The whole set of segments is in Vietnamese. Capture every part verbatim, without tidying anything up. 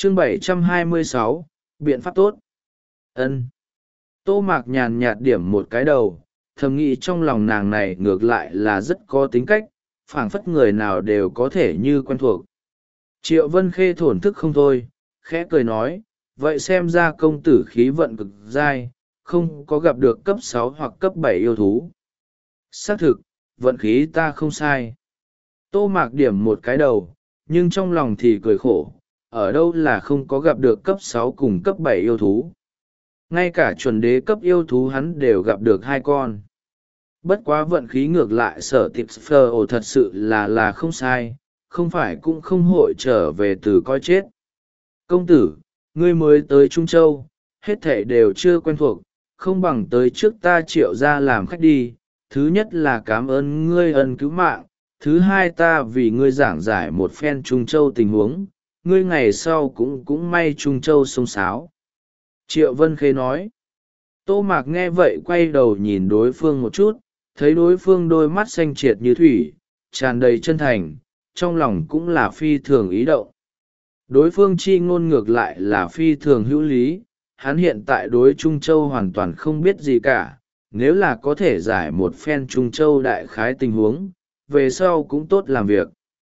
chương bảy trăm hai mươi sáu, biện pháp tốt. Ân. Tô Mạc nhàn nhạt điểm một cái đầu, thầm nghĩ trong lòng nàng này ngược lại là rất có tính cách, phảng phất người nào đều có thể như quen thuộc. Triệu Vân Khê thổn thức không thôi, khẽ cười nói, vậy xem ra công tử khí vận cực dai, không có gặp được cấp sáu hoặc cấp bảy yêu thú. Xác thực, vận khí ta không sai. Tô Mạc điểm một cái đầu, nhưng trong lòng thì cười khổ, ở đâu là không có gặp được cấp sáu cùng cấp bảy yêu thú. Ngay cả chuẩn đế cấp yêu thú hắn đều gặp được hai con. Bất quá vận khí ngược lại sở tiệp phờ ổ thật sự là là không sai, không phải cũng không hội trở về từ coi chết. Công tử, ngươi mới tới Trung Châu, hết thảy đều chưa quen thuộc, không bằng tới trước ta Triệu ra làm khách đi. Thứ nhất là cảm ơn ngươi ân cứu mạng, thứ hai ta vì ngươi giảng giải một phen Trung Châu tình huống, ngươi ngày sau cũng cũng may Trung Châu sông sáo. Triệu Vân Khê nói. Tô Mạc nghe vậy quay đầu nhìn đối phương một chút, thấy đối phương đôi mắt xanh triệt như thủy, tràn đầy chân thành, trong lòng cũng là phi thường ý động. Đối phương chi ngôn ngược lại là phi thường hữu lý, hắn hiện tại đối Trung Châu hoàn toàn không biết gì cả, nếu là có thể giải một phen Trung Châu đại khái tình huống, về sau cũng tốt làm việc.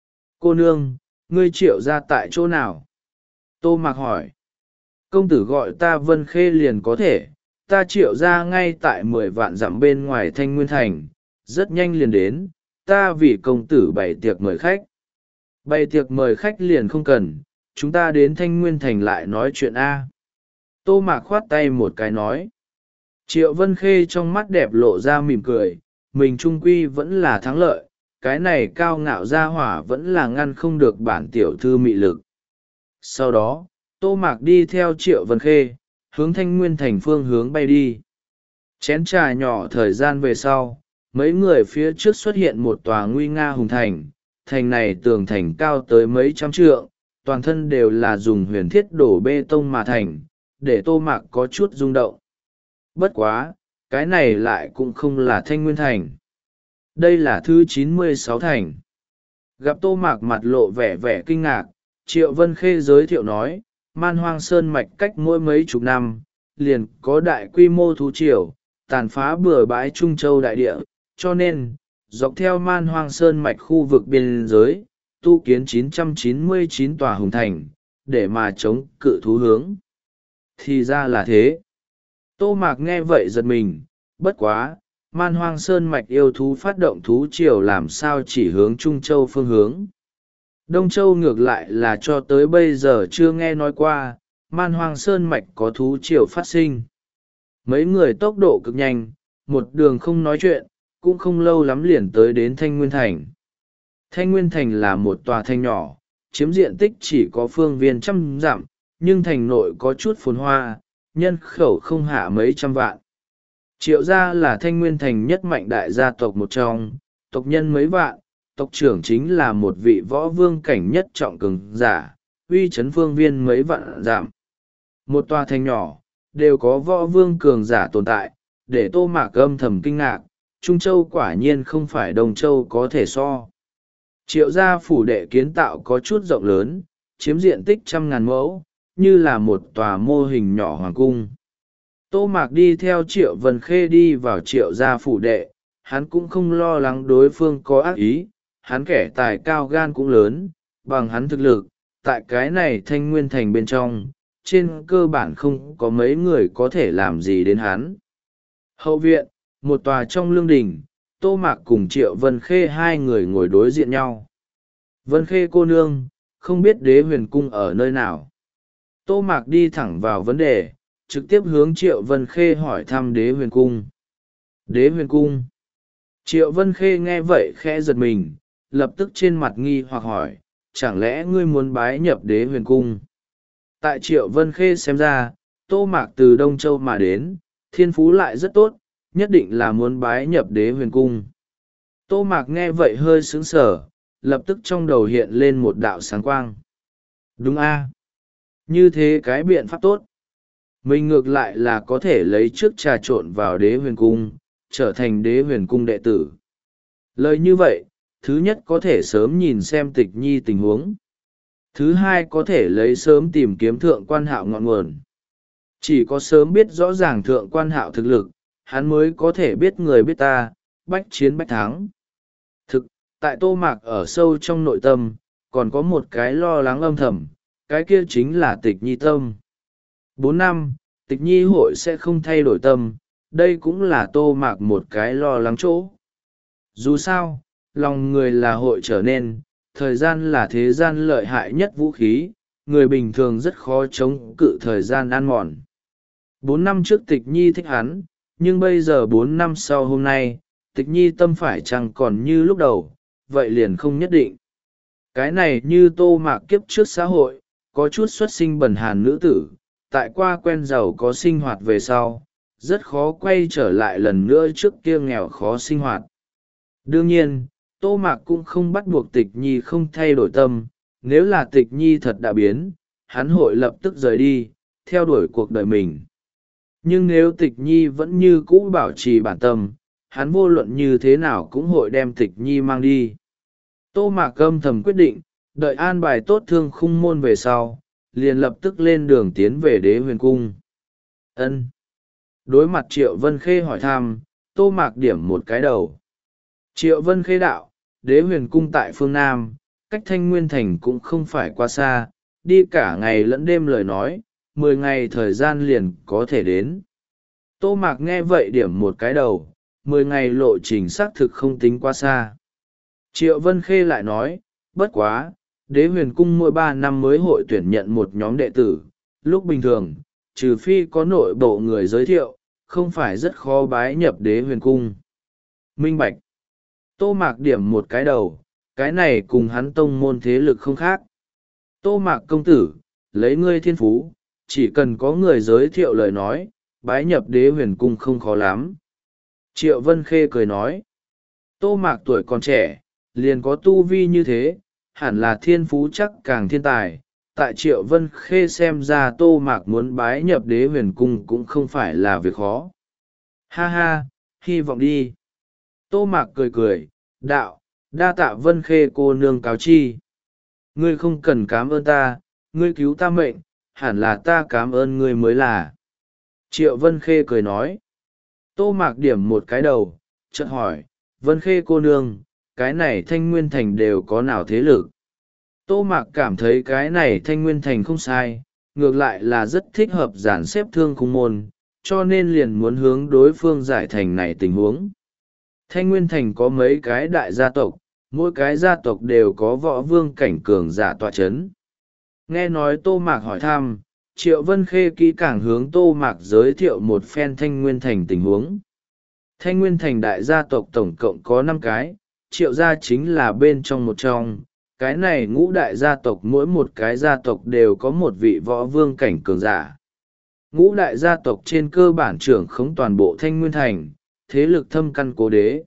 Cô nương, ngươi Triệu ra tại chỗ nào? Tô Mạc hỏi. Công tử gọi ta Vân Khê liền có thể, ta Triệu ra ngay tại mười vạn dặm bên ngoài Thanh Nguyên Thành, rất nhanh liền đến, ta vì công tử bày tiệc mời khách. Bày tiệc mời khách liền không cần, chúng ta đến Thanh Nguyên Thành lại nói chuyện A. Tô Mạc khoát tay một cái nói. Triệu Vân Khê trong mắt đẹp lộ ra mỉm cười, mình trung quy vẫn là thắng lợi, cái này cao ngạo ra hỏa vẫn là ngăn không được bản tiểu thư mị lực. Sau đó, Tô Mạc đi theo Triệu Vân Khê, hướng Thanh Nguyên Thành phương hướng bay đi. Chén trà nhỏ thời gian về sau, mấy người phía trước xuất hiện một tòa nguy nga hùng thành, thành này tường thành cao tới mấy trăm trượng, toàn thân đều là dùng huyền thiết đổ bê tông mà thành, để Tô Mạc có chút rung động. Bất quá, cái này lại cũng không là Thanh Nguyên Thành. Đây là thứ chín mươi sáu thành. Gặp Tô Mạc mặt lộ vẻ vẻ kinh ngạc, Triệu Vân Khê giới thiệu nói, Man Hoang Sơn mạch cách mỗi mấy chục năm, liền có đại quy mô thú triều, tàn phá bừa bãi Trung Châu đại địa, cho nên, dọc theo Man Hoang Sơn mạch khu vực biên giới, tu kiến chín trăm chín mươi chín tòa hùng thành, để mà chống cự thú hướng. Thì ra là thế. Tô Mạc nghe vậy giật mình, bất quá, Man Hoang Sơn mạch yêu thú phát động thú triều làm sao chỉ hướng Trung Châu phương hướng. Đông Châu ngược lại là cho tới bây giờ chưa nghe nói qua, Man Hoang Sơn mạch có thú triều phát sinh. Mấy người tốc độ cực nhanh, một đường không nói chuyện, cũng không lâu lắm liền tới đến Thanh Nguyên Thành. Thanh Nguyên Thành là một tòa thành nhỏ, chiếm diện tích chỉ có phương viên trăm dặm, nhưng thành nội có chút phồn hoa, nhân khẩu không hạ mấy trăm vạn. Triệu gia là Thanh Nguyên Thành nhất mạnh đại gia tộc một trong, tộc nhân mấy vạn, tộc trưởng chính là một vị võ vương cảnh nhất trọng cường giả, uy chấn phương viên mấy vạn giảm. Một tòa thành nhỏ, đều có võ vương cường giả tồn tại, để Tô Mạc âm thầm kinh ngạc, Trung Châu quả nhiên không phải Đông Châu có thể so. Triệu gia phủ đệ kiến tạo có chút rộng lớn, chiếm diện tích trăm ngàn mẫu, như là một tòa mô hình nhỏ hoàng cung. Tô Mạc đi theo Triệu Vân Khê đi vào Triệu gia phủ đệ, hắn cũng không lo lắng đối phương có ác ý, hắn kẻ tài cao gan cũng lớn, bằng hắn thực lực, tại cái này Thanh Nguyên Thành bên trong, trên cơ bản không có mấy người có thể làm gì đến hắn. Hậu viện, một tòa trong lương đình, Tô Mạc cùng Triệu Vân Khê hai người ngồi đối diện nhau. Vân Khê cô nương, không biết Đế Huyền Cung ở nơi nào. Tô Mạc đi thẳng vào vấn đề, trực tiếp hướng Triệu Vân Khê hỏi thăm Đế Huyền Cung. Đế Huyền Cung. Triệu Vân Khê nghe vậy khẽ giật mình, lập tức trên mặt nghi hoặc hỏi, chẳng lẽ ngươi muốn bái nhập Đế Huyền Cung? Tại Triệu Vân Khê xem ra, Tô Mạc từ Đông Châu mà đến, thiên phú lại rất tốt, nhất định là muốn bái nhập Đế Huyền Cung. Tô Mạc nghe vậy hơi sững sờ, lập tức trong đầu hiện lên một đạo sáng quang. Đúng a, như thế cái biện pháp tốt. Mình ngược lại là có thể lấy trước trà trộn vào Đế Huyền Cung, trở thành Đế Huyền Cung đệ tử. Lời như vậy, thứ nhất có thể sớm nhìn xem Tịch Nhi tình huống. Thứ hai có thể lấy sớm tìm kiếm thượng quan hạo ngọn nguồn. Chỉ có sớm biết rõ ràng thượng quan hạo thực lực, hắn mới có thể biết người biết ta, bách chiến bách thắng. Thực, tại Tô Mạc ở sâu trong nội tâm, còn có một cái lo lắng âm thầm, cái kia chính là Tịch Nhi tâm. Bốn năm, Tịch Nhi hội sẽ không thay đổi tâm, đây cũng là Tô Mạc một cái lo lắng chỗ. Dù sao, lòng người là hội trở nên, thời gian là thế gian lợi hại nhất vũ khí, người bình thường rất khó chống cự thời gian ăn mòn. Bốn năm trước Tịch Nhi thích hắn, nhưng bây giờ bốn năm sau hôm nay, Tịch Nhi tâm phải chăng còn như lúc đầu, vậy liền không nhất định. Cái này như Tô Mạc kiếp trước xã hội, có chút xuất sinh bần hàn nữ tử, tại qua quen giàu có sinh hoạt về sau, rất khó quay trở lại lần nữa trước kia nghèo khó sinh hoạt. Đương nhiên, Tô Mạc cũng không bắt buộc Tịch Nhi không thay đổi tâm, nếu là Tịch Nhi thật đã biến, hắn hội lập tức rời đi, theo đuổi cuộc đời mình. Nhưng nếu Tịch Nhi vẫn như cũ bảo trì bản tâm, hắn vô luận như thế nào cũng hội đem Tịch Nhi mang đi. Tô Mạc âm thầm quyết định, đợi an bài tốt Thương Khung Môn về sau, liền lập tức lên đường tiến về Đế Huyền Cung. Ân. Đối mặt Triệu Vân Khê hỏi thăm, Tô Mạc điểm một cái đầu. Triệu Vân Khê đạo, Đế Huyền Cung tại phương Nam, cách Thanh Nguyên Thành cũng không phải quá xa, đi cả ngày lẫn đêm lời nói, mười ngày thời gian liền có thể đến. Tô Mạc nghe vậy điểm một cái đầu, mười ngày lộ trình xác thực không tính quá xa. Triệu Vân Khê lại nói, bất quá, Đế Huyền Cung mỗi ba năm mới hội tuyển nhận một nhóm đệ tử, lúc bình thường, trừ phi có nội bộ người giới thiệu, không phải rất khó bái nhập Đế Huyền Cung. Minh Bạch. Tô Mạc điểm một cái đầu, cái này cùng hắn tông môn thế lực không khác. Tô Mạc công tử, lấy ngươi thiên phú, chỉ cần có người giới thiệu lời nói, bái nhập Đế Huyền Cung không khó lắm. Triệu Vân Khê cười nói, Tô Mạc tuổi còn trẻ, liền có tu vi như thế, hẳn là thiên phú chắc càng thiên tài. Tại Triệu Vân Khê xem ra Tô Mạc muốn bái nhập Đế Huyền Cung cũng không phải là việc khó. Ha ha, hy vọng đi. Tô Mạc cười cười, đạo, đa tạ Vân Khê cô nương cáo chi. Ngươi không cần cảm ơn ta, ngươi cứu ta mệnh, hẳn là ta cảm ơn ngươi mới là. Triệu Vân Khê cười nói. Tô Mạc điểm một cái đầu, chợt hỏi, Vân Khê cô nương, cái này Thanh Nguyên Thành đều có nào thế lực? Tô Mạc cảm thấy cái này Thanh Nguyên Thành không sai, ngược lại là rất thích hợp giản xếp Thương Khung Môn, cho nên liền muốn hướng đối phương giải thành này tình huống. Thanh Nguyên Thành có mấy cái đại gia tộc, mỗi cái gia tộc đều có võ vương cảnh cường giả tọa chấn. Nghe nói Tô Mạc hỏi thăm, Triệu Vân Khê kỹ càng hướng Tô Mạc giới thiệu một phen Thanh Nguyên Thành tình huống. Thanh Nguyên Thành đại gia tộc tổng cộng có năm cái, Triệu gia chính là bên trong một trong. Cái này ngũ đại gia tộc mỗi một cái gia tộc đều có một vị võ vương cảnh cường giả. Ngũ đại gia tộc trên cơ bản trưởng khống toàn bộ Thanh Nguyên Thành, thế lực thâm căn cố đế.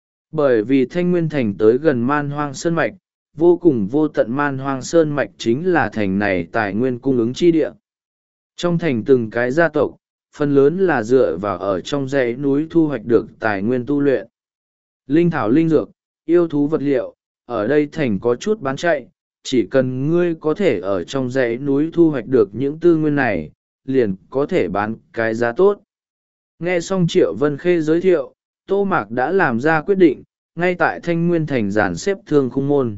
Bởi vì Thanh Nguyên Thành tới gần Man Hoang Sơn Mạch, vô cùng vô tận Man Hoang Sơn Mạch chính là thành này tài nguyên cung ứng chi địa. Trong thành từng cái gia tộc, phần lớn là dựa vào ở trong dãy núi thu hoạch được tài nguyên tu luyện. Linh thảo linh dược, yêu thú vật liệu, ở đây thành có chút bán chạy, chỉ cần ngươi có thể ở trong dãy núi thu hoạch được những tư nguyên này, liền có thể bán cái giá tốt. Nghe xong Triệu Vân Khê giới thiệu, Tô Mạc đã làm ra quyết định, ngay tại Thanh Nguyên Thành giản xếp Thương Khung Môn.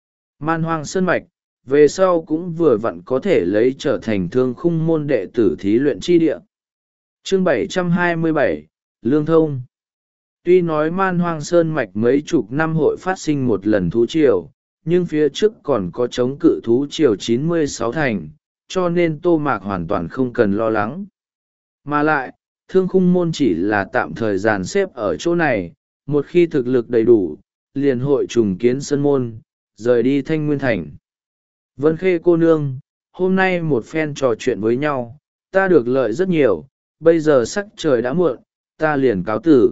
Man Hoang Sơn Mạch, về sau cũng vừa vặn có thể lấy trở thành Thương Khung Môn đệ tử thí luyện chi địa. Chương bảy trăm hai mươi bảy, Lương Thông. Tuy nói Man Hoang Sơn Mạch mấy chục năm hội phát sinh một lần thú triều, nhưng phía trước còn có chống cự thú triều chín mươi sáu thành, cho nên Tô Mạc hoàn toàn không cần lo lắng. Mà lại, Thương Khung Môn chỉ là tạm thời dàn xếp ở chỗ này, một khi thực lực đầy đủ, liền hội trùng kiến sân môn, rời đi Thanh Nguyên Thành. Vân Khê cô nương, hôm nay một phen trò chuyện với nhau, ta được lợi rất nhiều, bây giờ sắc trời đã muộn, ta liền cáo tử.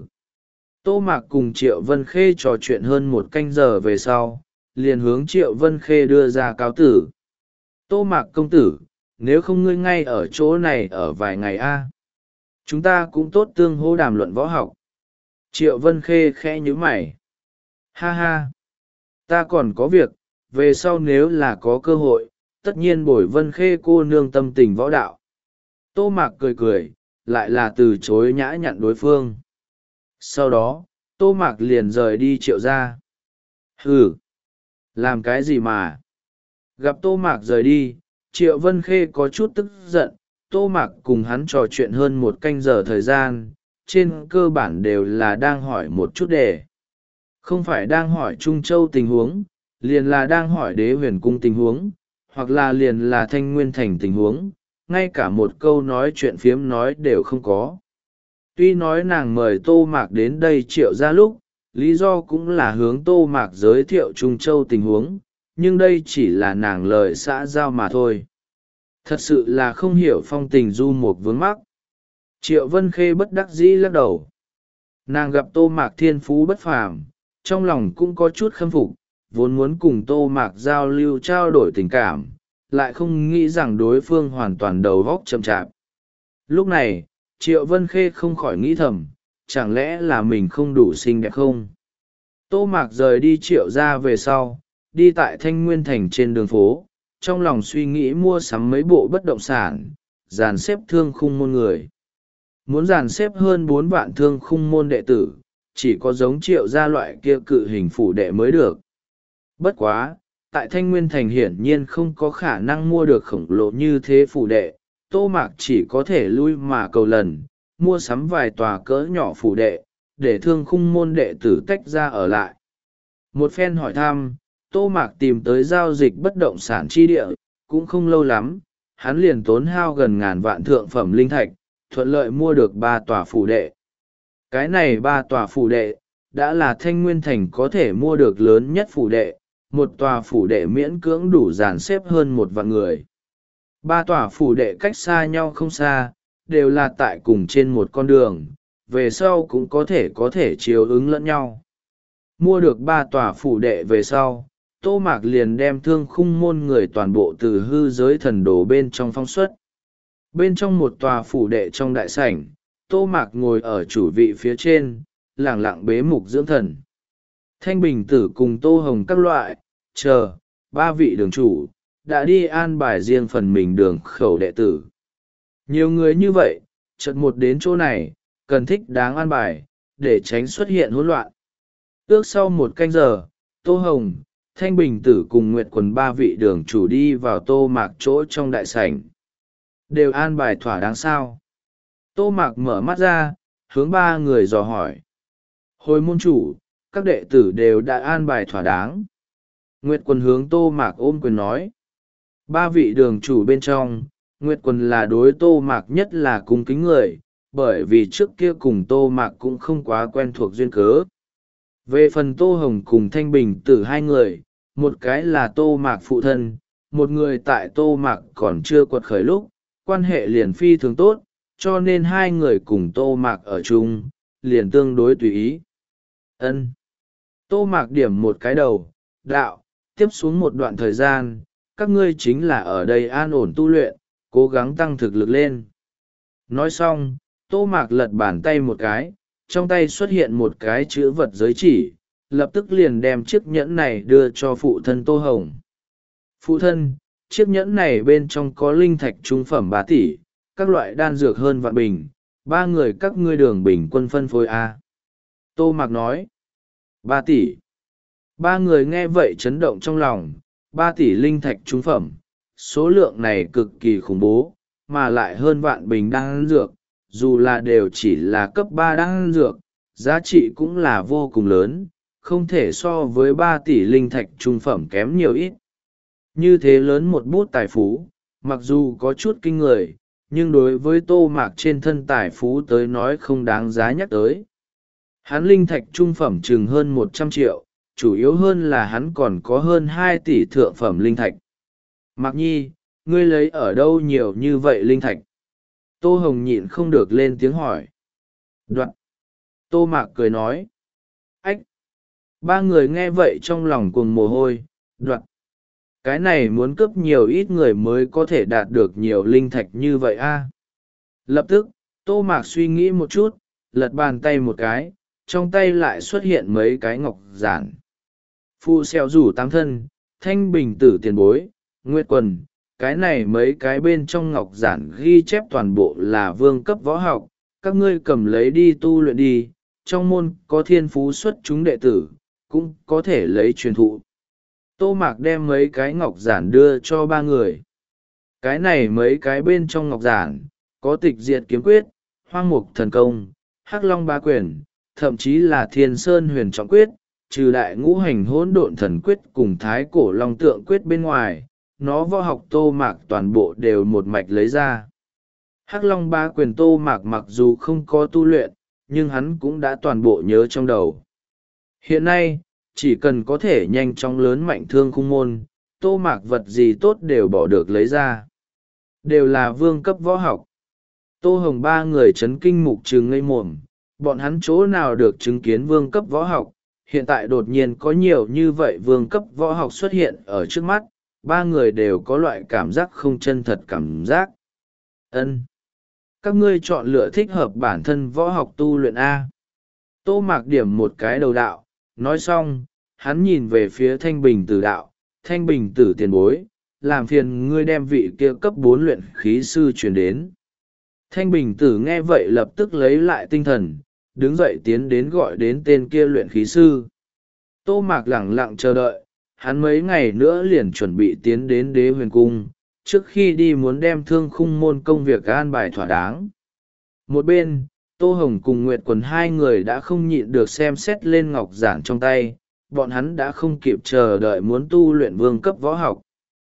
Tô Mạc cùng Triệu Vân Khê trò chuyện hơn một canh giờ về sau, liền hướng Triệu Vân Khê đưa ra cáo tử. Tô Mạc công tử, nếu không ngươi ngay ở chỗ này ở vài ngày a, chúng ta cũng tốt tương hô đàm luận võ học. Triệu Vân Khê khẽ nhíu mày. Ha ha, ta còn có việc, về sau nếu là có cơ hội, tất nhiên bồi vân khê cô nương tâm tình võ đạo. Tô Mạc cười cười, lại là từ chối nhã nhặn đối phương. Sau đó, Tô Mạc liền rời đi Triệu gia. Hừ, làm cái gì mà? Gặp Tô Mạc rời đi, Triệu Vân Khê có chút tức giận. Tô Mạc cùng hắn trò chuyện hơn một canh giờ thời gian, trên cơ bản đều là đang hỏi một chút đề. Không phải đang hỏi Trung Châu tình huống, liền là đang hỏi Đế Huyền Cung tình huống, hoặc là liền là Thanh Nguyên Thành tình huống, ngay cả một câu nói chuyện phiếm nói đều không có. Tuy nói nàng mời Tô Mạc đến đây Triệu gia lúc, lý do cũng là hướng Tô Mạc giới thiệu Trung Châu tình huống, nhưng đây chỉ là nàng lời xã giao mà thôi. Thật sự là không hiểu phong tình du mục vướng mắc. Triệu Vân Khê bất đắc dĩ lắc đầu. Nàng gặp Tô Mạc thiên phú bất phàm, trong lòng cũng có chút khâm phục, vốn muốn cùng Tô Mạc giao lưu trao đổi tình cảm, lại không nghĩ rằng đối phương hoàn toàn đầu óc chậm chạp. Lúc này, Triệu Vân Khê không khỏi nghĩ thầm, chẳng lẽ là mình không đủ xinh đẹp không? Tô Mạc rời đi Triệu gia về sau, đi tại Thanh Nguyên Thành trên đường phố, trong lòng suy nghĩ mua sắm mấy bộ bất động sản, dàn xếp thương khung môn người. Muốn dàn xếp hơn bốn vạn thương khung môn đệ tử, chỉ có giống Triệu gia loại kia cự hình phủ đệ mới được. Bất quá, tại Thanh Nguyên Thành hiển nhiên không có khả năng mua được khổng lồ như thế phủ đệ, Tô Mạc chỉ có thể lui mà cầu lần, mua sắm vài tòa cỡ nhỏ phủ đệ, để thương khung môn đệ tử tách ra ở lại. Một phen hỏi thăm, Tô Mạc tìm tới giao dịch bất động sản chi địa, cũng không lâu lắm, hắn liền tốn hao gần ngàn vạn thượng phẩm linh thạch, thuận lợi mua được ba tòa phủ đệ. Cái này ba tòa phủ đệ, đã là Thanh Nguyên Thành có thể mua được lớn nhất phủ đệ, một tòa phủ đệ miễn cưỡng đủ dàn xếp hơn một vạn người. Ba tòa phủ đệ cách xa nhau không xa, đều là tại cùng trên một con đường, về sau cũng có thể có thể chiếu ứng lẫn nhau. Mua được ba tòa phủ đệ về sau, Tô Mạc liền đem thương khung môn người toàn bộ từ hư giới thần đồ bên trong phóng xuất. Bên trong một tòa phủ đệ trong đại sảnh, Tô Mạc ngồi ở chủ vị phía trên, lẳng lặng bế mục dưỡng thần. Thanh Bình Tử cùng Tô Hồng các loại, chờ, ba vị đường chủ, đã đi an bài riêng phần mình đường khẩu đệ tử. Nhiều người như vậy, chợt một đến chỗ này, cần thích đáng an bài, để tránh xuất hiện hỗn loạn. Ước sau một canh giờ, Tô Hồng, Thanh Bình Tử cùng Nguyệt Quần ba vị đường chủ đi vào Tô Mạc chỗ trong đại sảnh. Đều an bài thỏa đáng sao? Tô Mạc mở mắt ra, hướng ba người dò hỏi. Hồi môn chủ, các đệ tử đều đã an bài thỏa đáng. Nguyệt Quần hướng Tô Mạc ôm quyền nói. Ba vị đường chủ bên trong, Nguyệt Quần là đối Tô Mạc nhất là cung kính người, bởi vì trước kia cùng Tô Mạc cũng không quá quen thuộc duyên cớ. Về phần Tô Hồng cùng Thanh Bình Tử hai người, một cái là Tô Mạc phụ thân, một người tại Tô Mạc còn chưa quật khởi lúc, quan hệ liền phi thường tốt, cho nên hai người cùng Tô Mạc ở chung, liền tương đối tùy ý. Ân. Tô Mạc điểm một cái đầu, đạo, tiếp xuống một đoạn thời gian, các ngươi chính là ở đây an ổn tu luyện, cố gắng tăng thực lực lên. Nói xong, Tô Mạc lật bàn tay một cái, trong tay xuất hiện một cái chữ vật giới chỉ, lập tức liền đem chiếc nhẫn này đưa cho phụ thân Tô Hồng. Phụ thân, chiếc nhẫn này bên trong có linh thạch trung phẩm ba tỷ, các loại đan dược hơn vạn bình, ba người các ngươi đường bình quân phân phối A. Tô Mạc nói, ba tỷ. Ba người nghe vậy chấn động trong lòng, ba tỷ linh thạch trung phẩm, số lượng này cực kỳ khủng bố, mà lại hơn vạn bình đan dược, dù là đều chỉ là cấp ba đan dược, giá trị cũng là vô cùng lớn, không thể so với ba tỷ linh thạch trung phẩm kém nhiều ít. Như thế lớn một bút tài phú, mặc dù có chút kinh người, nhưng đối với Tô Mạc trên thân tài phú tới nói không đáng giá nhắc tới. Hắn linh thạch trung phẩm chừng hơn một trăm triệu, chủ yếu hơn là hắn còn có hơn hai tỷ thượng phẩm linh thạch. Mạc Nhi, ngươi lấy ở đâu nhiều như vậy linh thạch? Tô Hồng nhịn không được lên tiếng hỏi. Đoạn. Tô Mạc cười nói. Ách. Ba người nghe vậy trong lòng cuồng mồ hôi. Đoạn. Cái này muốn cướp nhiều ít người mới có thể đạt được nhiều linh thạch như vậy a? Lập tức, Tô Mạc suy nghĩ một chút, lật bàn tay một cái, trong tay lại xuất hiện mấy cái ngọc giản. Phu xeo rủ tám thân, Thanh Bình Tử tiền bối, Nguyệt Quần, cái này mấy cái bên trong ngọc giản ghi chép toàn bộ là vương cấp võ học, các ngươi cầm lấy đi tu luyện đi, trong môn có thiên phú xuất chúng đệ tử, cũng có thể lấy truyền thụ. Tô Mạc đem mấy cái ngọc giản đưa cho ba người. Cái này mấy cái bên trong ngọc giản, có tịch diệt kiếm quyết, hoang mục thần công, hắc long ba quyền, thậm chí là thiên sơn huyền trọng quyết, trừ đại ngũ hành hỗn độn thần quyết cùng thái cổ long tượng quyết bên ngoài, nó võ học Tô Mạc toàn bộ đều một mạch lấy ra. Hắc long ba quyền Tô Mạc mặc dù không có tu luyện, nhưng hắn cũng đã toàn bộ nhớ trong đầu. Hiện nay, chỉ cần có thể nhanh chóng lớn mạnh thương khung môn, Tô Mạc vật gì tốt đều bỏ được lấy ra. Đều là vương cấp võ học. Tô Hồng ba người chấn kinh mục trừng ngây mồm, bọn hắn chỗ nào được chứng kiến vương cấp võ học, hiện tại đột nhiên có nhiều như vậy vương cấp võ học xuất hiện ở trước mắt, ba người đều có loại cảm giác không chân thật cảm giác. Ân, các ngươi chọn lựa thích hợp bản thân võ học tu luyện A. Tô Mạc điểm một cái đầu đạo, nói xong, hắn nhìn về phía Thanh Bình Tử đạo, Thanh Bình Tử tiền bối, làm phiền ngươi đem vị kia cấp bốn luyện khí sư chuyển đến. Thanh Bình Tử nghe vậy lập tức lấy lại tinh thần, đứng dậy tiến đến gọi đến tên kia luyện khí sư. Tô Mạc lẳng lặng chờ đợi, hắn mấy ngày nữa liền chuẩn bị tiến đến Đế Huyền Cung, trước khi đi muốn đem thương khung môn công việc an bài thỏa đáng. Một bên, Tô Hồng cùng Nguyệt Quần hai người đã không nhịn được xem xét lên ngọc giản trong tay, bọn hắn đã không kịp chờ đợi muốn tu luyện vương cấp võ học.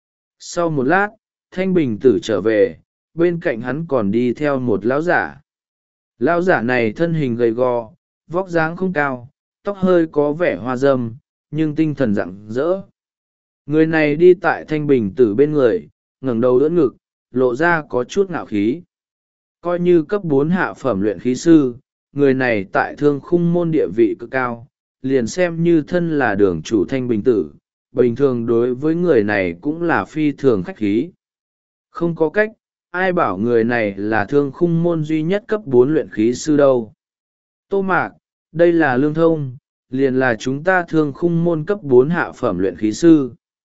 Sau một lát, Thanh Bình Tử trở về, bên cạnh hắn còn đi theo một lão giả. Lão giả này thân hình gầy gò, vóc dáng không cao, tóc hơi có vẻ hoa râm, nhưng tinh thần rạng rỡ. Người này đi tại Thanh Bình Tử bên người, ngẩng đầu đỡ ngực, lộ ra có chút ngạo khí. Coi như cấp bốn hạ phẩm luyện khí sư, người này tại thương khung môn địa vị cực cao, liền xem như thân là đường chủ Thanh Bình Tử, bình thường đối với người này cũng là phi thường khách khí. Không có cách, ai bảo người này là thương khung môn duy nhất cấp bốn luyện khí sư đâu. Tô Mạc, đây là Lương Thông, liền là chúng ta thương khung môn cấp bốn hạ phẩm luyện khí sư.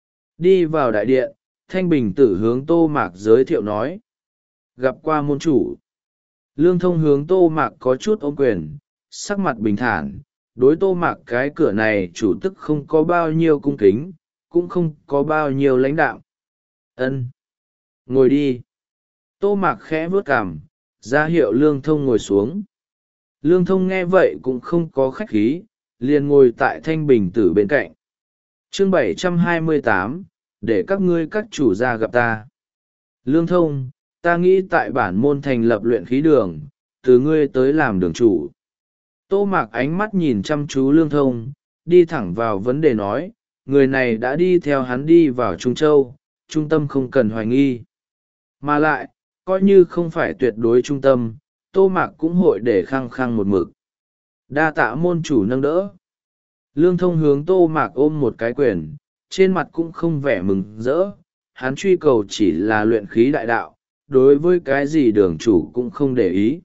Đi vào đại điện, Thanh Bình Tử hướng Tô Mạc giới thiệu nói. Gặp qua môn chủ. Lương Thông hướng Tô Mạc có chút ôm quyền, sắc mặt bình thản, đối Tô Mạc cái cửa này chủ tức không có bao nhiêu cung kính, cũng không có bao nhiêu lãnh đạo. Ân, ngồi đi. Tô Mạc khẽ vớt cằm, ra hiệu Lương Thông ngồi xuống. Lương Thông nghe vậy cũng không có khách khí, liền ngồi tại Thanh Bình Tử bên cạnh. Chương bảy trăm hai mươi tám, để các ngươi các chủ gia gặp ta. Lương Thông, ta nghĩ tại bản môn thành lập luyện khí đường, từ ngươi tới làm đường chủ. Tô Mạc ánh mắt nhìn chăm chú Lương Thông, đi thẳng vào vấn đề nói, người này đã đi theo hắn đi vào Trung Châu, trung tâm không cần hoài nghi. Mà lại, coi như không phải tuyệt đối trung tâm, Tô Mạc cũng hội để khăng khăng một mực. Đa tạ môn chủ nâng đỡ. Lương Thông hướng Tô Mạc ôm một cái quyền, trên mặt cũng không vẻ mừng rỡ, hắn truy cầu chỉ là luyện khí đại đạo, đối với cái gì đường chủ cũng không để ý.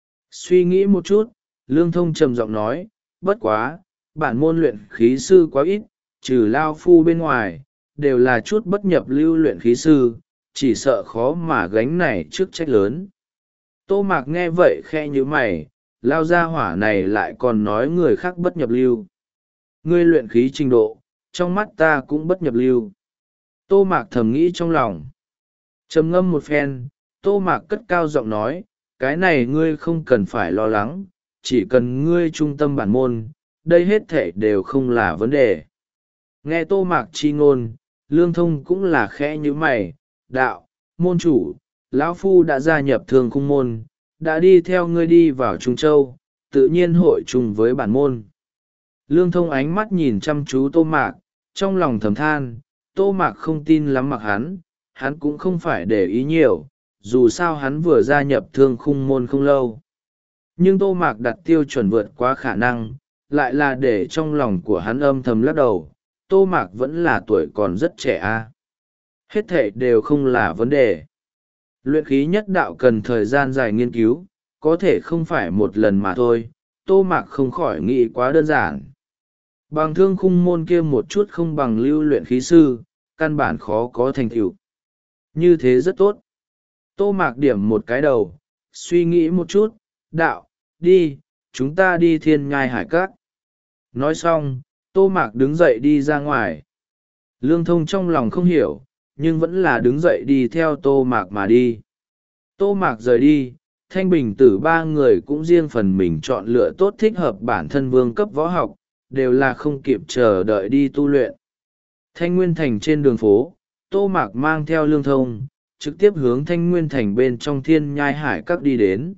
Suy nghĩ một chút, Lương Thông trầm giọng nói, bất quá, bản môn luyện khí sư quá ít, trừ Lao Phu bên ngoài, đều là chút bất nhập lưu luyện khí sư, chỉ sợ khó mà gánh này trước trách lớn. Tô Mạc nghe vậy khe như mày, Lao gia hỏa này lại còn nói người khác bất nhập lưu. Ngươi luyện khí trình độ, trong mắt ta cũng bất nhập lưu. Tô Mạc thầm nghĩ trong lòng. Trầm ngâm một phen, Tô Mạc cất cao giọng nói, cái này ngươi không cần phải lo lắng, chỉ cần ngươi trung tâm bản môn, đây hết thể đều không là vấn đề. Nghe Tô Mạc chi ngôn, Lương Thông cũng là khẽ như mày, đạo, môn chủ, lão Phu đã gia nhập thương khung môn, đã đi theo ngươi đi vào Trung Châu, tự nhiên hội chung với bản môn. Lương Thông ánh mắt nhìn chăm chú Tô Mạc, trong lòng thầm than, Tô Mạc không tin lắm mặc hắn, hắn cũng không phải để ý nhiều, dù sao hắn vừa gia nhập thương khung môn không lâu. Nhưng Tô Mạc đặt tiêu chuẩn vượt quá khả năng, lại là để trong lòng của hắn âm thầm lắc đầu, Tô Mạc vẫn là tuổi còn rất trẻ a. Hết thể đều không là vấn đề. Luyện khí nhất đạo cần thời gian dài nghiên cứu, có thể không phải một lần mà thôi, Tô Mạc không khỏi nghĩ quá đơn giản. Bằng thương khung môn kia một chút không bằng lưu luyện khí sư, căn bản khó có thành tựu. Như thế rất tốt. Tô Mạc điểm một cái đầu, suy nghĩ một chút, đạo, đi, chúng ta đi Thiên Nhai Hải Các. Nói xong, Tô Mạc đứng dậy đi ra ngoài. Lương Thông trong lòng không hiểu, nhưng vẫn là đứng dậy đi theo Tô Mạc mà đi. Tô Mạc rời đi, Thanh Bình Tử ba người cũng riêng phần mình chọn lựa tốt thích hợp bản thân vương cấp võ học, đều là không kịp chờ đợi đi tu luyện. Thanh Nguyên Thành trên đường phố, Tô Mạc mang theo Lương Thông, trực tiếp hướng Thanh Nguyên Thành bên trong Thiên Nhai Hải Các đi đến.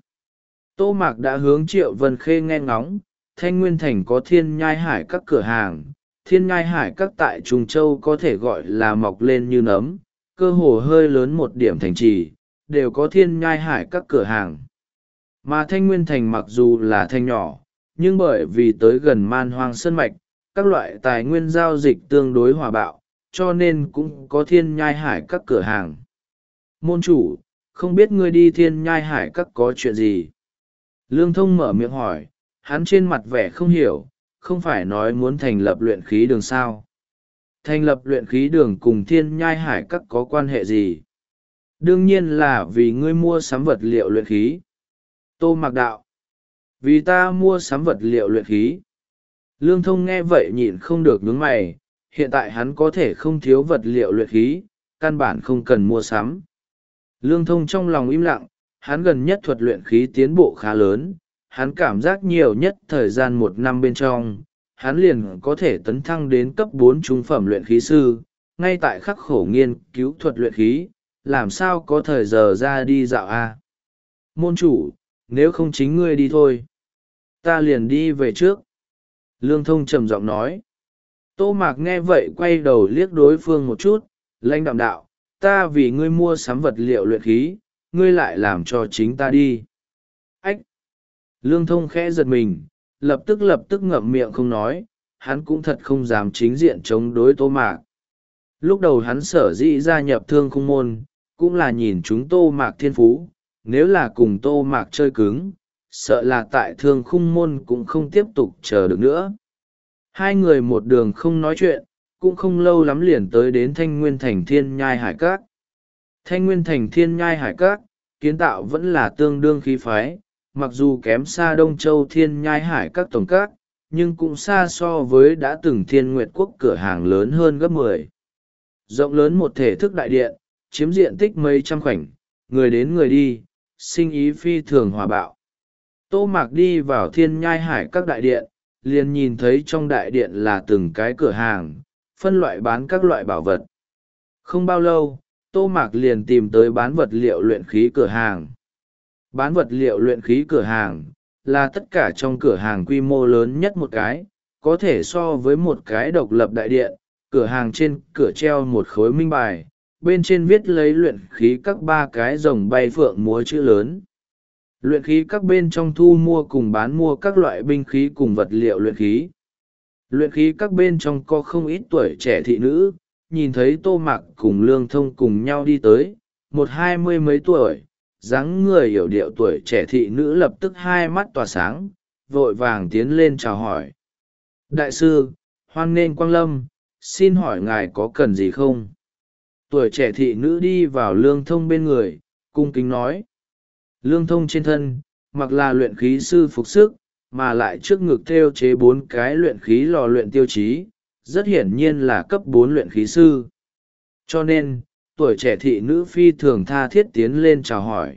Tô Mạc đã hướng Triệu Vân Khê nghe ngóng, Thanh Nguyên Thành có Thiên Nhai Hải Các cửa hàng. Thiên Nhai Hải Các tại Trung Châu có thể gọi là mọc lên như nấm, cơ hồ hơi lớn một điểm thành trì, đều có Thiên Nhai Hải Các cửa hàng. Mà Thanh Nguyên Thành mặc dù là thanh nhỏ, nhưng bởi vì tới gần Man Hoang Sơn Mạch, các loại tài nguyên giao dịch tương đối hòa bạo, cho nên cũng có Thiên Nhai Hải Các cửa hàng. Môn chủ, không biết ngươi đi Thiên Nhai Hải Các có chuyện gì? Lương Thông mở miệng hỏi, hắn trên mặt vẻ không hiểu, không phải nói muốn thành lập luyện khí đường sao? Thành lập luyện khí đường cùng Thiên Nhai Hải Các có quan hệ gì? Đương nhiên là vì ngươi mua sắm vật liệu luyện khí. Tô Mạc đạo, vì ta mua sắm vật liệu luyện khí. Lương Thông nghe vậy nhịn không được nhướng mày, hiện tại hắn có thể không thiếu vật liệu luyện khí, căn bản không cần mua sắm. Lương Thông trong lòng im lặng, hắn gần nhất thuật luyện khí tiến bộ khá lớn, hắn cảm giác nhiều nhất thời gian một năm bên trong, hắn liền có thể tấn thăng đến cấp bốn trung phẩm luyện khí sư, ngay tại khắc khổ nghiên cứu thuật luyện khí, làm sao có thời giờ ra đi dạo a? Môn chủ, nếu không chính ngươi đi thôi, ta liền đi về trước. Lương Thông trầm giọng nói. Tô Mạc nghe vậy quay đầu liếc đối phương một chút, lãnh đạm đạo, ta vì ngươi mua sắm vật liệu luyện khí, ngươi lại làm cho chính ta đi. Ách! Lương Thông khẽ giật mình, lập tức lập tức ngậm miệng không nói, hắn cũng thật không dám chính diện chống đối Tô Mạc. Lúc đầu hắn sở dĩ gia nhập Thương Khung Môn, cũng là nhìn chúng Tô Mạc thiên phú, nếu là cùng Tô Mạc chơi cứng, sợ là tại Thương Khung Môn cũng không tiếp tục chờ được nữa. Hai người một đường không nói chuyện, cũng không lâu lắm liền tới đến Thanh Nguyên Thành Thiên Nhai Hải Các. Thanh Nguyên Thành Thiên Nhai Hải Các, kiến tạo vẫn là tương đương khí phái, mặc dù kém xa Đông Châu Thiên Nhai Hải Các tổng các, nhưng cũng xa so với đã từng Thiên Nguyệt Quốc cửa hàng lớn hơn gấp mười. Rộng lớn một thể thức đại điện, chiếm diện tích mấy trăm khoảnh, người đến người đi, sinh ý phi thường hòa bạo. Tô Mạc đi vào Thiên Nhai Hải Các đại điện, liền nhìn thấy trong đại điện là từng cái cửa hàng, phân loại bán các loại bảo vật. Không bao lâu, Tô Mạc liền tìm tới bán vật liệu luyện khí cửa hàng. Bán vật liệu luyện khí cửa hàng, là tất cả trong cửa hàng quy mô lớn nhất một cái, có thể so với một cái độc lập đại điện. Cửa hàng trên cửa treo một khối minh bài, bên trên viết lấy luyện khí các ba cái rồng bay phượng múa chữ lớn. Luyện khí các bên trong thu mua cùng bán mua các loại binh khí cùng vật liệu luyện khí. Luyện khí các bên trong có không ít tuổi trẻ thị nữ, nhìn thấy Tô Mạc cùng Lương Thông cùng nhau đi tới, một hai mươi mấy tuổi, dáng người hiểu điệu tuổi trẻ thị nữ lập tức hai mắt tỏa sáng, vội vàng tiến lên chào hỏi. Đại sư, hoan nghênh quang lâm, xin hỏi ngài có cần gì không? Tuổi trẻ thị nữ đi vào Lương Thông bên người, cung kính nói. Lương Thông trên thân, mặc là luyện khí sư phục sức, mà lại trước ngực thêu chế bốn cái luyện khí lò luyện tiêu chí, rất hiển nhiên là cấp bốn luyện khí sư. Cho nên, tuổi trẻ thị nữ phi thường tha thiết tiến lên chào hỏi.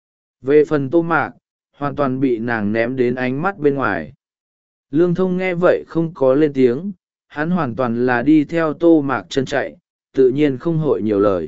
Về phần Tô Mạc, hoàn toàn bị nàng ném đến ánh mắt bên ngoài. Lương Thông nghe vậy không có lên tiếng, hắn hoàn toàn là đi theo Tô Mạc chân chạy, tự nhiên không hội nhiều lời.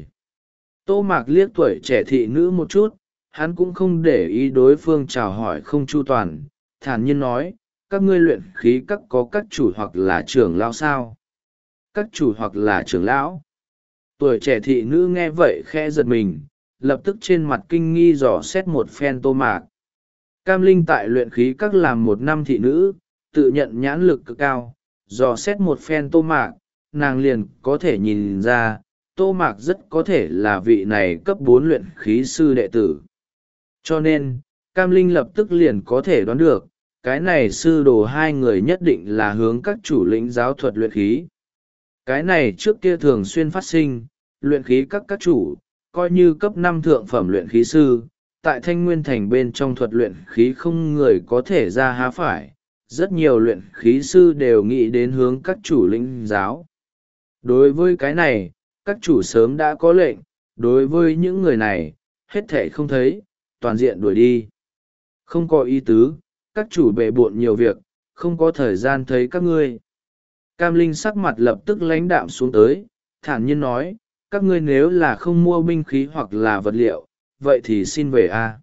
Tô Mạc liếc tuổi trẻ thị nữ một chút, hắn cũng không để ý đối phương chào hỏi không chu toàn, thản nhiên nói, các ngươi luyện khí các có các chủ hoặc là trưởng lão sao? Các chủ hoặc là trưởng lão? Tuổi trẻ thị nữ nghe vậy khẽ giật mình, lập tức trên mặt kinh nghi dò xét một phen Tô Mạc. Cam Linh tại luyện khí các làm một năm thị nữ, tự nhận nhãn lực cực cao, dò xét một phen Tô Mạc, nàng liền có thể nhìn ra, Tô Mạc rất có thể là vị này cấp bốn luyện khí sư đệ tử. Cho nên, Cam Linh lập tức liền có thể đoán được, cái này sư đồ hai người nhất định là hướng các chủ lĩnh giáo thuật luyện khí. Cái này trước kia thường xuyên phát sinh, luyện khí các các chủ, coi như cấp năm thượng phẩm luyện khí sư, tại Thanh Nguyên Thành bên trong thuật luyện khí không người có thể ra há phải, rất nhiều luyện khí sư đều nghĩ đến hướng các chủ lĩnh giáo. Đối với cái này, các chủ sớm đã có lệnh, đối với những người này, hết thể không thấy, toàn diện đuổi đi. Không có ý tứ, các chủ bề bộn nhiều việc, không có thời gian thấy các ngươi. Cam Linh sắc mặt lập tức lãnh đạm xuống tới, thản nhiên nói, các ngươi nếu là không mua binh khí hoặc là vật liệu, vậy thì xin về a.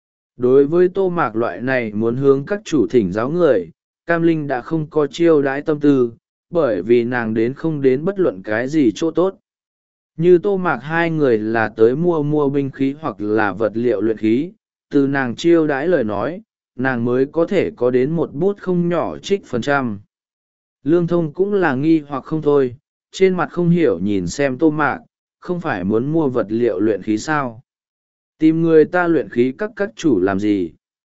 Đối với Tô Mạc loại này muốn hướng các chủ thỉnh giáo người, Cam Linh đã không có chiêu đãi tâm tư, bởi vì nàng đến không đến bất luận cái gì chỗ tốt. Như Tô Mạc hai người là tới mua mua binh khí hoặc là vật liệu luyện khí, từ nàng chiêu đãi lời nói, nàng mới có thể có đến một bút không nhỏ trích phần trăm. Lương Thông cũng là nghi hoặc không thôi, trên mặt không hiểu nhìn xem Tô Mạc, không phải muốn mua vật liệu luyện khí sao? Tìm người ta luyện khí các các chủ làm gì?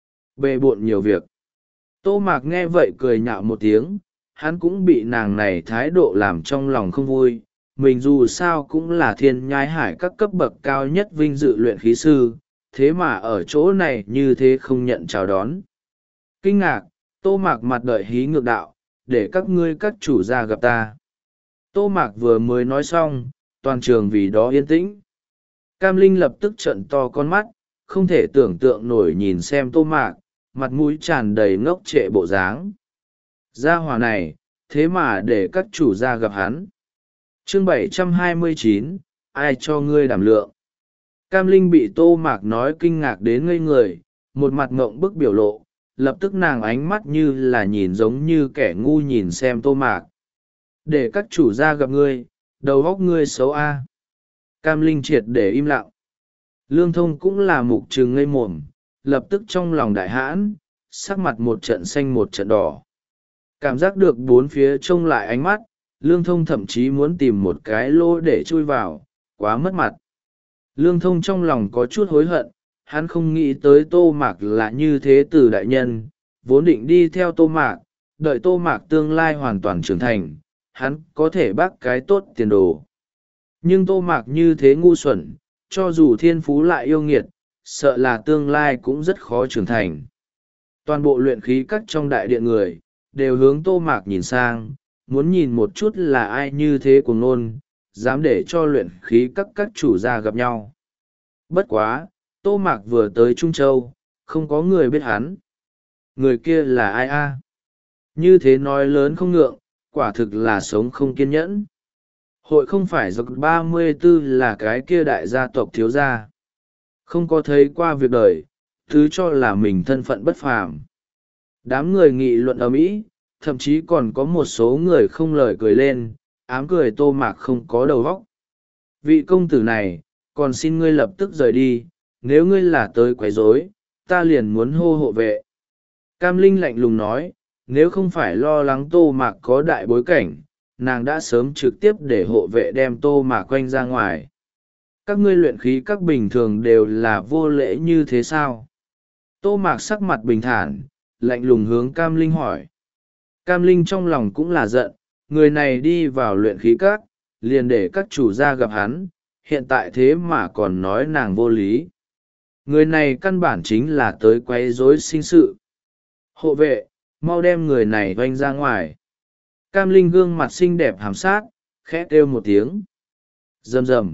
Bề bộn nhiều việc. Tô Mạc nghe vậy cười nhạo một tiếng, hắn cũng bị nàng này thái độ làm trong lòng không vui. Mình dù sao cũng là thiên nhai hải các cấp bậc cao nhất vinh dự luyện khí sư, thế mà ở chỗ này như thế không nhận chào đón. Kinh ngạc, Tô Mạc mặt đợi hí ngược đạo, để các ngươi các chủ ra gặp ta. Tô Mạc vừa mới nói xong, toàn trường vì đó yên tĩnh. Cam Linh lập tức trợn to con mắt, không thể tưởng tượng nổi nhìn xem Tô Mạc, mặt mũi tràn đầy ngốc trệ bộ dáng. Gia hỏa này, thế mà để các chủ ra gặp hắn. Chương bảy trăm hai mươi chín, ai cho ngươi đảm lượng? Cam Linh bị Tô Mạc nói kinh ngạc đến ngây người, một mặt ngộng bức biểu lộ, lập tức nàng ánh mắt như là nhìn giống như kẻ ngu nhìn xem Tô Mạc. Để các chủ ra gặp ngươi, đầu óc ngươi xấu a. Cam Linh triệt để im lặng. Lương Thông cũng là mục trừng ngây mồm, lập tức trong lòng đại hãn, sắc mặt một trận xanh một trận đỏ. Cảm giác được bốn phía trông lại ánh mắt, Lương Thông thậm chí muốn tìm một cái lỗ để chui vào, quá mất mặt. Lương Thông trong lòng có chút hối hận, hắn không nghĩ tới Tô Mạc là như thế từ đại nhân, vốn định đi theo Tô Mạc, đợi Tô Mạc tương lai hoàn toàn trưởng thành, hắn có thể bác cái tốt tiền đồ. Nhưng Tô Mạc như thế ngu xuẩn, cho dù thiên phú lại yêu nghiệt, sợ là tương lai cũng rất khó trưởng thành. Toàn bộ luyện khí các trong đại điện người, đều hướng Tô Mạc nhìn sang, muốn nhìn một chút là ai như thế cuồng ngôn, dám để cho luyện khí các các chủ ra gặp nhau. Bất quá, Tô Mạc vừa tới Trung Châu, không có người biết hắn. Người kia là ai a? Như thế nói lớn không ngượng, quả thực là sống không kiên nhẫn. Hội không phải dọc ba mươi tư là cái kia đại gia tộc thiếu gia. Không có thấy qua việc đời, thứ cho là mình thân phận bất phàm. Đám người nghị luận ầm ĩ, thậm chí còn có một số người không lời cười lên, ám cười Tô Mạc không có đầu óc. Vị công tử này, còn xin ngươi lập tức rời đi, nếu ngươi là tới quấy rối, ta liền muốn hô hộ vệ. Cam Linh lạnh lùng nói, nếu không phải lo lắng Tô Mạc có đại bối cảnh, nàng đã sớm trực tiếp để hộ vệ đem Tô Mạc quanh ra ngoài. Các ngươi luyện khí các bình thường đều là vô lễ như thế sao? Tô Mạc sắc mặt bình thản, lạnh lùng hướng Cam Linh hỏi. Cam Linh trong lòng cũng là giận, người này đi vào luyện khí các, liền để các chủ gia gặp hắn, hiện tại thế mà còn nói nàng vô lý. Người này căn bản chính là tới quấy rối sinh sự. Hộ vệ, mau đem người này oanh ra ngoài. Cam Linh gương mặt xinh đẹp hàm sát, khẽ kêu một tiếng. Rầm rầm.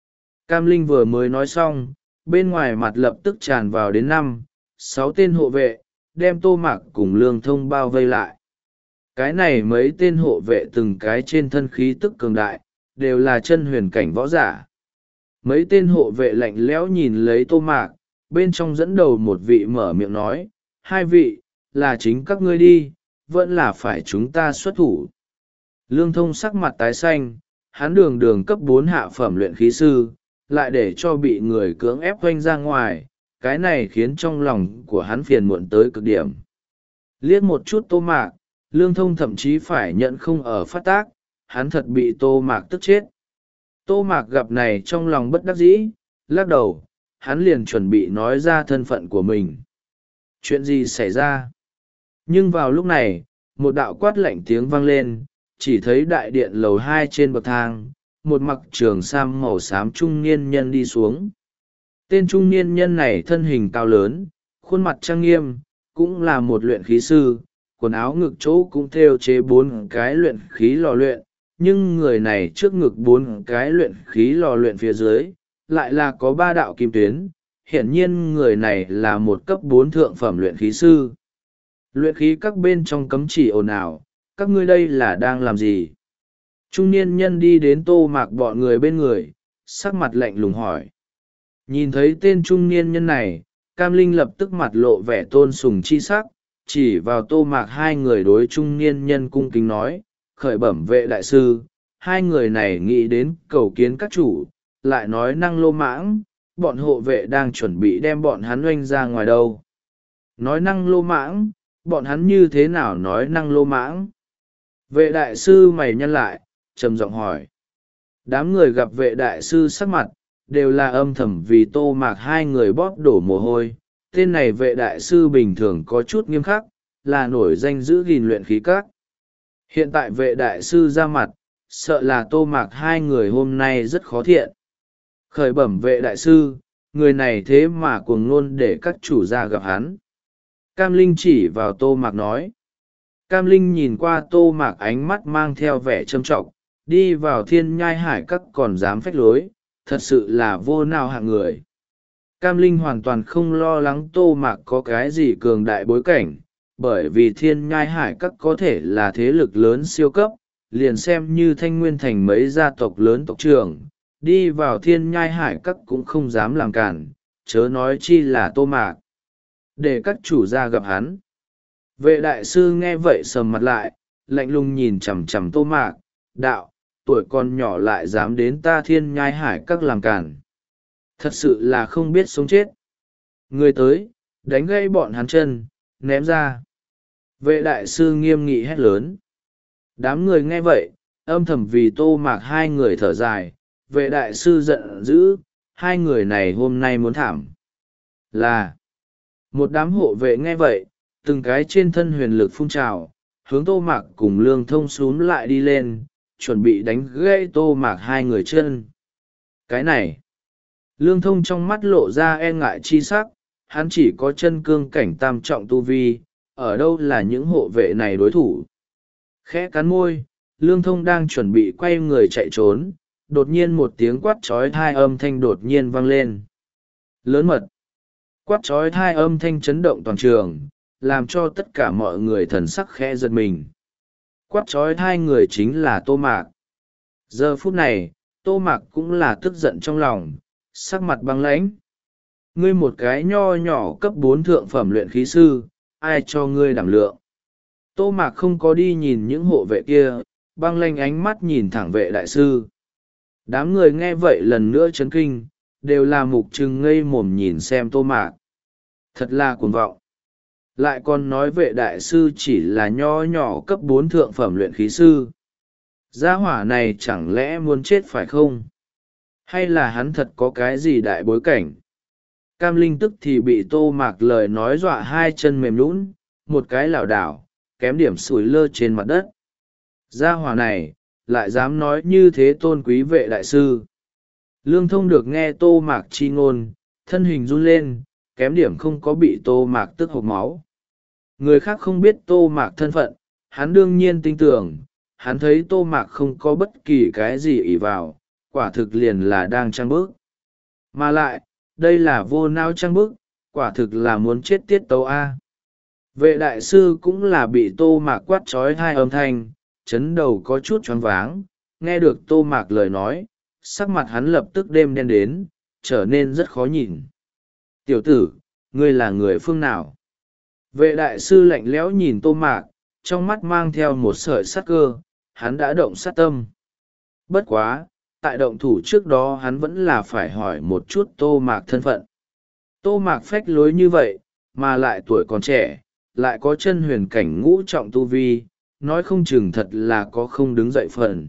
Cam Linh vừa mới nói xong, bên ngoài mặt lập tức tràn vào đến năm, sáu tên hộ vệ, đem Tô Mạc cùng Lương Thông bao vây lại. Cái này mấy tên hộ vệ từng cái trên thân khí tức cường đại, đều là chân huyền cảnh võ giả. Mấy tên hộ vệ lạnh lẽo nhìn lấy Tô Mạc, bên trong dẫn đầu một vị mở miệng nói, hai vị, là chính các ngươi đi, vẫn là phải chúng ta xuất thủ. Lương Thông sắc mặt tái xanh, hắn đường đường cấp bốn hạ phẩm luyện khí sư, lại để cho bị người cưỡng ép oanh ra ngoài, cái này khiến trong lòng của hắn phiền muộn tới cực điểm. Liếc một chút Tô Mạc, Lương Thông thậm chí phải nhận không ở phát tác, hắn thật bị Tô Mạc tức chết. Tô Mạc gặp này trong lòng bất đắc dĩ, lắc đầu, hắn liền chuẩn bị nói ra thân phận của mình. Chuyện gì xảy ra? Nhưng vào lúc này, một đạo quát lạnh tiếng vang lên, chỉ thấy đại điện lầu hai trên bậc thang, một mặc trường sam màu xám trung niên nhân đi xuống. Tên trung niên nhân này thân hình cao lớn, khuôn mặt trang nghiêm, cũng là một luyện khí sư, quần áo ngực chỗ cũng thêu chế bốn cái luyện khí lò luyện, nhưng người này trước ngực bốn cái luyện khí lò luyện phía dưới, lại là có ba đạo kim tuyến, hiển nhiên người này là một cấp bốn thượng phẩm luyện khí sư. Luyện khí các bên trong cấm chỉ ồn ào, các ngươi đây là đang làm gì? Trung niên nhân đi đến Tô Mạc bọn người bên người, sắc mặt lạnh lùng hỏi. Nhìn thấy tên trung niên nhân này, Cam Linh lập tức mặt lộ vẻ tôn sùng chi sắc, chỉ vào Tô Mạc hai người đối trung niên nhân cung kính nói, khởi bẩm vệ đại sư, hai người này nghĩ đến cầu kiến các chủ, lại nói năng lô mãng, bọn hộ vệ đang chuẩn bị đem bọn hắn oanh ra ngoài đâu. Nói năng lô mãng, bọn hắn như thế nào nói năng lô mãng? Vệ đại sư mày nhăn lại, trầm giọng hỏi. Đám người gặp vệ đại sư sắc mặt, đều là âm thầm vì Tô Mạc hai người bóp đổ mồ hôi. Tên này vệ đại sư bình thường có chút nghiêm khắc, là nổi danh giữ gìn luyện khí các. Hiện tại vệ đại sư ra mặt, sợ là Tô Mạc hai người hôm nay rất khó thiện. Khởi bẩm vệ đại sư, người này thế mà cuồng ngôn để các chủ gia gặp hắn. Cam Linh chỉ vào Tô Mạc nói. Cam Linh nhìn qua Tô Mạc ánh mắt mang theo vẻ trâm trọng, đi vào Thiên Nhai Hải các còn dám phách lối, thật sự là vô nào hạng người. Cam Linh hoàn toàn không lo lắng Tô Mạc có cái gì cường đại bối cảnh, bởi vì Thiên Nhai Hải các có thể là thế lực lớn siêu cấp, liền xem như Thanh Nguyên Thành mấy gia tộc lớn tộc trưởng, đi vào Thiên Nhai Hải các cũng không dám làm cản, chớ nói chi là Tô Mạc. Để các chủ gia gặp hắn. Vệ đại sư nghe vậy sầm mặt lại, lạnh lùng nhìn chằm chằm Tô Mạc, đạo, tuổi còn nhỏ lại dám đến ta Thiên Nhai Hải các làm cản. Thật sự là không biết sống chết. Người tới, đánh gây bọn hắn chân, ném ra. Vệ đại sư nghiêm nghị hét lớn. Đám người nghe vậy, âm thầm vì Tô Mạc hai người thở dài, vệ đại sư giận dữ, hai người này hôm nay muốn thảm. Là, một đám hộ vệ nghe vậy, từng cái trên thân huyền lực phun trào, hướng Tô Mạc cùng Lương Thông xúm lại đi lên, chuẩn bị đánh gãy Tô Mạc hai người chân. Cái này, Lương Thông trong mắt lộ ra e ngại chi sắc, hắn chỉ có chân cương cảnh tam trọng tu vi, ở đâu là những hộ vệ này đối thủ. Khẽ cắn môi, Lương Thông đang chuẩn bị quay người chạy trốn, đột nhiên một tiếng quát trói thai âm thanh đột nhiên vang lên. Lớn mật. Quát trói thai âm thanh chấn động toàn trường, làm cho tất cả mọi người thần sắc khẽ giật mình. Quát trói thai người chính là Tô Mạc. Giờ phút này, Tô Mạc cũng là tức giận trong lòng, sắc mặt băng lãnh. Ngươi một cái nho nhỏ cấp bốn thượng phẩm luyện khí sư, ai cho ngươi đảm lượng? Tô Mạc không có đi nhìn những hộ vệ kia, băng lãnh ánh mắt nhìn thẳng vệ đại sư. Đám người nghe vậy lần nữa chấn kinh, đều là mục trừng ngây mồm nhìn xem Tô Mạc. Thật là cuồng vọng. Lại còn nói vệ đại sư chỉ là nho nhỏ cấp bốn thượng phẩm luyện khí sư. Gia hỏa này chẳng lẽ muốn chết phải không? Hay là hắn thật có cái gì đại bối cảnh? Cam Linh tức thì bị Tô Mạc lời nói dọa hai chân mềm lún, một cái lảo đảo, kém điểm sủi lơ trên mặt đất. Gia hỏa này, lại dám nói như thế tôn quý vệ đại sư. Lương Thông được nghe Tô Mạc chi ngôn, thân hình run lên, kém điểm không có bị Tô Mạc tức hộc máu. Người khác không biết Tô Mạc thân phận, hắn đương nhiên tin tưởng, hắn thấy Tô Mạc không có bất kỳ cái gì ỷ vào, quả thực liền là đang trăng bức. Mà lại, đây là vô não trăng bức, quả thực là muốn chết tiết tấu A. Vệ đại sư cũng là bị Tô Mạc quát trói hai âm thanh, chấn đầu có chút choáng váng, nghe được Tô Mạc lời nói, sắc mặt hắn lập tức đêm đen đến, trở nên rất khó nhìn. Tiểu tử, ngươi là người phương nào? Vệ đại sư lạnh lẽo nhìn Tô Mạc, trong mắt mang theo một sợi sát cơ, hắn đã động sát tâm. Bất quá, tại động thủ trước đó hắn vẫn là phải hỏi một chút Tô Mạc thân phận. Tô Mạc phách lối như vậy, mà lại tuổi còn trẻ, lại có chân huyền cảnh ngũ trọng tu vi, nói không chừng thật là có không đứng dậy phần.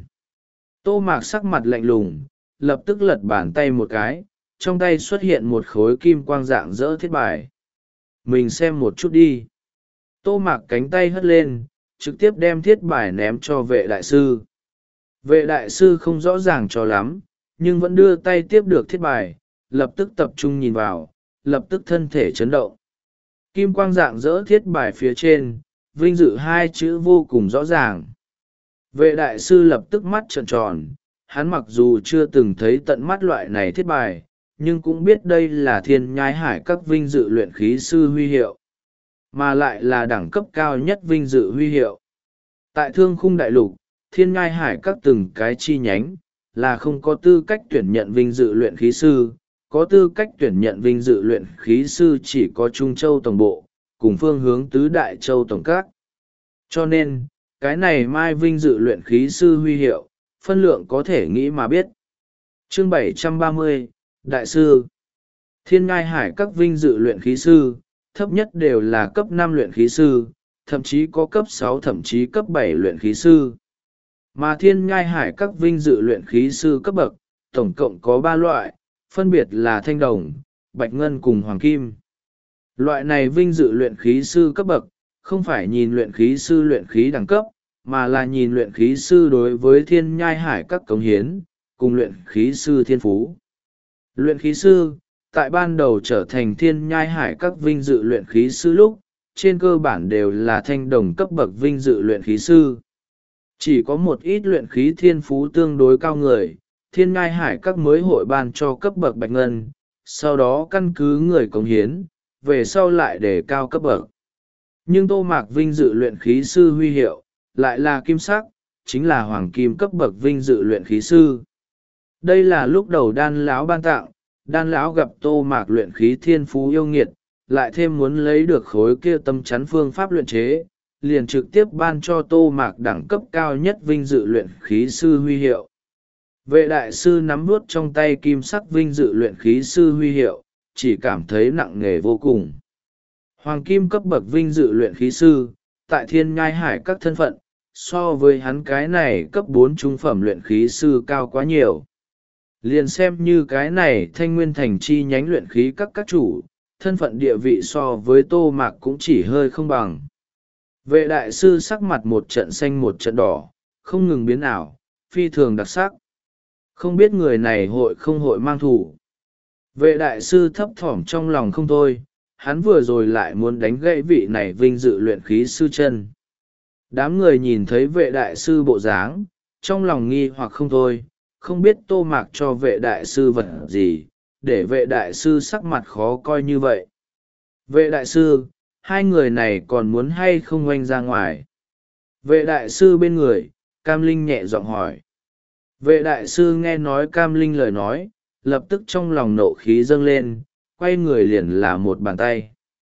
Tô Mạc sắc mặt lạnh lùng, lập tức lật bàn tay một cái, trong tay xuất hiện một khối kim quang dạng dỡ thiết bài. Mình xem một chút đi. Tô Mạc cánh tay hất lên, trực tiếp đem thiết bài ném cho vệ đại sư. Vệ đại sư không rõ ràng cho lắm, nhưng vẫn đưa tay tiếp được thiết bài, lập tức tập trung nhìn vào, lập tức thân thể chấn động. Kim quang rạng rỡ thiết bài phía trên, vinh dự hai chữ vô cùng rõ ràng. Vệ đại sư lập tức mắt trợn tròn, hắn mặc dù chưa từng thấy tận mắt loại này thiết bài, nhưng cũng biết đây là thiên nhai hải các vinh dự luyện khí sư huy hiệu, mà lại là đẳng cấp cao nhất vinh dự huy hiệu. Tại thương khung đại lục, thiên nhai hải các từng cái chi nhánh, là không có tư cách tuyển nhận vinh dự luyện khí sư, có tư cách tuyển nhận vinh dự luyện khí sư chỉ có Trung Châu Tổng Bộ, cùng phương hướng tứ Đại Châu Tổng Các. Cho nên, cái này mai vinh dự luyện khí sư huy hiệu, phân lượng có thể nghĩ mà biết. Chương bảy trăm ba mươi, Đại sư. Thiên ngai hải các vinh dự luyện khí sư, thấp nhất đều là cấp năm luyện khí sư, thậm chí có cấp sáu thậm chí cấp bảy luyện khí sư. Mà thiên ngai hải các vinh dự luyện khí sư cấp bậc, tổng cộng có ba loại, phân biệt là thanh đồng, bạch ngân cùng hoàng kim. Loại này vinh dự luyện khí sư cấp bậc, không phải nhìn luyện khí sư luyện khí đẳng cấp, mà là nhìn luyện khí sư đối với thiên nhai hải các cống hiến, cùng luyện khí sư thiên phú. Luyện khí sư, tại ban đầu trở thành thiên nhai hải các vinh dự luyện khí sư lúc, trên cơ bản đều là thanh đồng cấp bậc vinh dự luyện khí sư. Chỉ có một ít luyện khí thiên phú tương đối cao người, thiên nhai hải các mới hội ban cho cấp bậc bạch ngân, sau đó căn cứ người cống hiến, về sau lại để cao cấp bậc. Nhưng Tô Mạc vinh dự luyện khí sư huy hiệu, lại là kim sắc, chính là hoàng kim cấp bậc vinh dự luyện khí sư. Đây là lúc đầu đan lão ban tặng, đan lão gặp Tô Mạc luyện khí thiên phú yêu nghiệt, lại thêm muốn lấy được khối kia tâm chắn phương pháp luyện chế, liền trực tiếp ban cho Tô Mạc đẳng cấp cao nhất vinh dự luyện khí sư huy hiệu. Vệ đại sư nắm vuốt trong tay kim sắc vinh dự luyện khí sư huy hiệu, chỉ cảm thấy nặng nề vô cùng. Hoàng kim cấp bậc vinh dự luyện khí sư, tại thiên nhai hải các thân phận, so với hắn cái này cấp bốn trung phẩm luyện khí sư cao quá nhiều. Liền xem như cái này thanh nguyên thành chi nhánh luyện khí các các chủ, thân phận địa vị so với Tô Mạc cũng chỉ hơi không bằng. Vệ đại sư sắc mặt một trận xanh một trận đỏ, không ngừng biến ảo, phi thường đặc sắc. Không biết người này hội không hội mang thủ. Vệ đại sư thấp thỏm trong lòng không thôi, hắn vừa rồi lại muốn đánh gãy vị này vinh dự luyện khí sư chân. Đám người nhìn thấy vệ đại sư bộ dáng, trong lòng nghi hoặc không thôi, không biết Tô Mạc cho vệ đại sư vật gì, để vệ đại sư sắc mặt khó coi như vậy. Vệ đại sư, hai người này còn muốn hay không oanh ra ngoài? Vệ đại sư bên người, Cam Linh nhẹ giọng hỏi. Vệ đại sư nghe nói Cam Linh lời nói, lập tức trong lòng nộ khí dâng lên, quay người liền là một bàn tay.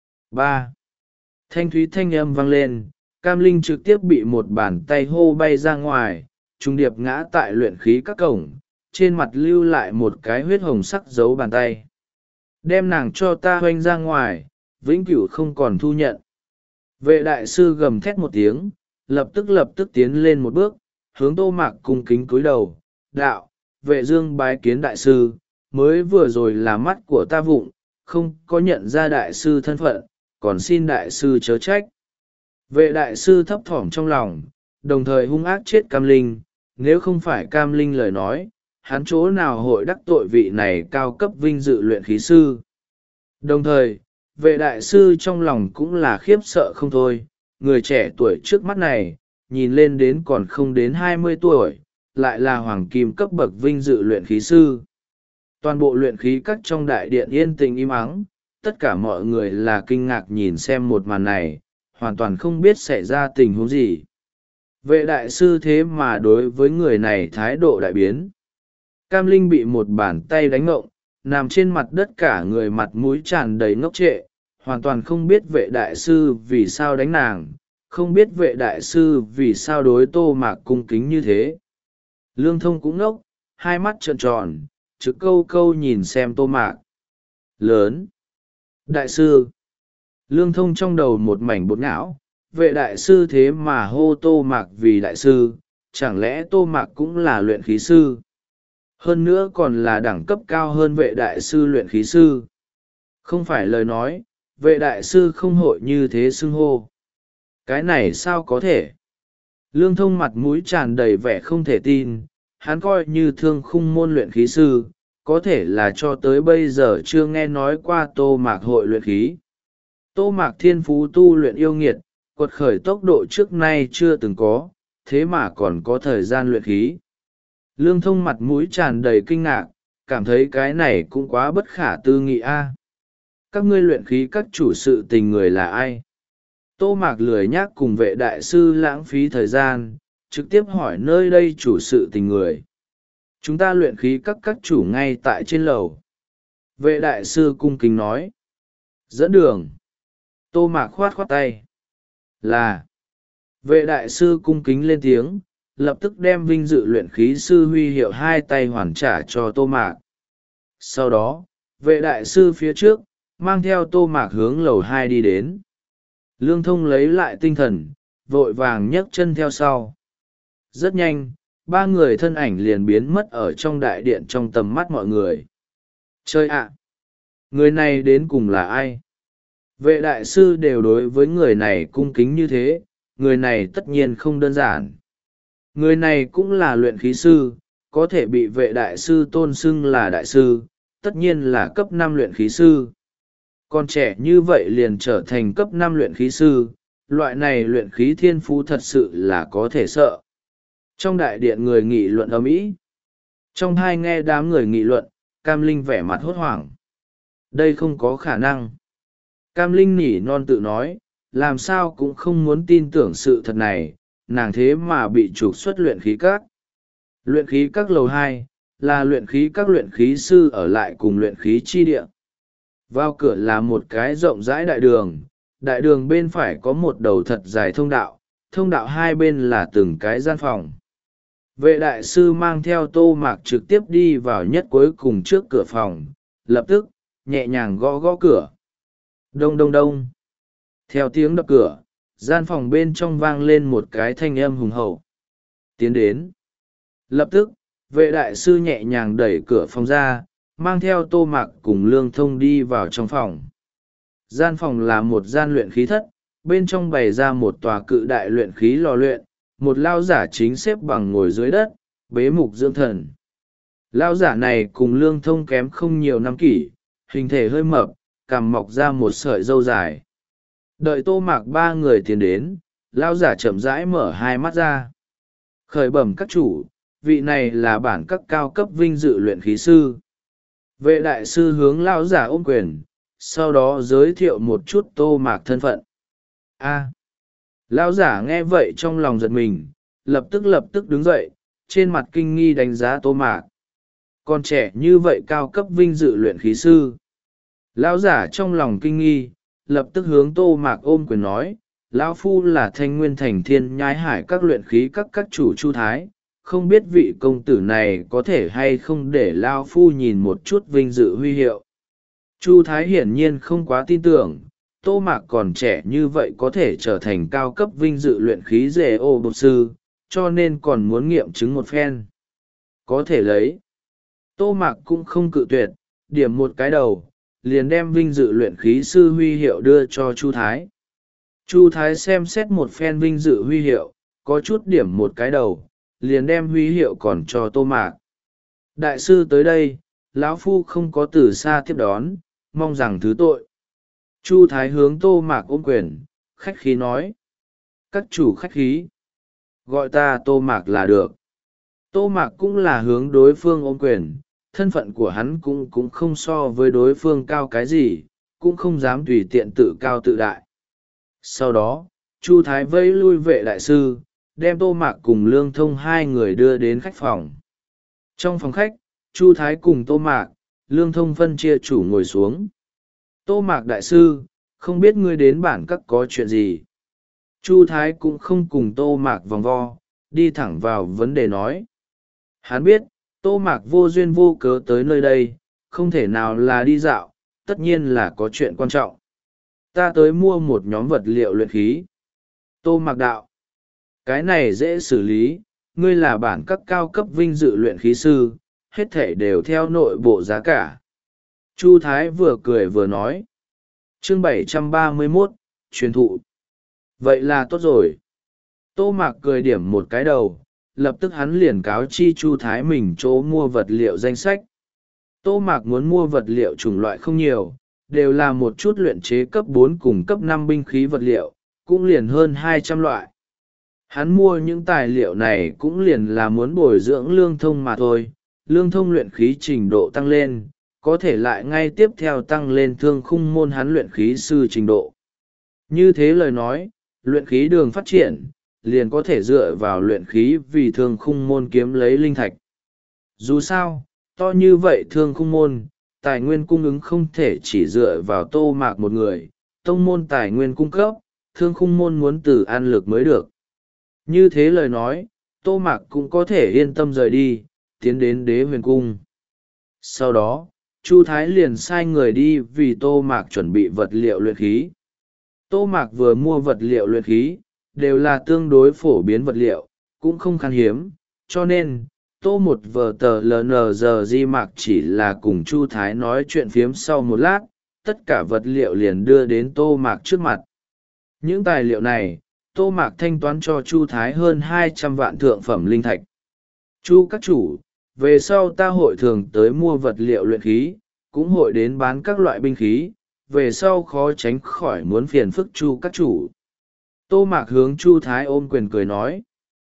Ba. Thanh thúy thanh âm vang lên, Cam Linh trực tiếp bị một bàn tay hô bay ra ngoài, trung điệp ngã tại luyện khí các cổng, trên mặt lưu lại một cái huyết hồng sắc dấu bàn tay. Đem nàng cho ta hoanh ra ngoài, vĩnh cửu không còn thu nhận. Vệ đại sư gầm thét một tiếng, lập tức lập tức tiến lên một bước, hướng Tô Mạc cung kính cúi đầu. Đạo, vệ dương bái kiến đại sư, mới vừa rồi là mắt của ta vụng, không có nhận ra đại sư thân phận, còn xin đại sư chớ trách. Vệ đại sư thấp thỏm trong lòng, đồng thời hung ác chết Cam Linh, nếu không phải Cam Linh lời nói, hắn chỗ nào hội đắc tội vị này cao cấp vinh dự luyện khí sư. Đồng thời, vệ đại sư trong lòng cũng là khiếp sợ không thôi, người trẻ tuổi trước mắt này, nhìn lên đến còn không đến hai mươi tuổi, lại là hoàng kim cấp bậc vinh dự luyện khí sư. Toàn bộ luyện khí các trong đại điện yên tĩnh im ắng, tất cả mọi người là kinh ngạc nhìn xem một màn này, hoàn toàn không biết xảy ra tình huống gì. Vệ đại sư thế mà đối với người này thái độ đại biến. Cam Linh bị một bàn tay đánh ngộng, nằm trên mặt đất cả người mặt mũi tràn đầy ngốc trệ, hoàn toàn không biết vệ đại sư vì sao đánh nàng, không biết vệ đại sư vì sao đối Tô Mạc cung kính như thế. Lương Thông cũng ngốc, hai mắt trợn tròn, trực câu câu nhìn xem Tô Mạc. Lớn! Đại sư! Lương Thông trong đầu một mảnh bột não, vệ đại sư thế mà hô Tô Mạc vì đại sư, chẳng lẽ Tô Mạc cũng là luyện khí sư? Hơn nữa còn là đẳng cấp cao hơn vệ đại sư luyện khí sư. Không phải lời nói, vệ đại sư không hội như thế xưng hô. Cái này sao có thể? Lương Thông mặt mũi tràn đầy vẻ không thể tin, hắn coi như thương khung môn luyện khí sư, có thể là cho tới bây giờ chưa nghe nói qua Tô Mạc hội luyện khí. Tô Mạc thiên phú tu luyện yêu nghiệt, quật khởi tốc độ trước nay chưa từng có, thế mà còn có thời gian luyện khí. Lương Thông mặt mũi tràn đầy kinh ngạc, cảm thấy cái này cũng quá bất khả tư nghị a. Các ngươi luyện khí các chủ sự tình người là ai? Tô Mạc lười nhác cùng vệ đại sư lãng phí thời gian, trực tiếp hỏi nơi đây chủ sự tình người. Chúng ta luyện khí các các chủ ngay tại trên lầu. Vệ đại sư cung kính nói. Dẫn đường. Tô Mạc khoát khoát tay. Là. Vệ đại sư cung kính lên tiếng, lập tức đem vinh dự luyện khí sư huy hiệu hai tay hoàn trả cho Tô Mạc. Sau đó, vệ đại sư phía trước, mang theo Tô Mạc hướng lầu hai đi đến. Lương Thông lấy lại tinh thần, vội vàng nhấc chân theo sau. Rất nhanh, ba người thân ảnh liền biến mất ở trong đại điện trong tầm mắt mọi người. Chơi ạ! Người này đến cùng là ai? Vệ đại sư đều đối với người này cung kính như thế, người này tất nhiên không đơn giản. Người này cũng là luyện khí sư, có thể bị vệ đại sư tôn xưng là đại sư, tất nhiên là cấp năm luyện khí sư. Còn trẻ như vậy liền trở thành cấp năm luyện khí sư, loại này luyện khí thiên phú thật sự là có thể sợ. Trong đại điện người nghị luận ầm ĩ. Trong hai nghe đám người nghị luận, Cam Linh vẻ mặt hốt hoảng. Đây không có khả năng. Cam Linh nỉ non tự nói, làm sao cũng không muốn tin tưởng sự thật này, nàng thế mà bị trục xuất luyện khí các. Luyện khí các lầu hai, là luyện khí các luyện khí sư ở lại cùng luyện khí chi địa. Vào cửa là một cái rộng rãi đại đường, đại đường bên phải có một đầu thật dài thông đạo, thông đạo hai bên là từng cái gian phòng. Vệ đại sư mang theo Tô Mạc trực tiếp đi vào nhất cuối cùng trước cửa phòng, lập tức, nhẹ nhàng gõ gõ cửa. Đông đông đông. Theo tiếng đập cửa, gian phòng bên trong vang lên một cái thanh âm hùng hậu. Tiến đến. Lập tức, vệ đại sư nhẹ nhàng đẩy cửa phòng ra, mang theo Tô Mạc cùng Lương Thông đi vào trong phòng. Gian phòng là một gian luyện khí thất, bên trong bày ra một tòa cự đại luyện khí lò luyện, một lao giả chính xếp bằng ngồi dưới đất, bế mục dưỡng thần. Lao giả này cùng Lương Thông kém không nhiều năm kỷ, hình thể hơi mập, cằm mọc ra một sợi râu dài. Đợi Tô Mạc ba người tiến đến, lao giả chậm rãi mở hai mắt ra. Khởi bẩm các chủ, vị này là bản các cao cấp vinh dự luyện khí sư. Vệ đại sư hướng lao giả ôm quyền, sau đó giới thiệu một chút Tô Mạc thân phận. A. Lao giả nghe vậy trong lòng giật mình, lập tức lập tức đứng dậy, trên mặt kinh nghi đánh giá Tô Mạc. Còn trẻ như vậy cao cấp vinh dự luyện khí sư. Lão giả trong lòng kinh nghi, lập tức hướng Tô Mạc ôm quyền nói, lão phu là Thanh Nguyên Thành Thiên Nhai Hải các luyện khí các các chủ Chu Thái, không biết vị công tử này có thể hay không để lão phu nhìn một chút vinh dự huy hiệu. Chu Thái hiển nhiên không quá tin tưởng, Tô Mạc còn trẻ như vậy có thể trở thành cao cấp vinh dự luyện khí rể ô bột sư, cho nên còn muốn nghiệm chứng một phen. Có thể lấy. Tô Mạc cũng không cự tuyệt, điểm một cái đầu, liền đem vinh dự luyện khí sư huy hiệu đưa cho Chu Thái. Chu Thái xem xét một phen vinh dự huy hiệu, có chút điểm một cái đầu, liền đem huy hiệu còn cho Tô Mạc. Đại sư tới đây, lão phu không có từ xa tiếp đón, mong rằng thứ tội. Chu Thái hướng Tô Mạc ôm quyền, khách khí nói. Các chủ khách khí. Gọi ta Tô Mạc là được. Tô Mạc cũng là hướng đối phương ôm quyền, thân phận của hắn cũng cũng không so với đối phương cao cái gì, cũng không dám tùy tiện tự cao tự đại. Sau đó, Chu Thái vẫy lui vệ đại sư, đem Tô Mạc cùng Lương Thông hai người đưa đến khách phòng. Trong phòng khách, Chu Thái cùng Tô Mạc, Lương Thông phân chia chủ ngồi xuống. Tô Mạc đại sư, không biết ngươi đến bản các có chuyện gì. Chu Thái cũng không cùng Tô Mạc vòng vo, đi thẳng vào vấn đề nói. Hắn biết, Tô Mạc vô duyên vô cớ tới nơi đây, không thể nào là đi dạo, tất nhiên là có chuyện quan trọng. Ta tới mua một nhóm vật liệu luyện khí. Tô Mạc đạo. Cái này dễ xử lý, ngươi là bản các cao cấp vinh dự luyện khí sư, hết thể đều theo nội bộ giá cả. Chu Thái vừa cười vừa nói. Chương bảy trăm ba mươi mốt, truyền thụ. Vậy là tốt rồi. Tô Mạc cười điểm một cái đầu, lập tức hắn liền cáo chi Chu Thái mình chỗ mua vật liệu danh sách. Tô Mạc muốn mua vật liệu chủng loại không nhiều, đều là một chút luyện chế cấp bốn cùng cấp năm binh khí vật liệu, cũng liền hơn hai trăm loại. Hắn mua những tài liệu này cũng liền là muốn bồi dưỡng Lương Thông mà thôi, Lương Thông luyện khí trình độ tăng lên, có thể lại ngay tiếp theo tăng lên thương khung môn hắn luyện khí sư trình độ. Như thế lời nói, luyện khí đường phát triển, liền có thể dựa vào luyện khí vì thương khung môn kiếm lấy linh thạch. Dù sao, to như vậy thương khung môn, tài nguyên cung ứng không thể chỉ dựa vào Tô Mạc một người, tông môn tài nguyên cung cấp, thương khung môn muốn từ an lực mới được. Như thế lời nói, Tô Mạc cũng có thể yên tâm rời đi, tiến đến Đế Huyền Cung. Sau đó, Chu Thái liền sai người đi vì Tô Mạc chuẩn bị vật liệu luyện khí. Tô Mạc vừa mua vật liệu luyện khí, đều là tương đối phổ biến vật liệu, cũng không khan hiếm, cho nên, Tô một vờ tờ lờ nờ giờ di mạc chỉ là cùng Chu Thái nói chuyện phiếm sau một lát, tất cả vật liệu liền đưa đến Tô Mạc trước mặt. Những tài liệu này, Tô Mạc thanh toán cho Chu Thái hơn hai trăm vạn thượng phẩm linh thạch. Chu các chủ, về sau ta hội thường tới mua vật liệu luyện khí, cũng hội đến bán các loại binh khí, về sau khó tránh khỏi muốn phiền phức Chu các chủ. Tô Mạc hướng Chu Thái ôm quyền cười nói.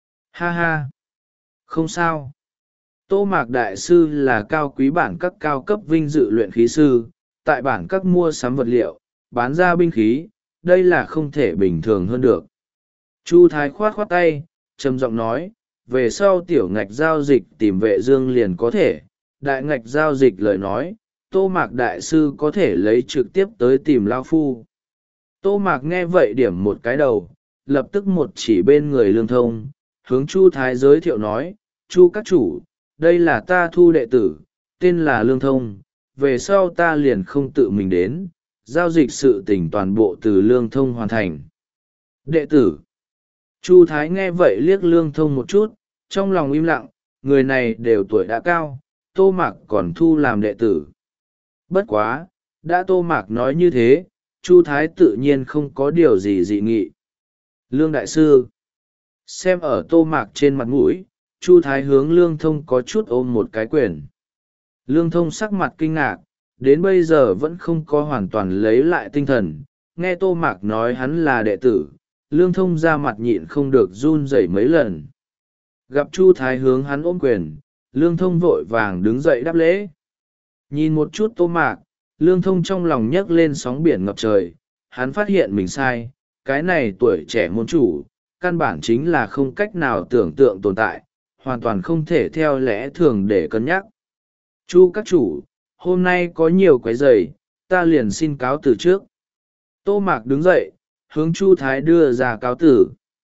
Ha ha! Không sao. Tô Mạc Đại Sư là cao quý bản các cao cấp vinh dự luyện khí sư, tại bản các mua sắm vật liệu, bán ra binh khí, đây là không thể bình thường hơn được. Chu Thái khoát khoát tay, trầm giọng nói, về sau tiểu ngạch giao dịch tìm Vệ Dương liền có thể, đại ngạch giao dịch lời nói, Tô Mạc Đại Sư có thể lấy trực tiếp tới tìm Lao Phu. Tô Mạc nghe vậy điểm một cái đầu, lập tức một chỉ bên người Lương Thông, hướng Chu Thái giới thiệu nói, Chu các chủ, đây là ta thu đệ tử, tên là Lương Thông, về sau ta liền không tự mình đến, giao dịch sự tình toàn bộ từ Lương Thông hoàn thành. Đệ tử. Chu Thái nghe vậy liếc Lương Thông một chút, trong lòng im lặng, người này đều tuổi đã cao, Tô Mạc còn thu làm đệ tử. Bất quá, đã Tô Mạc nói như thế, Chu Thái tự nhiên không có điều gì dị nghị. Lương Đại Sư. Xem ở Tô Mạc trên mặt mũi, Chu Thái hướng Lương Thông có chút ôm một cái quyền. Lương Thông sắc mặt kinh ngạc, đến bây giờ vẫn không có hoàn toàn lấy lại tinh thần, nghe Tô Mạc nói hắn là đệ tử, Lương Thông ra mặt nhịn không được run rẩy mấy lần. Gặp Chu Thái hướng hắn ôm quyền, Lương Thông vội vàng đứng dậy đáp lễ. Nhìn một chút Tô Mạc, Lương Thông trong lòng nhấc lên sóng biển ngập trời, hắn phát hiện mình sai, cái này tuổi trẻ môn chủ, căn bản chính là không cách nào tưởng tượng tồn tại, hoàn toàn không thể theo lẽ thường để cân nhắc. Chu các chủ, hôm nay có nhiều quấy rầy, ta liền xin cáo từ trước. Tô Mạc đứng dậy, hướng Chu Thái đưa ra cáo tử.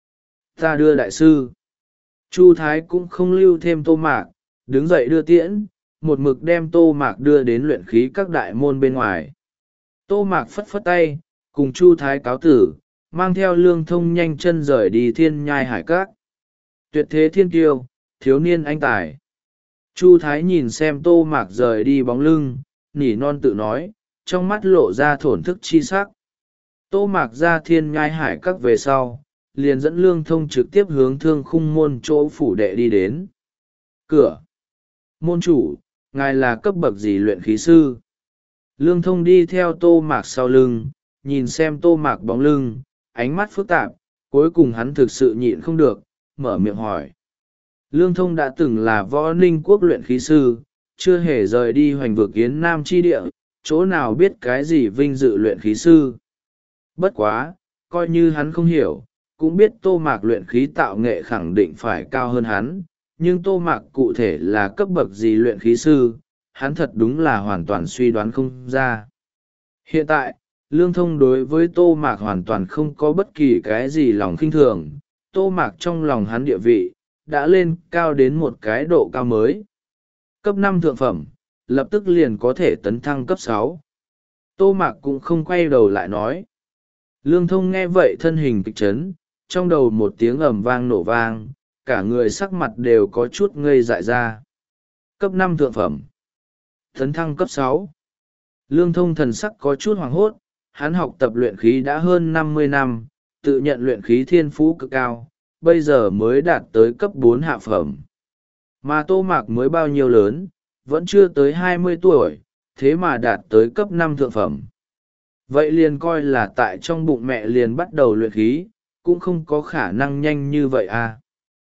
Ta đưa đại sư. Chu Thái cũng không lưu thêm Tô Mạc, đứng dậy đưa tiễn, một mực đem Tô Mạc đưa đến luyện khí các đại môn bên ngoài. Tô Mạc phất phất tay, cùng Chu Thái cáo tử, mang theo Lương Thông nhanh chân rời đi Thiên Nhai Hải Các. Tuyệt thế thiên kiêu, thiếu niên anh tài. Chu Thái nhìn xem Tô Mạc rời đi bóng lưng, nỉ non tự nói, trong mắt lộ ra thổn thức chi sắc. Tô Mạc ra Thiên Nhai Hải Các về sau, liền dẫn Lương Thông trực tiếp hướng Thương Khung môn chỗ phủ đệ đi đến. Cửa. Môn chủ, ngài là cấp bậc gì luyện khí sư? Lương Thông đi theo Tô Mạc sau lưng, nhìn xem Tô Mạc bóng lưng, ánh mắt phức tạp, cuối cùng hắn thực sự nhịn không được, mở miệng hỏi. Lương Thông đã từng là võ ninh quốc luyện khí sư, chưa hề rời đi hoành vực Yến Nam chi địa, chỗ nào biết cái gì vinh dự luyện khí sư. Bất quá, coi như hắn không hiểu, cũng biết Tô Mạc luyện khí tạo nghệ khẳng định phải cao hơn hắn, nhưng Tô Mạc cụ thể là cấp bậc gì luyện khí sư, hắn thật đúng là hoàn toàn suy đoán không ra. Hiện tại, Lương Thông đối với Tô Mạc hoàn toàn không có bất kỳ cái gì lòng khinh thường, Tô Mạc trong lòng hắn địa vị, đã lên cao đến một cái độ cao mới. Cấp năm thượng phẩm, lập tức liền có thể tấn thăng cấp sáu. Tô Mạc cũng không quay đầu lại nói. Lương Thông nghe vậy thân hình kịch chấn, trong đầu một tiếng ầm vang nổ vang, cả người sắc mặt đều có chút ngây dại ra. Cấp năm thượng phẩm, tấn thăng cấp sáu. Lương Thông thần sắc có chút hoảng hốt, hắn học tập luyện khí đã hơn năm mươi năm, tự nhận luyện khí thiên phú cực cao, bây giờ mới đạt tới cấp bốn hạ phẩm. Mà Tô Mạc mới bao nhiêu lớn, vẫn chưa tới hai mươi tuổi, thế mà đạt tới cấp năm thượng phẩm. Vậy liền coi là tại trong bụng mẹ liền bắt đầu luyện khí, cũng không có khả năng nhanh như vậy à.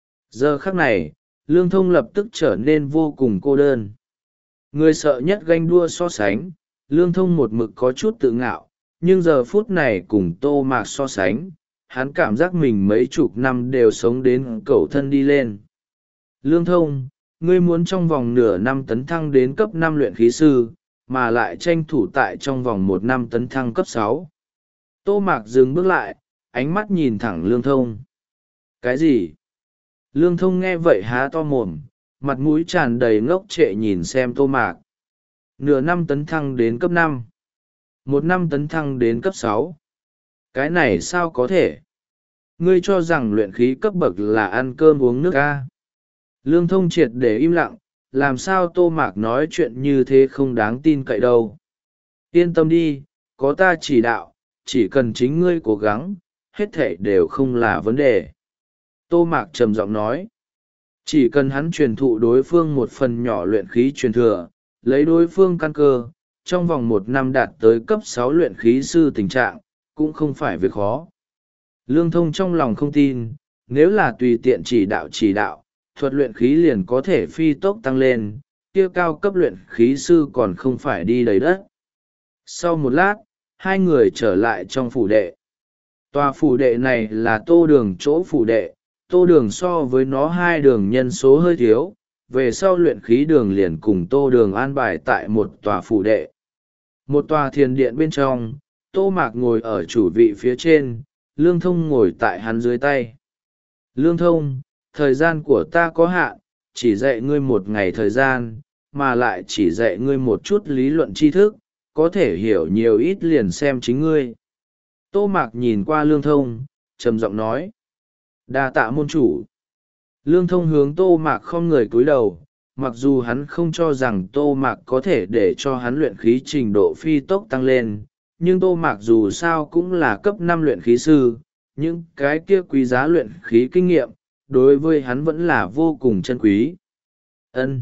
Giờ khắc này, Lương Thông lập tức trở nên vô cùng cô đơn. Người sợ nhất ganh đua so sánh, Lương Thông một mực có chút tự ngạo, nhưng giờ phút này cùng Tô Mạc so sánh, hắn cảm giác mình mấy chục năm đều sống đến cẩu thân đi lên. Lương Thông, ngươi muốn trong vòng nửa năm tấn thăng đến cấp năm luyện khí sư, mà lại tranh thủ tại trong vòng một năm tấn thăng cấp sáu. Tô Mạc dừng bước lại, ánh mắt nhìn thẳng Lương Thông. Cái gì? Lương Thông nghe vậy há to mồm, mặt mũi tràn đầy ngốc trệ nhìn xem Tô Mạc. Nửa năm tấn thăng đến cấp năm. Một năm tấn thăng đến cấp sáu. Cái này sao có thể? Ngươi cho rằng luyện khí cấp bậc là ăn cơm uống nước à? Lương Thông triệt để im lặng, làm sao Tô Mạc nói chuyện như thế không đáng tin cậy đâu. Yên tâm đi, có ta chỉ đạo, chỉ cần chính ngươi cố gắng, hết thảy đều không là vấn đề. Tô Mạc trầm giọng nói, chỉ cần hắn truyền thụ đối phương một phần nhỏ luyện khí truyền thừa, lấy đối phương căn cơ, trong vòng một năm đạt tới cấp sáu luyện khí sư tình trạng, cũng không phải việc khó. Lương Thông trong lòng không tin, nếu là tùy tiện chỉ đạo chỉ đạo, thuật luyện khí liền có thể phi tốc tăng lên, kia cao cấp luyện khí sư còn không phải đi đầy đất. Sau một lát, hai người trở lại trong phủ đệ. Tòa phủ đệ này là Tô Đường chỗ phủ đệ, Tô Đường so với nó hai đường nhân số hơi thiếu, về sau luyện khí đường liền cùng Tô Đường an bài tại một tòa phủ đệ. Một tòa thiền điện bên trong, Tô Mạc ngồi ở chủ vị phía trên, Lương Thông ngồi tại hắn dưới tay. Lương Thông, thời gian của ta có hạn, chỉ dạy ngươi một ngày thời gian, mà lại chỉ dạy ngươi một chút lý luận tri thức, có thể hiểu nhiều ít liền xem chính ngươi. Tô Mạc nhìn qua Lương Thông, trầm giọng nói. Đa tạ môn chủ. Lương Thông hướng Tô Mạc không người cúi đầu, mặc dù hắn không cho rằng Tô Mạc có thể để cho hắn luyện khí trình độ phi tốc tăng lên, nhưng Tô Mạc dù sao cũng là cấp năm luyện khí sư, những cái kia quý giá luyện khí kinh nghiệm, đối với hắn vẫn là vô cùng chân quý. Ân.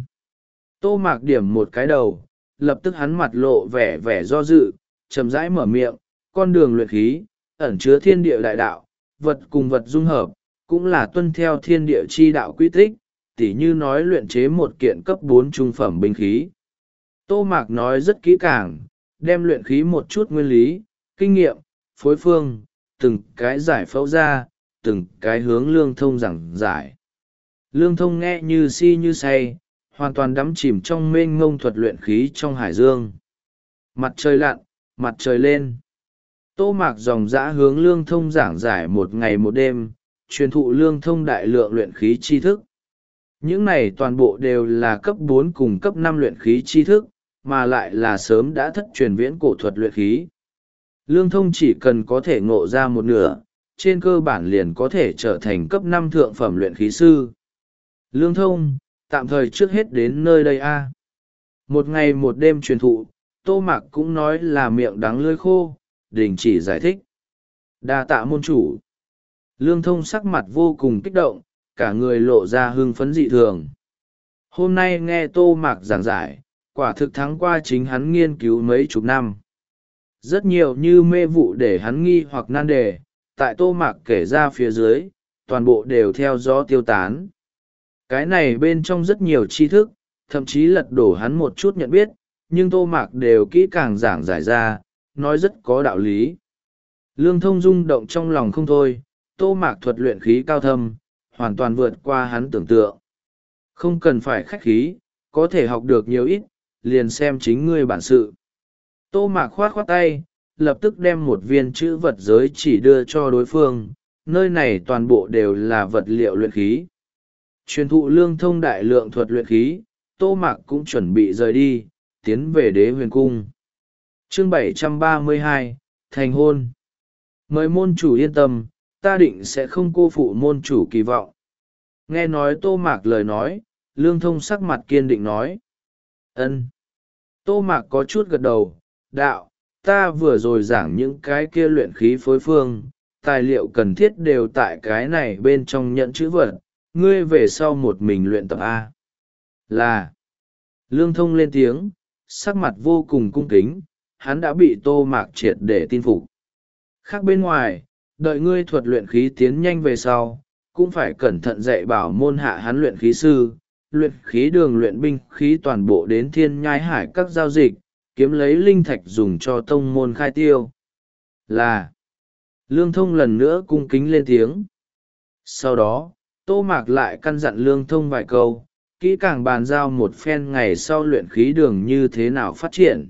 Tô Mạc điểm một cái đầu, lập tức hắn mặt lộ vẻ vẻ do dự, chậm rãi mở miệng, con đường luyện khí, ẩn chứa thiên địa đại đạo, vật cùng vật dung hợp, cũng là tuân theo thiên địa chi đạo quy tích, tỉ như nói luyện chế một kiện cấp bốn trung phẩm binh khí. Tô Mạc nói rất kỹ càng, đem luyện khí một chút nguyên lý, kinh nghiệm, phối phương, từng cái giải phẫu ra, từng cái hướng Lương Thông giảng giải. Lương Thông nghe như si như say, hoàn toàn đắm chìm trong mênh mông thuật luyện khí trong hải dương. Mặt trời lặn, mặt trời lên. Tô Mạc dòng dã hướng Lương Thông giảng giải một ngày một đêm, truyền thụ Lương Thông đại lượng luyện khí tri thức. Những này toàn bộ đều là cấp bốn cùng cấp năm luyện khí tri thức, mà lại là sớm đã thất truyền viễn cổ thuật luyện khí. Lương Thông chỉ cần có thể ngộ ra một nửa, trên cơ bản liền có thể trở thành cấp năm thượng phẩm luyện khí sư. Lương Thông, tạm thời trước hết đến nơi đây a. Một ngày một đêm truyền thụ, Tô Mạc cũng nói là miệng đắng lưỡi khô, đình chỉ giải thích. Đa tạ môn chủ. Lương Thông sắc mặt vô cùng kích động, cả người lộ ra hưng phấn dị thường. Hôm nay nghe Tô Mạc giảng giải, quả thực thắng qua chính hắn nghiên cứu mấy chục năm. Rất nhiều như mê vụ để hắn nghi hoặc nan đề, tại Tô Mạc kể ra phía dưới, toàn bộ đều theo gió tiêu tán. Cái này bên trong rất nhiều tri thức, thậm chí lật đổ hắn một chút nhận biết, nhưng Tô Mạc đều kỹ càng giảng giải ra, nói rất có đạo lý. Lương Thông rung động trong lòng không thôi, Tô Mạc thuật luyện khí cao thâm, hoàn toàn vượt qua hắn tưởng tượng. Không cần phải khách khí, có thể học được nhiều ít, liền xem chính ngươi bản sự. Tô Mạc khoát khoát tay, lập tức đem một viên chữ vật giới chỉ đưa cho đối phương, nơi này toàn bộ đều là vật liệu luyện khí. Truyền thụ Lương Thông đại lượng thuật luyện khí, Tô Mạc cũng chuẩn bị rời đi, tiến về Đế Huyền Cung. Chương bảy trăm ba mươi hai, Thành hôn. Mời môn chủ yên tâm, ta định sẽ không cô phụ môn chủ kỳ vọng. Nghe nói Tô Mạc lời nói, Lương Thông sắc mặt kiên định nói. Ân. Tô Mạc có chút gật đầu, đạo, ta vừa rồi giảng những cái kia luyện khí phối phương, tài liệu cần thiết đều tại cái này bên trong nhẫn chữ vật, ngươi về sau một mình luyện tập a. Là. Lương Thông lên tiếng, sắc mặt vô cùng cung kính, hắn đã bị Tô Mạc triệt để tin phục. Khác bên ngoài, đợi ngươi thuật luyện khí tiến nhanh về sau, cũng phải cẩn thận dạy bảo môn hạ hắn luyện khí sư, luyện khí đường luyện binh khí toàn bộ đến Thiên Nhai Hải các giao dịch, kiếm lấy linh thạch dùng cho tông môn khai tiêu. Là. Lương Thông lần nữa cung kính lên tiếng. Sau đó, Tô Mạc lại căn dặn Lương Thông vài câu, kỹ càng bàn giao một phen ngày sau luyện khí đường như thế nào phát triển.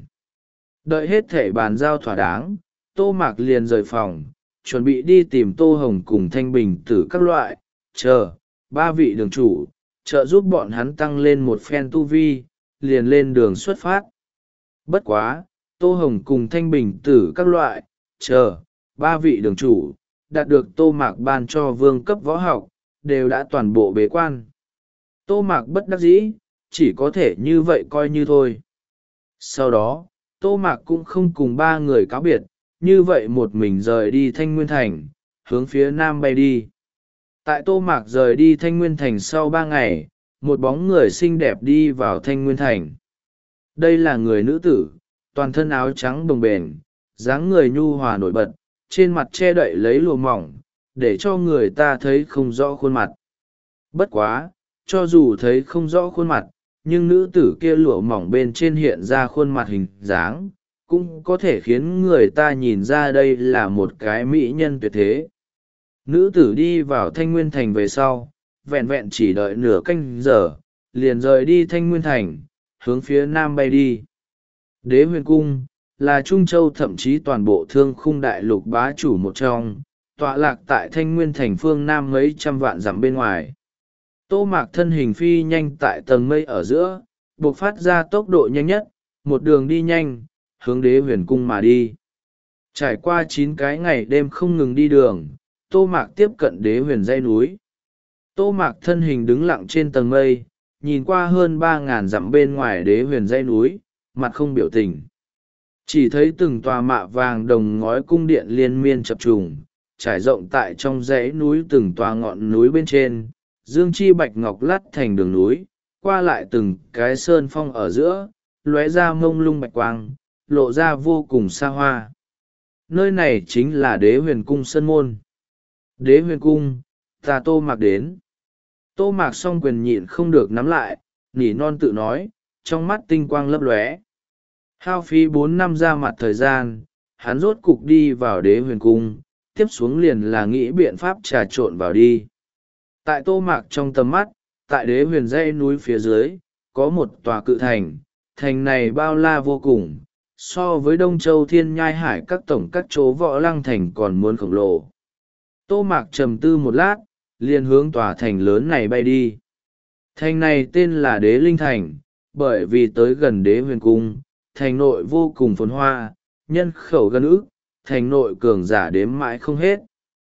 Đợi hết thể bàn giao thỏa đáng, Tô Mạc liền rời phòng, chuẩn bị đi tìm Tô Hồng cùng Thanh Bình Tử các loại, chờ, ba vị đường chủ, trợ giúp bọn hắn tăng lên một phen tu vi, liền lên đường xuất phát. Bất quá, Tô Hồng cùng Thanh Bình Tử các loại, chờ, ba vị đường chủ, đạt được Tô Mạc ban cho vương cấp võ học, đều đã toàn bộ bế quan. Tô Mạc bất đắc dĩ, chỉ có thể như vậy coi như thôi. Sau đó, Tô Mạc cũng không cùng ba người cáo biệt, như vậy một mình rời đi Thanh Nguyên Thành, hướng phía nam bay đi. Tại Tô Mạc rời đi Thanh Nguyên Thành sau ba ngày, một bóng người xinh đẹp đi vào Thanh Nguyên Thành. Đây là người nữ tử, toàn thân áo trắng bồng bềnh, dáng người nhu hòa nổi bật, trên mặt che đậy lấy lụa mỏng, để cho người ta thấy không rõ khuôn mặt. Bất quá, cho dù thấy không rõ khuôn mặt, nhưng nữ tử kia lụa mỏng bên trên hiện ra khuôn mặt hình dáng, cũng có thể khiến người ta nhìn ra đây là một cái mỹ nhân tuyệt thế. Nữ tử đi vào Thanh Nguyên Thành về sau, vẹn vẹn chỉ đợi nửa canh giờ, liền rời đi Thanh Nguyên Thành, hướng phía nam bay đi. Đế Huyền Cung là Trung Châu thậm chí toàn bộ thương khung đại lục bá chủ một trong, tọa lạc tại Thanh Nguyên Thành phương nam mấy trăm vạn dặm bên ngoài. Tô Mạc thân hình phi nhanh tại tầng mây ở giữa, buộc phát ra tốc độ nhanh nhất, một đường đi nhanh, hướng Đế Huyền Cung mà đi. Trải qua chín cái ngày đêm không ngừng đi đường, Tô Mạc tiếp cận Đế Huyền dãy núi. Tô Mạc thân hình đứng lặng trên tầng mây, nhìn qua hơn ba ngàn dặm bên ngoài Đế Huyền dãy núi, mặt không biểu tình. Chỉ thấy từng tòa mạ vàng đồng ngói cung điện liên miên chập trùng, trải rộng tại trong dãy núi từng tòa ngọn núi bên trên, dương chi bạch ngọc lắt thành đường núi, qua lại từng cái sơn phong ở giữa, lóe ra mông lung bạch quang, lộ ra vô cùng xa hoa. Nơi này chính là Đế Huyền Cung Sơn Môn. Đế Huyền Cung, ta Tô Mạc đến. Tô Mạc song quyền nhịn không được nắm lại, nỉ non tự nói, trong mắt tinh quang lấp lóe. Hao phí bốn năm ra mặt thời gian, hắn rốt cục đi vào Đế Huyền Cung, tiếp xuống liền là nghĩ biện pháp trà trộn vào đi. Tại Tô Mạc trong tầm mắt, tại Đế Huyền dãy núi phía dưới, có một tòa cự thành, thành này bao la vô cùng, so với Đông Châu Thiên Nhai Hải các tổng các chỗ võ lăng thành còn muốn khổng lồ. Tô Mạc trầm tư một lát, liền hướng tòa thành lớn này bay đi. Thành này tên là Đế Linh Thành, bởi vì tới gần Đế Huyền Cung, thành nội vô cùng phồn hoa, nhân khẩu gần ức, thành nội cường giả đếm mãi không hết.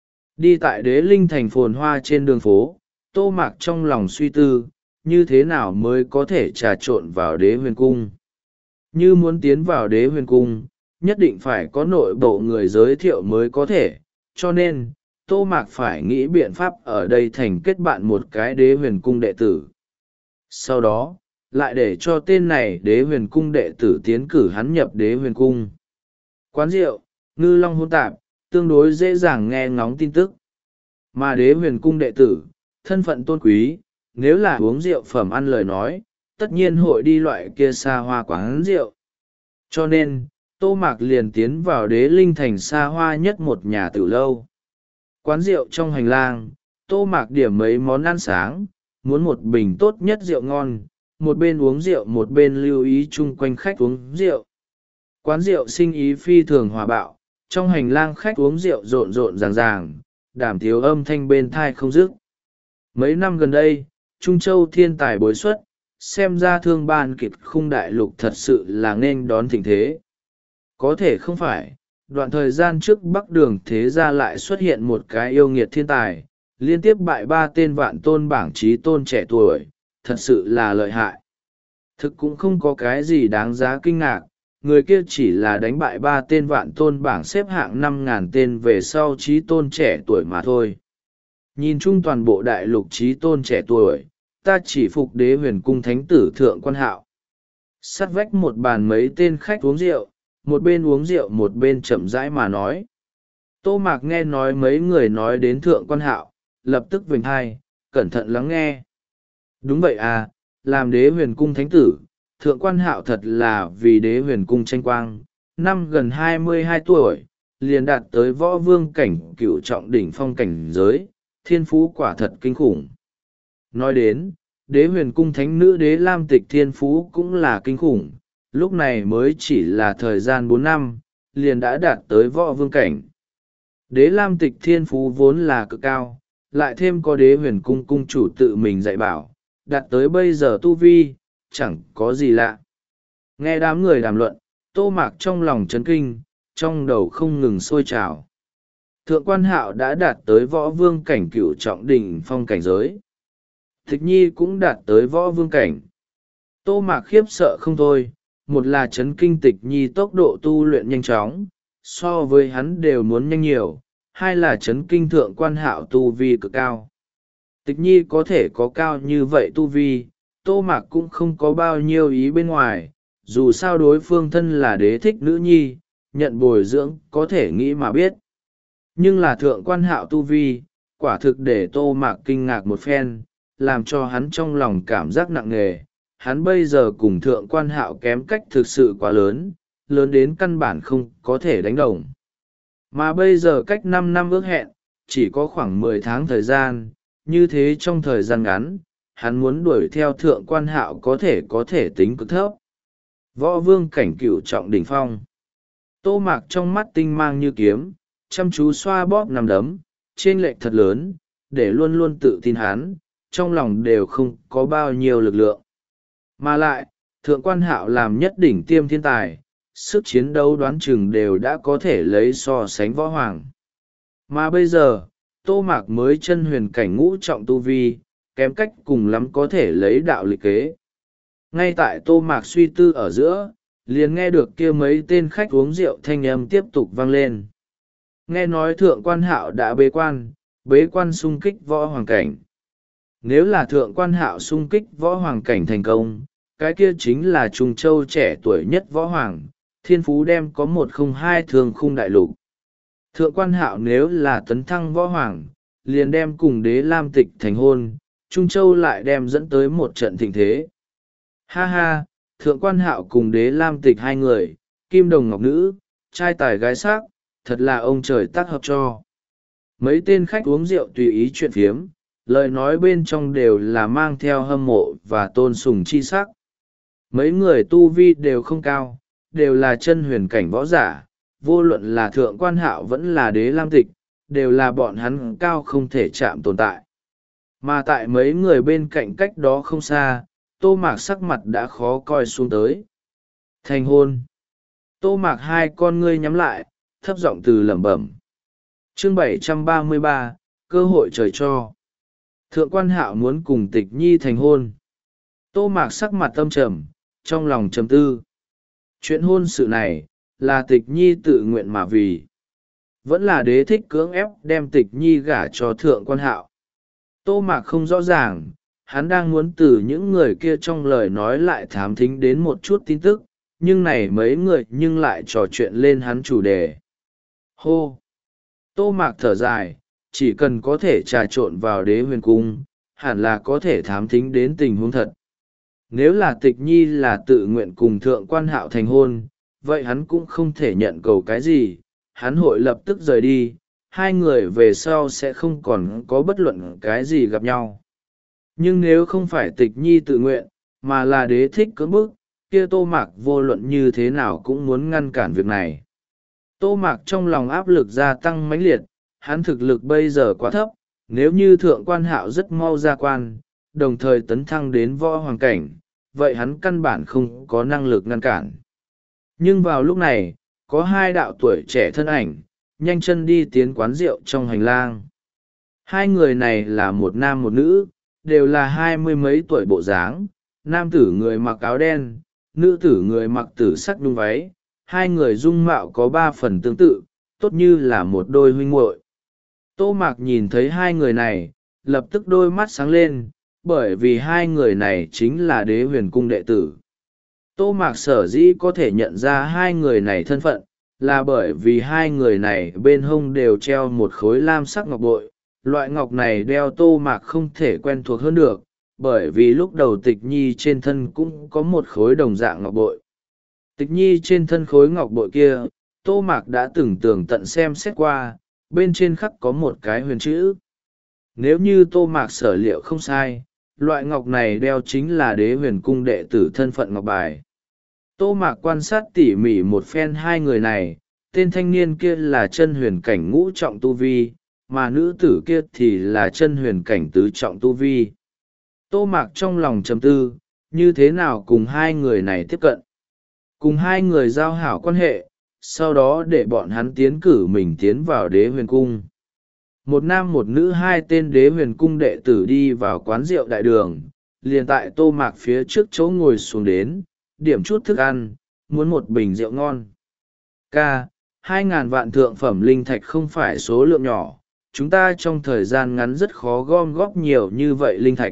Đi tại Đế Linh Thành phồn hoa trên đường phố, Tô Mạc trong lòng suy tư, như thế nào mới có thể trà trộn vào Đế Huyền Cung. Như muốn tiến vào Đế Huyền Cung, nhất định phải có nội bộ người giới thiệu mới có thể, cho nên, Tô Mạc phải nghĩ biện pháp ở đây thành kết bạn một cái Đế Huyền Cung đệ tử. Sau đó, lại để cho tên này Đế Huyền Cung đệ tử tiến cử hắn nhập Đế Huyền Cung. Quán rượu, ngư long hôn tạp, tương đối dễ dàng nghe ngóng tin tức. Mà Đế Huyền Cung đệ tử, thân phận tôn quý, nếu là uống rượu phẩm ăn lời nói, tất nhiên hội đi loại kia xa hoa quán rượu. Cho nên, Tô Mạc liền tiến vào Đế Linh Thành xa hoa nhất một nhà tử lâu. Quán rượu trong hành lang, Tô Mạc điểm mấy món ăn sáng, muốn một bình tốt nhất rượu ngon, một bên uống rượu một bên lưu ý chung quanh khách uống rượu. Quán rượu sinh ý phi thường hòa bạo, trong hành lang khách uống rượu rộn rộn ràng ràng, đàm tiếu âm thanh bên thai không dứt. Mấy năm gần đây, Trung Châu thiên tài bối xuất, xem ra thương ban kịch khung đại lục thật sự là nên đón thịnh thế. Có thể không phải, đoạn thời gian trước Bắc Đường Thế Gia lại xuất hiện một cái yêu nghiệt thiên tài, liên tiếp bại ba tên vạn tôn bảng trí tôn trẻ tuổi, thật sự là lợi hại. Thực cũng không có cái gì đáng giá kinh ngạc, người kia chỉ là đánh bại ba tên vạn tôn bảng xếp hạng năm ngàn tên về sau trí tôn trẻ tuổi mà thôi. Nhìn chung toàn bộ đại lục trí tôn trẻ tuổi, ta chỉ phục đế huyền cung thánh tử Thượng Quan Hạo. Sát vách một bàn mấy tên khách uống rượu, một bên uống rượu một bên chậm rãi mà nói. Tô Mạc nghe nói mấy người nói đến Thượng Quan Hạo, lập tức vểnh hai, cẩn thận lắng nghe. Đúng vậy à, làm đế huyền cung thánh tử, Thượng Quan Hạo thật là vì đế huyền cung tranh quang, năm gần hai mươi hai tuổi, liền đạt tới võ vương cảnh cựu trọng đỉnh phong cảnh giới, thiên phú quả thật kinh khủng. Nói đến, đế huyền cung thánh nữ đế lam tịch thiên phú cũng là kinh khủng, lúc này mới chỉ là thời gian bốn năm, liền đã đạt tới võ vương cảnh. Đế lam tịch thiên phú vốn là cực cao, lại thêm có đế huyền cung cung chủ tự mình dạy bảo, đạt tới bây giờ tu vi, chẳng có gì lạ. Nghe đám người đàm luận, Tô Mạc trong lòng chấn kinh, trong đầu không ngừng sôi trào. Thượng Quan Hạo đã đạt tới võ vương cảnh cửu trọng đỉnh phong cảnh giới. Tịch Nhi cũng đạt tới võ vương cảnh. Tô Mạc khiếp sợ không thôi, một là chấn kinh Tịch Nhi tốc độ tu luyện nhanh chóng, so với hắn đều muốn nhanh nhiều, hai là chấn kinh Thượng Quan Hạo tu vi cực cao. Tịch Nhi có thể có cao như vậy tu vi, Tô Mạc cũng không có bao nhiêu ý bên ngoài, dù sao đối phương thân là đế thích nữ nhi, nhận bồi dưỡng có thể nghĩ mà biết. Nhưng là Thượng Quan Hạo tu vi, quả thực để Tô Mạc kinh ngạc một phen, làm cho hắn trong lòng cảm giác nặng nề. Hắn bây giờ cùng Thượng Quan Hạo kém cách thực sự quá lớn, lớn đến căn bản không có thể đánh đồng. Mà bây giờ cách năm năm ước hẹn, chỉ có khoảng mười tháng thời gian, như thế trong thời gian ngắn, hắn muốn đuổi theo Thượng Quan Hạo có thể có thể tính cực thấp. Võ vương cảnh cửu trọng đỉnh phong. Tô Mạc trong mắt tinh mang như kiếm, chăm chú xoa bóp nằm đấm, trên lệch thật lớn, để luôn luôn tự tin hắn, trong lòng đều không có bao nhiêu lực lượng. Mà lại, Thượng Quan Hạo làm nhất đỉnh tiêm thiên tài, sức chiến đấu đoán chừng đều đã có thể lấy so sánh võ hoàng. Mà bây giờ, Tô Mạc mới chân huyền cảnh ngũ trọng tu vi, kém cách cùng lắm có thể lấy đạo lịch kế. Ngay tại Tô Mạc suy tư ở giữa, liền nghe được kia mấy tên khách uống rượu thanh âm tiếp tục vang lên. Nghe nói Thượng Quan Hạo đã bế quan, bế quan xung kích võ hoàng cảnh. Nếu là Thượng Quan Hạo xung kích võ hoàng cảnh thành công, cái kia chính là Trung Châu trẻ tuổi nhất võ hoàng, thiên phú đem có một không hai thường khung đại lục. Thượng Quan Hạo nếu là tấn thăng võ hoàng, liền đem cùng đế lam tịch thành hôn, Trung Châu lại đem dẫn tới một trận thịnh thế. Ha ha, Thượng Quan Hạo cùng đế lam tịch hai người, kim đồng ngọc nữ, trai tài gái sắc, thật là ông trời tác hợp cho. Mấy tên khách uống rượu tùy ý chuyện phiếm, lời nói bên trong đều là mang theo hâm mộ và tôn sùng chi sắc. Mấy người tu vi đều không cao, đều là chân huyền cảnh võ giả, vô luận là Thượng Quan Hạo vẫn là đế lam tịch, đều là bọn hắn cao không thể chạm tồn tại. Mà tại mấy người bên cạnh cách đó không xa, Tô Mạc sắc mặt đã khó coi xuống tới. Thành hôn. Tô Mạc hai con ngươi nhắm lại, thấp giọng từ lẩm bẩm. Chương bảy trăm ba mươi ba, cơ hội trời cho. Thượng Quan Hạo muốn cùng Tịch Nhi thành hôn. Tô Mạc sắc mặt tâm trầm, trong lòng trầm tư. Chuyện hôn sự này, là Tịch Nhi tự nguyện mà vì. Vẫn là đế thích cưỡng ép đem Tịch Nhi gả cho Thượng Quan Hạo. Tô Mạc không rõ ràng, hắn đang muốn từ những người kia trong lời nói lại thám thính đến một chút tin tức, nhưng này mấy người nhưng lại trò chuyện lên hắn chủ đề. Hô! Tô Mạc thở dài, chỉ cần có thể trà trộn vào đế huyền cung, hẳn là có thể thám thính đến tình huống thật. Nếu là Tịch Nhi là tự nguyện cùng Thượng Quan Hạo thành hôn, vậy hắn cũng không thể nhận cầu cái gì, hắn hội lập tức rời đi, hai người về sau sẽ không còn có bất luận cái gì gặp nhau. Nhưng nếu không phải Tịch Nhi tự nguyện, mà là đế thích cưỡng bức, kia Tô Mạc vô luận như thế nào cũng muốn ngăn cản việc này. Tô Mạc trong lòng áp lực gia tăng mãnh liệt, hắn thực lực bây giờ quá thấp, nếu như Thượng Quan Hạo rất mau ra quan, đồng thời tấn thăng đến võ hoàng cảnh, vậy hắn căn bản không có năng lực ngăn cản. Nhưng vào lúc này, có hai đạo tuổi trẻ thân ảnh, nhanh chân đi tiến quán rượu trong hành lang. Hai người này là một nam một nữ, đều là hai mươi mấy tuổi bộ dáng, nam tử người mặc áo đen, nữ tử người mặc tử sắc nhung váy, hai người dung mạo có ba phần tương tự, tốt như là một đôi huynh muội. Tô Mạc nhìn thấy hai người này, lập tức đôi mắt sáng lên, bởi vì hai người này chính là Đế Huyền Cung đệ tử. Tô Mạc sở dĩ có thể nhận ra hai người này thân phận, là bởi vì hai người này bên hông đều treo một khối lam sắc ngọc bội. Loại ngọc này đeo Tô Mạc không thể quen thuộc hơn được, bởi vì lúc đầu Tịch Nhi trên thân cũng có một khối đồng dạng ngọc bội. Tịch Nhi trên thân khối ngọc bội kia, Tô Mạc đã từng tường tận xem xét qua, bên trên khắc có một cái huyền chữ. Nếu như Tô Mạc sở liệu không sai, loại ngọc này đeo chính là Đế Huyền Cung đệ tử thân phận ngọc bài. Tô Mạc quan sát tỉ mỉ một phen hai người này, tên thanh niên kia là chân huyền cảnh ngũ trọng tu vi, mà nữ tử kia thì là chân huyền cảnh tứ trọng tu vi. Tô Mạc trong lòng trầm tư, như thế nào cùng hai người này tiếp cận. Cùng hai người giao hảo quan hệ, sau đó để bọn hắn tiến cử mình tiến vào Đế Huyền Cung. Một nam một nữ hai tên Đế Huyền Cung đệ tử đi vào quán rượu đại đường, liền tại Tô Mạc phía trước chỗ ngồi xuống đến, điểm chút thức ăn, muốn một bình rượu ngon. Ca, hai ngàn vạn thượng phẩm linh thạch không phải số lượng nhỏ, chúng ta trong thời gian ngắn rất khó gom góp nhiều như vậy linh thạch.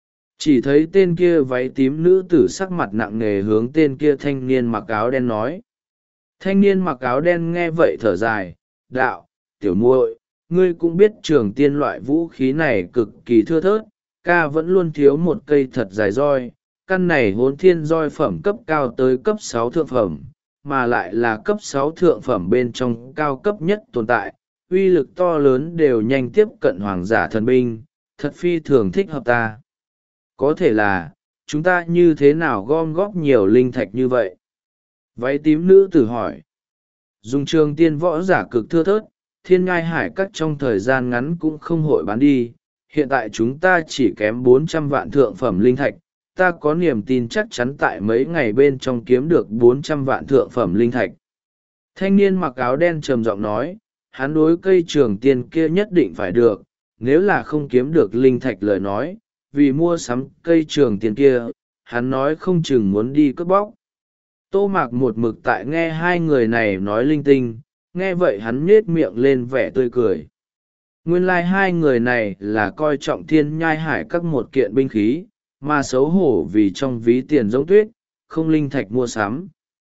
Chỉ thấy tên kia váy tím nữ tử sắc mặt nặng nề hướng tên kia thanh niên mặc áo đen nói. Thanh niên mặc áo đen nghe vậy thở dài, đạo, tiểu muội, ngươi cũng biết trường tiên loại vũ khí này cực kỳ thưa thớt, ca vẫn luôn thiếu một cây thật dài roi. Căn này hốn thiên roi phẩm cấp cao tới cấp sáu thượng phẩm, mà lại là cấp sáu thượng phẩm bên trong cao cấp nhất tồn tại, uy lực to lớn đều nhanh tiếp cận hoàng giả thần binh, thật phi thường thích hợp ta. Có thể là, chúng ta như thế nào gom góp nhiều linh thạch như vậy? Váy tím nữ tử hỏi. Dùng trường tiên võ giả cực thưa thớt, thiên ngai hải các trong thời gian ngắn cũng không hội bán đi, hiện tại chúng ta chỉ kém bốn trăm vạn thượng phẩm linh thạch. Ta có niềm tin chắc chắn tại mấy ngày bên trong kiếm được bốn trăm vạn thượng phẩm linh thạch. Thanh niên mặc áo đen trầm giọng nói, hắn đối cây trường tiên kia nhất định phải được, nếu là không kiếm được linh thạch lời nói, vì mua sắm cây trường tiên kia, hắn nói không chừng muốn đi cướp bóc. Tô Mạc một mực tại nghe hai người này nói linh tinh, nghe vậy hắn nhết miệng lên vẻ tươi cười. Nguyên lai like hai người này là coi trọng thiên nhai hải các một kiện binh khí, mà xấu hổ vì trong ví tiền giống tuyết, không linh thạch mua sắm.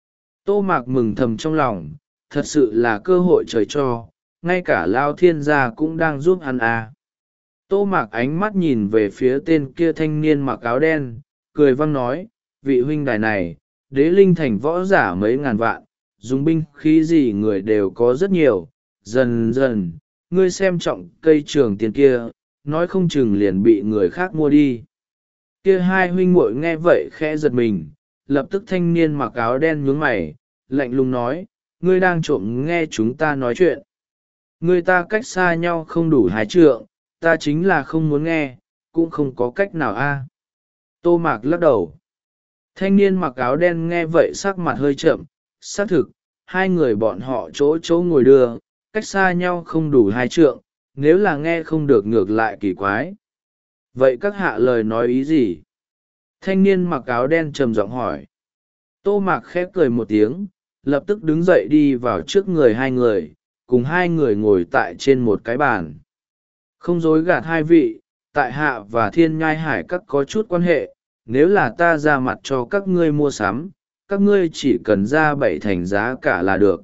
Tô Mạc mừng thầm trong lòng, thật sự là cơ hội trời cho, ngay cả Lao Thiên gia cũng đang giúp hắn à. Tô Mạc ánh mắt nhìn về phía tên kia thanh niên mặc áo đen, cười văng nói, vị huynh đài này, đế linh thành võ giả mấy ngàn vạn, dùng binh khí gì người đều có rất nhiều, dần dần, ngươi xem trọng cây trường tiền kia, nói không chừng liền bị người khác mua đi. Kia hai huynh muội nghe vậy khẽ giật mình, lập tức thanh niên mặc áo đen nhướng mày, lạnh lùng nói, ngươi đang trộm nghe chúng ta nói chuyện. Ngươi ta cách xa nhau không đủ hai trượng, ta chính là không muốn nghe, cũng không có cách nào a. Tô Mạc lắc đầu. Thanh niên mặc áo đen nghe vậy sắc mặt hơi chậm, xác thực, hai người bọn họ chỗ chỗ ngồi đưa, cách xa nhau không đủ hai trượng, nếu là nghe không được ngược lại kỳ quái. Vậy các hạ lời nói ý gì? Thanh niên mặc áo đen trầm giọng hỏi. Tô Mạc khép cười một tiếng, lập tức đứng dậy đi vào trước người hai người, cùng hai người ngồi tại trên một cái bàn. Không dối gạt hai vị, tại hạ và thiên nhai hải các có chút quan hệ, nếu là ta ra mặt cho các ngươi mua sắm, các ngươi chỉ cần ra bảy thành giá cả là được.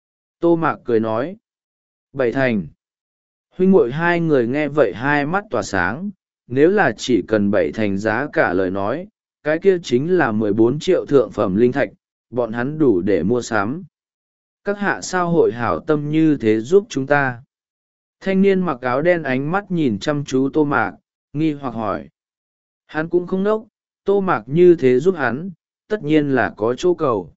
Tô Mạc cười nói. Bảy thành. Huynh muội hai người nghe vậy hai mắt tỏa sáng, nếu là chỉ cần bảy thành giá cả lời nói, cái kia chính là mười bốn triệu thượng phẩm linh thạch, bọn hắn đủ để mua sắm. Các hạ sao hội hảo tâm như thế giúp chúng ta? Thanh niên mặc áo đen ánh mắt nhìn chăm chú Tô Mạc, nghi hoặc hỏi. Hắn cũng không nốc, Tô Mạc như thế giúp hắn, tất nhiên là có chỗ cầu.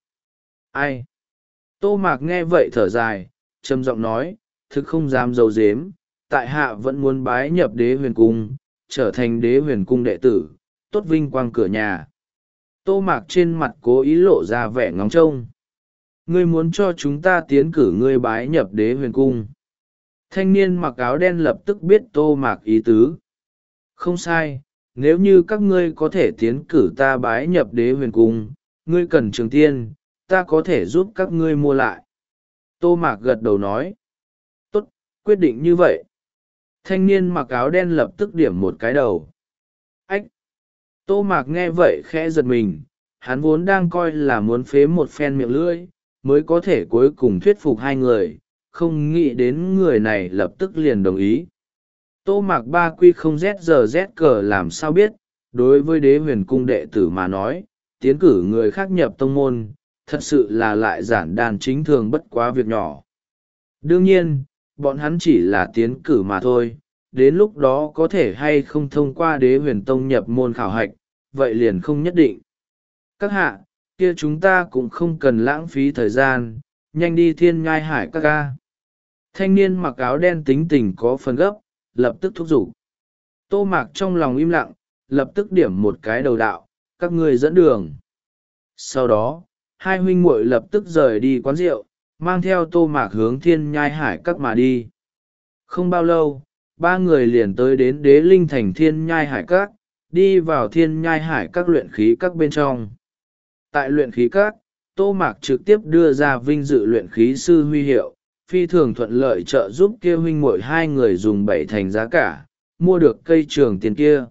Ai? Tô Mạc nghe vậy thở dài, trầm giọng nói, thực không dám giấu giếm, tại hạ vẫn muốn bái nhập Đế Huyền Cung, trở thành Đế Huyền Cung đệ tử, tốt vinh quang cửa nhà. Tô Mạc trên mặt cố ý lộ ra vẻ ngóng trông. Ngươi muốn cho chúng ta tiến cử ngươi bái nhập Đế Huyền Cung. Thanh niên mặc áo đen lập tức biết Tô Mạc ý tứ. Không sai, nếu như các ngươi có thể tiến cử ta bái nhập Đế Huyền Cung, ngươi cần trường tiên, ta có thể giúp các ngươi mua lại. Tô Mạc gật đầu nói. Tốt, quyết định như vậy. Thanh niên mặc áo đen lập tức điểm một cái đầu. Ách! Tô Mạc nghe vậy khẽ giật mình, hắn vốn đang coi là muốn phế một phen miệng lưỡi, mới có thể cuối cùng thuyết phục hai người, không nghĩ đến người này lập tức liền đồng ý. Tô Mạc ba quy không z giờ z cờ làm sao biết, đối với đế huyền cung đệ tử mà nói, tiến cử người khác nhập tông môn, thật sự là lại giản đàn chính thường bất quá việc nhỏ. Đương nhiên, bọn hắn chỉ là tiến cử mà thôi, đến lúc đó có thể hay không thông qua đế huyền tông nhập môn khảo hạch, vậy liền không nhất định. Các hạ, kia chúng ta cũng không cần lãng phí thời gian, nhanh đi thiên nhai hải các ca. Thanh niên mặc áo đen tính tình có phần gấp, lập tức thúc giục. Tô Mạc trong lòng im lặng, lập tức điểm một cái đầu đạo, các ngươi dẫn đường. Sau đó, hai huynh muội lập tức rời đi quán rượu, mang theo Tô Mạc hướng thiên nhai hải các mà đi. Không bao lâu, ba người liền tới đến đế linh thành thiên nhai hải các, đi vào thiên nhai hải các luyện khí các bên trong. Tại luyện khí các, Tô Mạc trực tiếp đưa ra vinh dự luyện khí sư huy hiệu, phi thường thuận lợi trợ giúp kia huynh muội hai người dùng bảy thành giá cả, mua được cây trường tiền kia.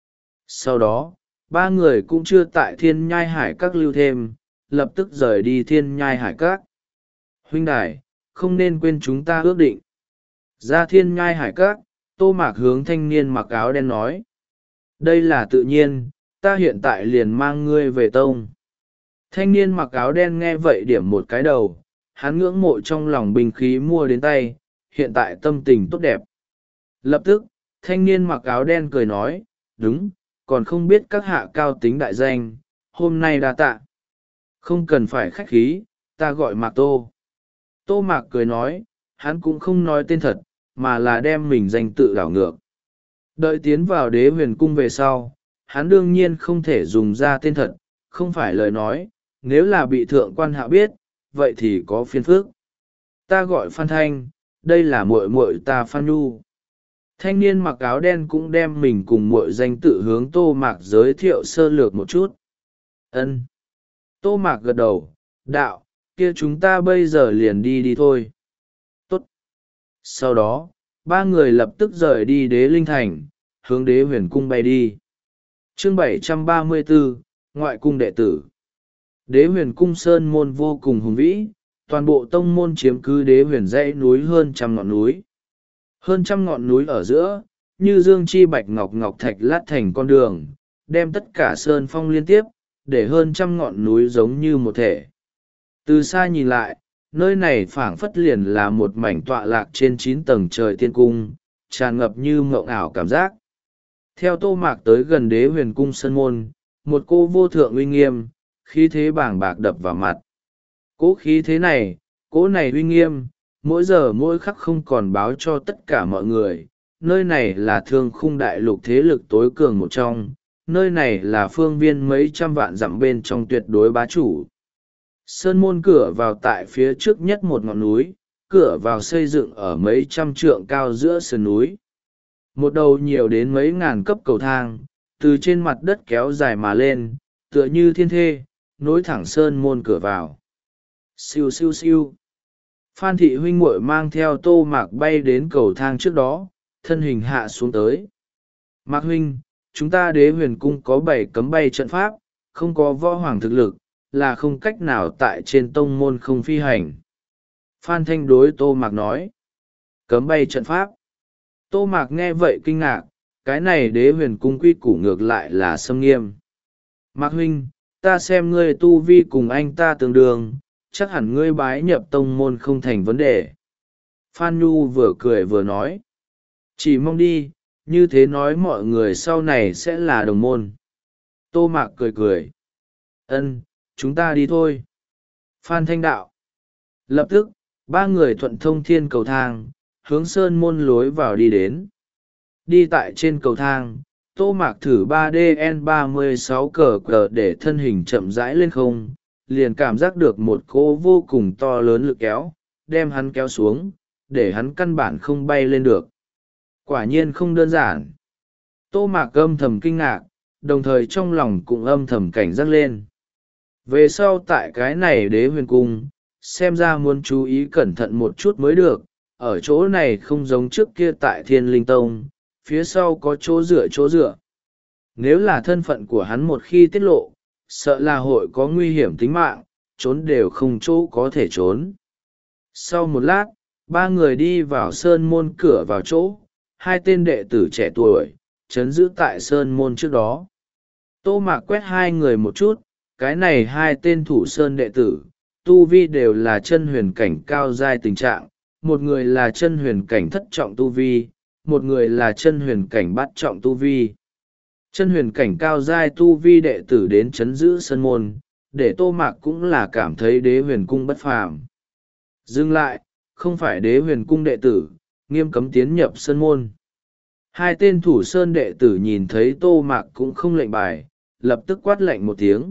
Sau đó, ba người cũng chưa tại thiên nhai hải các lưu thêm, lập tức rời đi thiên nhai hải các. Huynh đài, không nên quên chúng ta ước định. Ra thiên nhai hải các, Tô Mạc hướng thanh niên mặc áo đen nói. Đây là tự nhiên, ta hiện tại liền mang ngươi về tông. Thanh niên mặc áo đen nghe vậy điểm một cái đầu, hắn ngưỡng mộ trong lòng binh khí mua đến tay, hiện tại tâm tình tốt đẹp. Lập tức, thanh niên mặc áo đen cười nói, đúng, còn không biết các hạ cao tính đại danh, hôm nay đa tạ. Không cần phải khách khí, ta gọi Mạc Tô. Tô Mạc cười nói, hắn cũng không nói tên thật, mà là đem mình danh tự đảo ngược. Đợi tiến vào đế huyền cung về sau, hắn đương nhiên không thể dùng ra tên thật, không phải lời nói, nếu là bị thượng quan hạ biết, vậy thì có phiền phức. Ta gọi Phan Thanh, đây là muội muội ta Phan Nhu. Thanh niên mặc áo đen cũng đem mình cùng muội danh tự hướng Tô Mạc giới thiệu sơ lược một chút. Ân. Tô Mạc gật đầu, đạo, kia chúng ta bây giờ liền đi đi thôi. Tốt. Sau đó, ba người lập tức rời đi đế linh thành, hướng đế huyền cung bay đi. Chương bảy trăm ba mươi bốn, Ngoại cung đệ tử. Đế huyền cung sơn môn vô cùng hùng vĩ, toàn bộ tông môn chiếm cứ đế huyền dãy núi hơn trăm ngọn núi. Hơn trăm ngọn núi ở giữa, như dương chi bạch ngọc ngọc thạch lát thành con đường, đem tất cả sơn phong liên tiếp, để hơn trăm ngọn núi giống như một thể. Từ xa nhìn lại, nơi này phảng phất liền là một mảnh tọa lạc trên chín tầng trời tiên cung, tràn ngập như mộng ảo cảm giác. Theo Tô Mạc tới gần đế huyền cung sơn môn, một cô vô thượng uy nghiêm, khí thế bàng bạc đập vào mặt. Cỗ khí thế này, cỗ này uy nghiêm, mỗi giờ mỗi khắc không còn báo cho tất cả mọi người, nơi này là thương khung đại lục thế lực tối cường một trong, nơi này là phương viên mấy trăm vạn dặm bên trong tuyệt đối bá chủ. Sơn môn cửa vào tại phía trước nhất một ngọn núi, cửa vào xây dựng ở mấy trăm trượng cao giữa sườn núi. Một đầu nhiều đến mấy ngàn cấp cầu thang, từ trên mặt đất kéo dài mà lên, tựa như thiên thê, nối thẳng sơn môn cửa vào. Siêu siêu siêu. Phan thị huynh muội mang theo Tô Mạc bay đến cầu thang trước đó, thân hình hạ xuống tới. Mạc huynh, chúng ta đế huyền cung có bảy cấm bay trận pháp, không có võ hoàng thực lực, là không cách nào tại trên tông môn không phi hành. Phan Thanh đối Tô Mạc nói. Cấm bay trận pháp. Tô Mạc nghe vậy kinh ngạc, cái này đế huyền cung quy củ ngược lại là xâm nghiêm. Mạc huynh, ta xem ngươi tu vi cùng anh ta tương đương, chắc hẳn ngươi bái nhập tông môn không thành vấn đề. Phan Nhu vừa cười vừa nói. Chỉ mong đi, như thế nói mọi người sau này sẽ là đồng môn. Tô Mạc cười cười. Ân, chúng ta đi thôi. Phan Thanh đạo. Lập tức, ba người thuận thông thiên cầu thang, hướng sơn môn lối vào đi đến. Đi tại trên cầu thang, Tô Mạc thử ba D N ba mươi sáu cờ cờ để thân hình chậm rãi lên không, liền cảm giác được một cỗ vô cùng to lớn lực kéo, đem hắn kéo xuống, để hắn căn bản không bay lên được. Quả nhiên không đơn giản. Tô Mạc âm thầm kinh ngạc, đồng thời trong lòng cũng âm thầm cảnh giác lên. Về sau tại cái này đế huyền cung, xem ra muốn chú ý cẩn thận một chút mới được, ở chỗ này không giống trước kia tại Thiên Linh Tông, phía sau có chỗ dựa chỗ dựa. Nếu là thân phận của hắn một khi tiết lộ, sợ là hội có nguy hiểm tính mạng, trốn đều không chỗ có thể trốn. Sau một lát, ba người đi vào sơn môn cửa vào chỗ, hai tên đệ tử trẻ tuổi, chấn giữ tại sơn môn trước đó. Tô Mạc quét hai người một chút, cái này hai tên thủ sơn đệ tử, tu vi đều là chân huyền cảnh cao giai tình trạng, một người là chân huyền cảnh thất trọng tu vi, một người là chân huyền cảnh bát trọng tu vi. Chân huyền cảnh cao giai tu vi đệ tử đến chấn giữ sơn môn, để Tô Mạc cũng là cảm thấy đế huyền cung bất phàm. Dừng lại, không phải đế huyền cung đệ tử, nghiêm cấm tiến nhập sơn môn. Hai tên thủ sơn đệ tử nhìn thấy Tô Mạc cũng không lệnh bài, lập tức quát lệnh một tiếng.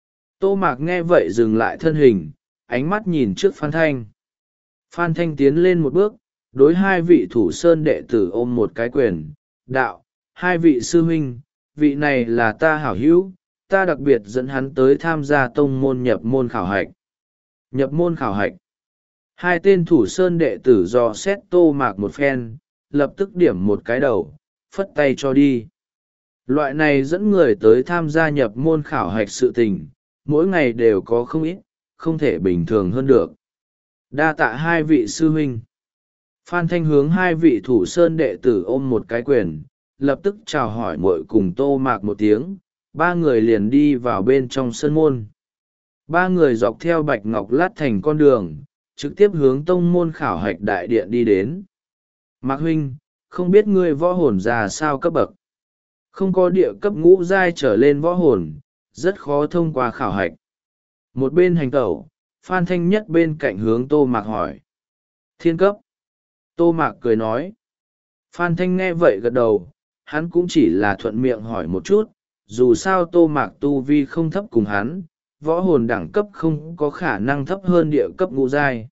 Tô Mạc nghe vậy dừng lại thân hình, ánh mắt nhìn trước Phan Thanh. Phan Thanh tiến lên một bước, đối hai vị thủ sơn đệ tử ôm một cái quyền, đạo, hai vị sư huynh, vị này là ta hảo hữu, ta đặc biệt dẫn hắn tới tham gia tông môn nhập môn khảo hạch. Nhập môn khảo hạch. Hai tên thủ sơn đệ tử dò xét Tô Mạc một phen, lập tức điểm một cái đầu, phất tay cho đi. Loại này dẫn người tới tham gia nhập môn khảo hạch sự tình, mỗi ngày đều có không ít, không thể bình thường hơn được. Đa tạ hai vị sư huynh. Phan Thanh hướng hai vị thủ sơn đệ tử ôm một cái quyền, lập tức chào hỏi muội cùng Tô Mạc một tiếng, ba người liền đi vào bên trong sân môn. Ba người dọc theo bạch ngọc lát thành con đường, trực tiếp hướng tông môn khảo hạch đại điện đi đến. Mạc huynh, không biết ngươi võ hồn ra sao cấp bậc? Không có địa cấp ngũ giai trở lên võ hồn, rất khó thông qua khảo hạch. Một bên hành tẩu, Phan Thanh nhất bên cạnh hướng Tô Mạc hỏi. Thiên cấp. Tô Mạc cười nói. Phan Thanh nghe vậy gật đầu, hắn cũng chỉ là thuận miệng hỏi một chút, dù sao Tô Mạc tu vi không thấp cùng hắn, võ hồn đẳng cấp không có khả năng thấp hơn địa cấp ngũ giai.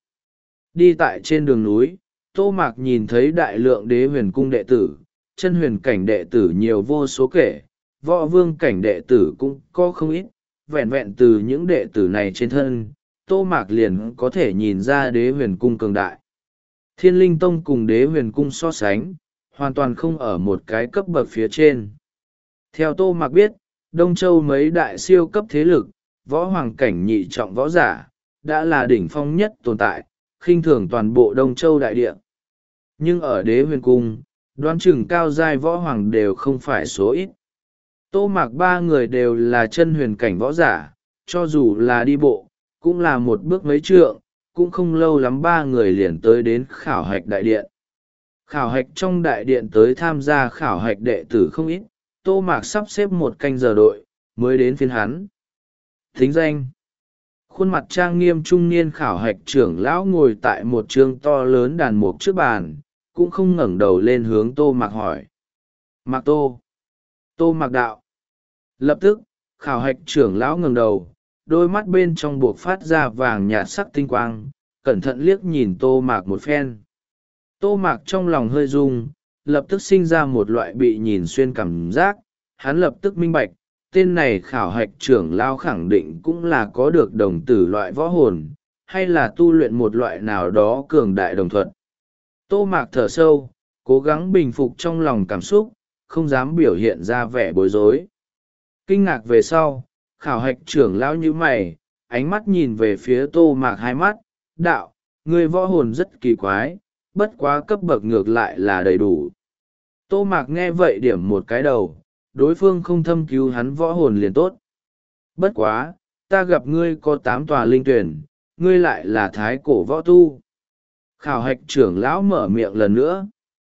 Đi tại trên đường núi, Tô Mạc nhìn thấy đại lượng đế huyền cung đệ tử, chân huyền cảnh đệ tử nhiều vô số kể, võ vương cảnh đệ tử cũng có không ít, vẹn vẹn từ những đệ tử này trên thân, Tô Mạc liền có thể nhìn ra đế huyền cung cường đại. Thiên Linh Tông cùng đế huyền cung so sánh, hoàn toàn không ở một cái cấp bậc phía trên. Theo Tô Mạc biết, Đông Châu mấy đại siêu cấp thế lực, võ hoàng cảnh nhị trọng võ giả, đã là đỉnh phong nhất tồn tại, khinh thường toàn bộ Đông Châu đại địa. Nhưng ở đế huyền cung, đoán chừng cao giai võ hoàng đều không phải số ít. Tô Mạc ba người đều là chân huyền cảnh võ giả, cho dù là đi bộ, cũng là một bước mấy trượng, cũng không lâu lắm ba người liền tới đến khảo hạch đại điện. Khảo hạch trong đại điện tới tham gia khảo hạch đệ tử không ít, Tô Mạc sắp xếp một canh giờ đội, mới đến phiên hắn. Thính danh. Khuôn mặt trang nghiêm trung niên khảo hạch trưởng lão ngồi tại một trường to lớn đàn mục trước bàn, cũng không ngẩng đầu lên hướng Tô Mạc hỏi. Mạc Tô. Tô Mạc đạo. Lập tức, khảo hạch trưởng lão ngẩng đầu, đôi mắt bên trong buộc phát ra vàng nhạt sắc tinh quang, cẩn thận liếc nhìn Tô Mạc một phen. Tô Mạc trong lòng hơi rung, lập tức sinh ra một loại bị nhìn xuyên cảm giác, hắn lập tức minh bạch, tên này khảo hạch trưởng lão khẳng định cũng là có được đồng tử loại võ hồn, hay là tu luyện một loại nào đó cường đại đồng thuận. Tô Mạc thở sâu, cố gắng bình phục trong lòng cảm xúc, không dám biểu hiện ra vẻ bối rối. Kinh ngạc về sau, khảo hạch trưởng lão như mày, ánh mắt nhìn về phía Tô Mạc hai mắt, đạo, người võ hồn rất kỳ quái, bất quá cấp bậc ngược lại là đầy đủ. Tô Mạc nghe vậy điểm một cái đầu, đối phương không thâm cứu hắn võ hồn liền tốt. Bất quá, ta gặp ngươi có tám tòa linh tuyển, ngươi lại là thái cổ võ tu. Khảo hạch trưởng lão mở miệng lần nữa.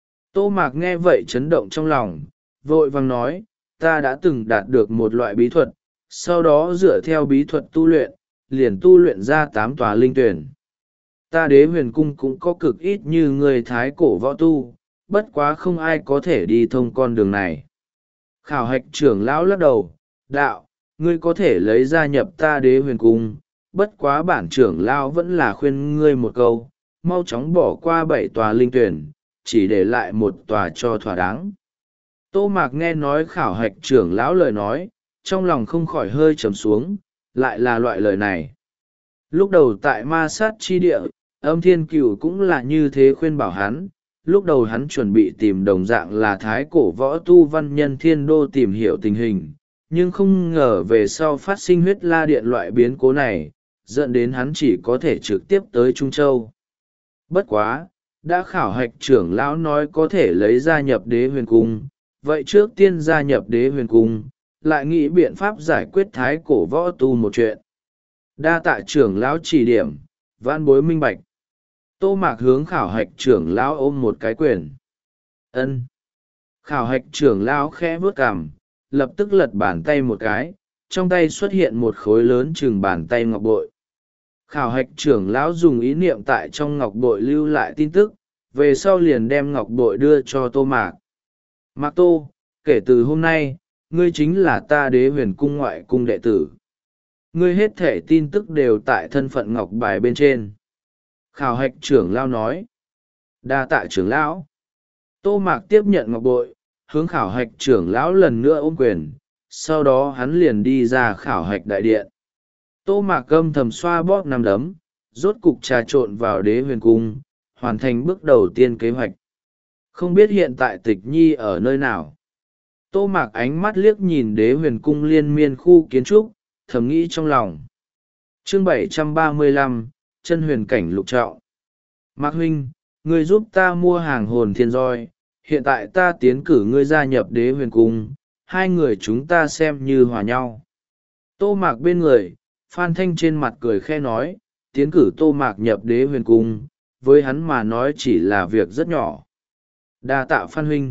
Tô Mạc nghe vậy chấn động trong lòng, vội vàng nói, ta đã từng đạt được một loại bí thuật, sau đó dựa theo bí thuật tu luyện, liền tu luyện ra tám tòa linh tuyển. Ta đế huyền cung cũng có cực ít như người thái cổ võ tu, bất quá không ai có thể đi thông con đường này. Khảo hạch trưởng lão lắc đầu, đạo, ngươi có thể lấy gia nhập ta đế huyền cung, bất quá bản trưởng lão vẫn là khuyên ngươi một câu, mau chóng bỏ qua bảy tòa linh tuyển, chỉ để lại một tòa cho thỏa đáng. Tô Mạc nghe nói khảo hạch trưởng lão lời nói, trong lòng không khỏi hơi trầm xuống, lại là loại lời này. Lúc đầu tại ma sát chi địa, âm thiên cửu cũng là như thế khuyên bảo hắn. Lúc đầu hắn chuẩn bị tìm đồng dạng là thái cổ võ tu văn nhân thiên đô tìm hiểu tình hình, nhưng không ngờ về sau phát sinh huyết la điện loại biến cố này, dẫn đến hắn chỉ có thể trực tiếp tới Trung Châu. Bất quá, đã khảo hạch trưởng lão nói có thể lấy gia nhập đế huyền cung, vậy trước tiên gia nhập đế huyền cung, lại nghĩ biện pháp giải quyết thái cổ võ tu một chuyện. Đa tạ trưởng lão chỉ điểm, vãn bối minh bạch. Tô Mạc hướng khảo hạch trưởng lão ôm một cái quyền. Ân. Khảo hạch trưởng lão khẽ vuốt cằm, lập tức lật bàn tay một cái, trong tay xuất hiện một khối lớn chừng bàn tay ngọc bội. Khảo hạch trưởng lão dùng ý niệm tại trong ngọc bội lưu lại tin tức, về sau liền đem ngọc bội đưa cho Tô Mạc. Mạc Tô, kể từ hôm nay, ngươi chính là ta đế huyền cung ngoại cung đệ tử. Ngươi hết thể tin tức đều tại thân phận ngọc bài bên trên. Khảo hạch trưởng lão nói. Đa tạ trưởng lão. Tô Mạc tiếp nhận ngọc bội, hướng khảo hạch trưởng lão lần nữa ôm quyền, sau đó hắn liền đi ra khảo hạch đại điện. Tô Mạc âm thầm xoa bóp nắm đấm, rốt cục trà trộn vào đế huyền cung, hoàn thành bước đầu tiên kế hoạch. Không biết hiện tại Tịch Nhi ở nơi nào. Tô Mạc ánh mắt liếc nhìn đế huyền cung liên miên khu kiến trúc, thầm nghĩ trong lòng. Chương bảy trăm ba mươi lăm, chân huyền cảnh lục trọng. Mạc huynh, ngươi giúp ta mua hàng hồn thiên roi, hiện tại ta tiến cử ngươi gia nhập đế huyền cung, hai người chúng ta xem như hòa nhau. Tô Mạc bên người, Phan Thanh trên mặt cười khe nói, tiến cử Tô Mạc nhập đế huyền cung, với hắn mà nói chỉ là việc rất nhỏ. Đa tạ Phan huynh.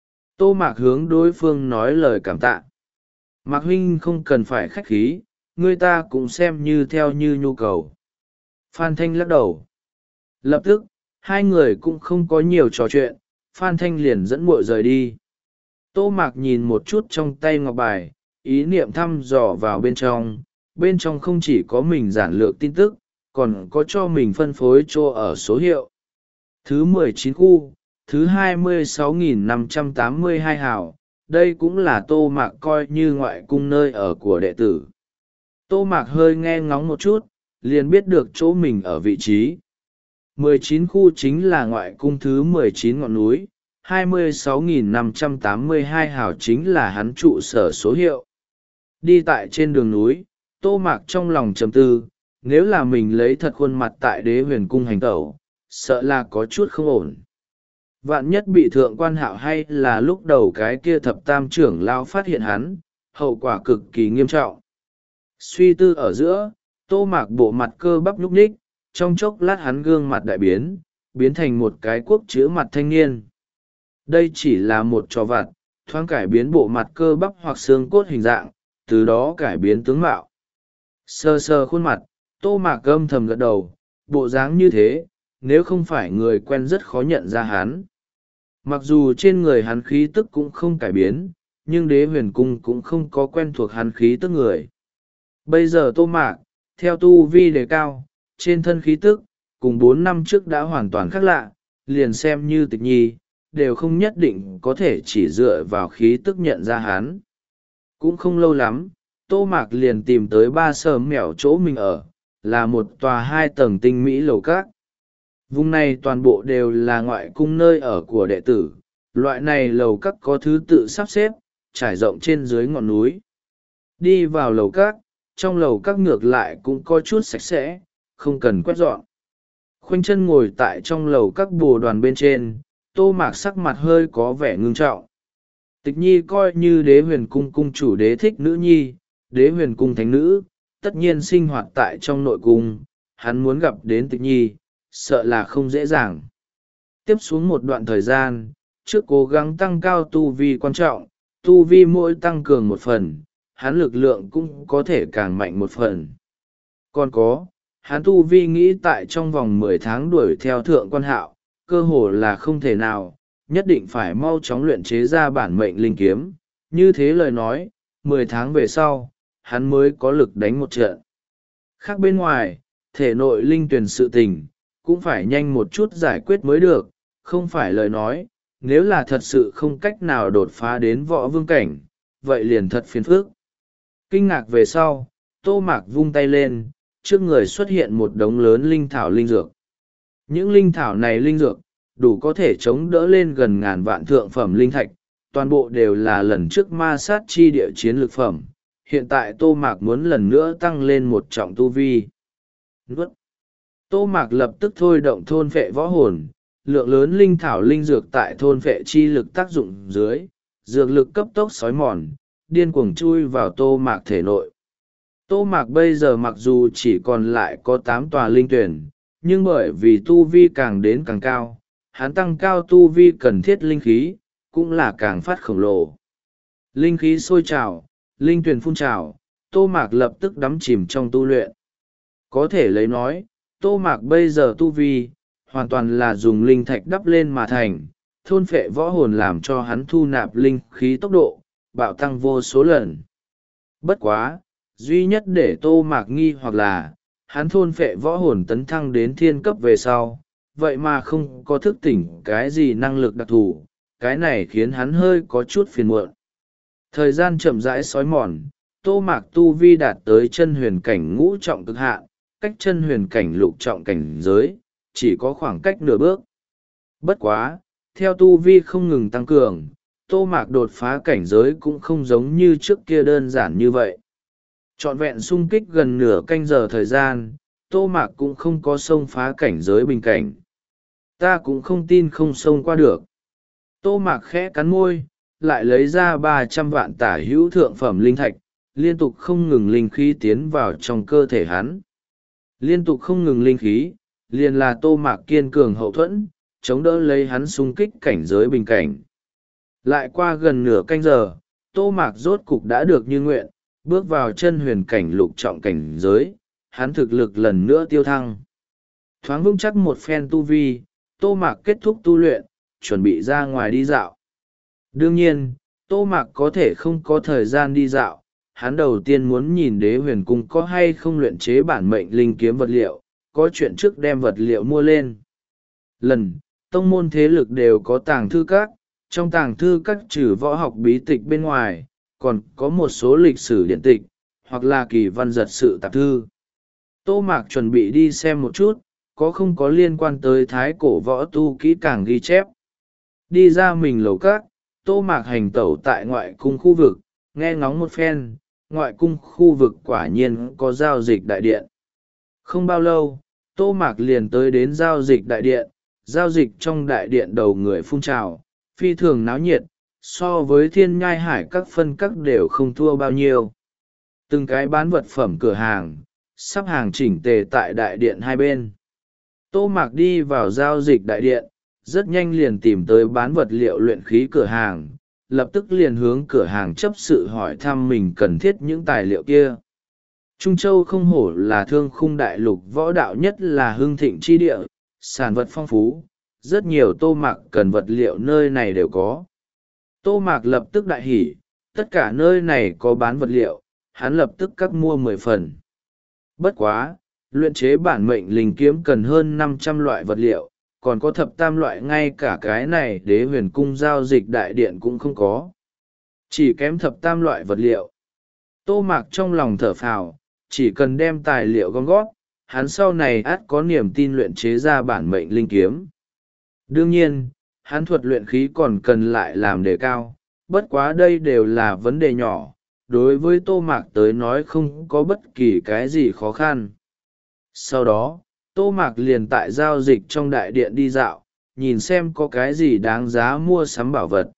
Tô Mạc hướng đối phương nói lời cảm tạ. Mạc huynh không cần phải khách khí, người ta cũng xem như theo như nhu cầu. Phan Thanh lắc đầu. Lập tức, hai người cũng không có nhiều trò chuyện, Phan Thanh liền dẫn muội rời đi. Tô Mạc nhìn một chút trong tay ngọc bài, ý niệm thăm dò vào bên trong. Bên trong không chỉ có mình giản lược tin tức, còn có cho mình phân phối chỗ ở số hiệu. Thứ mười chín khu, thứ hai mươi sáu nghìn năm trăm tám mươi hai hào, đây cũng là Tô Mạc coi như ngoại cung nơi ở của đệ tử. Tô Mạc hơi nghe ngóng một chút, liền biết được chỗ mình ở vị trí. mười chín khu chính là ngoại cung thứ mười chín ngọn núi, hai mươi sáu nghìn năm trăm tám mươi hai hào chính là hắn trụ sở số hiệu. Đi tại trên đường núi, Tô Mạc trong lòng trầm tư, nếu là mình lấy thật khuôn mặt tại đế huyền cung hành tẩu, sợ là có chút không ổn. Vạn nhất bị thượng quan hạo hay là lúc đầu cái kia thập tam trưởng lao phát hiện hắn, hậu quả cực kỳ nghiêm trọng. Suy tư ở giữa, Tô Mạc bộ mặt cơ bắp nhúc nhích, trong chốc lát hắn gương mặt đại biến, biến thành một cái quốc chữ mặt thanh niên. Đây chỉ là một trò vặt, thoáng cải biến bộ mặt cơ bắp hoặc xương cốt hình dạng, từ đó cải biến tướng mạo. Sơ sơ khuôn mặt, Tô Mạc âm thầm gật đầu, bộ dáng như thế, nếu không phải người quen rất khó nhận ra hắn. Mặc dù trên người hắn khí tức cũng không cải biến, nhưng đế huyền cung cũng không có quen thuộc hắn khí tức người. Bây giờ Tô Mạc, theo tu vi đề cao, trên thân khí tức, cùng bốn năm trước đã hoàn toàn khác lạ, liền xem như Tịch Nhi, đều không nhất định có thể chỉ dựa vào khí tức nhận ra hắn. Cũng không lâu lắm, Tô Mạc liền tìm tới ba sờm mẻo chỗ mình ở, là một tòa hai tầng tinh mỹ lầu các. Vùng này toàn bộ đều là ngoại cung nơi ở của đệ tử, loại này lầu các có thứ tự sắp xếp, trải rộng trên dưới ngọn núi. Đi vào lầu các, trong lầu các ngược lại cũng có chút sạch sẽ, không cần quét dọn. Khoanh chân ngồi tại trong lầu các bồ đoàn bên trên, Tô Mạc sắc mặt hơi có vẻ ngưng trọng. Tịch Nhi coi như đế huyền cung cung chủ đế thích nữ nhi, đế huyền cung thánh nữ, tất nhiên sinh hoạt tại trong nội cung, hắn muốn gặp đến Tịch Nhi, sợ là không dễ dàng. Tiếp xuống một đoạn thời gian, trước cố gắng tăng cao tu vi quan trọng, tu vi mỗi tăng cường một phần, hắn lực lượng cũng có thể càng mạnh một phần. Còn có, hắn tu vi nghĩ tại trong vòng mười tháng đuổi theo thượng quan hạo, cơ hồ là không thể nào, nhất định phải mau chóng luyện chế ra bản mệnh linh kiếm. Như thế lời nói, mười tháng về sau, hắn mới có lực đánh một trận. Khác bên ngoài, thể nội linh tuyển sự tình, cũng phải nhanh một chút giải quyết mới được, không phải lời nói, nếu là thật sự không cách nào đột phá đến võ vương cảnh, vậy liền thật phiền phức. Kinh ngạc về sau, Tô Mạc vung tay lên, trước người xuất hiện một đống lớn linh thảo linh dược. Những linh thảo này linh dược, đủ có thể chống đỡ lên gần ngàn vạn thượng phẩm linh thạch, toàn bộ đều là lần trước ma sát chi địa chiến lược phẩm. Hiện tại Tô Mạc muốn lần nữa tăng lên một trọng tu vi. Nuốt. Tô Mạc lập tức thôi động thôn phệ võ hồn, lượng lớn linh thảo linh dược tại thôn phệ chi lực tác dụng dưới, dược lực cấp tốc xói mòn, điên cuồng chui vào Tô Mạc thể nội. Tô Mạc bây giờ mặc dù chỉ còn lại có tám tòa linh tuyển, nhưng bởi vì tu vi càng đến càng cao, hắn tăng cao tu vi cần thiết linh khí, cũng là càng phát khổng lồ. Linh khí sôi trào, linh tuyển phun trào, Tô Mạc lập tức đắm chìm trong tu luyện. Có thể lấy nói, Tô Mạc bây giờ tu vi, hoàn toàn là dùng linh thạch đắp lên mà thành, thôn phệ võ hồn làm cho hắn thu nạp linh khí tốc độ, bạo tăng vô số lần. Bất quá, duy nhất để Tô Mạc nghi hoặc là, hắn thôn phệ võ hồn tấn thăng đến thiên cấp về sau, vậy mà không có thức tỉnh cái gì năng lực đặc thù, cái này khiến hắn hơi có chút phiền muộn. Thời gian chậm rãi xói mòn, Tô Mạc tu vi đạt tới chân huyền cảnh ngũ trọng cực hạn, cách chân huyền cảnh lục trọng cảnh giới, chỉ có khoảng cách nửa bước. Bất quá, theo tu vi không ngừng tăng cường, Tô Mạc đột phá cảnh giới cũng không giống như trước kia đơn giản như vậy. Trọn vẹn xung kích gần nửa canh giờ thời gian, Tô Mạc cũng không có xông phá cảnh giới bình cảnh. Ta cũng không tin không xông qua được. Tô Mạc khẽ cắn môi, lại lấy ra ba trăm vạn tả hữu thượng phẩm linh thạch, liên tục không ngừng linh khí tiến vào trong cơ thể hắn. Liên tục không ngừng linh khí, liền là Tô Mạc kiên cường hậu thuẫn, chống đỡ lấy hắn xung kích cảnh giới bình cảnh. Lại qua gần nửa canh giờ, Tô Mạc rốt cục đã được như nguyện, bước vào chân huyền cảnh lục trọng cảnh giới, hắn thực lực lần nữa tiêu thăng. Thoáng vững chắc một phen tu vi, Tô Mạc kết thúc tu luyện, chuẩn bị ra ngoài đi dạo. Đương nhiên, Tô Mạc có thể không có thời gian đi dạo, hắn đầu tiên muốn nhìn Đế Huyền Cung có hay không luyện chế bản mệnh linh kiếm vật liệu, có chuyện trước đem vật liệu mua lên. Lần, tông môn thế lực đều có tàng thư các, trong tàng thư các trừ võ học bí tịch bên ngoài, còn có một số lịch sử điện tịch, hoặc là kỳ văn giật sự tạp thư. Tô Mạc chuẩn bị đi xem một chút, có không có liên quan tới thái cổ võ tu kỹ càng ghi chép. Đi ra mình lầu các, Tô Mạc hành tẩu tại ngoại cung khu vực, nghe ngóng một phen, ngoại cung khu vực quả nhiên có giao dịch đại điện. Không bao lâu, Tô Mạc liền tới đến giao dịch đại điện, giao dịch trong đại điện đầu người phun trào, phi thường náo nhiệt, so với thiên nhai hải các phân các đều không thua bao nhiêu. Từng cái bán vật phẩm cửa hàng, sắp hàng chỉnh tề tại đại điện hai bên. Tô Mạc đi vào giao dịch đại điện, rất nhanh liền tìm tới bán vật liệu luyện khí cửa hàng, lập tức liền hướng cửa hàng chấp sự hỏi thăm mình cần thiết những tài liệu kia. Trung Châu không hổ là thương khung đại lục võ đạo nhất là hưng thịnh chi địa, sản vật phong phú, rất nhiều Tô Mạc cần vật liệu nơi này đều có. Tô Mạc lập tức đại hỉ, tất cả nơi này có bán vật liệu, hắn lập tức cắt mua mười phần. Bất quá, luyện chế bản mệnh linh kiếm cần hơn năm trăm loại vật liệu, còn có thập tam loại ngay cả cái này Đế Huyền Cung giao dịch đại điện cũng không có. Chỉ kém thập tam loại vật liệu. Tô Mạc trong lòng thở phào, chỉ cần đem tài liệu gom gót, hắn sau này ắt có niềm tin luyện chế ra bản mệnh linh kiếm. Đương nhiên, hắn thuật luyện khí còn cần lại làm đề cao, bất quá đây đều là vấn đề nhỏ, đối với Tô Mạc tới nói không có bất kỳ cái gì khó khăn. Sau đó, Tô Mạc liền tại giao dịch trong đại điện đi dạo, nhìn xem có cái gì đáng giá mua sắm bảo vật.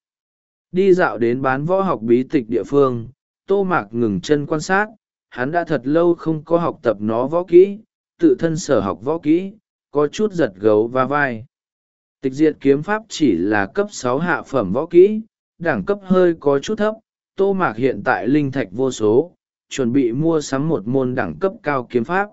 Đi dạo đến bán võ học bí tịch địa phương, Tô Mạc ngừng chân quan sát, hắn đã thật lâu không có học tập nó võ kỹ, tự thân sở học võ kỹ, có chút giật gấu va vai. Tịch diệt kiếm pháp chỉ là cấp sáu hạ phẩm võ kỹ, đẳng cấp hơi có chút thấp, Tô Mạc hiện tại linh thạch vô số, chuẩn bị mua sắm một môn đẳng cấp cao kiếm pháp.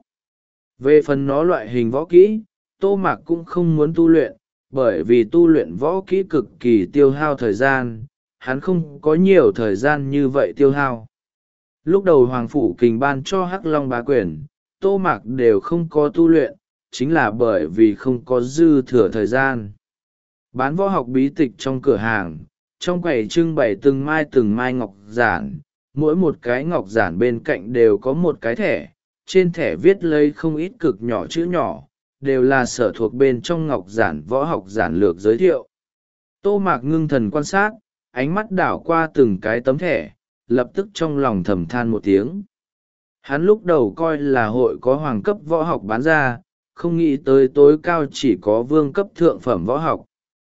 Về phần nó loại hình võ kỹ, Tô Mạc cũng không muốn tu luyện, bởi vì tu luyện võ kỹ cực kỳ tiêu hao thời gian, hắn không có nhiều thời gian như vậy tiêu hao. Lúc đầu Hoàng Phủ Kình ban cho Hắc Long Bá Quyền, Tô Mạc đều không có tu luyện, chính là bởi vì không có dư thừa thời gian. Bán võ học bí tịch trong cửa hàng, trong quầy trưng bày từng mai từng mai ngọc giản, mỗi một cái ngọc giản bên cạnh đều có một cái thẻ, trên thẻ viết lấy không ít cực nhỏ chữ nhỏ, đều là sở thuộc bên trong ngọc giản võ học giản lược giới thiệu. Tô Mạc ngưng thần quan sát, ánh mắt đảo qua từng cái tấm thẻ, lập tức trong lòng thầm than một tiếng. Hắn lúc đầu coi là hội có hoàng cấp võ học bán ra, không nghĩ tới tối cao chỉ có vương cấp thượng phẩm võ học.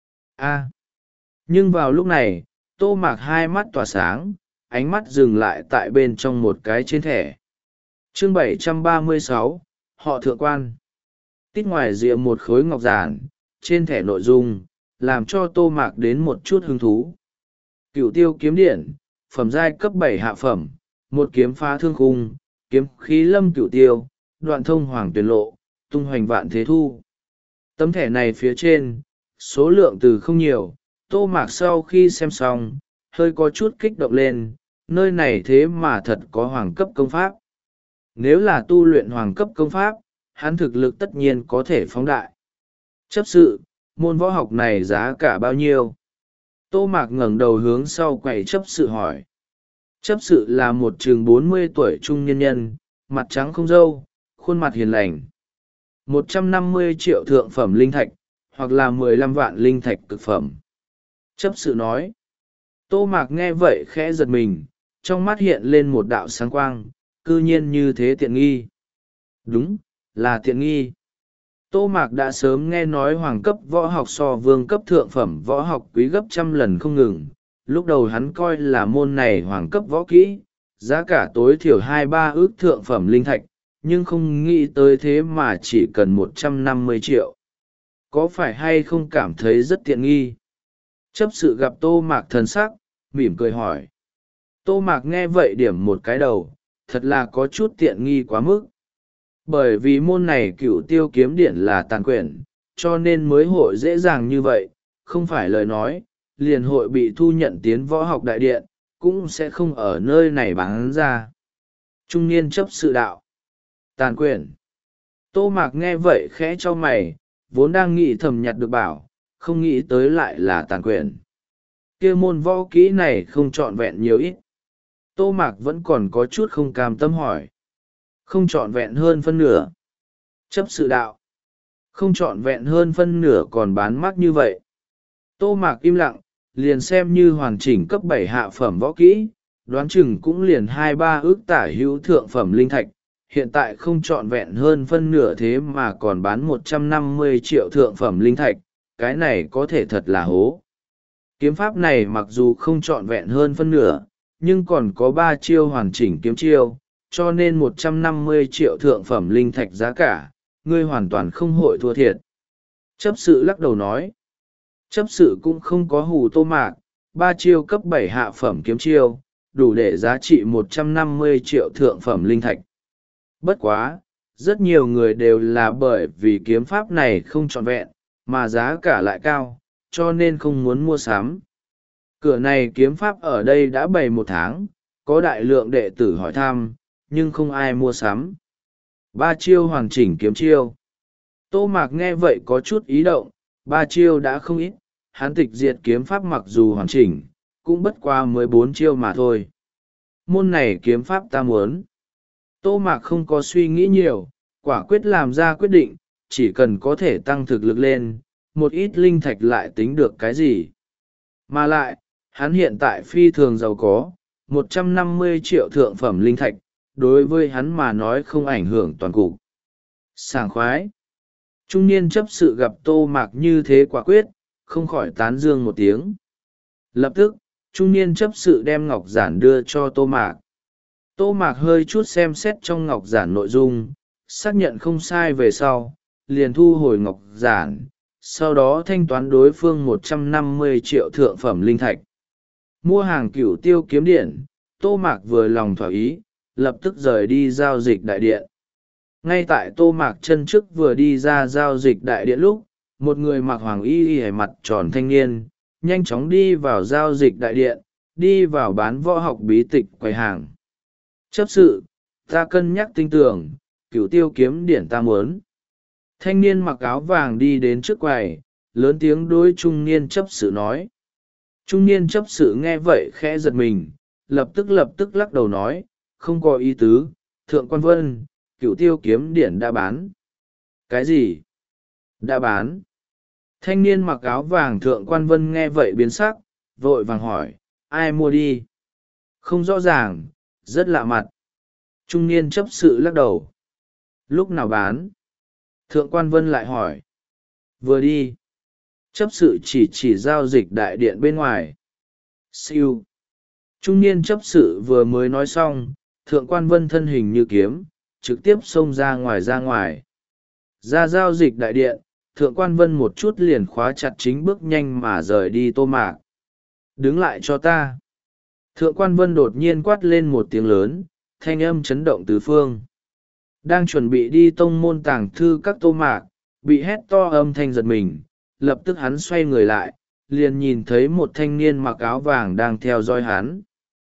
A. Nhưng vào lúc này, Tô Mạc hai mắt tỏa sáng, ánh mắt dừng lại tại bên trong một cái trên thẻ. Chương bảy trăm ba mươi sáu, họ thượng quan. Tít ngoài rìa một khối ngọc giản, trên thẻ nội dung, làm cho Tô Mạc đến một chút hứng thú. Cửu tiêu kiếm điển, phẩm giai cấp bảy hạ phẩm, một kiếm phá thương khung, kiếm khí lâm cửu tiêu, đoạn thông hoàng tuyển lộ, tung hoành vạn thế thu. Tấm thẻ này phía trên, số lượng từ không nhiều, Tô Mạc sau khi xem xong, hơi có chút kích động lên, nơi này thế mà thật có hoàng cấp công pháp. Nếu là tu luyện hoàng cấp công pháp, hắn thực lực tất nhiên có thể phóng đại. Chấp sự, môn võ học này giá cả bao nhiêu? Tô Mạc ngẩng đầu hướng sau quầy chấp sự hỏi. Chấp sự là một chừng bốn mươi tuổi trung nhân nhân, mặt trắng không râu, khuôn mặt hiền lành. một trăm năm mươi triệu thượng phẩm linh thạch, hoặc là mười lăm vạn linh thạch cực phẩm. Chấp sự nói. Tô Mạc nghe vậy khẽ giật mình, trong mắt hiện lên một đạo sáng quang, cư nhiên như thế tiện nghi. Đúng, là tiện nghi. Tô Mạc đã sớm nghe nói hoàng cấp võ học so vương cấp thượng phẩm võ học quý gấp trăm lần không ngừng. Lúc đầu hắn coi là môn này hoàng cấp võ kỹ, giá cả tối thiểu hai ba ước thượng phẩm linh thạch, nhưng không nghĩ tới thế mà chỉ cần một trăm năm mươi triệu. Có phải hay không cảm thấy rất tiện nghi? Chấp sự gặp Tô Mạc thần sắc, mỉm cười hỏi. Tô Mạc nghe vậy điểm một cái đầu, thật là có chút tiện nghi quá mức. Bởi vì môn này cửu tiêu kiếm điển là tàn quyển, cho nên mới hội dễ dàng như vậy, không phải lời nói, liền hội bị thu nhận tiến võ học đại điện, cũng sẽ không ở nơi này bán ra. Trung niên chấp sự đạo. Tàn quyển. Tô Mạc nghe vậy khẽ cho mày, vốn đang nghĩ thầm nhặt được bảo, không nghĩ tới lại là tàn quyển. Kia môn võ kỹ này không trọn vẹn nhiều ít. Tô Mạc vẫn còn có chút không cam tâm hỏi. Không trọn vẹn hơn phân nửa. Chấp sự đạo. Không trọn vẹn hơn phân nửa còn bán mắc như vậy. Tô Mạc im lặng, liền xem như hoàn chỉnh cấp bảy hạ phẩm võ kỹ, đoán chừng cũng liền hai ba ước tả hữu thượng phẩm linh thạch. Hiện tại không trọn vẹn hơn phân nửa thế mà còn bán một trăm năm mươi triệu thượng phẩm linh thạch, cái này có thể thật là hố. Kiếm pháp này mặc dù không trọn vẹn hơn phân nửa, nhưng còn có ba chiêu hoàn chỉnh kiếm chiêu, cho nên một trăm năm mươi triệu thượng phẩm linh thạch giá cả, ngươi hoàn toàn không hội thua thiệt. Chấp sự lắc đầu nói. Chấp sự cũng không có hù Tô Mạc, ba chiêu cấp bảy hạ phẩm kiếm chiêu, đủ để giá trị một trăm năm mươi triệu thượng phẩm linh thạch. Bất quá, rất nhiều người đều là bởi vì kiếm pháp này không trọn vẹn, mà giá cả lại cao, cho nên không muốn mua sắm. Cửa này kiếm pháp ở đây đã bày một tháng, có đại lượng đệ tử hỏi thăm, nhưng không ai mua sắm. Ba chiêu hoàn chỉnh kiếm chiêu. Tô Mạc nghe vậy có chút ý động, ba chiêu đã không ít, hắn tịch diệt kiếm pháp mặc dù hoàn chỉnh, cũng bất qua mười bốn chiêu mà thôi. Môn này kiếm pháp ta muốn. Tô Mạc không có suy nghĩ nhiều, quả quyết làm ra quyết định, chỉ cần có thể tăng thực lực lên, một ít linh thạch lại tính được cái gì. Mà lại, hắn hiện tại phi thường giàu có, một trăm năm mươi triệu thượng phẩm linh thạch, đối với hắn mà nói không ảnh hưởng toàn cục. Sảng khoái. Trung niên chấp sự gặp Tô Mạc như thế quả quyết, không khỏi tán dương một tiếng. Lập tức, trung niên chấp sự đem ngọc giản đưa cho Tô Mạc. Tô Mạc hơi chút xem xét trong ngọc giản nội dung, xác nhận không sai về sau, liền thu hồi ngọc giản, sau đó thanh toán đối phương một trăm năm mươi triệu thượng phẩm linh thạch. Mua hàng cửu tiêu kiếm điện, Tô Mạc vừa lòng thỏa ý, lập tức rời đi giao dịch đại điện. Ngay tại Tô Mạc chân trước vừa đi ra giao dịch đại điện lúc, một người mặc hoàng y y mặt tròn thanh niên, nhanh chóng đi vào giao dịch đại điện, đi vào bán võ học bí tịch quầy hàng. Chấp sự, ta cân nhắc tinh tưởng, cửu tiêu kiếm điển ta muốn. Thanh niên mặc áo vàng đi đến trước quầy, lớn tiếng đối trung niên chấp sự nói. Trung niên chấp sự nghe vậy khẽ giật mình, lập tức lập tức lắc đầu nói, không có ý tứ, Thượng Quan Vân, Cửu Tiêu kiếm điển đã bán. Cái gì? Đã bán? Thanh niên mặc áo vàng Thượng Quan Vân nghe vậy biến sắc, vội vàng hỏi, ai mua đi? Không rõ ràng, rất lạ mặt. Trung niên chấp sự lắc đầu. Lúc nào bán? Thượng Quan Vân lại hỏi. Vừa đi. Chấp sự chỉ chỉ giao dịch đại điện bên ngoài. Siêu. Trung niên chấp sự vừa mới nói xong, Thượng Quan Vân thân hình như kiếm, trực tiếp xông ra ngoài ra ngoài. Ra giao dịch đại điện, Thượng Quan Vân một chút liền khóa chặt chính bước nhanh mà rời đi Tô Mạc. Đứng lại cho ta. Thượng Quan Vân đột nhiên quát lên một tiếng lớn, thanh âm chấn động tứ phương. Đang chuẩn bị đi tông môn tàng thư các Tô Mạc, bị hét to âm thanh giật mình, lập tức hắn xoay người lại, liền nhìn thấy một thanh niên mặc áo vàng đang theo dõi hắn.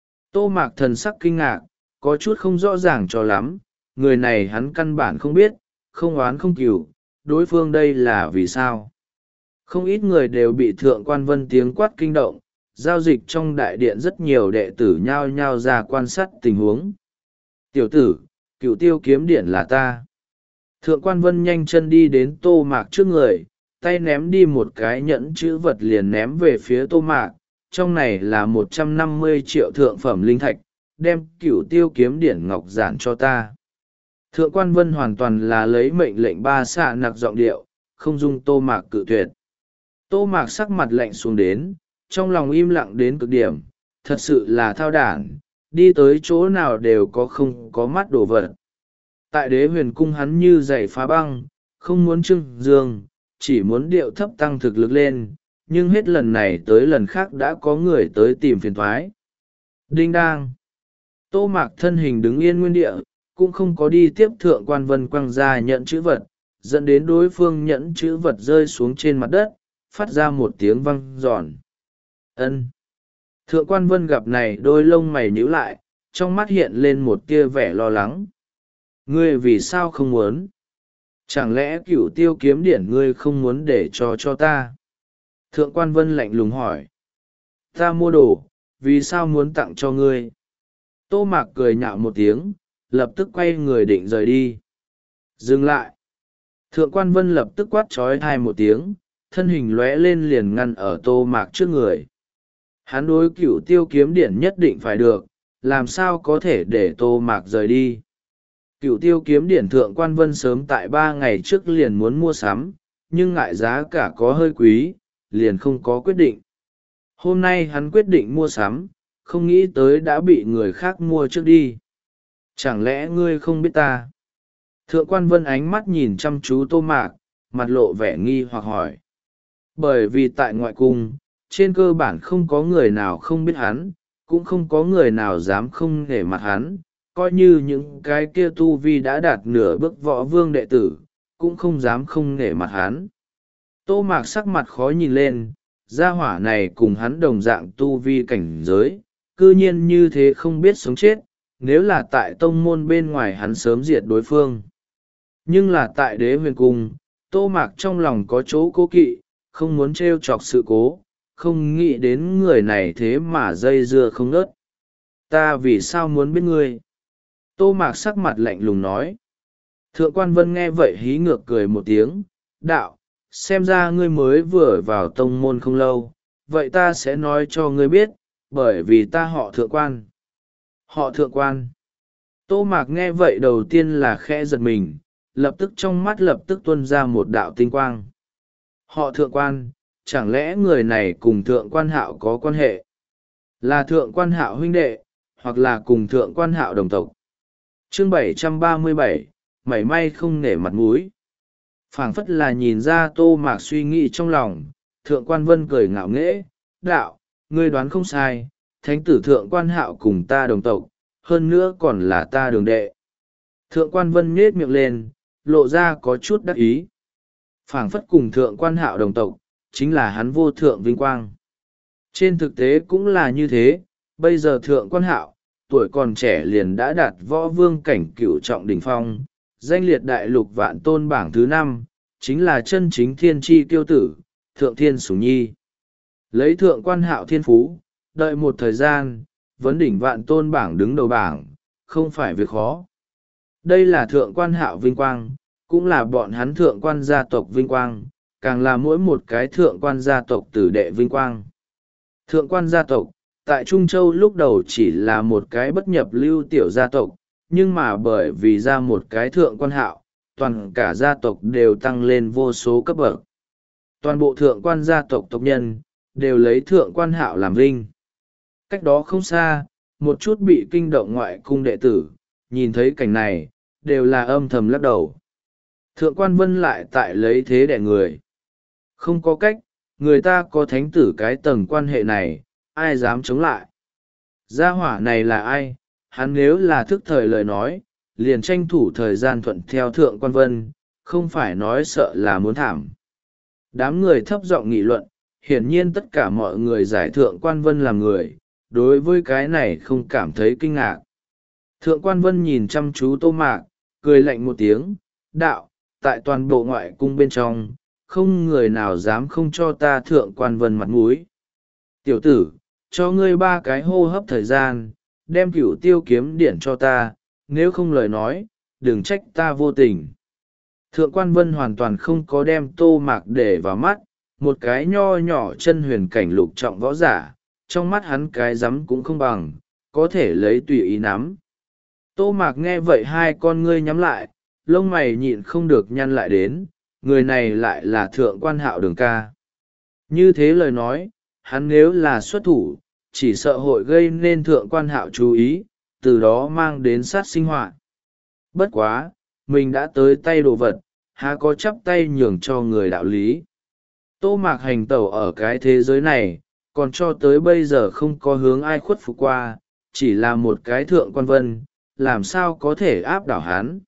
Tô Mạc thần sắc kinh ngạc, có chút không rõ ràng cho lắm, người này hắn căn bản không biết, không oán không cừu, đối phương đây là vì sao. Không ít người đều bị Thượng Quan Vân tiếng quát kinh động, giao dịch trong đại điện rất nhiều đệ tử nhao nhao ra quan sát tình huống. Tiểu tử, Cửu Tiêu kiếm điển là ta. Thượng Quan Vân nhanh chân đi đến Tô Mạc trước người, tay ném đi một cái nhẫn chữ vật liền ném về phía Tô Mạc, trong này là một trăm năm mươi triệu thượng phẩm linh thạch, đem Cửu Tiêu kiếm điển ngọc giản cho ta. Thượng Quan Vân hoàn toàn là lấy mệnh lệnh ba xạ nặc giọng điệu, không dung Tô Mạc cự tuyệt. Tô Mạc sắc mặt lạnh xuống đến, trong lòng im lặng đến cực điểm, thật sự là thao đản, đi tới chỗ nào đều có không có mắt đổ vật. Tại Đế Huyền cung hắn như giày phá băng, không muốn trưng dương, chỉ muốn điệu thấp tăng thực lực lên, nhưng hết lần này tới lần khác đã có người tới tìm phiền thoái. Đinh đang. Tô Mạc thân hình đứng yên nguyên địa, cũng không có đi tiếp. Thượng Quan Vân quăng ra nhận chữ vật, dẫn đến đối phương nhẫn chữ vật rơi xuống trên mặt đất, phát ra một tiếng vang giòn. Ân. Thượng Quan Vân gặp này đôi lông mày nhíu lại, trong mắt hiện lên một tia vẻ lo lắng. Ngươi vì sao không muốn? Chẳng lẽ Cửu Tiêu kiếm điển ngươi không muốn để cho cho ta? Thượng Quan Vân lạnh lùng hỏi. Ta mua đồ, vì sao muốn tặng cho ngươi? Tô Mạc cười nhạo một tiếng, lập tức quay người định rời đi. Dừng lại. Thượng Quan Vân lập tức quát trói thai một tiếng, thân hình lóe lên liền ngăn ở Tô Mạc trước người. Hắn đối Cửu Tiêu kiếm điển nhất định phải được, làm sao có thể để Tô Mạc rời đi. Cửu Tiêu kiếm điển Thượng Quan Vân sớm tại ba ngày trước liền muốn mua sắm, nhưng ngại giá cả có hơi quý, liền không có quyết định. Hôm nay hắn quyết định mua sắm, không nghĩ tới đã bị người khác mua trước đi. Chẳng lẽ ngươi không biết ta? Thượng Quan Vân ánh mắt nhìn chăm chú Tô Mạc, mặt lộ vẻ nghi hoặc hỏi. Bởi vì tại ngoại cung, trên cơ bản không có người nào không biết hắn, cũng không có người nào dám không nể mặt hắn, coi như những cái kia tu vi đã đạt nửa bước võ vương đệ tử, cũng không dám không nể mặt hắn. Tô Mạc sắc mặt khó nhìn lên, gia hỏa này cùng hắn đồng dạng tu vi cảnh giới, cư nhiên như thế không biết sống chết, nếu là tại tông môn bên ngoài hắn sớm diệt đối phương. Nhưng là tại Đế Huyền cung, Tô Mạc trong lòng có chỗ cố kỵ, không muốn trêu chọc sự cố, không nghĩ đến người này thế mà dây dưa không ngớt. Ta vì sao muốn biết ngươi? Tô Mạc sắc mặt lạnh lùng nói. Thượng Quan Vân nghe vậy hí ngược cười một tiếng, đạo, xem ra ngươi mới vừa vào tông môn không lâu, vậy ta sẽ nói cho ngươi biết, bởi vì ta họ Thượng Quan. Họ Thượng Quan. Tô Mạc nghe vậy đầu tiên là khẽ giật mình, lập tức trong mắt lập tức tuôn ra một đạo tinh quang. Họ Thượng Quan, chẳng lẽ người này cùng Thượng Quan Hạo có quan hệ? Là Thượng Quan Hạo huynh đệ, hoặc là cùng Thượng Quan Hạo đồng tộc? Chương bảy trăm ba mươi bảy, mảy may không nể mặt mũi. Phảng phất là nhìn ra Tô Mạc suy nghĩ trong lòng, Thượng Quan Vân cười ngạo nghễ, đạo, ngươi đoán không sai, thánh tử Thượng Quan Hạo cùng ta đồng tộc, hơn nữa còn là ta đường đệ. Thượng Quan Vân nhếch miệng lên, lộ ra có chút đắc ý. Phảng phất cùng Thượng Quan Hạo đồng tộc, chính là hắn vô thượng vinh quang. Trên thực tế cũng là như thế, bây giờ Thượng Quan Hạo, tuổi còn trẻ liền đã đạt võ vương cảnh cửu trọng đỉnh phong, danh liệt đại lục vạn tôn bảng thứ năm, chính là chân chính thiên tri kiêu tử, Thượng Thiên Sủng Nhi. Lấy Thượng Quan Hạo thiên phú, đợi một thời gian, vấn đỉnh vạn tôn bảng đứng đầu bảng, không phải việc khó. Đây là thượng quan hạo vinh quang, cũng là bọn hắn thượng quan gia tộc vinh quang, càng là mỗi một cái thượng quan gia tộc tử đệ vinh quang. Thượng quan gia tộc, tại Trung Châu lúc đầu chỉ là một cái bất nhập lưu tiểu gia tộc, nhưng mà bởi vì ra một cái thượng quan hạo, toàn cả gia tộc đều tăng lên vô số cấp bậc. Toàn bộ thượng quan gia tộc tộc nhân, đều lấy thượng quan hạo làm vinh. Cách đó không xa, một chút bị kinh động ngoại cung đệ tử, nhìn thấy cảnh này, đều là âm thầm lắc đầu. Thượng quan vân lại tại lấy thế đẻ người. Không có cách, người ta có thánh tử cái tầng quan hệ này, ai dám chống lại. Gia hỏa này là ai? Hắn nếu là thức thời lời nói, liền tranh thủ thời gian thuận theo thượng quan vân, không phải nói sợ là muốn thảm. Đám người thấp giọng nghị luận, hiển nhiên tất cả mọi người giải thượng quan vân làm người, đối với cái này không cảm thấy kinh ngạc. Thượng quan vân nhìn chăm chú Tô Mạc, cười lạnh một tiếng, đạo, tại toàn bộ ngoại cung bên trong, không người nào dám không cho ta thượng quan vân mặt mũi. Tiểu tử, cho ngươi ba cái hô hấp thời gian, đem cửu tiêu kiếm điển cho ta, nếu không lời nói, đừng trách ta vô tình. Thượng quan vân hoàn toàn không có đem Tô Mạc để vào mắt, một cái nho nhỏ chân huyền cảnh lục trọng võ giả, trong mắt hắn cái rắm cũng không bằng, có thể lấy tùy ý nắm. Tô Mạc nghe vậy hai con ngươi nhắm lại, lông mày nhịn không được nhăn lại đến, người này lại là thượng quan hạo đường ca. Như thế lời nói, hắn nếu là xuất thủ, chỉ sợ hội gây nên thượng quan hạo chú ý, từ đó mang đến sát sinh hoạt. Bất quá, mình đã tới tay đồ vật, há có chắp tay nhường cho người đạo lý. Tô Mạc hành tẩu ở cái thế giới này, còn cho tới bây giờ không có hướng ai khuất phục qua, chỉ là một cái thượng quan vân, làm sao có thể áp đảo hắn.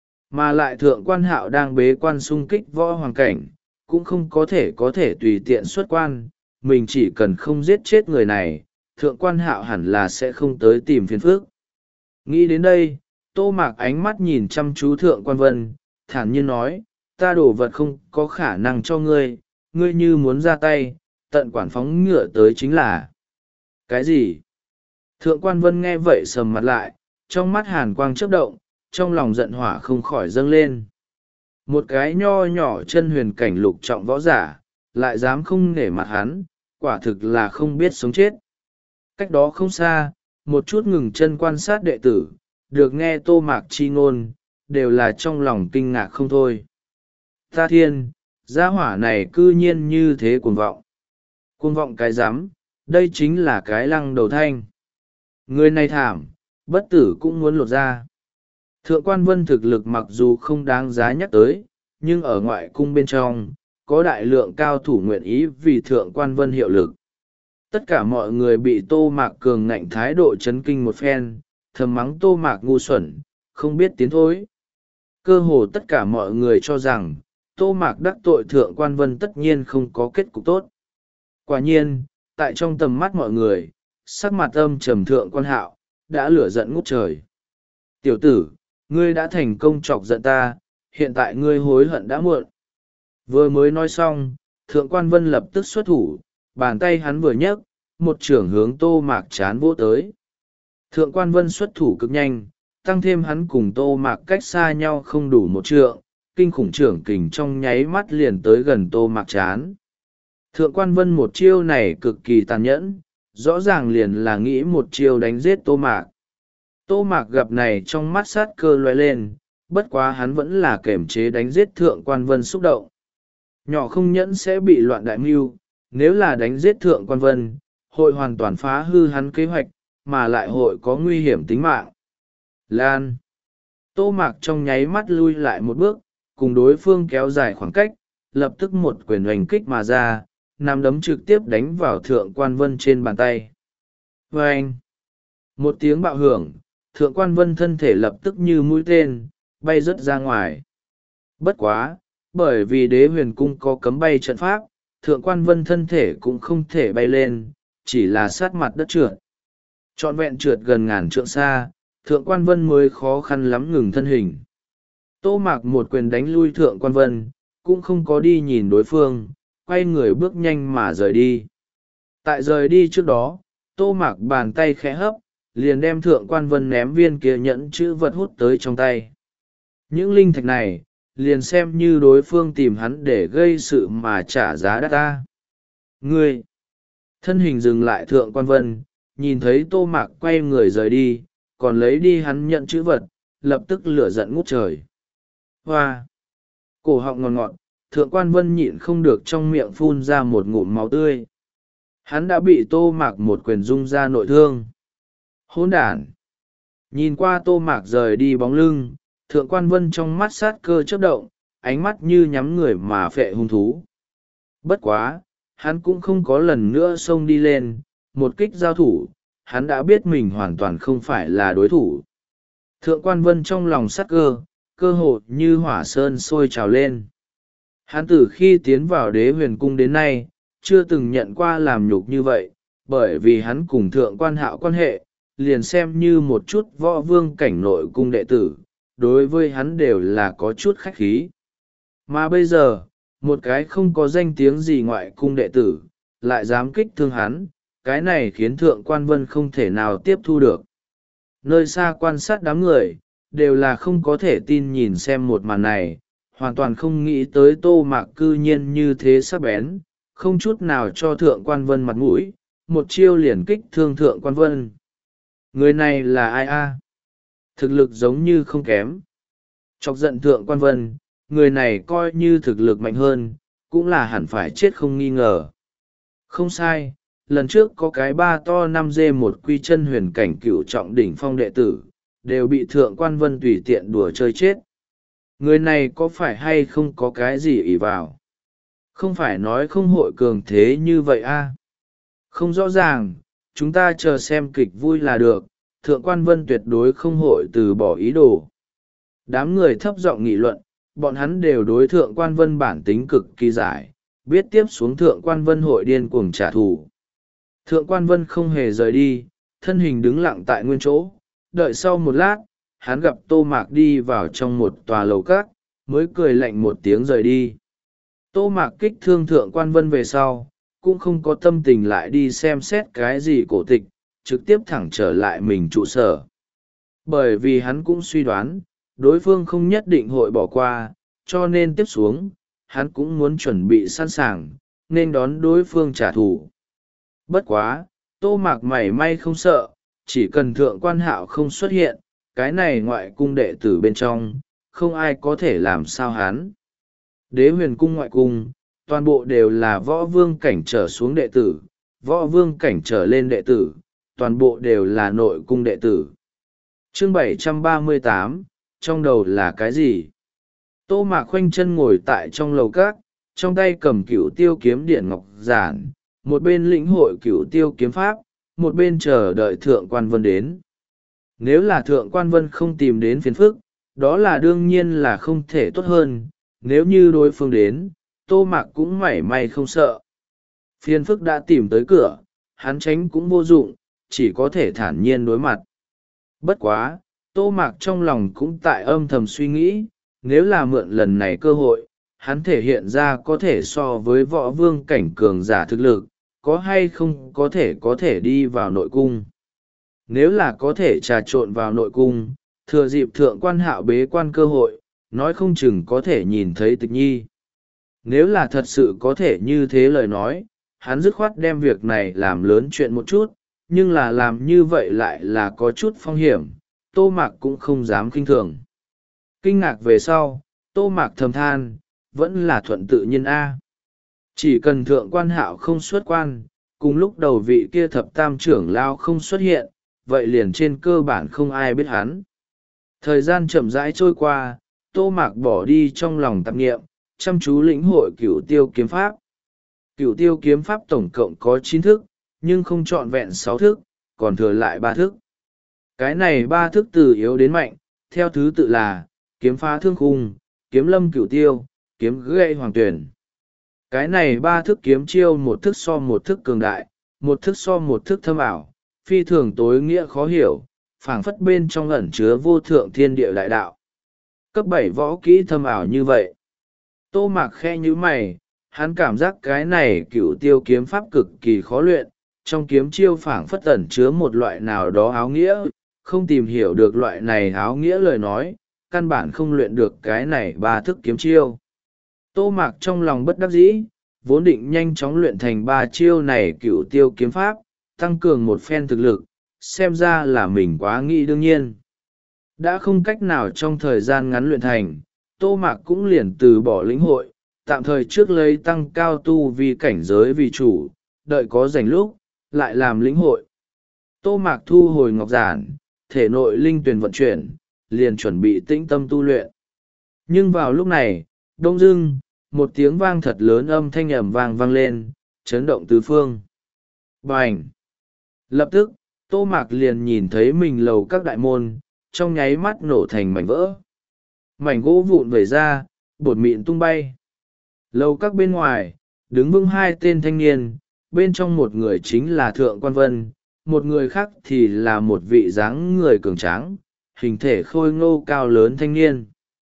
Mà lại thượng quan hạo đang bế quan xung kích võ hoàng cảnh, cũng không có thể có thể tùy tiện xuất quan, mình chỉ cần không giết chết người này, thượng quan hạo hẳn là sẽ không tới tìm phiền phức. Nghĩ đến đây, Tô Mạc ánh mắt nhìn chăm chú thượng quan vân, thản nhiên nói, ta đổ vật không có khả năng cho ngươi, ngươi như muốn ra tay, tận quản phóng ngựa tới chính là. Cái gì? Thượng quan vân nghe vậy sầm mặt lại, trong mắt hàn quang chớp động, trong lòng giận hỏa không khỏi dâng lên. Một cái nho nhỏ chân huyền cảnh lục trọng võ giả, lại dám không nể mặt hắn, quả thực là không biết sống chết. Cách đó không xa, một chút ngừng chân quan sát đệ tử, được nghe Tô Mạc chi ngôn, đều là trong lòng kinh ngạc không thôi. Ta thiên, gia hỏa này cư nhiên như thế cuồng vọng. Cuồng vọng cái rắm, đây chính là cái lăng đầu thanh. Người này thảm, bất tử cũng muốn lột ra. Thượng quan vân thực lực mặc dù không đáng giá nhắc tới, nhưng ở ngoại cung bên trong, có đại lượng cao thủ nguyện ý vì thượng quan vân hiệu lực. Tất cả mọi người bị Tô Mạc cường ngạnh thái độ chấn kinh một phen, thầm mắng Tô Mạc ngu xuẩn, không biết tiến thối. Cơ hồ tất cả mọi người cho rằng, Tô Mạc đắc tội thượng quan vân tất nhiên không có kết cục tốt. Quả nhiên, tại trong tầm mắt mọi người, sắc mặt âm trầm thượng quan hạo, đã lửa giận ngút trời. Tiểu tử, ngươi đã thành công chọc giận ta, hiện tại ngươi hối hận đã muộn. Vừa mới nói xong, thượng quan vân lập tức xuất thủ, bàn tay hắn vừa nhấc, một trưởng hướng Tô Mạc chán vỗ tới. Thượng quan vân xuất thủ cực nhanh, tăng thêm hắn cùng Tô Mạc cách xa nhau không đủ một trượng, kinh khủng trưởng kình trong nháy mắt liền tới gần Tô Mạc chán. Thượng quan vân một chiêu này cực kỳ tàn nhẫn, rõ ràng liền là nghĩ một chiêu đánh giết Tô Mạc. Tô Mạc gặp này trong mắt sát cơ loe lên, bất quá hắn vẫn là kềm chế đánh giết thượng quan vân xúc động. Nhỏ không nhẫn sẽ bị loạn đại mưu, nếu là đánh giết thượng quan vân, hội hoàn toàn phá hư hắn kế hoạch, mà lại hội có nguy hiểm tính mạng. Lan! Tô Mạc trong nháy mắt lui lại một bước, cùng đối phương kéo dài khoảng cách, lập tức một quyền hoành kích mà ra, nắm đấm trực tiếp đánh vào thượng quan vân trên bàn tay. Vâng! Một tiếng bạo hưởng, thượng quan vân thân thể lập tức như mũi tên, bay rớt ra ngoài. Bất quá, bởi vì đế huyền cung có cấm bay trận pháp, thượng quan vân thân thể cũng không thể bay lên, chỉ là sát mặt đất trượt. Trọn vẹn trượt gần ngàn trượng xa, thượng quan vân mới khó khăn lắm ngừng thân hình. Tô Mạc một quyền đánh lui thượng quan vân, cũng không có đi nhìn đối phương, quay người bước nhanh mà rời đi. Tại rời đi trước đó, Tô Mạc bàn tay khẽ hấp, liền đem Thượng Quan Vân ném viên kia nhẫn chữ vật hút tới trong tay. Những linh thạch này, liền xem như đối phương tìm hắn để gây sự mà trả giá đắt ta. Ngươi! Thân hình dừng lại Thượng Quan Vân, nhìn thấy Tô Mạc quay người rời đi, còn lấy đi hắn nhận chữ vật, lập tức lửa giận ngút trời. Hoa! Cổ họng ngọt ngọt, Thượng Quan Vân nhịn không được trong miệng phun ra một ngụm máu tươi. Hắn đã bị Tô Mạc một quyền rung ra nội thương. Hỗn đản! Nhìn qua Tô Mạc rời đi bóng lưng, Thượng Quan Vân trong mắt sát cơ chớp động, ánh mắt như nhắm người mà phệ hung thú. Bất quá, hắn cũng không có lần nữa xông đi lên, một kích giao thủ, hắn đã biết mình hoàn toàn không phải là đối thủ. Thượng Quan Vân trong lòng sát cơ, cơ hồ như hỏa sơn sôi trào lên. Hắn từ khi tiến vào Đế Huyền Cung đến nay, chưa từng nhận qua làm nhục như vậy, bởi vì hắn cùng Thượng Quan Hạo quan hệ, liền xem như một chút võ vương cảnh nội cung đệ tử, đối với hắn đều là có chút khách khí. Mà bây giờ, một cái không có danh tiếng gì ngoại cung đệ tử, lại dám kích thương hắn, cái này khiến Thượng Quan Vân không thể nào tiếp thu được. Nơi xa quan sát đám người, đều là không có thể tin nhìn xem một màn này, hoàn toàn không nghĩ tới Tô Mạc cư nhiên như thế sắc bén, không chút nào cho Thượng Quan Vân mặt mũi, một chiêu liền kích thương Thượng Quan Vân. Người này là ai a? Thực lực giống như không kém. Chọc giận Thượng Quan Vân, người này coi như thực lực mạnh hơn, cũng là hẳn phải chết không nghi ngờ. Không sai, lần trước có cái ba to năm dê một quy chân huyền cảnh cửu trọng đỉnh phong đệ tử, đều bị Thượng Quan Vân tùy tiện đùa chơi chết. Người này có phải hay không có cái gì ỷ vào? Không phải nói không hội cường thế như vậy a? Không rõ ràng, chúng ta chờ xem kịch vui là được, Thượng Quan Vân tuyệt đối không hội từ bỏ ý đồ. Đám người thấp giọng nghị luận, bọn hắn đều đối Thượng Quan Vân bản tính cực kỳ giải, biết tiếp xuống Thượng Quan Vân hội điên cuồng trả thù. Thượng Quan Vân không hề rời đi, thân hình đứng lặng tại nguyên chỗ, đợi sau một lát, hắn gặp Tô Mạc đi vào trong một tòa lầu các, mới cười lạnh một tiếng rời đi. Tô Mạc kích thương Thượng Quan Vân về sau, cũng không có tâm tình lại đi xem xét cái gì cổ tịch, trực tiếp thẳng trở lại mình trụ sở. Bởi vì hắn cũng suy đoán, đối phương không nhất định hội bỏ qua, cho nên tiếp xuống, hắn cũng muốn chuẩn bị sẵn sàng, nên đón đối phương trả thù. Bất quá, Tô Mạc mảy may không sợ, chỉ cần Thượng Quan Hạo không xuất hiện, cái này ngoại cung đệ tử bên trong, không ai có thể làm sao hắn. Đế Huyền Cung ngoại cung, toàn bộ đều là võ vương cảnh trở xuống đệ tử, võ vương cảnh trở lên đệ tử, toàn bộ đều là nội cung đệ tử. Chương bảy trăm ba mươi tám, trong đầu là cái gì? Tô Mạc khoanh chân ngồi tại trong lầu các, trong tay cầm cửu tiêu kiếm điện ngọc giản, một bên lĩnh hội cửu tiêu kiếm pháp, một bên chờ đợi Thượng Quan Vân đến. Nếu là Thượng Quan Vân không tìm đến phiền phức, đó là đương nhiên là không thể tốt hơn, nếu như đối phương đến, Tô Mạc cũng mảy may không sợ. Phiền phức đã tìm tới cửa, hắn tránh cũng vô dụng, chỉ có thể thản nhiên đối mặt. Bất quá, Tô Mạc trong lòng cũng tại âm thầm suy nghĩ, nếu là mượn lần này cơ hội, hắn thể hiện ra có thể so với võ vương cảnh cường giả thực lực, có hay không có thể có thể đi vào nội cung. Nếu là có thể trà trộn vào nội cung, thừa dịp Thượng Quan Hạo bế quan cơ hội, nói không chừng có thể nhìn thấy Tịch Nhi. Nếu là thật sự có thể như thế lời nói, hắn dứt khoát đem việc này làm lớn chuyện một chút, nhưng là làm như vậy lại là có chút phong hiểm, Tô Mạc cũng không dám kinh thường. Kinh ngạc về sau, Tô Mạc thầm than, vẫn là thuận tự nhiên A. Chỉ cần Thượng Quan Hạo không xuất quan, cùng lúc đầu vị kia thập tam trưởng lao không xuất hiện, vậy liền trên cơ bản không ai biết hắn. Thời gian chậm rãi trôi qua, Tô Mạc bỏ đi trong lòng tạp nghiệm, chăm chú lĩnh hội cửu tiêu kiếm pháp. Cửu tiêu kiếm pháp tổng cộng có chín thức, nhưng không trọn vẹn sáu thức, còn thừa lại ba thức. Cái này ba thức từ yếu đến mạnh, theo thứ tự là kiếm phá thương khung, kiếm lâm cửu tiêu, kiếm gậy hoàng tuyển. Cái này ba thức kiếm chiêu một thức so một thức cường đại, một thức so một thức thâm ảo, phi thường tối nghĩa khó hiểu, phảng phất bên trong ẩn chứa vô thượng thiên địa đại đạo. Cấp bảy võ kỹ thâm ảo như vậy. Tô Mạc khe như mày, hắn cảm giác cái này cửu tiêu kiếm pháp cực kỳ khó luyện, trong kiếm chiêu phảng phất ẩn chứa một loại nào đó áo nghĩa, không tìm hiểu được loại này áo nghĩa lời nói, căn bản không luyện được cái này ba thức kiếm chiêu. Tô Mạc trong lòng bất đắc dĩ, vốn định nhanh chóng luyện thành ba chiêu này cựu tiêu kiếm pháp, tăng cường một phen thực lực, xem ra là mình quá nghĩ đương nhiên. Đã không cách nào trong thời gian ngắn luyện thành, Tô Mạc cũng liền từ bỏ lĩnh hội, tạm thời trước lấy tăng cao tu vì cảnh giới vì chủ, đợi có rảnh lúc, lại làm lĩnh hội. Tô Mạc thu hồi ngọc giản, thể nội linh tuyền vận chuyển, liền chuẩn bị tĩnh tâm tu luyện. Nhưng vào lúc này, đông dưng, một tiếng vang thật lớn âm thanh ầm vang vang lên, chấn động tứ phương. Bành! Lập tức, Tô Mạc liền nhìn thấy mình lầu các đại môn, trong nháy mắt nổ thành mảnh vỡ. Mảnh gỗ vụn vẩy ra, bột mịn tung bay. Lầu các bên ngoài, đứng vững hai tên thanh niên, bên trong một người chính là Thượng Quan Vân, một người khác thì là một vị dáng người cường tráng, hình thể khôi ngô cao lớn thanh niên.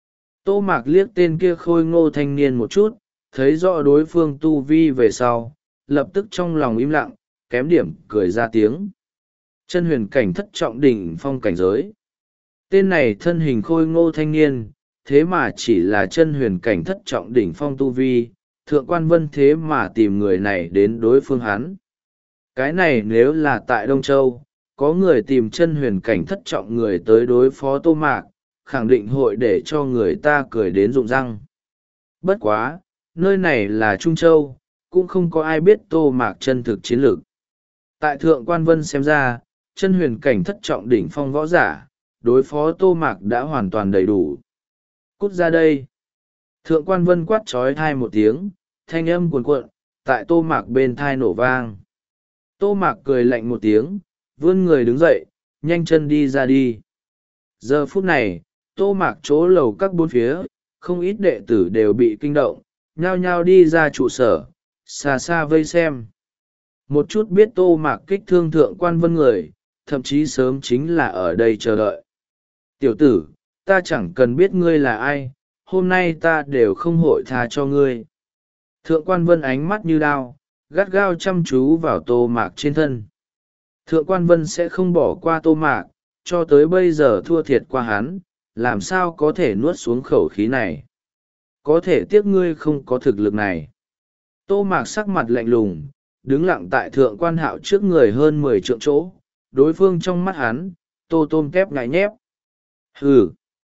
Tô Mạc liếc tên kia khôi ngô thanh niên một chút, thấy rõ đối phương tu vi về sau, lập tức trong lòng im lặng, kém điểm cười ra tiếng. Chân huyền cảnh thất trọng đỉnh phong cảnh giới. Tên này thân hình khôi ngô thanh niên, thế mà chỉ là chân huyền cảnh thất trọng đỉnh phong tu vi, Thượng Quan Vân thế mà tìm người này đến đối phương hắn. Cái này nếu là tại Đông Châu, có người tìm chân huyền cảnh thất trọng người tới đối phó Tô Mạc, khẳng định hội để cho người ta cười đến rụng răng. Bất quá, nơi này là Trung Châu, cũng không có ai biết Tô Mạc chân thực chiến lược. Tại Thượng Quan Vân xem ra, chân huyền cảnh thất trọng đỉnh phong võ giả, đối phó Tô Mạc đã hoàn toàn đầy đủ. Cút ra đây! Thượng Quan Vân quát trói thai một tiếng, thanh âm cuồn cuộn, tại Tô Mạc bên thai nổ vang. Tô Mạc cười lạnh một tiếng, vươn người đứng dậy, nhanh chân đi ra đi. Giờ phút này, Tô Mạc chỗ lầu các bốn phía, không ít đệ tử đều bị kinh động, nhao nhao đi ra trụ sở, xa xa vây xem. Một chút biết Tô Mạc kích thương Thượng Quan Vân người, thậm chí sớm chính là ở đây chờ đợi. Tiểu tử, ta chẳng cần biết ngươi là ai, hôm nay ta đều không hội tha cho ngươi. Thượng Quan Vân ánh mắt như đao, gắt gao chăm chú vào Tô Mạc trên thân. Thượng Quan Vân sẽ không bỏ qua Tô Mạc, cho tới bây giờ thua thiệt qua hắn, làm sao có thể nuốt xuống khẩu khí này. Có thể tiếc ngươi không có thực lực này. Tô Mạc sắc mặt lạnh lùng, đứng lặng tại Thượng Quan Hạo trước người hơn mười trượng chỗ, đối phương trong mắt hắn, tô tôm tép ngại nhép. Hừ,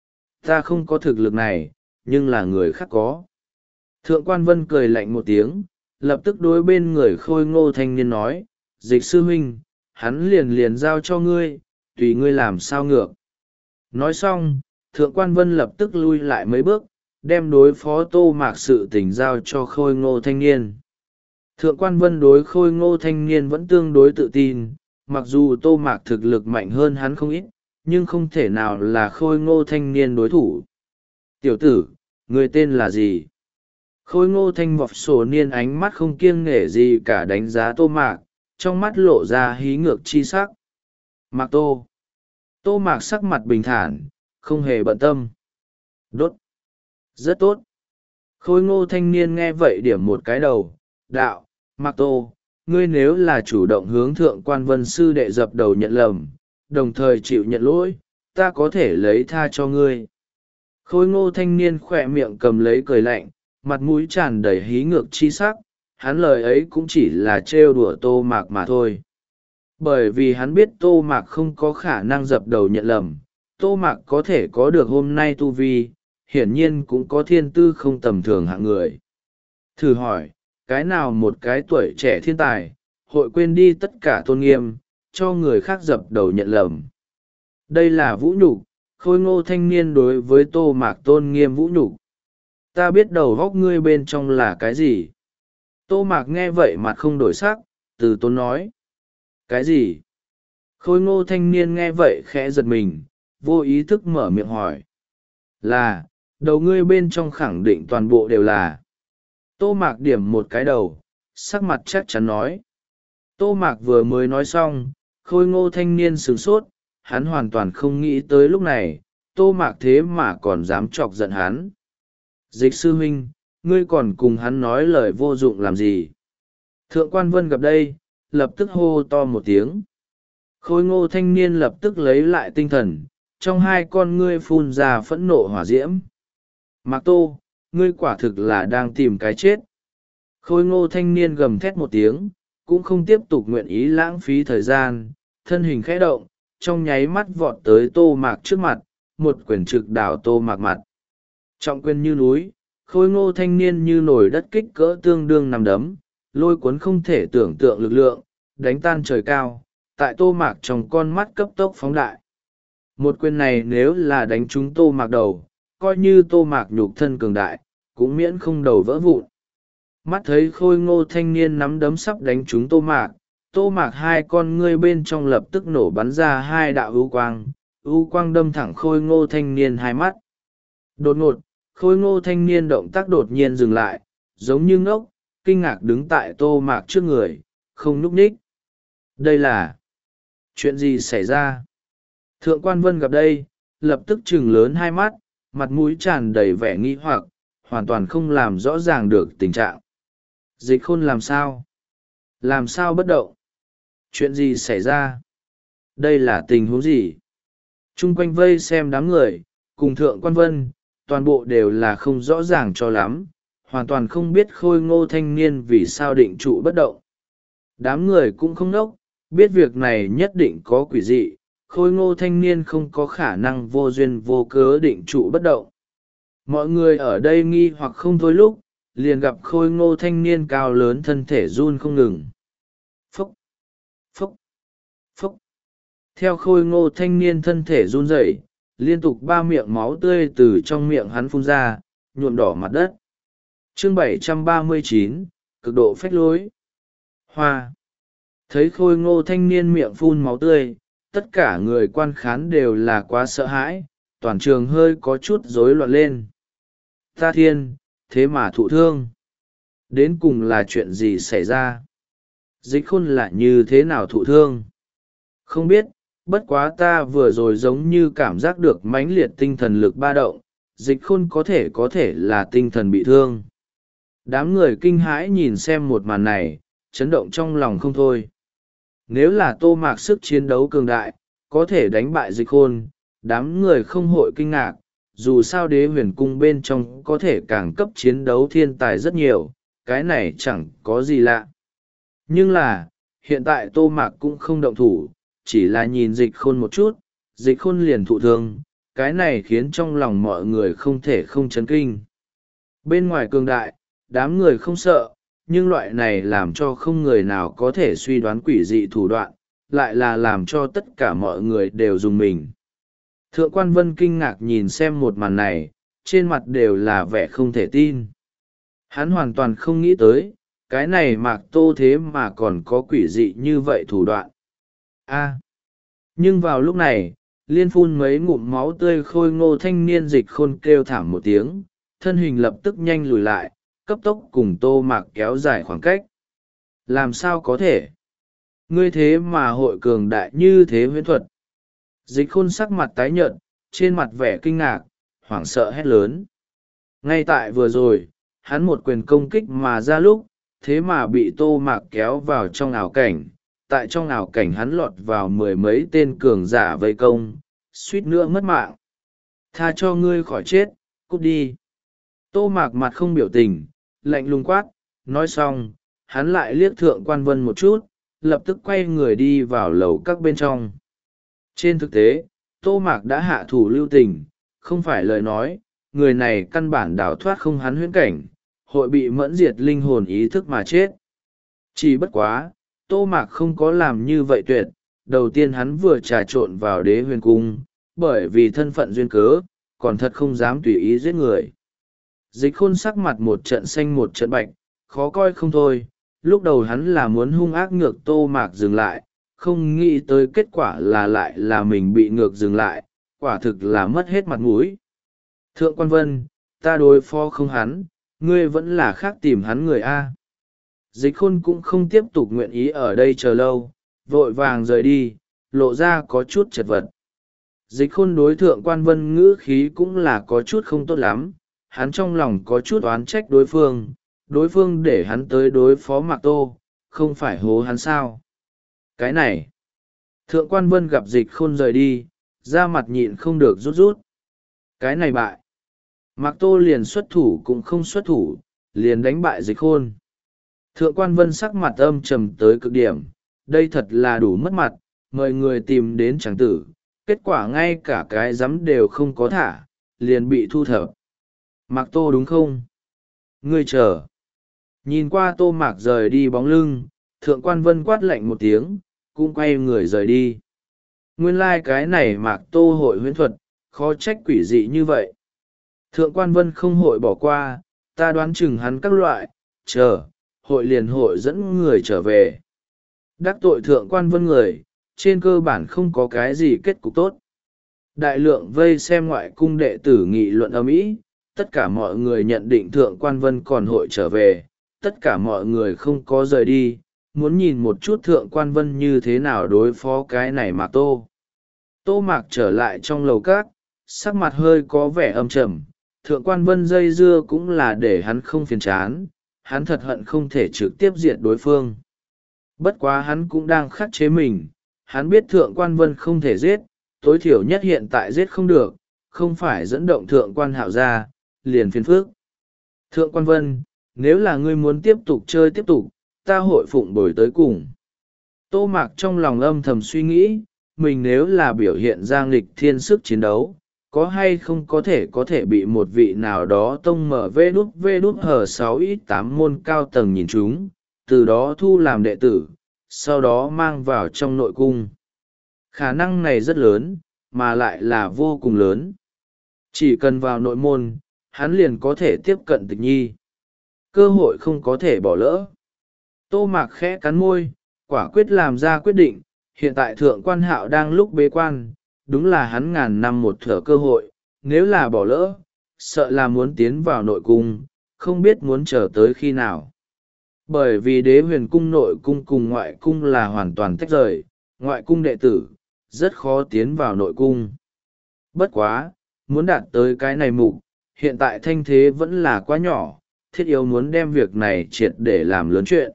ta không có thực lực này, nhưng là người khác có. Thượng Quan Vân cười lạnh một tiếng, lập tức đối bên người khôi ngô thanh niên nói, Dịch sư huynh, hắn liền liền giao cho ngươi, tùy ngươi làm sao ngược. Nói xong, Thượng Quan Vân lập tức lui lại mấy bước, đem đối phó Tô Mạc sự tình giao cho khôi ngô thanh niên. Thượng Quan Vân đối khôi ngô thanh niên vẫn tương đối tự tin, mặc dù Tô Mạc thực lực mạnh hơn hắn không ít, nhưng không thể nào là khôi ngô thanh niên đối thủ. Tiểu tử, người tên là gì? Khôi ngô thanh vọc sổ niên ánh mắt không kiêng nể gì cả đánh giá Tô Mạc, trong mắt lộ ra hí ngược chi sắc. Mạc Tô. Tô Mạc sắc mặt bình thản, không hề bận tâm. Đốt. Rất tốt. Khôi ngô thanh niên nghe vậy điểm một cái đầu, đạo, Mạc Tô, ngươi nếu là chủ động hướng Thượng Quan Vân sư đệ dập đầu nhận lầm, đồng thời chịu nhận lỗi, ta có thể lấy tha cho ngươi. Khôi ngô thanh niên khỏe miệng cầm lấy cười lạnh, mặt mũi tràn đầy hí ngược chi sắc, hắn lời ấy cũng chỉ là trêu đùa Tô Mạc mà thôi. Bởi vì hắn biết Tô Mạc không có khả năng dập đầu nhận lầm, Tô Mạc có thể có được hôm nay tu vi, hiển nhiên cũng có thiên tư không tầm thường hạng người. Thử hỏi, cái nào một cái tuổi trẻ thiên tài, hội quên đi tất cả tôn nghiêm, cho người khác dập đầu nhận lầm. Đây là vũ nhục, khôi ngô thanh niên đối với Tô Mạc tôn nghiêm vũ nhục. Ta biết đầu góc ngươi bên trong là cái gì. Tô Mạc nghe vậy mặt không đổi sắc, từ tốn nói. Cái gì? Khôi ngô thanh niên nghe vậy khẽ giật mình, vô ý thức mở miệng hỏi. Là, đầu ngươi bên trong khẳng định toàn bộ đều là. Tô Mạc điểm một cái đầu, sắc mặt chắc chắn nói. Tô Mạc vừa mới nói xong, khôi ngô thanh niên sửng sốt, hắn hoàn toàn không nghĩ tới lúc này, Tô Mạc thế mà còn dám chọc giận hắn. Dịch sư huynh, ngươi còn cùng hắn nói lời vô dụng làm gì? Thượng Quan Vân gặp đây, lập tức hô to một tiếng. Khôi ngô thanh niên lập tức lấy lại tinh thần, trong hai con ngươi phun ra phẫn nộ hỏa diễm. Mạc Tô, ngươi quả thực là đang tìm cái chết. Khôi ngô thanh niên gầm thét một tiếng, cũng không tiếp tục nguyện ý lãng phí thời gian, thân hình khẽ động, trong nháy mắt vọt tới Tô Mạc trước mặt, một quyền trực đảo Tô Mạc mặt. Trọng quyền như núi, khôi ngô thanh niên như nổi đất kích cỡ tương đương nằm đấm, lôi cuốn không thể tưởng tượng lực lượng, đánh tan trời cao, tại Tô Mạc trong con mắt cấp tốc phóng đại. Một quyền này nếu là đánh trúng Tô Mạc đầu, coi như Tô Mạc nhục thân cường đại, cũng miễn không đầu vỡ vụn. Mắt thấy khôi ngô thanh niên nắm đấm sắp đánh trúng Tô Mạc, Tô Mạc hai con ngươi bên trong lập tức nổ bắn ra hai đạo ưu quang, ưu quang đâm thẳng khôi ngô thanh niên hai mắt. Đột ngột, khôi ngô thanh niên động tác đột nhiên dừng lại, giống như ngốc, kinh ngạc đứng tại Tô Mạc trước người, không nhúc nhích. Đây là chuyện gì xảy ra? Thượng quan Vân gặp đây, lập tức trừng lớn hai mắt, mặt mũi tràn đầy vẻ nghi hoặc, hoàn toàn không làm rõ ràng được tình trạng. Dịch Khôn làm sao? Làm sao bất động? Chuyện gì xảy ra? Đây là tình huống gì? Trung quanh vây xem đám người, cùng Thượng quan Vân, toàn bộ đều là không rõ ràng cho lắm, hoàn toàn không biết khôi ngô thanh niên vì sao định trụ bất động. Đám người cũng không đốc, biết việc này nhất định có quỷ dị, khôi ngô thanh niên không có khả năng vô duyên vô cớ định trụ bất động. Mọi người ở đây nghi hoặc không thôi lúc, liền gặp khôi ngô thanh niên cao lớn thân thể run không ngừng. Phúc! Phúc! Phúc! Theo khôi ngô thanh niên thân thể run rẩy, liên tục ba miệng máu tươi từ trong miệng hắn phun ra, nhuộm đỏ mặt đất. Chương bảy trăm ba mươi chín, cực độ phách lối. Hoa! Thấy khôi ngô thanh niên miệng phun máu tươi, tất cả người quan khán đều là quá sợ hãi, toàn trường hơi có chút rối loạn lên. Ta thiên, thế mà thụ thương. Đến cùng là chuyện gì xảy ra? Dịch Khôn là như thế nào thụ thương? Không biết, bất quá ta vừa rồi giống như cảm giác được mãnh liệt tinh thần lực ba động, Dịch Khôn có thể có thể là tinh thần bị thương. Đám người kinh hãi nhìn xem một màn này, chấn động trong lòng không thôi. Nếu là Tô Mạc sức chiến đấu cường đại, có thể đánh bại Dịch Khôn, đám người không hội kinh ngạc, dù sao đế huyền cung bên trong có thể càng cấp chiến đấu thiên tài rất nhiều, cái này chẳng có gì lạ. Nhưng là, hiện tại Tô Mạc cũng không động thủ, chỉ là nhìn Dịch Khôn một chút, Dịch Khôn liền thụ thương, cái này khiến trong lòng mọi người không thể không chấn kinh. Bên ngoài cường đại, đám người không sợ, nhưng loại này làm cho không người nào có thể suy đoán quỷ dị thủ đoạn, lại là làm cho tất cả mọi người đều dùng mình. Thượng quan Vân kinh ngạc nhìn xem một màn này, trên mặt đều là vẻ không thể tin. Hắn hoàn toàn không nghĩ tới, cái này Mạc Tô thế mà còn có quỷ dị như vậy thủ đoạn. A. Nhưng vào lúc này, liên phun mấy ngụm máu tươi khôi ngô thanh niên Dịch Khôn kêu thảm một tiếng, thân hình lập tức nhanh lùi lại, cấp tốc cùng Tô Mạc kéo dài khoảng cách. Làm sao có thể? Ngươi thế mà hội cường đại như thế huyễn thuật. Dịch Khôn sắc mặt tái nhợt, trên mặt vẻ kinh ngạc, hoảng sợ hét lớn. Ngay tại vừa rồi, hắn một quyền công kích mà ra lúc, thế mà bị Tô Mạc kéo vào trong ảo cảnh. Tại trong ảo cảnh hắn lọt vào mười mấy tên cường giả vây công, suýt nữa mất mạng. Tha cho ngươi khỏi chết, cút đi. Tô Mạc mặt không biểu tình, lạnh lùng quát, nói xong, hắn lại liếc Thượng quan Vân một chút, lập tức quay người đi vào lầu các bên trong. Trên thực tế, Tô Mạc đã hạ thủ lưu tình, không phải lời nói, người này căn bản đào thoát không hắn huyễn cảnh, hội bị mẫn diệt linh hồn ý thức mà chết. Chỉ bất quá, Tô Mạc không có làm như vậy tuyệt, đầu tiên hắn vừa trà trộn vào đế huyền cung, bởi vì thân phận duyên cớ, còn thật không dám tùy ý giết người. Dịch Khôn sắc mặt một trận xanh một trận bạch, khó coi không thôi, lúc đầu hắn là muốn hung ác ngược Tô Mạc dừng lại, không nghĩ tới kết quả là lại là mình bị ngược dừng lại, quả thực là mất hết mặt mũi. Thượng quan Vân, ta đối phó không hắn, ngươi vẫn là khác tìm hắn người A. Dịch Khôn cũng không tiếp tục nguyện ý ở đây chờ lâu, vội vàng rời đi, lộ ra có chút chật vật. Dịch Khôn đối Thượng quan Vân ngữ khí cũng là có chút không tốt lắm, hắn trong lòng có chút oán trách đối phương, đối phương để hắn tới đối phó Mạc Tô, không phải hố hắn sao? Cái này, thượng quan vân gặp dịch khôn rời đi, da mặt nhịn không được rút rút. Cái này bại. Mạc Tô liền xuất thủ cũng không xuất thủ, liền đánh bại dịch khôn. Thượng quan vân sắc mặt âm trầm tới cực điểm, đây thật là đủ mất mặt, mời người tìm đến tràng tử, kết quả ngay cả cái rắm đều không có thả, liền bị thu thập. Mạc Tô đúng không? Ngươi chờ. Nhìn qua Tô Mạc rời đi bóng lưng, thượng quan vân quát lạnh một tiếng, cũng quay người rời đi. Nguyên lai like cái này Mạc Tô hội huyễn thuật, khó trách quỷ dị như vậy. Thượng quan vân không hội bỏ qua, ta đoán chừng hắn các loại, chờ, hội liền hội dẫn người trở về. Đắc tội thượng quan vân người, trên cơ bản không có cái gì kết cục tốt. Đại lượng vây xem ngoại cung đệ tử nghị luận ầm ĩ, tất cả mọi người nhận định thượng quan vân còn hội trở về, tất cả mọi người không có rời đi, muốn nhìn một chút thượng quan vân như thế nào đối phó cái này Mạc Tô. Tô Mạc trở lại trong lầu cát, sắc mặt hơi có vẻ âm trầm, thượng quan vân dây dưa cũng là để hắn không phiền chán, hắn thật hận không thể trực tiếp diệt đối phương. Bất quá hắn cũng đang khắc chế mình, hắn biết thượng quan vân không thể giết, tối thiểu nhất hiện tại giết không được, không phải dẫn động thượng quan hạo ra, liền phiền phước. Thượng quan vân, nếu là ngươi muốn tiếp tục chơi tiếp tục, ta hội phụng bồi tới cùng. Tô Mạc trong lòng âm thầm suy nghĩ, mình nếu là biểu hiện ra nghịch thiên sức chiến đấu, có hay không có thể có thể bị một vị nào đó tông mở vê đút vê đút hờ sáu ít tám môn cao tầng nhìn chúng, từ đó thu làm đệ tử, sau đó mang vào trong nội cung. Khả năng này rất lớn, mà lại là vô cùng lớn. Chỉ cần vào nội môn, hắn liền có thể tiếp cận Tịch Nhi. Cơ hội không có thể bỏ lỡ. Tô Mạc khẽ cắn môi, quả quyết làm ra quyết định, hiện tại thượng quan hạo đang lúc bế quan, đúng là hắn ngàn năm một thửa cơ hội, nếu là bỏ lỡ, sợ là muốn tiến vào nội cung, không biết muốn chờ tới khi nào. Bởi vì đế huyền cung nội cung cùng ngoại cung là hoàn toàn tách rời, ngoại cung đệ tử, rất khó tiến vào nội cung. Bất quá, muốn đạt tới cái này mục, hiện tại thanh thế vẫn là quá nhỏ, thiết yếu muốn đem việc này triệt để làm lớn chuyện.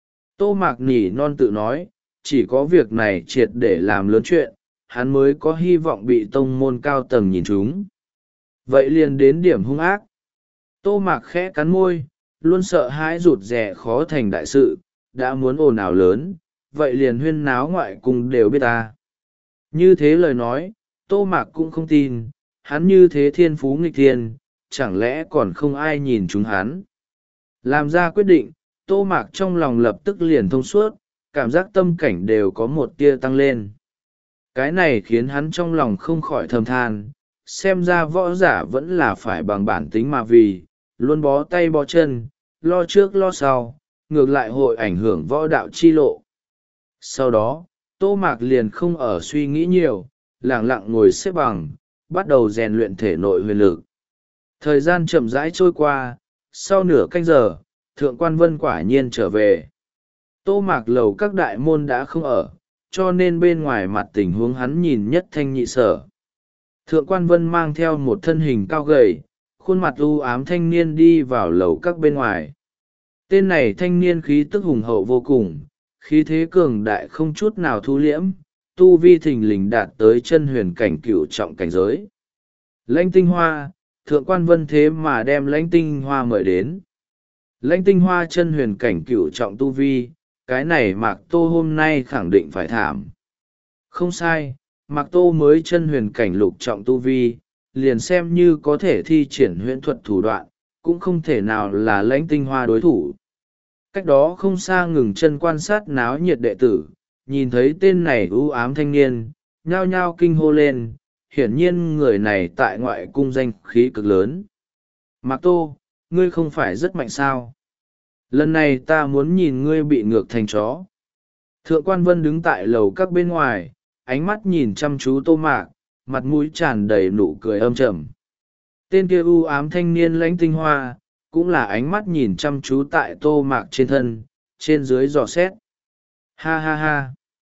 Tô Mạc nỉ non tự nói, chỉ có việc này triệt để làm lớn chuyện, hắn mới có hy vọng bị tông môn cao tầng nhìn chúng. Vậy liền đến điểm hung ác. Tô Mạc khẽ cắn môi, luôn sợ hãi rụt rè khó thành đại sự, đã muốn ồn ào lớn, vậy liền huyên náo ngoại cung đều biết ta. Như thế lời nói, Tô Mạc cũng không tin, hắn như thế thiên phú nghịch thiên, chẳng lẽ còn không ai nhìn chúng hắn. Làm ra quyết định, Tô Mạc trong lòng lập tức liền thông suốt, cảm giác tâm cảnh đều có một tia tăng lên. Cái này khiến hắn trong lòng không khỏi thầm than, xem ra võ giả vẫn là phải bằng bản tính mà vì, luôn bó tay bó chân, lo trước lo sau, ngược lại hội ảnh hưởng võ đạo chi lộ. Sau đó, Tô Mạc liền không ở suy nghĩ nhiều, lẳng lặng ngồi xếp bằng, bắt đầu rèn luyện thể nội huyền lực. Thời gian chậm rãi trôi qua, sau nửa canh giờ, Thượng quan Vân quả nhiên trở về. Tô Mạc lầu các đại môn đã không ở, cho nên bên ngoài mặt tình huống hắn nhìn nhất thanh nhị sở. Thượng quan Vân mang theo một thân hình cao gầy, khuôn mặt u ám thanh niên đi vào lầu các bên ngoài. Tên này thanh niên khí tức hùng hậu vô cùng, khí thế cường đại không chút nào thu liễm, tu vi thình lình đạt tới chân huyền cảnh cửu trọng cảnh giới. Lãnh Tinh Hoa, Thượng quan Vân thế mà đem Lãnh Tinh Hoa mời đến. Lãnh Tinh Hoa chân huyền cảnh cửu trọng tu vi, cái này Mạc Tô hôm nay khẳng định phải thảm. Không sai, Mạc Tô mới chân huyền cảnh lục trọng tu vi, liền xem như có thể thi triển huyễn thuật thủ đoạn, cũng không thể nào là Lãnh Tinh Hoa đối thủ. Cách đó không xa ngừng chân quan sát náo nhiệt đệ tử, nhìn thấy tên này u ám thanh niên, nhao nhao kinh hô lên, hiển nhiên người này tại ngoại cung danh khí cực lớn. Mạc Tô, ngươi không phải rất mạnh sao? Lần này ta muốn nhìn ngươi bị ngược thành chó. Thượng quan Vân đứng tại lầu các bên ngoài, ánh mắt nhìn chăm chú Tô Mạc, mặt mũi tràn đầy nụ cười âm trầm. Tên kia u ám thanh niên Lãnh Tinh Hoa, cũng là ánh mắt nhìn chăm chú tại Tô Mạc trên thân, trên dưới dò xét. Ha ha ha.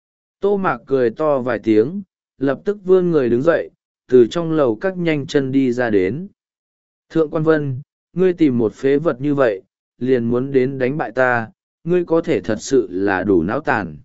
Tô Mạc cười to vài tiếng, lập tức vươn người đứng dậy, từ trong lầu các nhanh chân đi ra đến. Thượng quan Vân, ngươi tìm một phế vật như vậy, liền muốn đến đánh bại ta, ngươi có thể thật sự là đủ não tàn.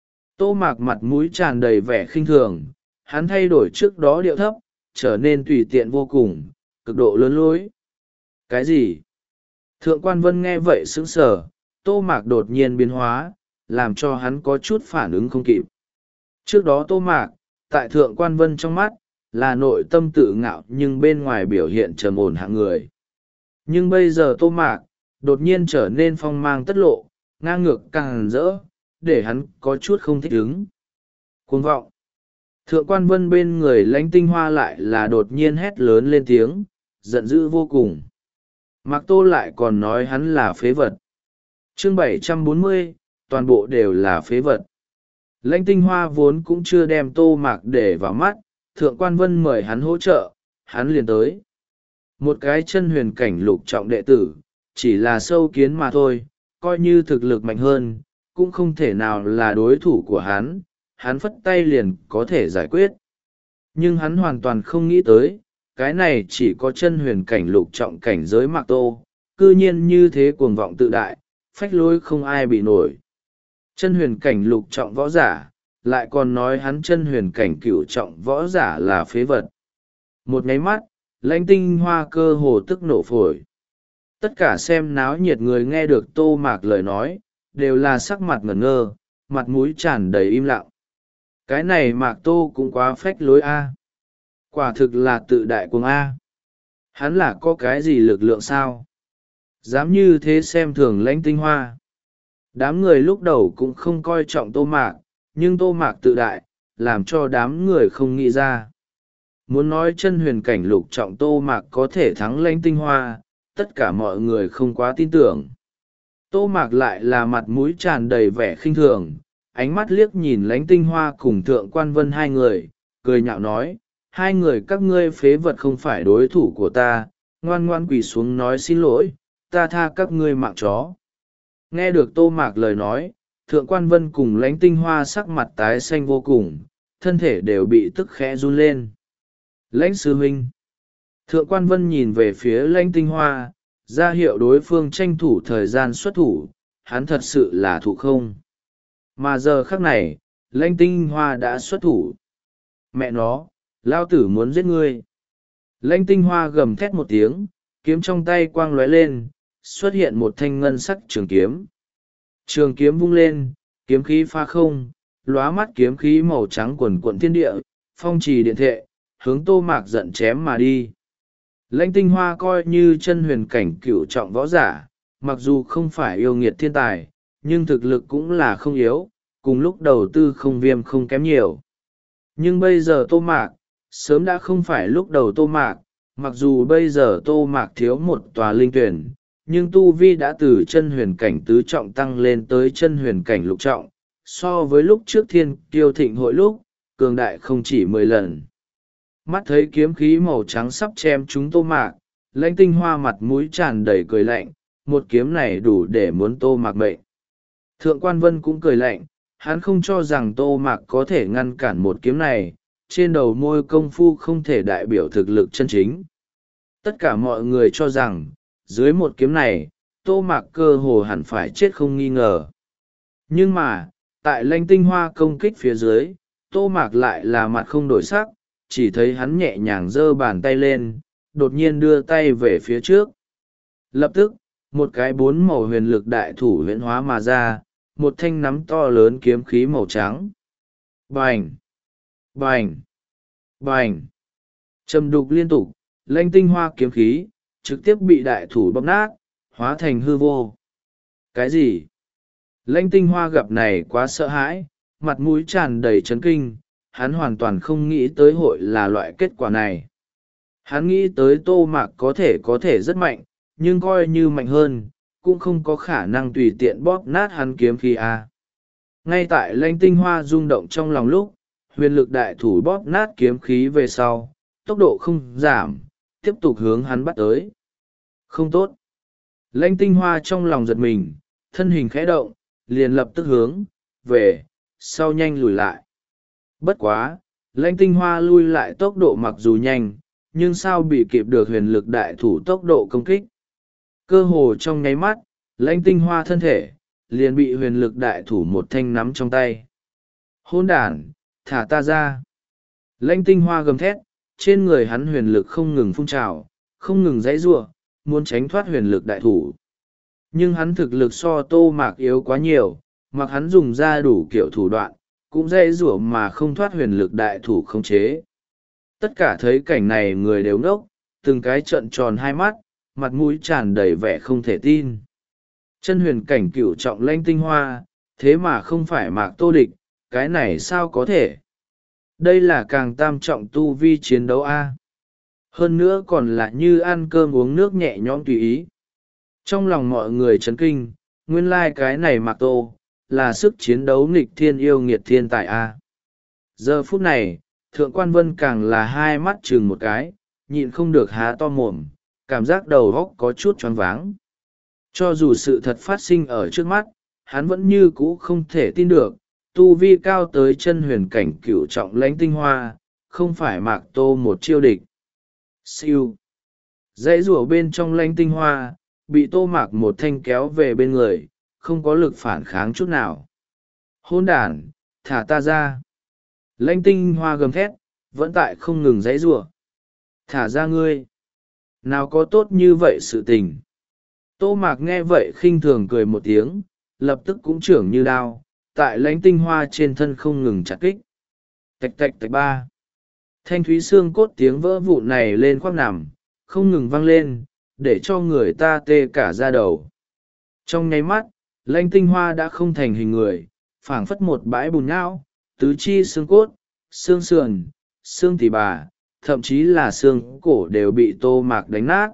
Tô Mạc mặt mũi tràn đầy vẻ khinh thường, hắn thay đổi trước đó điệu thấp, trở nên tùy tiện vô cùng, cực độ lớn lối. Cái gì? Thượng quan Vân nghe vậy sững sờ, Tô Mạc đột nhiên biến hóa, làm cho hắn có chút phản ứng không kịp. Trước đó Tô Mạc, tại Thượng quan Vân trong mắt, là nội tâm tự ngạo nhưng bên ngoài biểu hiện trầm ổn hạng người. Nhưng bây giờ Tô Mạc, đột nhiên trở nên phong mang tất lộ, ngang ngược càng rỡ, để hắn có chút không thích ứng. Cuồng vọng. Thượng quan Vân bên người Lãnh Tinh Hoa lại là đột nhiên hét lớn lên tiếng, giận dữ vô cùng. Mạc Tô lại còn nói hắn là phế vật. Chương bảy trăm bốn mươi, toàn bộ đều là phế vật. Lãnh Tinh Hoa vốn cũng chưa đem Tô Mạc để vào mắt, Thượng quan Vân mời hắn hỗ trợ, hắn liền tới. Một cái chân huyền cảnh lục trọng đệ tử, chỉ là sâu kiến mà thôi, coi như thực lực mạnh hơn, cũng không thể nào là đối thủ của hắn, hắn phất tay liền có thể giải quyết. Nhưng hắn hoàn toàn không nghĩ tới, cái này chỉ có chân huyền cảnh lục trọng cảnh giới Mạc Tô, cư nhiên như thế cuồng vọng tự đại, phách lối không ai bị nổi. Chân huyền cảnh lục trọng võ giả, lại còn nói hắn chân huyền cảnh cửu trọng võ giả là phế vật. Một nháy mắt, Lãnh Tinh Hoa cơ hồ tức nổ phổi. Tất cả xem náo nhiệt người nghe được Tô Mạc lời nói, đều là sắc mặt ngẩn ngơ, mặt mũi tràn đầy im lặng. Cái này Mạc Tô cũng quá phách lối a. Quả thực là tự đại cuồng a. Hắn là có cái gì lực lượng sao? Dám như thế xem thường Lãnh Tinh Hoa. Đám người lúc đầu cũng không coi trọng Tô Mạc, nhưng Tô Mạc tự đại, làm cho đám người không nghĩ ra. Muốn nói chân huyền cảnh lục trọng Tô Mạc có thể thắng Lãnh Tinh Hoa, tất cả mọi người không quá tin tưởng. Tô Mạc lại là mặt mũi tràn đầy vẻ khinh thường, ánh mắt liếc nhìn Lãnh Tinh Hoa cùng Thượng quan Vân hai người, cười nhạo nói, hai người các ngươi phế vật không phải đối thủ của ta, ngoan ngoan quỳ xuống nói xin lỗi, ta tha các ngươi mạng chó. Nghe được Tô Mạc lời nói, Thượng quan Vân cùng Lãnh Tinh Hoa sắc mặt tái xanh vô cùng, thân thể đều bị tức khẽ run lên. Lãnh sư huynh. Thượng quan Vân nhìn về phía Lãnh Tinh Hoa, ra hiệu đối phương tranh thủ thời gian xuất thủ, hắn thật sự là thủ không. Mà giờ khắc này, Lãnh Tinh Hoa đã xuất thủ. Mẹ nó, lao tử muốn giết ngươi. Lãnh Tinh Hoa gầm thét một tiếng, kiếm trong tay quang lóe lên, xuất hiện một thanh ngân sắc trường kiếm. Trường kiếm vung lên, kiếm khí pha không, lóa mắt kiếm khí màu trắng quần quận thiên địa, phong trì điện thệ, hướng Tô Mạc giận chém mà đi. Lãnh Tinh Hoa coi như chân huyền cảnh cửu trọng võ giả, mặc dù không phải yêu nghiệt thiên tài, nhưng thực lực cũng là không yếu, cùng lúc đầu tư không viêm không kém nhiều. Nhưng bây giờ Tô Mạc, sớm đã không phải lúc đầu Tô Mạc, mặc dù bây giờ Tô Mạc thiếu một tòa linh tuyển, nhưng tu vi đã từ chân huyền cảnh tứ trọng tăng lên tới chân huyền cảnh lục trọng, so với lúc trước thiên kiêu thịnh hội lúc, cường đại không chỉ mười lần. Mắt thấy kiếm khí màu trắng sắp chém chúng Tô Mạc, Lãnh Tinh Hoa mặt mũi tràn đầy cười lạnh, một kiếm này đủ để muốn Tô Mạc mệnh. Thượng quan Vân cũng cười lạnh, hắn không cho rằng Tô Mạc có thể ngăn cản một kiếm này, trên đầu môi công phu không thể đại biểu thực lực chân chính. Tất cả mọi người cho rằng, dưới một kiếm này, Tô Mạc cơ hồ hẳn phải chết không nghi ngờ. Nhưng mà, tại Lãnh Tinh Hoa công kích phía dưới, Tô Mạc lại là mặt không đổi sắc, chỉ thấy hắn nhẹ nhàng giơ bàn tay lên, đột nhiên đưa tay về phía trước. Lập tức, một cái bốn màu huyền lực đại thủ huyễn hóa mà ra, một thanh nắm to lớn kiếm khí màu trắng. Bành! Bành! Bành! Trầm đục liên tục, Lãnh Tinh Hoa kiếm khí, trực tiếp bị đại thủ bóp nát, hóa thành hư vô. Cái gì? Lãnh Tinh Hoa gặp này quá sợ hãi, mặt mũi tràn đầy chấn kinh, hắn hoàn toàn không nghĩ tới hội là loại kết quả này. Hắn nghĩ tới Tô Mạc có thể có thể rất mạnh, nhưng coi như mạnh hơn, cũng không có khả năng tùy tiện bóp nát hắn kiếm khí a. Ngay tại Lãnh Tinh Hoa rung động trong lòng lúc, huyền lực đại thủ bóp nát kiếm khí về sau, tốc độ không giảm, tiếp tục hướng hắn bắt tới. Không tốt. Lãnh Tinh Hoa trong lòng giật mình, thân hình khẽ động, liền lập tức hướng về sau nhanh lùi lại. Bất quá, Lãnh Tinh Hoa lui lại tốc độ mặc dù nhanh, nhưng sao bị kịp được huyền lực đại thủ tốc độ công kích. Cơ hồ trong nháy mắt, Lãnh Tinh Hoa thân thể liền bị huyền lực đại thủ một thanh nắm trong tay. Hôn đản, thả ta ra. Lãnh tinh hoa gầm thét, trên người hắn huyền lực không ngừng phun trào, không ngừng dãy giụa, muốn tránh thoát huyền lực đại thủ. Nhưng hắn thực lực so Tô Mạc yếu quá nhiều, mặc hắn dùng ra đủ kiểu thủ đoạn, cũng dãy giụa mà không thoát huyền lực đại thủ khống chế. Tất cả thấy cảnh này người đều ngốc, từng cái trợn tròn hai mắt, mặt mũi tràn đầy vẻ không thể tin. Chân huyền cảnh cửu trọng lãnh tinh hoa, thế mà không phải Mạc Tô địch, cái này sao có thể? Đây là càng tam trọng tu vi chiến đấu A. Hơn nữa còn là như ăn cơm uống nước nhẹ nhõm tùy ý. Trong lòng mọi người chấn kinh, nguyên lai cái này Mạc Tô, là sức chiến đấu nghịch thiên yêu nghiệt thiên tài A. Giờ phút này, Thượng Quan Vân càng là hai mắt chừng một cái, nhịn không được há to mồm, cảm giác đầu óc có chút choáng váng. Cho dù sự thật phát sinh ở trước mắt, hắn vẫn như cũ không thể tin được, tu vi cao tới chân huyền cảnh cửu trọng lãnh tinh hoa, không phải Mạc Tô một chiêu địch. Siêu. Dãy rủa bên trong lãnh tinh hoa, bị Tô Mạc một thanh kéo về bên người, không có lực phản kháng chút nào. Hôn đản, thả ta ra. Lãnh tinh hoa gầm thét, vẫn tại không ngừng dãy rủa. Thả ra ngươi. Nào có tốt như vậy sự tình. Tô Mạc nghe vậy khinh thường cười một tiếng, lập tức cũng trưởng như đao, tại lãnh tinh hoa trên thân không ngừng chặt kích. Tạch tạch tạch ba. Thanh thúy xương cốt tiếng vỡ vụn này lên khoác nằm, không ngừng vang lên, để cho người ta tê cả da đầu. Trong nháy mắt, lãnh tinh hoa đã không thành hình người, phảng phất một bãi bùn nhão, tứ chi xương cốt, xương sườn, xương tỉ bà, thậm chí là xương cổ đều bị Tô Mạc đánh nát.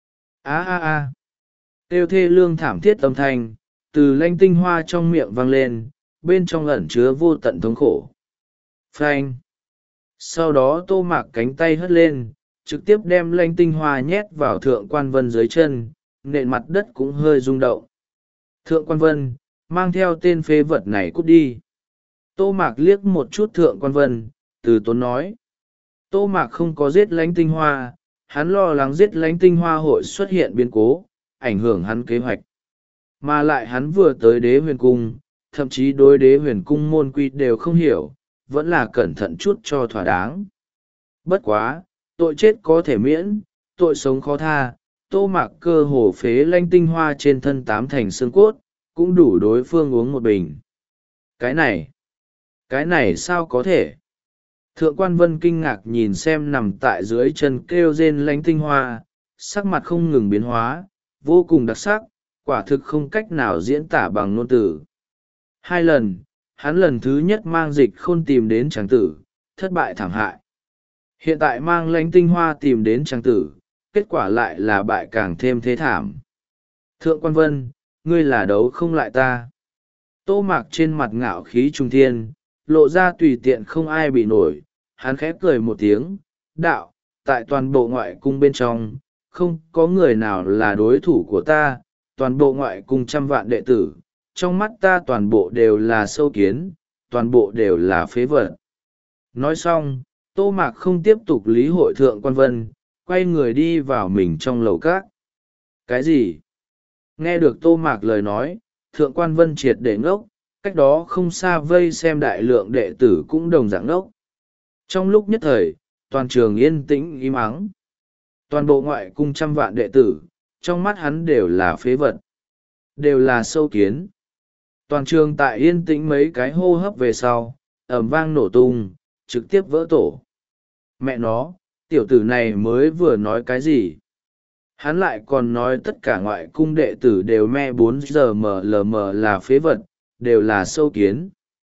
Á á á. Tiêu thê lương thảm thiết âm thanh, từ lãnh tinh hoa trong miệng vang lên, bên trong ẩn chứa vô tận thống khổ. Phanh. Sau đó Tô Mạc cánh tay hất lên, trực tiếp đem lãnh tinh hoa nhét vào Thượng Quan Vân dưới chân, nền mặt đất cũng hơi rung động. Thượng Quan Vân, mang theo tên phế vật này cút đi. Tô Mạc liếc một chút Thượng Quan Vân, từ tốn nói. Tô Mạc không có giết lãnh tinh hoa, hắn lo lắng giết lãnh tinh hoa hội xuất hiện biến cố, ảnh hưởng hắn kế hoạch. Mà lại hắn vừa tới đế huyền cung, thậm chí đối đế huyền cung môn quy đều không hiểu, vẫn là cẩn thận chút cho thỏa đáng. Bất quá, tội chết có thể miễn, tội sống khó tha, Tô Mạc cơ hồ phế lãnh tinh hoa trên thân tám thành xương cốt, cũng đủ đối phương uống một bình. Cái này, cái này sao có thể? Thượng Quan Vân kinh ngạc nhìn xem nằm tại dưới chân kêu rên lãnh tinh hoa, sắc mặt không ngừng biến hóa, vô cùng đặc sắc, quả thực không cách nào diễn tả bằng ngôn từ. Hai lần, hắn lần thứ nhất mang dịch khôn tìm đến tràng tử, thất bại thảm hại. Hiện tại mang lãnh tinh hoa tìm đến tràng tử, kết quả lại là bại càng thêm thế thảm. Thượng Quan Vân, ngươi là đấu không lại ta. Tô Mạc trên mặt ngạo khí trung thiên, lộ ra tùy tiện không ai bị nổi, hắn khẽ cười một tiếng, đạo, tại toàn bộ ngoại cung bên trong, không có người nào là đối thủ của ta, toàn bộ ngoại cung trăm vạn đệ tử, trong mắt ta toàn bộ đều là sâu kiến, toàn bộ đều là phế vật. Nói xong, Tô Mạc không tiếp tục lý hội Thượng Quan Vân, quay người đi vào mình trong lầu các. Cái gì? Nghe được Tô Mạc lời nói, Thượng Quan Vân triệt để ngốc, cách đó không xa vây xem đại lượng đệ tử cũng đồng dạng ngốc. Trong lúc nhất thời, toàn trường yên tĩnh im ắng. Toàn bộ ngoại cung trăm vạn đệ tử, trong mắt hắn đều là phế vật, đều là sâu kiến. Toàn trường tại yên tĩnh mấy cái hô hấp về sau, ầm vang nổ tung, trực tiếp vỡ tổ. Mẹ nó, tiểu tử này mới vừa nói cái gì? Hắn lại còn nói tất cả ngoại cung đệ tử đều me bốn giờ mlm là phế vật, đều là sâu kiến.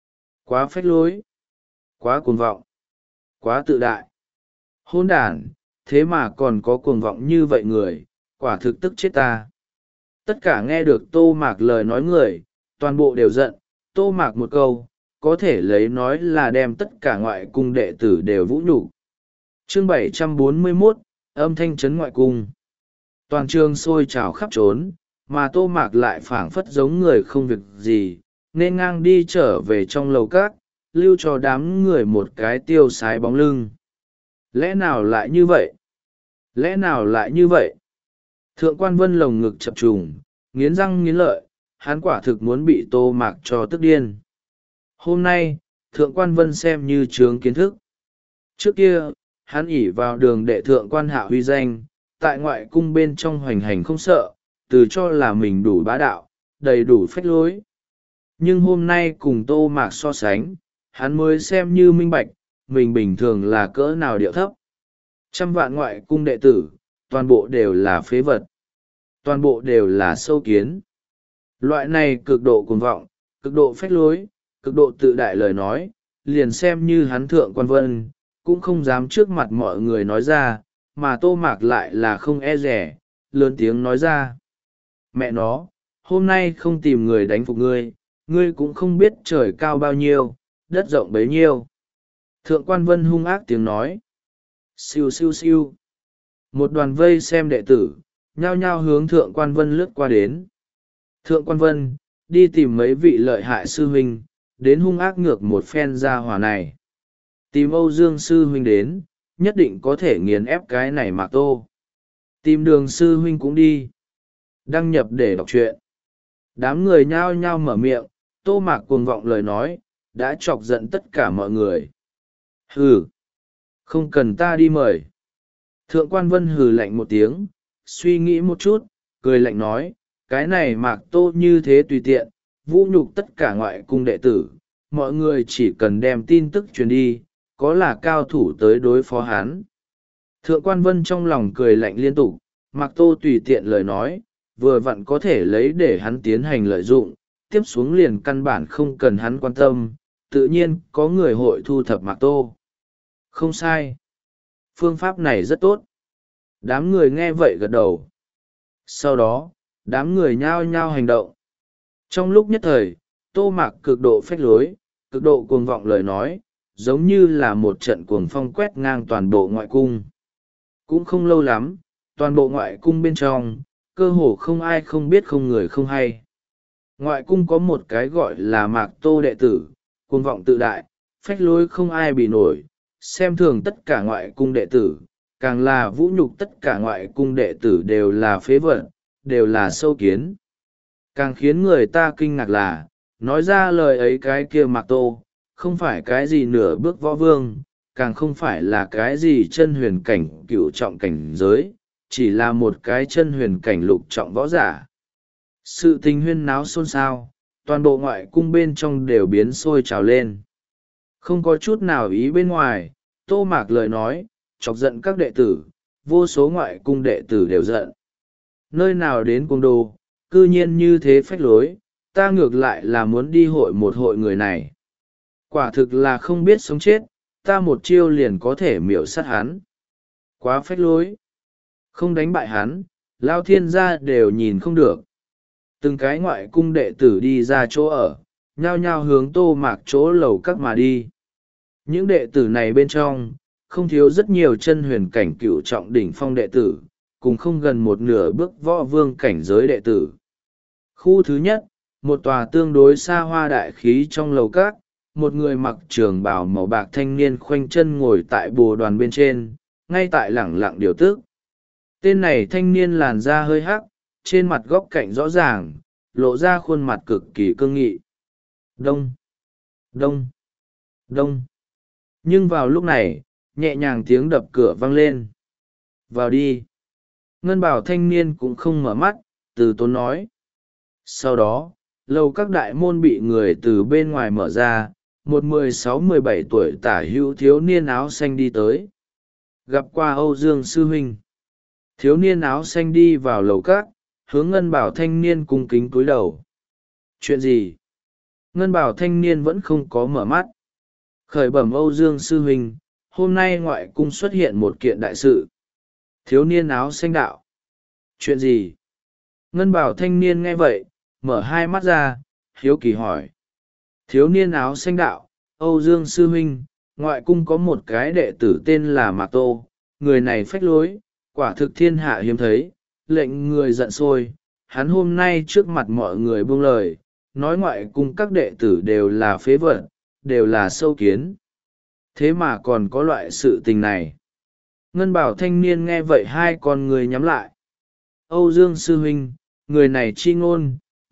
Quá phách lối, quá cuồng vọng, quá tự đại. Hôn đản, thế mà còn có cuồng vọng như vậy người, quả thực tức chết ta. Tất cả nghe được Tô Mạc lời nói người, toàn bộ đều giận, Tô Mạc một câu, có thể lấy nói là đem tất cả ngoại cung đệ tử đều vũ nhục. Chương bảy trăm bốn mươi mốt, âm thanh trấn ngoại cung. Toàn trường sôi trào khắp trốn, mà Tô Mạc lại phảng phất giống người không việc gì, nên ngang đi trở về trong lầu các, lưu cho đám người một cái tiêu sái bóng lưng. Lẽ nào lại như vậy? Lẽ nào lại như vậy? Thượng Quan Vân lồng ngực chập trùng, nghiến răng nghiến lợi, hắn quả thực muốn bị Tô Mạc cho tức điên. Hôm nay Thượng Quan Vân xem như chướng kiến thức. Trước kia hắn ỷ vào đường đệ thượng quan hạ huy danh, tại ngoại cung bên trong hoành hành không sợ, từ cho là mình đủ bá đạo, đầy đủ phách lối. Nhưng hôm nay cùng Tô Mạc so sánh, hắn mới xem như minh bạch, mình bình thường là cỡ nào điệu thấp. Trăm vạn ngoại cung đệ tử, toàn bộ đều là phế vật. Toàn bộ đều là sâu kiến. Loại này cực độ cuồng vọng, cực độ phách lối, cực độ tự đại lời nói, liền xem như hắn Thượng Quan Vân, cũng không dám trước mặt mọi người nói ra, mà Tô Mạc lại là không e rẻ, lớn tiếng nói ra. Mẹ nó, hôm nay không tìm người đánh phục ngươi, ngươi cũng không biết trời cao bao nhiêu, đất rộng bấy nhiêu. Thượng Quan Vân hung ác tiếng nói. Siêu siêu siêu. Một đoàn vây xem đệ tử, nhao nhao hướng Thượng Quan Vân lướt qua đến. Thượng Quan Vân, đi tìm mấy vị lợi hại sư huynh, đến hung ác ngược một phen ra hỏa này. Tìm Âu Dương sư huynh đến, nhất định có thể nghiền ép cái này Mạc Tô. Tìm Đường sư huynh cũng đi. Đăng nhập để đọc truyện. Đám người nhao nhao mở miệng, Tô Mạc cuồng vọng lời nói, đã chọc giận tất cả mọi người. Hừ, không cần ta đi mời. Thượng Quan Vân hừ lạnh một tiếng, suy nghĩ một chút, cười lạnh nói, cái này Mạc Tô như thế tùy tiện, vũ nhục tất cả ngoại cung đệ tử, mọi người chỉ cần đem tin tức truyền đi, có là cao thủ tới đối phó hắn. Thượng Quan Vân trong lòng cười lạnh liên tục, Mạc Tô tùy tiện lời nói, vừa vặn có thể lấy để hắn tiến hành lợi dụng, tiếp xuống liền căn bản không cần hắn quan tâm, tự nhiên có người hội thu thập Mạc Tô. Không sai. Phương pháp này rất tốt. Đám người nghe vậy gật đầu. Sau đó, đám người nhao nhao hành động. Trong lúc nhất thời, Tô Mạc cực độ phách lối, cực độ cuồng vọng lời nói, giống như là một trận cuồng phong quét ngang toàn bộ ngoại cung. Cũng không lâu lắm, toàn bộ ngoại cung bên trong, cơ hồ không ai không biết không người không hay. Ngoại cung có một cái gọi là Mạc Tô đệ tử, cuồng vọng tự đại, phách lối không ai bị nổi, xem thường tất cả ngoại cung đệ tử, càng là vũ nhục tất cả ngoại cung đệ tử đều là phế vật, đều là sâu kiến. Càng khiến người ta kinh ngạc là, nói ra lời ấy cái kia Mạc Tô, không phải cái gì nửa bước võ vương, càng không phải là cái gì chân huyền cảnh cựu trọng cảnh giới, chỉ là một cái chân huyền cảnh lục trọng võ giả. Sự tình huyên náo xôn xao, toàn bộ ngoại cung bên trong đều biến sôi trào lên. Không có chút nào ý bên ngoài, Tô Mạc lời nói, chọc giận các đệ tử, vô số ngoại cung đệ tử đều giận. Nơi nào đến cung đô, cư nhiên như thế phách lối, ta ngược lại là muốn đi hội một hội người này. Quả thực là không biết sống chết, ta một chiêu liền có thể miểu sát hắn. Quá phách lối. Không đánh bại hắn, Lao Thiên gia đều nhìn không được. Từng cái ngoại cung đệ tử đi ra chỗ ở, nhao nhao hướng Tô Mạc chỗ lầu các mà đi. Những đệ tử này bên trong, không thiếu rất nhiều chân huyền cảnh cựu trọng đỉnh phong đệ tử, cùng không gần một nửa bước võ vương cảnh giới đệ tử. Khu thứ nhất, một tòa tương đối xa hoa đại khí trong lầu các, một người mặc trường bào màu bạc thanh niên khoanh chân ngồi tại bồ đoàn bên trên, ngay tại lẳng lặng điều tức. Tên này thanh niên làn da hơi hắc, trên mặt góc cạnh rõ ràng, lộ ra khuôn mặt cực kỳ cương nghị. Đông, đông, đông. Nhưng vào lúc này, nhẹ nhàng tiếng đập cửa vang lên. Vào đi. Ngân bảo thanh niên cũng không mở mắt, từ tốn nói. Sau đó, lầu các đại môn bị người từ bên ngoài mở ra, một mười sáu mười bảy tuổi tả hữu thiếu niên áo xanh đi tới. Gặp qua Âu Dương sư huynh. Thiếu niên áo xanh đi vào lầu các, hướng ngân bảo thanh niên cung kính cúi đầu. Chuyện gì? Ngân bảo thanh niên vẫn không có mở mắt. Khởi bẩm Âu Dương sư huynh, hôm nay ngoại cung xuất hiện một kiện đại sự. Thiếu niên áo xanh đạo. Chuyện gì? Ngân bảo thanh niên nghe vậy, mở hai mắt ra, hiếu kỳ hỏi. Thiếu niên áo xanh đạo, Âu Dương sư huynh, ngoại cung có một cái đệ tử tên là Mạc Tô, người này phách lối, quả thực thiên hạ hiếm thấy, lệnh người giận sôi. Hắn hôm nay trước mặt mọi người buông lời, nói ngoại cung các đệ tử đều là phế vật, đều là sâu kiến. Thế mà còn có loại sự tình này. Ngân bảo thanh niên nghe vậy hai con người nhắm lại. Âu Dương sư huynh, người này chi ngôn,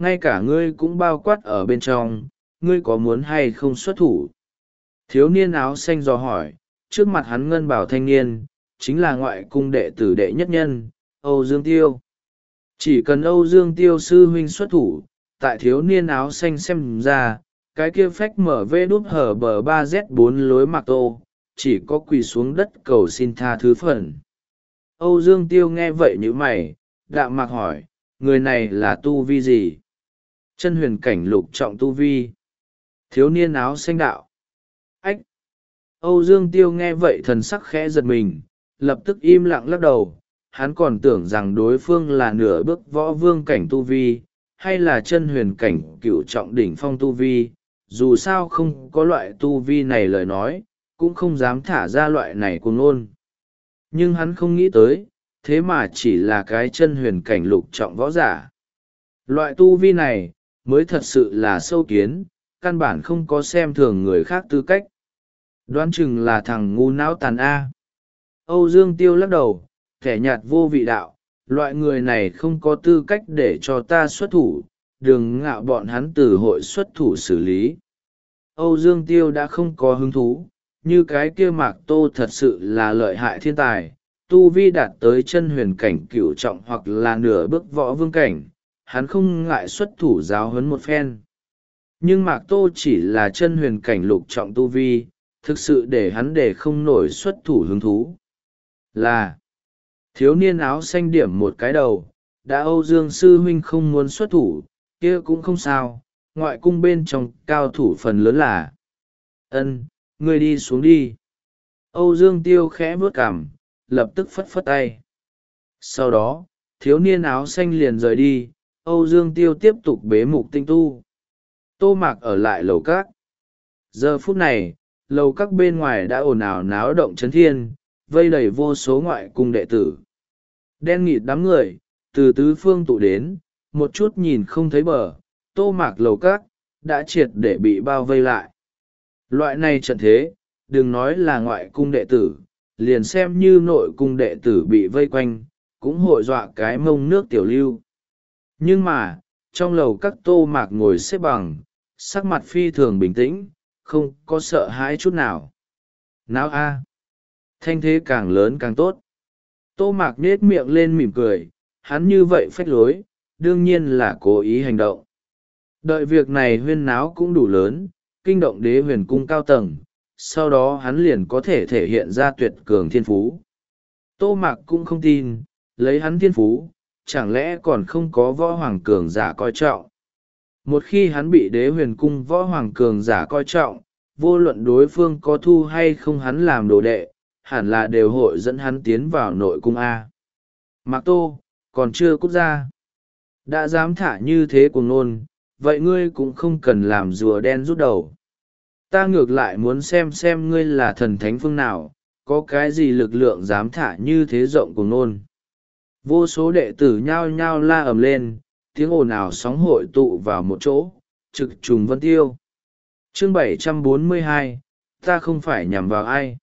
ngay cả ngươi cũng bao quát ở bên trong, ngươi có muốn hay không xuất thủ? Thiếu niên áo xanh dò hỏi. Trước mặt hắn ngân bảo thanh niên, chính là ngoại cung đệ tử đệ nhất nhân, Âu Dương Tiêu. Chỉ cần Âu Dương Tiêu sư huynh xuất thủ, tại thiếu niên áo xanh xem ra, cái kia phách mở vê đút hở bờ ba z bốn lối Mạc Tô, chỉ có quỳ xuống đất cầu xin tha thứ phần. Âu Dương Tiêu nghe vậy như mày, đạm mạc hỏi, người này là tu vi gì? Chân huyền cảnh lục trọng tu vi. Thiếu niên áo xanh đạo. Ách! Âu Dương Tiêu nghe vậy thần sắc khẽ giật mình, lập tức im lặng lắc đầu. Hắn còn tưởng rằng đối phương là nửa bước võ vương cảnh tu vi, hay là chân huyền cảnh cựu trọng đỉnh phong tu vi. Dù sao không có loại tu vi này lời nói, cũng không dám thả ra loại này cuồng ngôn. Nhưng hắn không nghĩ tới, thế mà chỉ là cái chân huyền cảnh lục trọng võ giả. Loại tu vi này, mới thật sự là sâu kiến, căn bản không có xem thường người khác tư cách. Đoán chừng là thằng ngu não tàn A. Âu Dương Tiêu lắc đầu, kẻ nhạt vô vị đạo, loại người này không có tư cách để cho ta xuất thủ, đừng ngạo bọn hắn từ hội xuất thủ xử lý. Âu Dương Tiêu đã không có hứng thú, như cái kia Mạc Tô thật sự là lợi hại thiên tài, tu vi đạt tới chân huyền cảnh cửu trọng hoặc là nửa bước võ vương cảnh, hắn không ngại xuất thủ giáo huấn một phen. Nhưng Mạc Tô chỉ là chân huyền cảnh lục trọng tu vi, thực sự để hắn để không nổi xuất thủ hứng thú. Là thiếu niên áo xanh điểm một cái đầu, đã Âu Dương sư huynh không muốn xuất thủ, kia cũng không sao, ngoại cung bên trong cao thủ phần lớn là. Ân, ngươi đi xuống đi. Âu Dương Tiêu khẽ bước cằm, lập tức phất phất tay. Sau đó, thiếu niên áo xanh liền rời đi, Âu Dương Tiêu tiếp tục bế mục tinh tu. Tô Mạc ở lại lầu các. Giờ phút này, lầu các bên ngoài đã ồn ào náo động chấn thiên, vây đầy vô số ngoại cung đệ tử. Đen nghịt đám người, từ tứ phương tụ đến, một chút nhìn không thấy bờ, Tô Mạc lầu các, đã triệt để bị bao vây lại. Loại này trận thế, đừng nói là ngoại cung đệ tử, liền xem như nội cung đệ tử bị vây quanh, cũng hội dọa cái mông nước tiểu lưu. Nhưng mà, trong lầu các Tô Mạc ngồi xếp bằng, sắc mặt phi thường bình tĩnh, không có sợ hãi chút nào. Nào a, thanh thế càng lớn càng tốt. Tô Mạc nết miệng lên mỉm cười, hắn như vậy phách lối, đương nhiên là cố ý hành động. Đợi việc này huyên náo cũng đủ lớn, kinh động đế huyền cung cao tầng, sau đó hắn liền có thể thể hiện ra tuyệt cường thiên phú. Tô Mạc cũng không tin, lấy hắn thiên phú, chẳng lẽ còn không có võ hoàng cường giả coi trọng. Một khi hắn bị đế huyền cung võ hoàng cường giả coi trọng, vô luận đối phương có thu hay không hắn làm đồ đệ, hẳn là đều hội dẫn hắn tiến vào nội cung A. Mạc Tô, còn chưa cút ra. Đã dám thả như thế cuồng ngôn, vậy ngươi cũng không cần làm rùa đen rút đầu. Ta ngược lại muốn xem xem ngươi là thần thánh phương nào, có cái gì lực lượng dám thả như thế rộng cuồng ngôn. Vô số đệ tử nhao nhao la ầm lên, tiếng ồn ào sóng hội tụ vào một chỗ, trực trùng vân tiêu. Chương bảy trăm bốn mươi hai, ta không phải nhằm vào ai.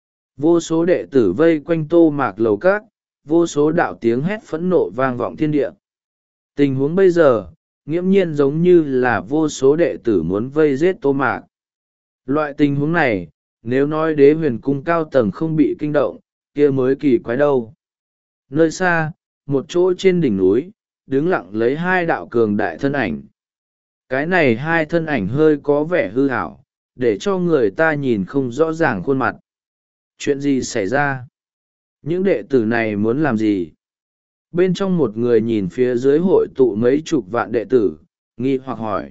Vô số đệ tử vây quanh Tô Mạc lầu các, vô số đạo tiếng hét phẫn nộ vang vọng thiên địa. Tình huống bây giờ, nghiễm nhiên giống như là vô số đệ tử muốn vây giết Tô Mạc. Loại tình huống này, nếu nói đế huyền cung cao tầng không bị kinh động, kia mới kỳ quái đâu. Nơi xa, một chỗ trên đỉnh núi, đứng lặng lấy hai đạo cường đại thân ảnh. Cái này hai thân ảnh hơi có vẻ hư hảo, để cho người ta nhìn không rõ ràng khuôn mặt. Chuyện gì xảy ra? Những đệ tử này muốn làm gì? Bên trong một người nhìn phía dưới hội tụ mấy chục vạn đệ tử, nghi hoặc hỏi.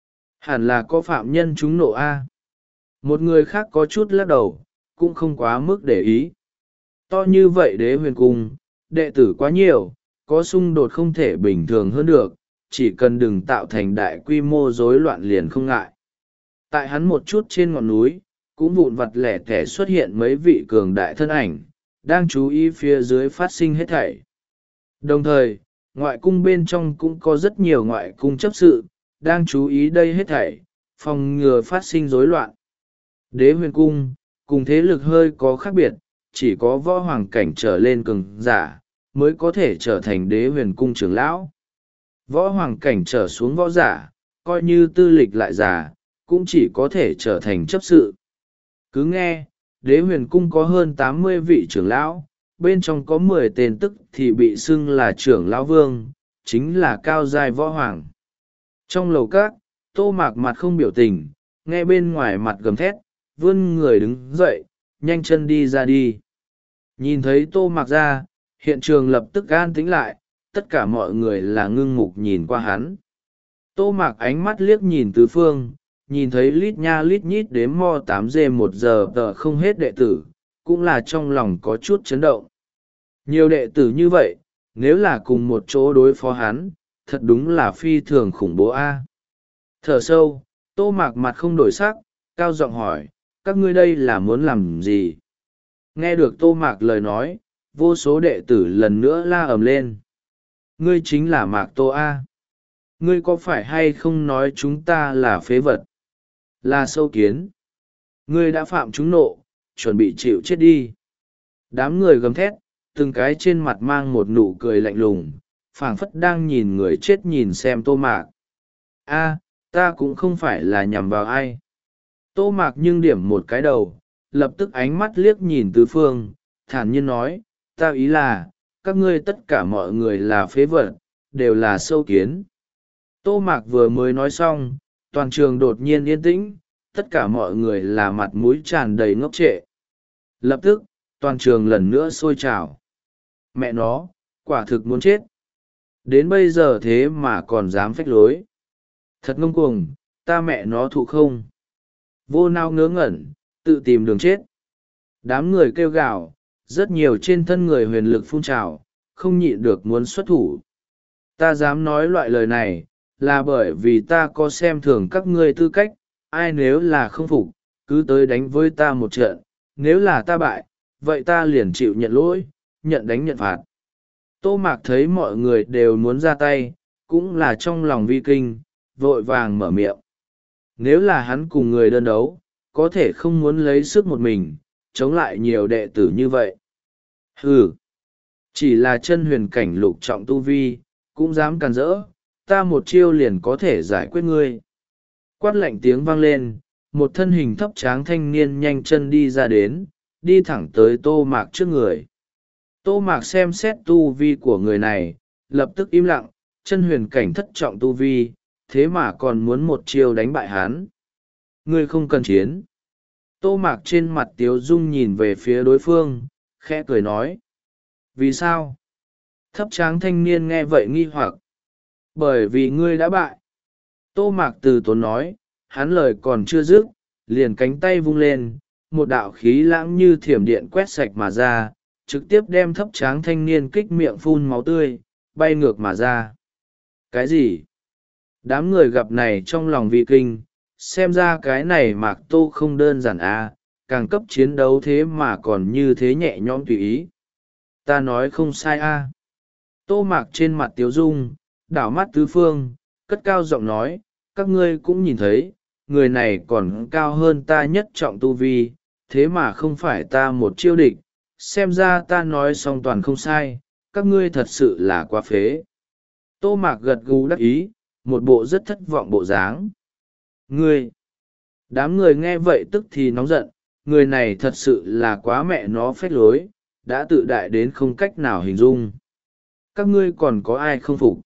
Hẳn là có phạm nhân trúng nộ A. Một người khác có chút lắc đầu, cũng không quá mức để ý. To như vậy đế huyền cung, đệ tử quá nhiều, có xung đột không thể bình thường hơn được, chỉ cần đừng tạo thành đại quy mô rối loạn liền không ngại. Tại hắn một chút trên ngọn núi, cũng vụn vặt lẻ tẻ xuất hiện mấy vị cường đại thân ảnh, đang chú ý phía dưới phát sinh hết thảy. Đồng thời, ngoại cung bên trong cũng có rất nhiều ngoại cung chấp sự, đang chú ý đây hết thảy, phòng ngừa phát sinh rối loạn. Đế huyền cung, cùng thế lực hơi có khác biệt, chỉ có võ hoàng cảnh trở lên cường giả, mới có thể trở thành đế huyền cung trưởng lão. Võ hoàng cảnh trở xuống võ giả, coi như tư lịch lại già, cũng chỉ có thể trở thành chấp sự. Cứ nghe, đế huyền cung có hơn tám mươi vị trưởng lão, bên trong có mười tên tức thì bị xưng là trưởng lão vương, chính là cao giai võ hoàng. Trong lầu các, Tô Mạc mặt không biểu tình, nghe bên ngoài mặt gầm thét, vươn người đứng dậy, nhanh chân đi ra đi. Nhìn thấy Tô Mạc ra, hiện trường lập tức an tĩnh lại, tất cả mọi người là ngưng mục nhìn qua hắn. Tô Mạc ánh mắt liếc nhìn tứ phương, nhìn thấy lít nha lít nhít đếm mo tám g một giờ tờ không hết đệ tử, cũng là trong lòng có chút chấn động. Nhiều đệ tử như vậy, nếu là cùng một chỗ đối phó hắn, thật đúng là phi thường khủng bố a. Thở sâu, Tô Mạc mặt không đổi sắc, cao giọng hỏi, các ngươi đây là muốn làm gì? Nghe được Tô Mạc lời nói, vô số đệ tử lần nữa la ầm lên. Ngươi chính là Mạc Tô A. Ngươi có phải hay không nói chúng ta là phế vật? Là sâu kiến. Ngươi đã phạm chúng nộ, chuẩn bị chịu chết đi. Đám người gầm thét, từng cái trên mặt mang một nụ cười lạnh lùng, phảng phất đang nhìn người chết nhìn xem Tô Mạc. A, ta cũng không phải là nhằm vào ai. Tô Mạc nhưng điểm một cái đầu, lập tức ánh mắt liếc nhìn tứ phương, thản nhiên nói, ta ý là, các ngươi tất cả mọi người là phế vật, đều là sâu kiến. Tô Mạc vừa mới nói xong, toàn trường đột nhiên yên tĩnh, tất cả mọi người là mặt mũi tràn đầy ngốc trệ. Lập tức, toàn trường lần nữa sôi trào. Mẹ nó, quả thực muốn chết. Đến bây giờ thế mà còn dám phách lối. Thật ngông cuồng, ta mẹ nó thụ không. Vô nao ngớ ngẩn, tự tìm đường chết. Đám người kêu gào, rất nhiều trên thân người huyền lực phun trào, không nhịn được muốn xuất thủ. Ta dám nói loại lời này, là bởi vì ta có xem thường các ngươi tư cách, ai nếu là không phục, cứ tới đánh với ta một trận, nếu là ta bại, vậy ta liền chịu nhận lỗi, nhận đánh nhận phạt. Tô Mạc thấy mọi người đều muốn ra tay, cũng là trong lòng vi kinh, vội vàng mở miệng. Nếu là hắn cùng người đơn đấu, có thể không muốn lấy sức một mình, chống lại nhiều đệ tử như vậy. Hừ, chỉ là chân huyền cảnh lục trọng tu vi, cũng dám càn rỡ, ta một chiêu liền có thể giải quyết ngươi. Quát lạnh tiếng vang lên, một thân hình thấp tráng thanh niên nhanh chân đi ra đến, đi thẳng tới Tô Mạc trước người. Tô Mạc xem xét tu vi của người này, lập tức im lặng, chân huyền cảnh thất trọng tu vi, thế mà còn muốn một chiêu đánh bại hắn. Ngươi không cần chiến. Tô Mạc trên mặt tiếu dung nhìn về phía đối phương, khẽ cười nói. Vì sao? Thấp tráng thanh niên nghe vậy nghi hoặc. Bởi vì ngươi đã bại. Tô Mạc từ tốn nói, hắn lời còn chưa dứt, liền cánh tay vung lên, một đạo khí lãng như thiểm điện quét sạch mà ra, trực tiếp đem thấp tráng thanh niên kích miệng phun máu tươi, bay ngược mà ra. Cái gì? Đám người gặp này trong lòng vị kinh, xem ra cái này Mạc Tô không đơn giản à, càng cấp chiến đấu thế mà còn như thế nhẹ nhõm tùy ý. Ta nói không sai à. Tô Mạc trên mặt tiếu dung, đảo mắt tứ phương, cất cao giọng nói, các ngươi cũng nhìn thấy, người này còn cao hơn ta nhất trọng tu vi, thế mà không phải ta một chiêu địch, xem ra ta nói song toàn không sai, các ngươi thật sự là quá phế. Tô Mạc gật gù đắc ý, một bộ rất thất vọng bộ dáng. Ngươi! Đám người nghe vậy tức thì nóng giận, người này thật sự là quá mẹ nó phách lối, đã tự đại đến không cách nào hình dung. Các ngươi còn có ai không phục?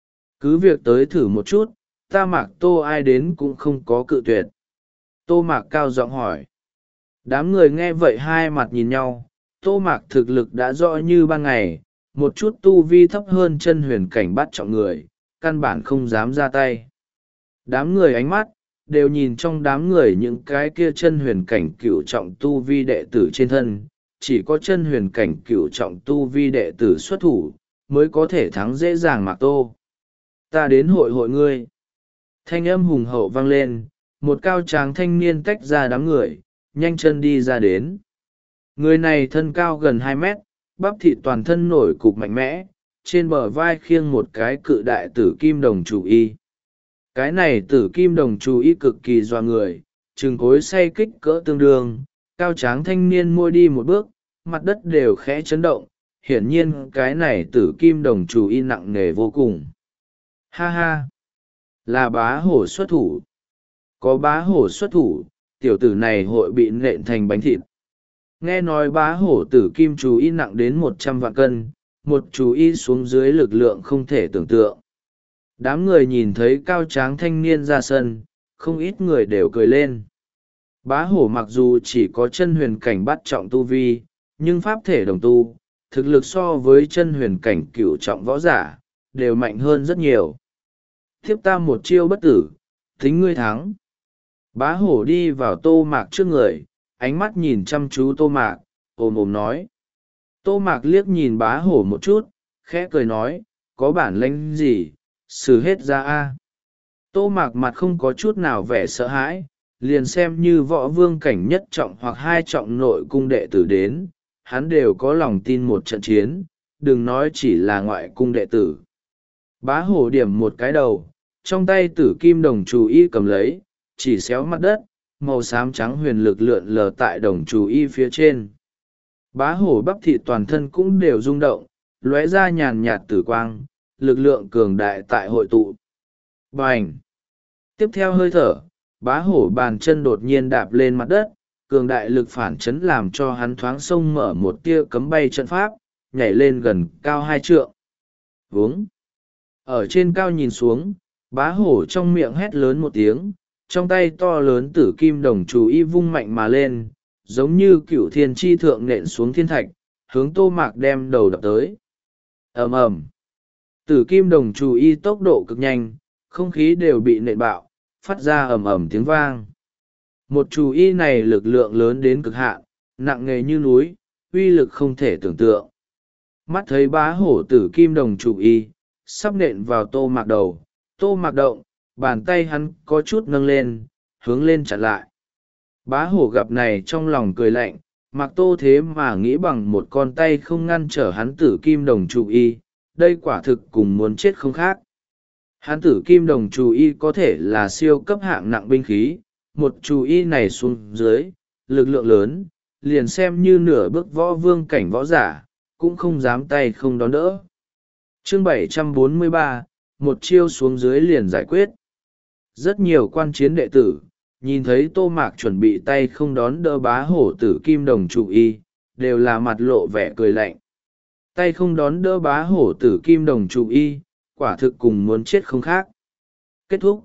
Cứ việc tới thử một chút, ta Mạc Tô ai đến cũng không có cự tuyệt. Tô Mạc cao giọng hỏi. Đám người nghe vậy hai mặt nhìn nhau, Tô Mạc thực lực đã rõ như ban ngày, một chút tu vi thấp hơn chân huyền cảnh bắt trọng người, căn bản không dám ra tay. Đám người ánh mắt, đều nhìn trong đám người những cái kia chân huyền cảnh cựu trọng tu vi đệ tử trên thân, chỉ có chân huyền cảnh cựu trọng tu vi đệ tử xuất thủ, mới có thể thắng dễ dàng Mạc Tô. Ta đến hội hội ngươi. Thanh âm hùng hậu vang lên, một cao tráng thanh niên tách ra đám người, nhanh chân đi ra đến. Người này thân cao gần hai mét, bắp thịt toàn thân nổi cục mạnh mẽ, trên bờ vai khiêng một cái cự đại tử kim đồng chủ y. Cái này tử kim đồng chủ y cực kỳ doa người, trừng cối say kích cỡ tương đương, cao tráng thanh niên môi đi một bước, mặt đất đều khẽ chấn động, hiển nhiên cái này tử kim đồng chủ y nặng nề vô cùng. Ha ha, là bá hổ xuất thủ. Có bá hổ xuất thủ, tiểu tử này hội bị nện thành bánh thịt. Nghe nói bá hổ tử kim chú y nặng đến một trăm vạn cân, một chú y xuống dưới lực lượng không thể tưởng tượng. Đám người nhìn thấy cao tráng thanh niên ra sân, không ít người đều cười lên. Bá hổ mặc dù chỉ có chân huyền cảnh bắt trọng tu vi, nhưng pháp thể đồng tu, thực lực so với chân huyền cảnh cửu trọng võ giả, đều mạnh hơn rất nhiều. Thiếp ta một chiêu bất tử, tính ngươi thắng. Bá hổ đi vào Tô Mạc trước người, ánh mắt nhìn chăm chú Tô Mạc, ồm ồm nói. Tô Mạc liếc nhìn bá hổ một chút, khẽ cười nói, có bản lĩnh gì, xử hết ra a. Tô Mạc mặt không có chút nào vẻ sợ hãi, liền xem như võ vương cảnh nhất trọng hoặc hai trọng nội cung đệ tử đến, hắn đều có lòng tin một trận chiến, đừng nói chỉ là ngoại cung đệ tử. Bá hổ điểm một cái đầu, trong tay tử kim đồng chú y cầm lấy, chỉ xéo mặt đất, màu xám trắng huyền lực lượn lờ tại đồng chú y phía trên. Bá hổ bắp thịt toàn thân cũng đều rung động, lóe ra nhàn nhạt tử quang, lực lượng cường đại tại hội tụ. Bành! Tiếp theo hơi thở, bá hổ bàn chân đột nhiên đạp lên mặt đất, cường đại lực phản chấn làm cho hắn thoáng sông mở một tia cấm bay trận pháp, nhảy lên gần cao hai trượng. Vướng! Ở trên cao nhìn xuống, bá hổ trong miệng hét lớn một tiếng, trong tay to lớn tử kim đồng chú y vung mạnh mà lên, giống như cựu thiên tri thượng nện xuống thiên thạch, hướng Tô Mạc đem đầu đập tới. Ầm ầm, tử kim đồng chú y tốc độ cực nhanh, không khí đều bị nện bạo, phát ra ầm ầm tiếng vang. Một chú y này lực lượng lớn đến cực hạn, nặng nề như núi, uy lực không thể tưởng tượng. Mắt thấy bá hổ tử kim đồng chú y sắp nện vào Tô Mạc đầu, Tô Mạc động, bàn tay hắn có chút nâng lên, hướng lên chặn lại. Bá hổ gặp này trong lòng cười lạnh, Mạc Tô thế mà nghĩ bằng một con tay không ngăn trở hắn tử kim đồng chú y, đây quả thực cùng muốn chết không khác. Hắn tử kim đồng chú y có thể là siêu cấp hạng nặng binh khí, một chú y này xuống dưới, lực lượng lớn, liền xem như nửa bước võ vương cảnh võ giả, cũng không dám tay không đón đỡ. Chương bảy trăm bốn mươi ba, một chiêu xuống dưới liền giải quyết. Rất nhiều quan chiến đệ tử, nhìn thấy Tô Mạc chuẩn bị tay không đón đỡ bá hổ tử kim đồng chú y, đều là mặt lộ vẻ cười lạnh. Tay không đón đỡ bá hổ tử kim đồng chú y, quả thực cùng muốn chết không khác. Kết thúc.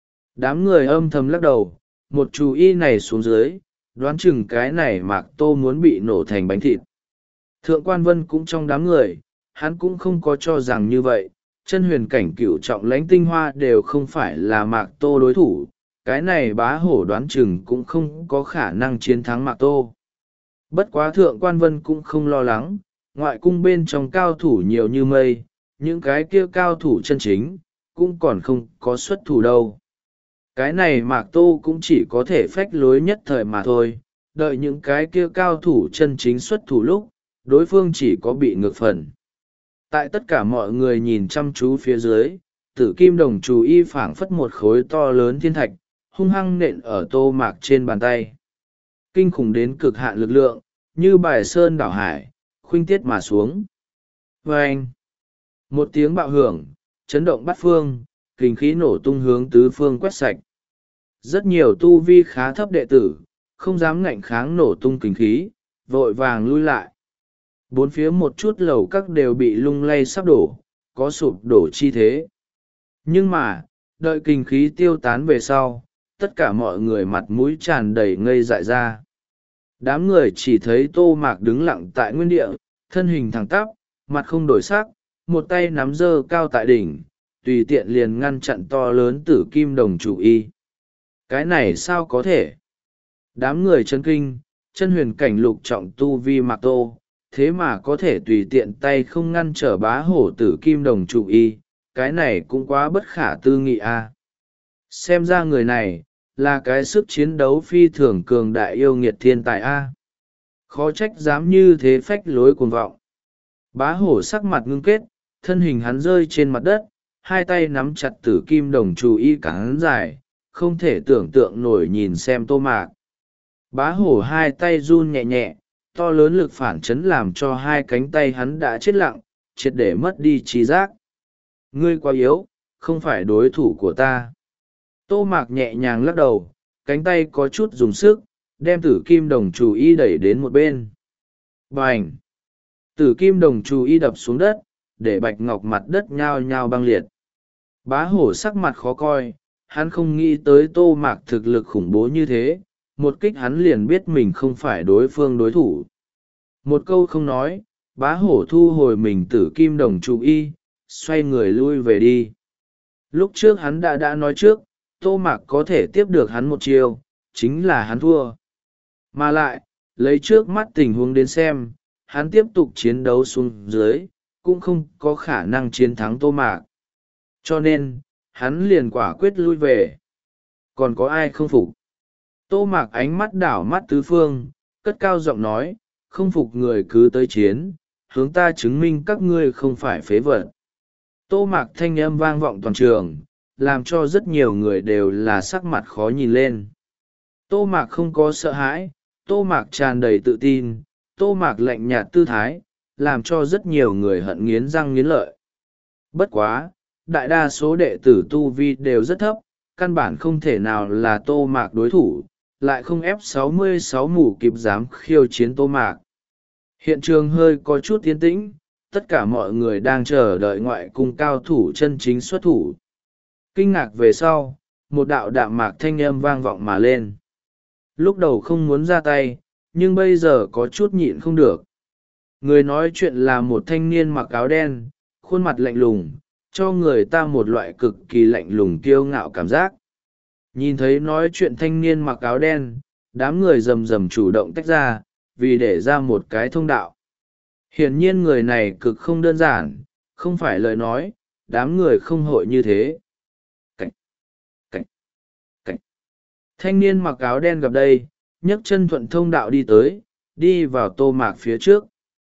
Đám người âm thầm lắc đầu, một chú y này xuống dưới, đoán chừng cái này Mạc Tô muốn bị nổ thành bánh thịt. Thượng Quan Vân cũng trong đám người, hắn cũng không có cho rằng như vậy, chân huyền cảnh cửu trọng lãnh tinh hoa đều không phải là Mạc Tô đối thủ, cái này bá hổ đoán chừng cũng không có khả năng chiến thắng Mạc Tô. Bất quá Thượng Quan Vân cũng không lo lắng, ngoại cung bên trong cao thủ nhiều như mây, những cái kia cao thủ chân chính, cũng còn không có xuất thủ đâu. Cái này Mạc Tô cũng chỉ có thể phách lối nhất thời mà thôi, đợi những cái kia cao thủ chân chính xuất thủ lúc, đối phương chỉ có bị ngược phần. Tại tất cả mọi người nhìn chăm chú phía dưới, tử kim đồng chú y phảng phất một khối to lớn thiên thạch, hung hăng nện ở Tô Mạc trên bàn tay. Kinh khủng đến cực hạn lực lượng, như bài sơn đảo hải, khuynh tiết mà xuống. Vâng! Một tiếng bạo hưởng, chấn động bát phương, kinh khí nổ tung hướng tứ phương quét sạch. Rất nhiều tu vi khá thấp đệ tử, không dám ngạnh kháng nổ tung kinh khí, vội vàng lui lại. Bốn phía một chút lầu các đều bị lung lay sắp đổ, có sụp đổ chi thế. Nhưng mà, đợi kinh khí tiêu tán về sau, tất cả mọi người mặt mũi tràn đầy ngây dại ra. Đám người chỉ thấy Tô Mạc đứng lặng tại nguyên địa, thân hình thẳng tắp, mặt không đổi sắc, một tay nắm giơ cao tại đỉnh, tùy tiện liền ngăn chặn to lớn tử kim đồng chủ y. Cái này sao có thể? Đám người chấn kinh, chân huyền cảnh lục trọng tu vi Mạc Tô, thế mà có thể tùy tiện tay không ngăn trở bá hổ tử kim đồng chủ y, cái này cũng quá bất khả tư nghị a. À. Xem ra người này, là cái sức chiến đấu phi thường cường đại yêu nghiệt thiên tài a. À. Khó trách dám như thế phách lối cuồng vọng. Bá hổ sắc mặt ngưng kết, thân hình hắn rơi trên mặt đất, hai tay nắm chặt tử kim đồng chủ y cắn dài, không thể tưởng tượng nổi nhìn xem Tô Mạc. Bá hổ hai tay run nhẹ nhẹ, to lớn lực phản chấn làm cho hai cánh tay hắn đã chết lặng, triệt để mất đi trí giác. Ngươi quá yếu, không phải đối thủ của ta. Tô Mạc nhẹ nhàng lắc đầu, cánh tay có chút dùng sức, đem tử kim đồng chủ y đẩy đến một bên. Bành! Tử kim đồng chủ y đập xuống đất, để bạch ngọc mặt đất nhao nhao băng liệt. Bá hổ sắc mặt khó coi, hắn không nghĩ tới Tô Mạc thực lực khủng bố như thế, một kích hắn liền biết mình không phải đối phương đối thủ. Một câu không nói, bá hổ thu hồi mình tử kim đồng chủ y, xoay người lui về đi. Lúc trước hắn đã đã nói trước, Tô Mạc có thể tiếp được hắn một chiêu, chính là hắn thua. Mà lại, lấy trước mắt tình huống đến xem, hắn tiếp tục chiến đấu xuống dưới, cũng không có khả năng chiến thắng Tô Mạc. Cho nên, hắn liền quả quyết lui về. Còn có ai không phục? Tô Mạc ánh mắt đảo mắt tứ phương, cất cao giọng nói, không phục người cứ tới chiến, hướng ta chứng minh các ngươi không phải phế vật. Tô Mạc thanh âm vang vọng toàn trường, làm cho rất nhiều người đều là sắc mặt khó nhìn lên. Tô Mạc không có sợ hãi, Tô Mạc tràn đầy tự tin, Tô Mạc lạnh nhạt tư thái, làm cho rất nhiều người hận nghiến răng nghiến lợi. Bất quá, đại đa số đệ tử tu vi đều rất thấp, căn bản không thể nào là Tô Mạc đối thủ, lại không ép sáu mươi sáu mù kịp dám khiêu chiến Tô Mạc. Hiện trường hơi có chút yên tĩnh, tất cả mọi người đang chờ đợi ngoại cung cao thủ chân chính xuất thủ. Kinh ngạc về sau, một đạo đạm mạc thanh âm vang vọng mà lên. Lúc đầu không muốn ra tay, nhưng bây giờ có chút nhịn không được. Người nói chuyện là một thanh niên mặc áo đen, khuôn mặt lạnh lùng, cho người ta một loại cực kỳ lạnh lùng kiêu ngạo cảm giác. Nhìn thấy nói chuyện thanh niên mặc áo đen, đám người rầm rầm chủ động tách ra, vì để ra một cái thông đạo. Hiển nhiên người này cực không đơn giản, không phải lời nói, đám người không hội như thế. Cảnh, cảnh, cảnh. Thanh niên mặc áo đen gặp đây, nhấc chân thuận thông đạo đi tới, đi vào Tô Mạc phía trước.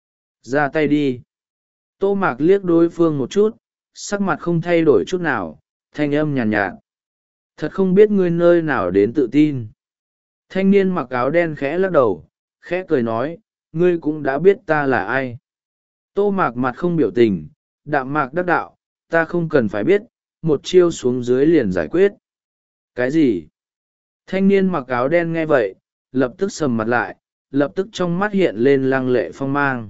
Ra tay đi. Tô Mạc liếc đối phương một chút, sắc mặt không thay đổi chút nào, thanh âm nhàn nhạt, nhạt. Thật không biết ngươi nơi nào đến tự tin. Thanh niên mặc áo đen khẽ lắc đầu, khẽ cười nói, ngươi cũng đã biết ta là ai. Tô Mạc mặt không biểu tình, đạm mạc đắc đạo, ta không cần phải biết, một chiêu xuống dưới liền giải quyết. Cái gì? Thanh niên mặc áo đen nghe vậy, lập tức sầm mặt lại, lập tức trong mắt hiện lên lăng lệ phong mang.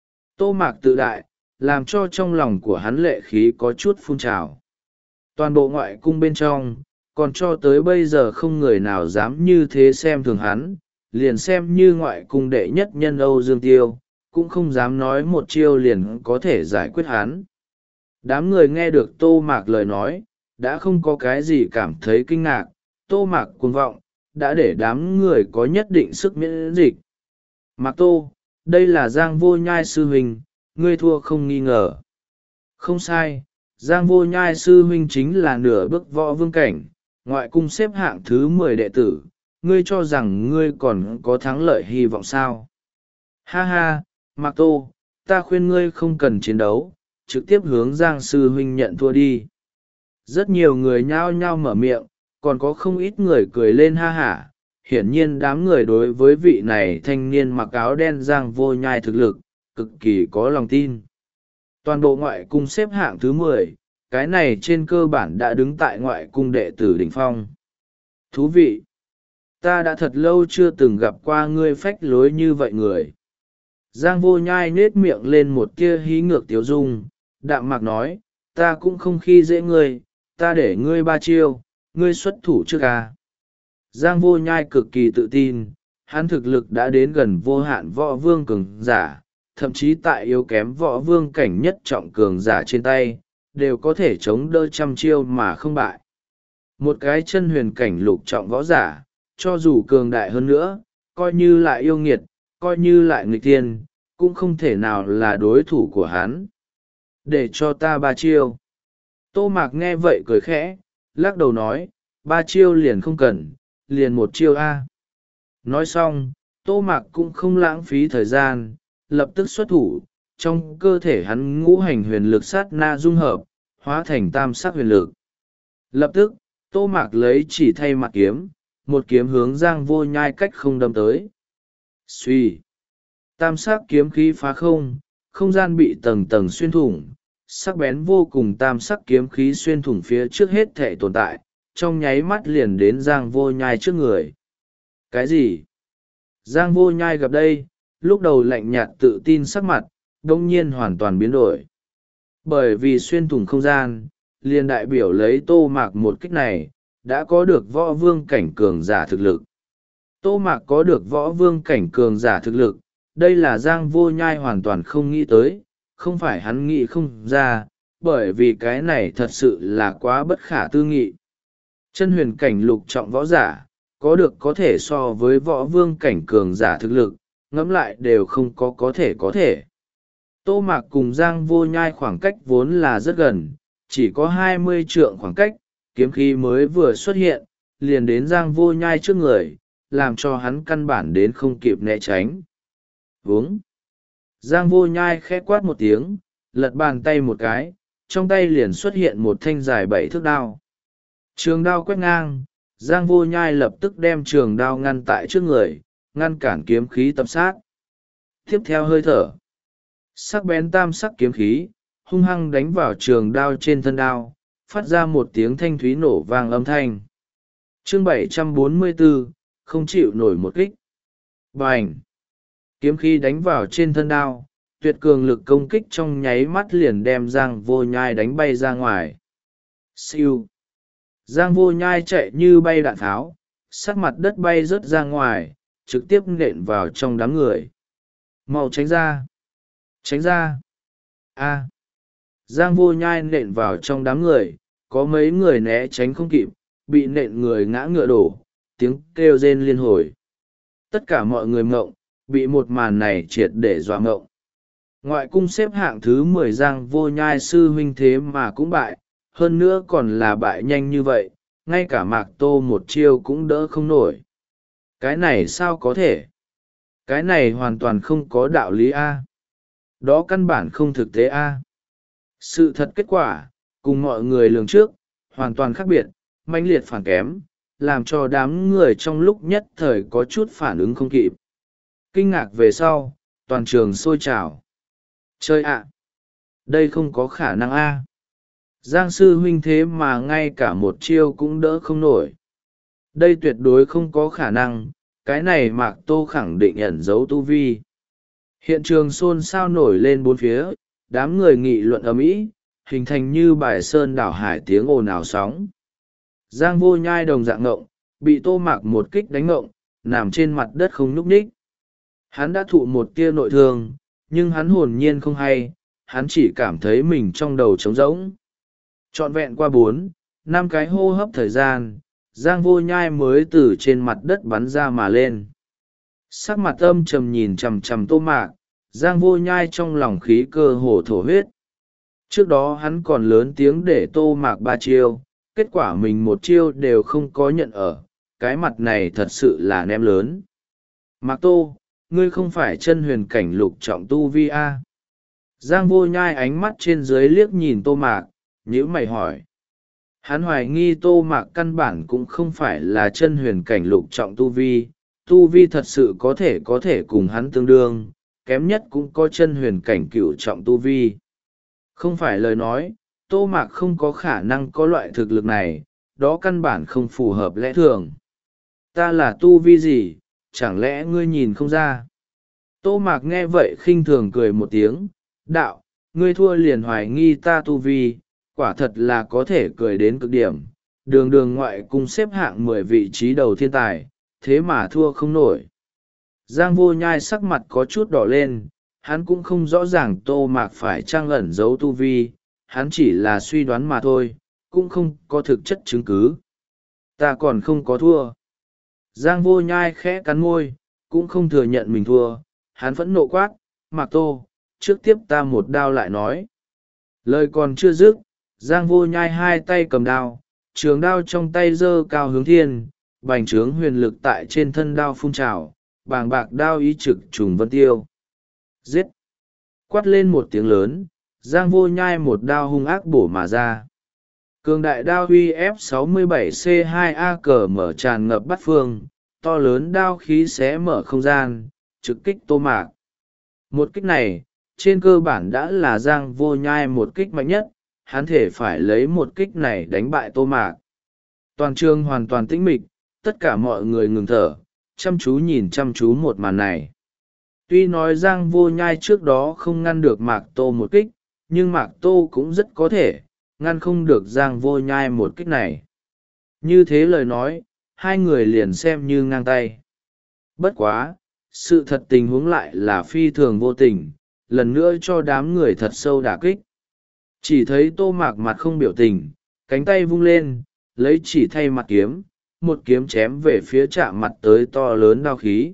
Tô Mạc tự đại, làm cho trong lòng của hắn lệ khí có chút phun trào. Toàn bộ ngoại cung bên trong, còn cho tới bây giờ không người nào dám như thế xem thường hắn, liền xem như ngoại cung đệ nhất nhân Âu Dương Tiêu, cũng không dám nói một chiêu liền có thể giải quyết hắn. Đám người nghe được Tô Mạc lời nói, đã không có cái gì cảm thấy kinh ngạc, Tô Mạc cuồng vọng, đã để đám người có nhất định sức miễn dịch. Mạc Tô, đây là Giang Vô Nhai sư huynh, ngươi thua không nghi ngờ. Không sai, Giang Vô Nhai sư huynh chính là nửa bước võ vương cảnh, ngoại cung xếp hạng thứ mười đệ tử, ngươi cho rằng ngươi còn có thắng lợi hy vọng sao? Ha ha, Mạc Tô, ta khuyên ngươi không cần chiến đấu, trực tiếp hướng Giang sư huynh nhận thua đi. Rất nhiều người nhao nhao mở miệng, còn có không ít người cười lên ha hả. Hiển nhiên đám người đối với vị này thanh niên mặc áo đen Giang Vô Nhai thực lực, cực kỳ có lòng tin. Toàn bộ ngoại cung xếp hạng thứ mười, cái này trên cơ bản đã đứng tại ngoại cung đệ tử đỉnh phong. Thú vị! Ta đã thật lâu chưa từng gặp qua ngươi phách lối như vậy người. Giang Vô Nhai nết miệng lên một tia hí ngược tiếu dung, đạm mạc nói, ta cũng không khi dễ ngươi, ta để ngươi ba chiêu, ngươi xuất thủ trước à. Giang Vô Nhai cực kỳ tự tin, hắn thực lực đã đến gần vô hạn võ vương cường giả, thậm chí tại yếu kém võ vương cảnh nhất trọng cường giả trên tay, đều có thể chống đỡ trăm chiêu mà không bại. Một cái chân huyền cảnh lục trọng võ giả, cho dù cường đại hơn nữa, coi như lại yêu nghiệt, coi như lại nghịch thiên, cũng không thể nào là đối thủ của hắn. Để cho ta ba chiêu. Tô Mạc nghe vậy cười khẽ, lắc đầu nói, ba chiêu liền không cần, liền một chiêu A. Nói xong, Tô Mạc cũng không lãng phí thời gian, lập tức xuất thủ, trong cơ thể hắn ngũ hành huyền lực sát na dung hợp, hóa thành tam sắc huyền lực. Lập tức, Tô Mạc lấy chỉ thay mặt kiếm, một kiếm hướng Giang Vô Nhai cách không đâm tới. Xuy! Tam sắc kiếm khí phá không, không gian bị tầng tầng xuyên thủng, sắc bén vô cùng tam sắc kiếm khí xuyên thủng phía trước hết thể tồn tại, trong nháy mắt liền đến Giang Vô Nhai trước người. Cái gì? Giang Vô Nhai gặp đây, lúc đầu lạnh nhạt tự tin sắc mặt, đông nhiên hoàn toàn biến đổi. Bởi vì xuyên thủng không gian, liền đại biểu lấy Tô Mạc một kích này, đã có được võ vương cảnh cường giả thực lực. Tô Mạc có được võ vương cảnh cường giả thực lực, đây là Giang Vô Nhai hoàn toàn không nghĩ tới, không phải hắn nghĩ không ra, bởi vì cái này thật sự là quá bất khả tư nghị. Chân huyền cảnh lục trọng võ giả, có được có thể so với võ vương cảnh cường giả thực lực, ngẫm lại đều không có có thể có thể. Tô Mạc cùng Giang Vô Nhai khoảng cách vốn là rất gần, chỉ có hai mươi trượng khoảng cách, kiếm khí mới vừa xuất hiện, liền đến Giang Vô Nhai trước người, làm cho hắn căn bản đến không kịp né tránh. Vướng! Giang Vô Nhai khẽ quát một tiếng, lật bàn tay một cái, trong tay liền xuất hiện một thanh dài bảy thước đao. Trường đao quét ngang, Giang Vô Nhai lập tức đem trường đao ngăn tại trước người, ngăn cản kiếm khí tập sát. Tiếp theo hơi thở, sắc bén tam sắc kiếm khí, hung hăng đánh vào trường đao trên thân đao, phát ra một tiếng thanh thúy nổ vang âm thanh. Chương bảy trăm bốn mươi bốn, không chịu nổi một kích. Bành! Kiếm khí đánh vào trên thân đao, tuyệt cường lực công kích trong nháy mắt liền đem Giang Vô Nhai đánh bay ra ngoài. Siêu! Giang Vô Nhai chạy như bay đạn tháo, sát mặt đất bay rớt ra ngoài, trực tiếp nện vào trong đám người. Mau tránh ra! Tránh ra! A! Giang Vô Nhai nện vào trong đám người, có mấy người né tránh không kịp, bị nện người ngã ngựa đổ, tiếng kêu rên liên hồi. Tất cả mọi người mộng, bị một màn này triệt để dọa mộng. Ngoại cung xếp hạng thứ mười Giang Vô Nhai sư huynh thế mà cũng bại, hơn nữa còn là bại nhanh như vậy, ngay cả Mạc Tô một chiêu cũng đỡ không nổi. Cái này sao có thể? Cái này hoàn toàn không có đạo lý A. Đó căn bản không thực tế A. Sự thật kết quả, cùng mọi người lường trước, hoàn toàn khác biệt, mãnh liệt phản kém, làm cho đám người trong lúc nhất thời có chút phản ứng không kịp. Kinh ngạc về sau, toàn trường sôi trào. Chơi ạ! Đây không có khả năng A. Giang sư huynh thế mà ngay cả một chiêu cũng đỡ không nổi. Đây tuyệt đối không có khả năng, cái này Mạc Tô khẳng định ẩn giấu tu vi. Hiện trường xôn xao nổi lên bốn phía, đám người nghị luận ầm ĩ, hình thành như bài sơn đảo hải tiếng ồn ào sóng. Giang Vô Nhai đồng dạng ngộng, bị Tô Mạc một kích đánh ngộng, nằm trên mặt đất không nhúc nhích. Hắn đã thụ một tia nội thương, nhưng hắn hồn nhiên không hay, hắn chỉ cảm thấy mình trong đầu trống rỗng. Trọn vẹn qua bốn, năm cái hô hấp thời gian, Giang Vô Nhai mới từ trên mặt đất bắn ra mà lên. Sắc mặt âm trầm nhìn chằm chằm Tô Mạc, Giang Vô Nhai trong lòng khí cơ hồ thổ huyết. Trước đó hắn còn lớn tiếng để Tô Mạc ba chiêu, kết quả mình một chiêu đều không có nhận ở, cái mặt này thật sự là ném lớn. Mạc Tô, ngươi không phải chân huyền cảnh lục trọng tu vi A. Giang Vô Nhai ánh mắt trên dưới liếc nhìn Tô Mạc, nhíu mày hỏi. Hắn hoài nghi Tô Mạc căn bản cũng không phải là chân huyền cảnh lục trọng tu vi, tu vi thật sự có thể có thể cùng hắn tương đương, kém nhất cũng có chân huyền cảnh cửu trọng tu vi. Không phải lời nói, Tô Mạc không có khả năng có loại thực lực này, đó căn bản không phù hợp lẽ thường. Ta là tu vi gì, chẳng lẽ ngươi nhìn không ra? Tô Mạc nghe vậy khinh thường cười một tiếng, đạo, ngươi thua liền hoài nghi ta tu vi, quả thật là có thể cười đến cực điểm, đường đường ngoại cung xếp hạng mười vị trí đầu thiên tài, thế mà thua không nổi. Giang Vô Nhai sắc mặt có chút đỏ lên, hắn cũng không rõ ràng Tô Mạc phải trang ẩn giấu tu vi, hắn chỉ là suy đoán mà thôi, cũng không có thực chất chứng cứ. Ta còn không có thua. Giang Vô Nhai khẽ cắn môi, cũng không thừa nhận mình thua, hắn phẫn nộ quát, Mạc Tô, trước tiếp ta một đao lại nói. Lời còn chưa dứt, Giang Vô Nhai hai tay cầm đao, trường đao trong tay giơ cao hướng thiên, bành trướng huyền lực tại trên thân đao phun trào, bàng bạc đao ý trực trùng vân tiêu. Giết! Quát lên một tiếng lớn, Giang Vô Nhai một đao hung ác bổ mà ra. Cường đại đao uy ép sáu mươi bảy C hai A cờ mở tràn ngập bát phương, to lớn đao khí xé mở không gian, trực kích Tô Mạc. Một kích này, trên cơ bản đã là Giang Vô Nhai một kích mạnh nhất, hắn thể phải lấy một kích này đánh bại Tô Mạc. Toàn trường hoàn toàn tĩnh mịch, tất cả mọi người ngừng thở, chăm chú nhìn chăm chú một màn này. Tuy nói Giang Vô Nhai trước đó không ngăn được Mạc Tô một kích, nhưng Mạc Tô cũng rất có thể ngăn không được Giang Vô Nhai một kích này. Như thế lời nói, hai người liền xem như ngang tay. Bất quá, sự thật tình huống lại là phi thường vô tình, lần nữa cho đám người thật sâu đả kích. Chỉ thấy Tô Mạc mặt không biểu tình, cánh tay vung lên, lấy chỉ thay mặt kiếm, một kiếm chém về phía chạm mặt tới to lớn đao khí.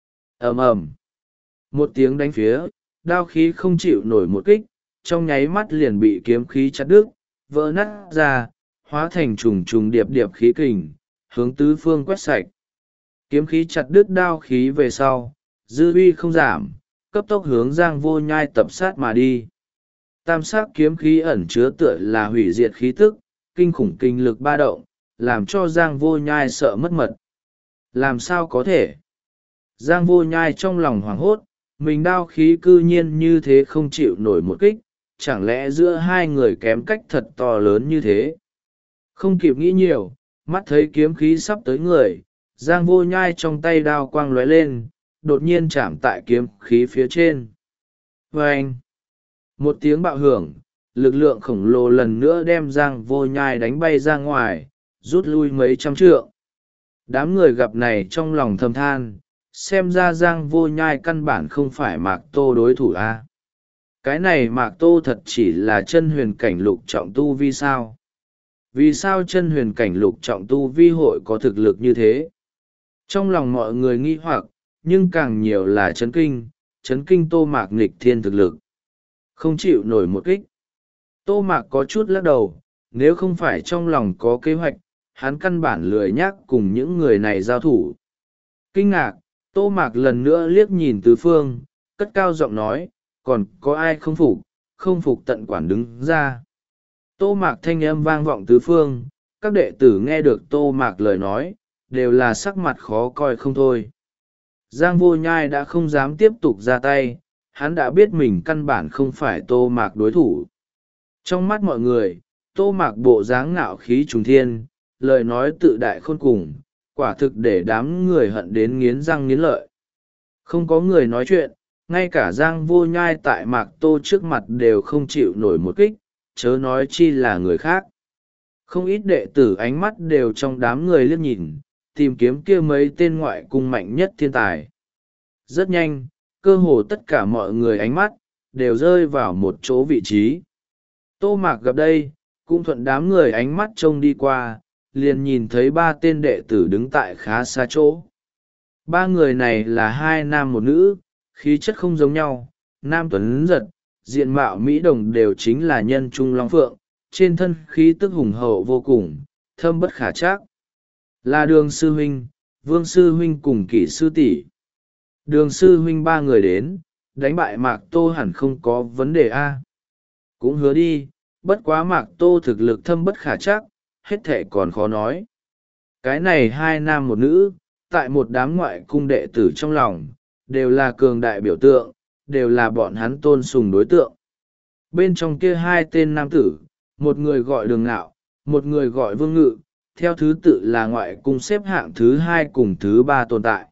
Ầm ầm, một tiếng đánh phía, đao khí không chịu nổi một kích, trong nháy mắt liền bị kiếm khí chặt đứt, vỡ nát ra, hóa thành trùng trùng điệp điệp khí kình, hướng tứ phương quét sạch. Kiếm khí chặt đứt đao khí về sau, dư uy không giảm, cấp tốc hướng Giang Vô Nhai tập sát mà đi. Tam sắc kiếm khí ẩn chứa tựa là hủy diệt khí tức, kinh khủng kinh lực ba động, làm cho Giang Vô Nhai sợ mất mật. Làm sao có thể? Giang Vô Nhai trong lòng hoảng hốt, mình đao khí cư nhiên như thế không chịu nổi một kích, chẳng lẽ giữa hai người kém cách thật to lớn như thế? Không kịp nghĩ nhiều, mắt thấy kiếm khí sắp tới người, Giang Vô Nhai trong tay đao quang lóe lên, đột nhiên chạm tại kiếm khí phía trên. Vâng! Một tiếng bạo hưởng, lực lượng khổng lồ lần nữa đem Giang Vô Nhai đánh bay ra ngoài, rút lui mấy trăm trượng. Đám người gặp này trong lòng thầm than, xem ra Giang Vô Nhai căn bản không phải Mạc Tô đối thủ a. Cái này Mạc Tô thật chỉ là chân huyền cảnh lục trọng tu vi sao? Vì sao chân huyền cảnh lục trọng tu vi hội có thực lực như thế? Trong lòng mọi người nghi hoặc, nhưng càng nhiều là chấn kinh, chấn kinh Tô Mạc nghịch thiên thực lực. Không chịu nổi một kích. Tô Mạc có chút lắc đầu, nếu không phải trong lòng có kế hoạch, hắn căn bản lười nhác cùng những người này giao thủ. Kinh ngạc, Tô Mạc lần nữa liếc nhìn tứ phương, cất cao giọng nói, còn có ai không phục, không phục tận quản đứng ra. Tô Mạc thanh âm vang vọng tứ phương, các đệ tử nghe được Tô Mạc lời nói, đều là sắc mặt khó coi không thôi. Giang Vô Nhai đã không dám tiếp tục ra tay, hắn đã biết mình căn bản không phải Tô Mạc đối thủ. Trong mắt mọi người, Tô Mạc bộ dáng ngạo khí trùng thiên, lời nói tự đại khôn cùng, quả thực để đám người hận đến nghiến răng nghiến lợi. Không có người nói chuyện, ngay cả Giang Vô Nhai tại Mạc Tô trước mặt đều không chịu nổi một kích, chớ nói chi là người khác. Không ít đệ tử ánh mắt đều trong đám người liếc nhìn, tìm kiếm kia mấy tên ngoại cung mạnh nhất thiên tài. Rất nhanh, cơ hồ tất cả mọi người ánh mắt đều rơi vào một chỗ vị trí. Tô Mạc gặp đây, cũng thuận đám người ánh mắt trông đi qua, liền nhìn thấy ba tên đệ tử đứng tại khá xa chỗ. Ba người này là hai nam một nữ, khí chất không giống nhau, nam tuấn giật, diện mạo mỹ đồng đều chính là nhân trung long phượng, trên thân khí tức hùng hậu vô cùng, thâm bất khả trắc. Là Đường sư huynh, Vương sư huynh cùng Kỷ sư tỷ. Đường sư huynh ba người đến, đánh bại Mạc Tô hẳn không có vấn đề a. Cũng hứa đi, bất quá Mạc Tô thực lực thâm bất khả trắc, hết thệ còn khó nói. Cái này hai nam một nữ, tại một đám ngoại cung đệ tử trong lòng, đều là cường đại biểu tượng, đều là bọn hắn tôn sùng đối tượng. Bên trong kia hai tên nam tử, một người gọi Đường Ngạo, một người gọi Vương Ngự, theo thứ tự là ngoại cung xếp hạng thứ hai cùng thứ ba tồn tại.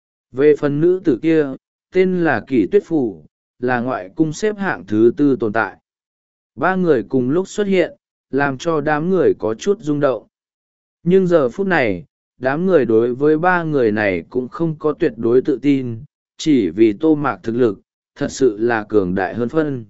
Về phần nữ tử kia, tên là Kỷ Tuyết Phủ, là ngoại cung xếp hạng thứ tư tồn tại. Ba người cùng lúc xuất hiện, làm cho đám người có chút rung động. Nhưng giờ phút này, đám người đối với ba người này cũng không có tuyệt đối tự tin, chỉ vì Tô Mạc thực lực, thật sự là cường đại hơn phân.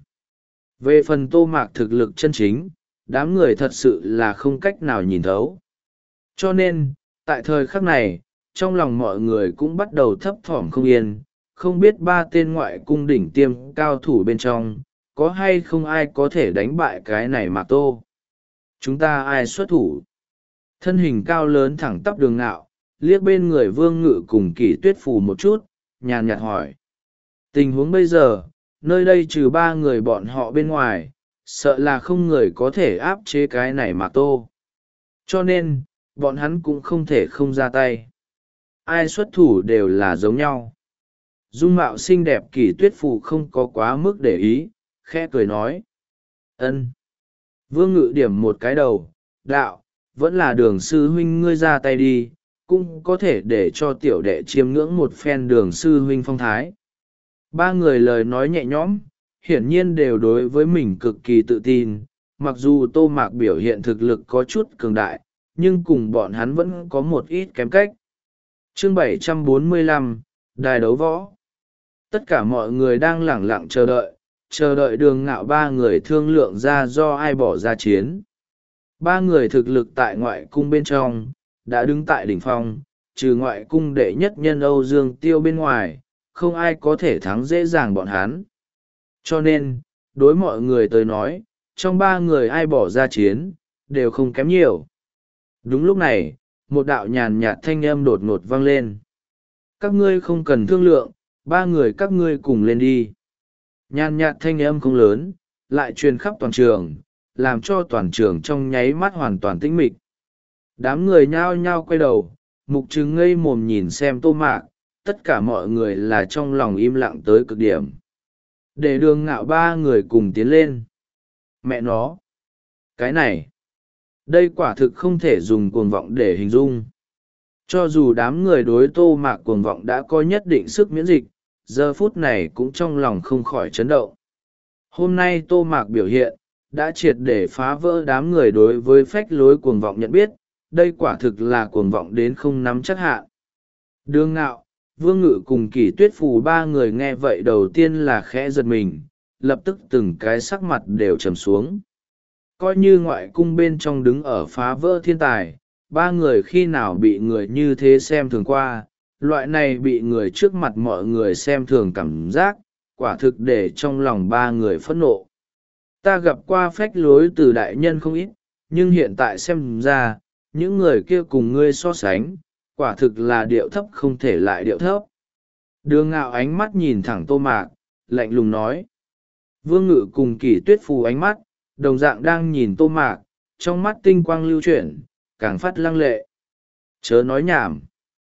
Về phần Tô Mạc thực lực chân chính, đám người thật sự là không cách nào nhìn thấu. Cho nên, tại thời khắc này, trong lòng mọi người cũng bắt đầu thấp thỏm không yên, không biết ba tên ngoại cung đỉnh tiêm cao thủ bên trong, có hay không ai có thể đánh bại cái này Mạc Tô. Chúng ta ai xuất thủ? Thân hình cao lớn thẳng tắp Đường Ngạo, liếc bên người Vương Ngự cùng Kỷ Tuyết Phù một chút, nhàn nhạt hỏi. Tình huống bây giờ, nơi đây trừ ba người bọn họ bên ngoài, sợ là không người có thể áp chế cái này Mạc Tô. Cho nên, bọn hắn cũng không thể không ra tay. Ai xuất thủ đều là giống nhau. dung mạo xinh đẹp Kỷ Tuyết Phù không có quá mức để ý, khẽ cười nói. Ân. Vương Ngự điểm một cái đầu, đạo, vẫn là Đường sư huynh ngươi ra tay đi, cũng có thể để cho tiểu đệ chiêm ngưỡng một phen Đường sư huynh phong thái. Ba người lời nói nhẹ nhõm, hiển nhiên đều đối với mình cực kỳ tự tin, mặc dù Tô Mạc biểu hiện thực lực có chút cường đại, nhưng cùng bọn hắn vẫn có một ít kém cách. Chương bảy trăm bốn mươi lăm, Đài đấu võ. Tất cả mọi người đang lẳng lặng chờ đợi, chờ đợi Đường Ngạo ba người thương lượng ra do ai bỏ ra chiến. Ba người thực lực tại ngoại cung bên trong, đã đứng tại đỉnh phong, trừ ngoại cung đệ nhất nhân Âu Dương Tiêu bên ngoài, không ai có thể thắng dễ dàng bọn hắn. Cho nên, đối mọi người tới nói, trong ba người ai bỏ ra chiến, đều không kém nhiều. Đúng lúc này, một đạo nhàn nhạt thanh âm đột ngột vang lên. Các ngươi không cần thương lượng, ba người các ngươi cùng lên đi. Nhàn nhạt thanh âm không lớn, lại truyền khắp toàn trường, làm cho toàn trường trong nháy mắt hoàn toàn tĩnh mịch. Đám người nhao nhao quay đầu, mục trừng ngây mồm nhìn xem Tô Mạc, tất cả mọi người là trong lòng im lặng tới cực điểm. Để Đường Ngạo ba người cùng tiến lên. Mẹ nó! Cái này! Đây quả thực không thể dùng cuồng vọng để hình dung. Cho dù đám người đối Tô Mạc cuồng vọng đã có nhất định sức miễn dịch, giờ phút này cũng trong lòng không khỏi chấn động. Hôm nay Tô Mạc biểu hiện, đã triệt để phá vỡ đám người đối với phách lối cuồng vọng nhận biết, đây quả thực là cuồng vọng đến không nắm chắc hạn. Đường Ngạo, Vương Ngự cùng Kỷ Tuyết Phù ba người nghe vậy đầu tiên là khẽ giật mình, lập tức từng cái sắc mặt đều trầm xuống. Coi như ngoại cung bên trong đứng ở phá vỡ thiên tài, ba người khi nào bị người như thế xem thường qua, loại này bị người trước mặt mọi người xem thường cảm giác, quả thực để trong lòng ba người phẫn nộ. Ta gặp qua phách lối từ đại nhân không ít, nhưng hiện tại xem ra, những người kia cùng ngươi so sánh, quả thực là điệu thấp không thể lại điệu thấp. Đường Ngạo ánh mắt nhìn thẳng Tô Mạc, lạnh lùng nói. Vương Ngự cùng Kỷ Tuyết Phù ánh mắt, đồng dạng đang nhìn Tô Mạc, trong mắt tinh quang lưu chuyển, càng phát lăng lệ. Chớ nói nhảm.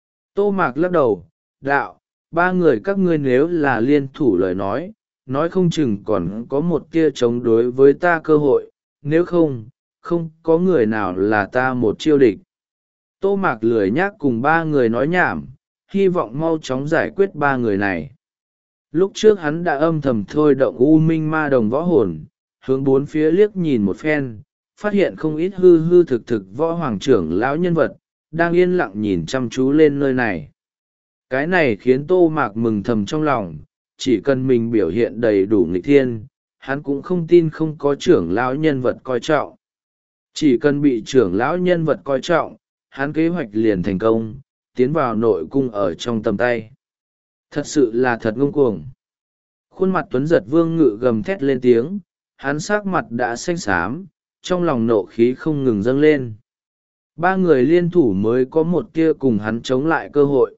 Tô Mạc lắc đầu, đạo, ba người các ngươi nếu là liên thủ lời nói, nói không chừng còn có một tia chống đối với ta cơ hội, nếu không, không có người nào là ta một chiêu địch. Tô Mạc lười nhác cùng ba người nói nhảm, hy vọng mau chóng giải quyết ba người này. Lúc trước hắn đã âm thầm thôi động U Minh Ma Đồng võ hồn, hướng bốn phía liếc nhìn một phen, phát hiện không ít hư hư thực thực võ hoàng trưởng lão nhân vật, đang yên lặng nhìn chăm chú lên nơi này. Cái này khiến Tô Mạc mừng thầm trong lòng, chỉ cần mình biểu hiện đầy đủ nghịch thiên, hắn cũng không tin không có trưởng lão nhân vật coi trọng. Chỉ cần bị trưởng lão nhân vật coi trọng, hắn kế hoạch liền thành công, tiến vào nội cung ở trong tầm tay. Thật sự là thật ngông cuồng. Khuôn mặt Tuấn Giật Vương Ngự gầm thét lên tiếng, hắn sắc mặt đã xanh xám, trong lòng nộ khí không ngừng dâng lên. Ba người liên thủ mới có một tia cùng hắn chống lại cơ hội.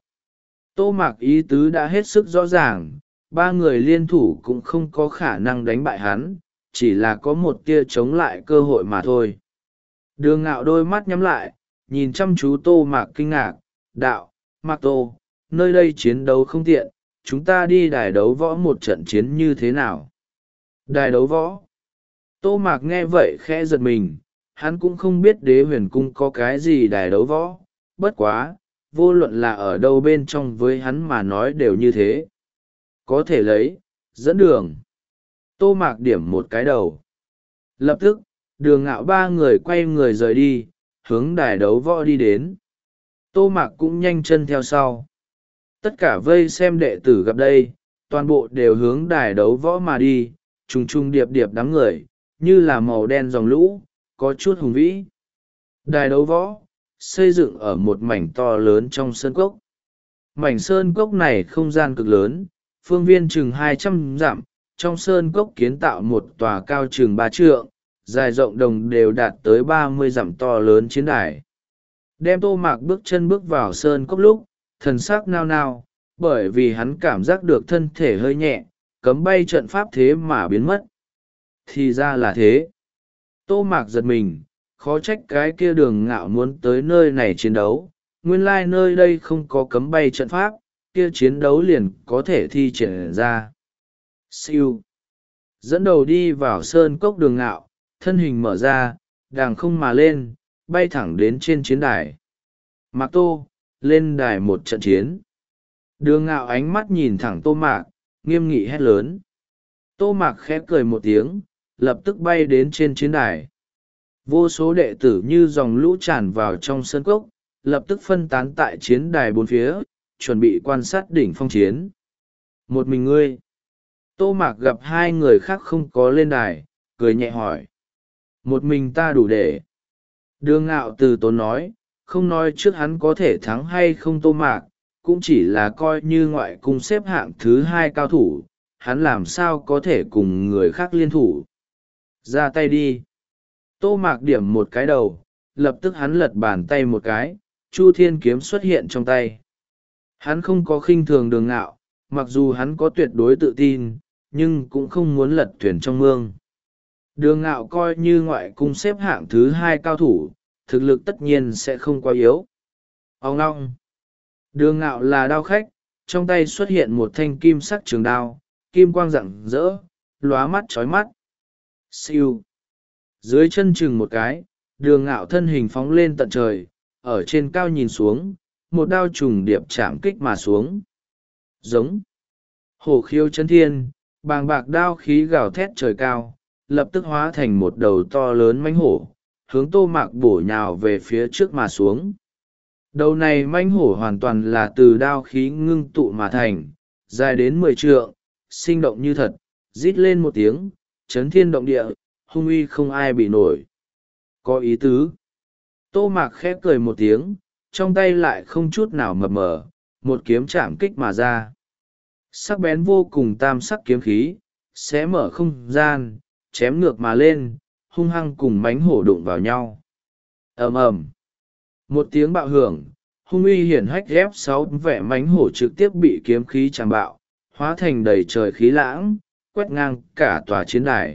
Tô Mạc ý tứ đã hết sức rõ ràng, ba người liên thủ cũng không có khả năng đánh bại hắn, chỉ là có một tia chống lại cơ hội mà thôi. Đường Ngạo đôi mắt nhắm lại, nhìn chăm chú Tô Mạc kinh ngạc, đạo, Mạc Tô, nơi đây chiến đấu không tiện, chúng ta đi đài đấu võ một trận chiến như thế nào? Đài đấu võ? Tô Mạc nghe vậy khẽ giật mình, hắn cũng không biết Đế Huyền Cung có cái gì đài đấu võ, bất quá, vô luận là ở đâu bên trong với hắn mà nói đều như thế. Có thể lấy, dẫn đường. Tô Mạc điểm một cái đầu. Lập tức, Đường Ngạo ba người quay người rời đi, hướng đài đấu võ đi đến. Tô Mạc cũng nhanh chân theo sau. Tất cả vây xem đệ tử gặp đây, toàn bộ đều hướng đài đấu võ mà đi, trùng trùng điệp điệp đám người, như là màu đen dòng lũ, có chút hùng vĩ. Đài đấu võ, xây dựng ở một mảnh to lớn trong sơn cốc. Mảnh sơn cốc này không gian cực lớn, phương viên chừng hai trăm dặm, trong sơn cốc kiến tạo một tòa cao chừng ba trượng, dài rộng đồng đều đạt tới ba mươi dặm to lớn chiến đài. Đem Tô Mạc bước chân bước vào sơn cốc lúc, thần sắc nao nao, bởi vì hắn cảm giác được thân thể hơi nhẹ, cấm bay trận pháp thế mà biến mất. Thì ra là thế. Tô Mạc giật mình, khó trách cái kia Đường Ngạo muốn tới nơi này chiến đấu, nguyên lai nơi đây không có cấm bay trận pháp, kia chiến đấu liền có thể thi triển ra. Siêu. Dẫn đầu đi vào sơn cốc Đường Ngạo, thân hình mở ra, đàng không mà lên, bay thẳng đến trên chiến đài. Mạc Tô, lên đài một trận chiến. Đường Ngạo ánh mắt nhìn thẳng Tô Mạc, nghiêm nghị hét lớn. Tô Mạc khẽ cười một tiếng, lập tức bay đến trên chiến đài. Vô số đệ tử như dòng lũ tràn vào trong sơn cốc, lập tức phân tán tại chiến đài bốn phía, chuẩn bị quan sát đỉnh phong chiến. Một mình ngươi. Tô Mạc gặp hai người khác không có lên đài, cười nhẹ hỏi. Một mình ta đủ để. Đường Ngạo từ tốn nói, không nói trước hắn có thể thắng hay không Tô Mạc, cũng chỉ là coi như ngoại cung xếp hạng thứ hai cao thủ, hắn làm sao có thể cùng người khác liên thủ. Ra tay đi. Tô Mạc điểm một cái đầu, lập tức hắn lật bàn tay một cái, Chu Thiên kiếm xuất hiện trong tay. Hắn không có khinh thường Đường Ngạo, mặc dù hắn có tuyệt đối tự tin, nhưng cũng không muốn lật thuyền trong mương. Đường Ngạo coi như ngoại cung xếp hạng thứ hai cao thủ, thực lực tất nhiên sẽ không quá yếu. Ông long. Đường Ngạo là đao khách, trong tay xuất hiện một thanh kim sắc trường đao, kim quang rạng rỡ, lóa mắt chói mắt. Siêu. Dưới chân chừng một cái, Đường Ngạo thân hình phóng lên tận trời, ở trên cao nhìn xuống, một đao trùng điệp chạm kích mà xuống. Giống. Hổ khiêu chân thiên, bàng bạc đao khí gào thét trời cao, lập tức hóa thành một đầu to lớn mãnh hổ, hướng Tô Mạc bổ nhào về phía trước mà xuống. Đầu này mãnh hổ hoàn toàn là từ đao khí ngưng tụ mà thành, dài đến mười trượng, sinh động như thật, rít lên một tiếng, chấn thiên động địa, hung uy không ai bị nổi. Có ý tứ. Tô Mạc khép cười một tiếng, trong tay lại không chút nào mập mờ, một kiếm chạm kích mà ra. Sắc bén vô cùng tam sắc kiếm khí, xé mở không gian, chém ngược mà lên, hung hăng cùng mánh hổ đụng vào nhau. Ầm ầm. Một tiếng bạo hưởng, hung uy hiển hách ép sáu vẻ mánh hổ trực tiếp bị kiếm khí chạm bạo, hóa thành đầy trời khí lãng, quét ngang cả tòa chiến đài.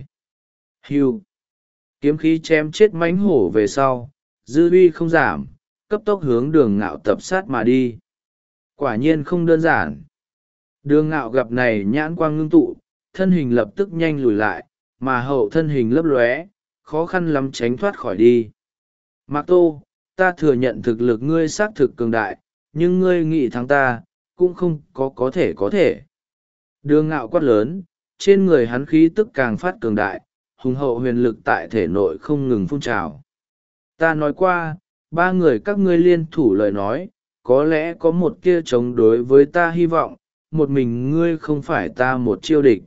Hưu. Kiếm khí chém chết mánh hổ về sau, dư uy không giảm, cấp tốc hướng Đường Ngạo tập sát mà đi. Quả nhiên không đơn giản. Đường Ngạo gặp này nhãn quang ngưng tụ, thân hình lập tức nhanh lùi lại, mà hậu thân hình lấp lóe, khó khăn lắm tránh thoát khỏi đi. Mạc Tô, ta thừa nhận thực lực ngươi xác thực cường đại, nhưng ngươi nghĩ thắng ta, cũng không có có thể có thể. Đường Ngạo quát lớn, trên người hắn khí tức càng phát cường đại, hùng hậu huyền lực tại thể nội không ngừng phun trào. Ta nói qua, ba người các ngươi liên thủ lời nói, có lẽ có một kia chống đối với ta hy vọng, một mình ngươi không phải ta một chiêu địch.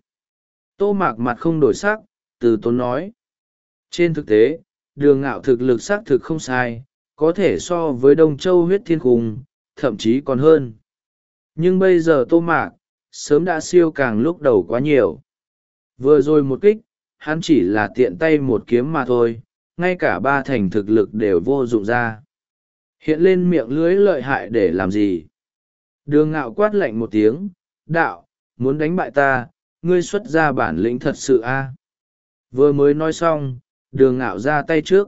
Tô Mạc mặt không đổi sắc, từ tốn nói. Trên thực tế, Đường Ngạo thực lực xác thực không sai, có thể so với Đông Châu huyết thiên khung, thậm chí còn hơn. Nhưng bây giờ Tô Mạc, sớm đã siêu càng lúc đầu quá nhiều. Vừa rồi một kích, hắn chỉ là tiện tay một kiếm mà thôi, ngay cả ba thành thực lực đều vô dụng ra. Hiện lên miệng lưới lợi hại để làm gì? Đường Ngạo quát lạnh một tiếng, đạo, muốn đánh bại ta, ngươi xuất ra bản lĩnh thật sự a. Vừa mới nói xong, Đường Ngạo ra tay trước.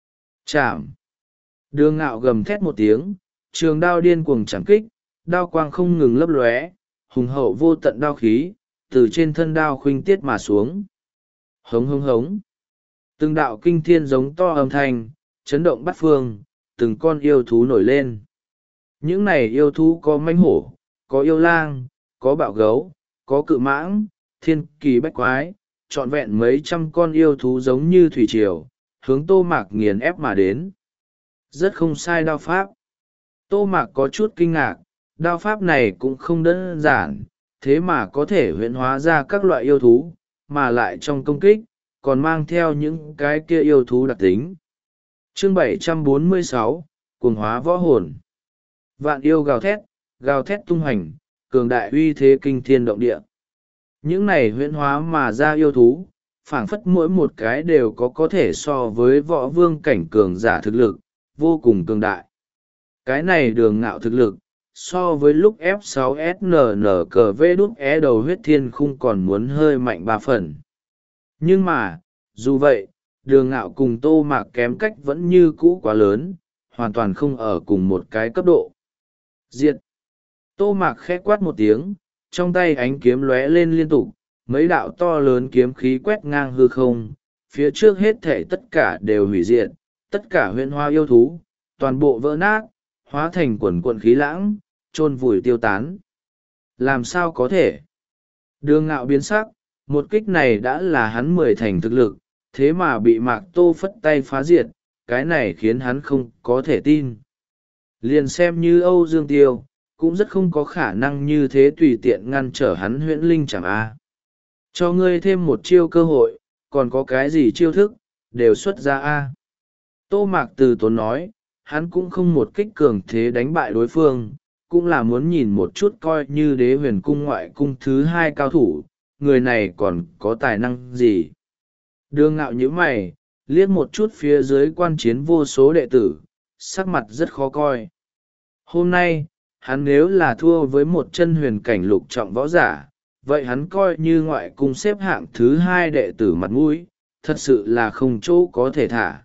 Chạm. Đường Ngạo gầm thét một tiếng, trường đao điên cuồng chạm kích, đao quang không ngừng lấp lóe, hùng hậu vô tận đao khí, từ trên thân đao khuynh tiết mà xuống. Hống hống hống. Từng đạo kinh thiên giống to âm thanh, chấn động bát phương, từng con yêu thú nổi lên. Những này yêu thú có mãnh hổ, có yêu lang, có bạo gấu, có cự mãng, thiên kỳ bách quái, trọn vẹn mấy trăm con yêu thú giống như thủy triều, hướng Tô Mạc nghiền ép mà đến. Rất không sai đao pháp. Tô Mạc có chút kinh ngạc, đao pháp này cũng không đơn giản, thế mà có thể huyễn hóa ra các loại yêu thú, mà lại trong công kích, còn mang theo những cái kia yêu thú đặc tính. Chương bảy trăm bốn mươi sáu, Cuồng hóa võ hồn. Vạn yêu gào thét, gào thét tung hành, cường đại uy thế kinh thiên động địa. Những này huyễn hóa mà ra yêu thú, phảng phất mỗi một cái đều có có thể so với võ vương cảnh cường giả thực lực, vô cùng cường đại. Cái này Đường Ngạo thực lực, so với lúc F sáu S N N cờ V đúc E đầu huyết thiên khung còn muốn hơi mạnh ba phần. Nhưng mà, dù vậy, Đường Ngạo cùng Tô Mạc kém cách vẫn như cũ quá lớn, hoàn toàn không ở cùng một cái cấp độ. Diệt! Tô mạc khẽ quát một tiếng, trong tay ánh kiếm lóe lên liên tục, mấy đạo to lớn kiếm khí quét ngang hư không, phía trước hết thể tất cả đều hủy diệt, tất cả huyễn hoa yêu thú, toàn bộ vỡ nát, hóa thành quần quần khí lãng, chôn vùi tiêu tán. Làm sao có thể? Đường Ngạo biến sắc, một kích này đã là hắn mười thành thực lực, thế mà bị Mạc Tô phất tay phá diệt, cái này khiến hắn không có thể tin. Liền xem như Âu Dương Tiêu, cũng rất không có khả năng như thế tùy tiện ngăn trở hắn huyễn linh chẳng a. Cho ngươi thêm một chiêu cơ hội, còn có cái gì chiêu thức, đều xuất ra a. Tô Mạc Từ Tốn nói, hắn cũng không một kích cường thế đánh bại đối phương, cũng là muốn nhìn một chút coi như đế huyền cung ngoại cung thứ hai cao thủ, người này còn có tài năng gì. Đường Ngạo nhíu mày, liếc một chút phía dưới quan chiến vô số đệ tử, sắc mặt rất khó coi. Hôm nay, hắn nếu là thua với một chân huyền cảnh lục trọng võ giả, vậy hắn coi như ngoại cung xếp hạng thứ hai đệ tử mặt mũi, thật sự là không chỗ có thể thả.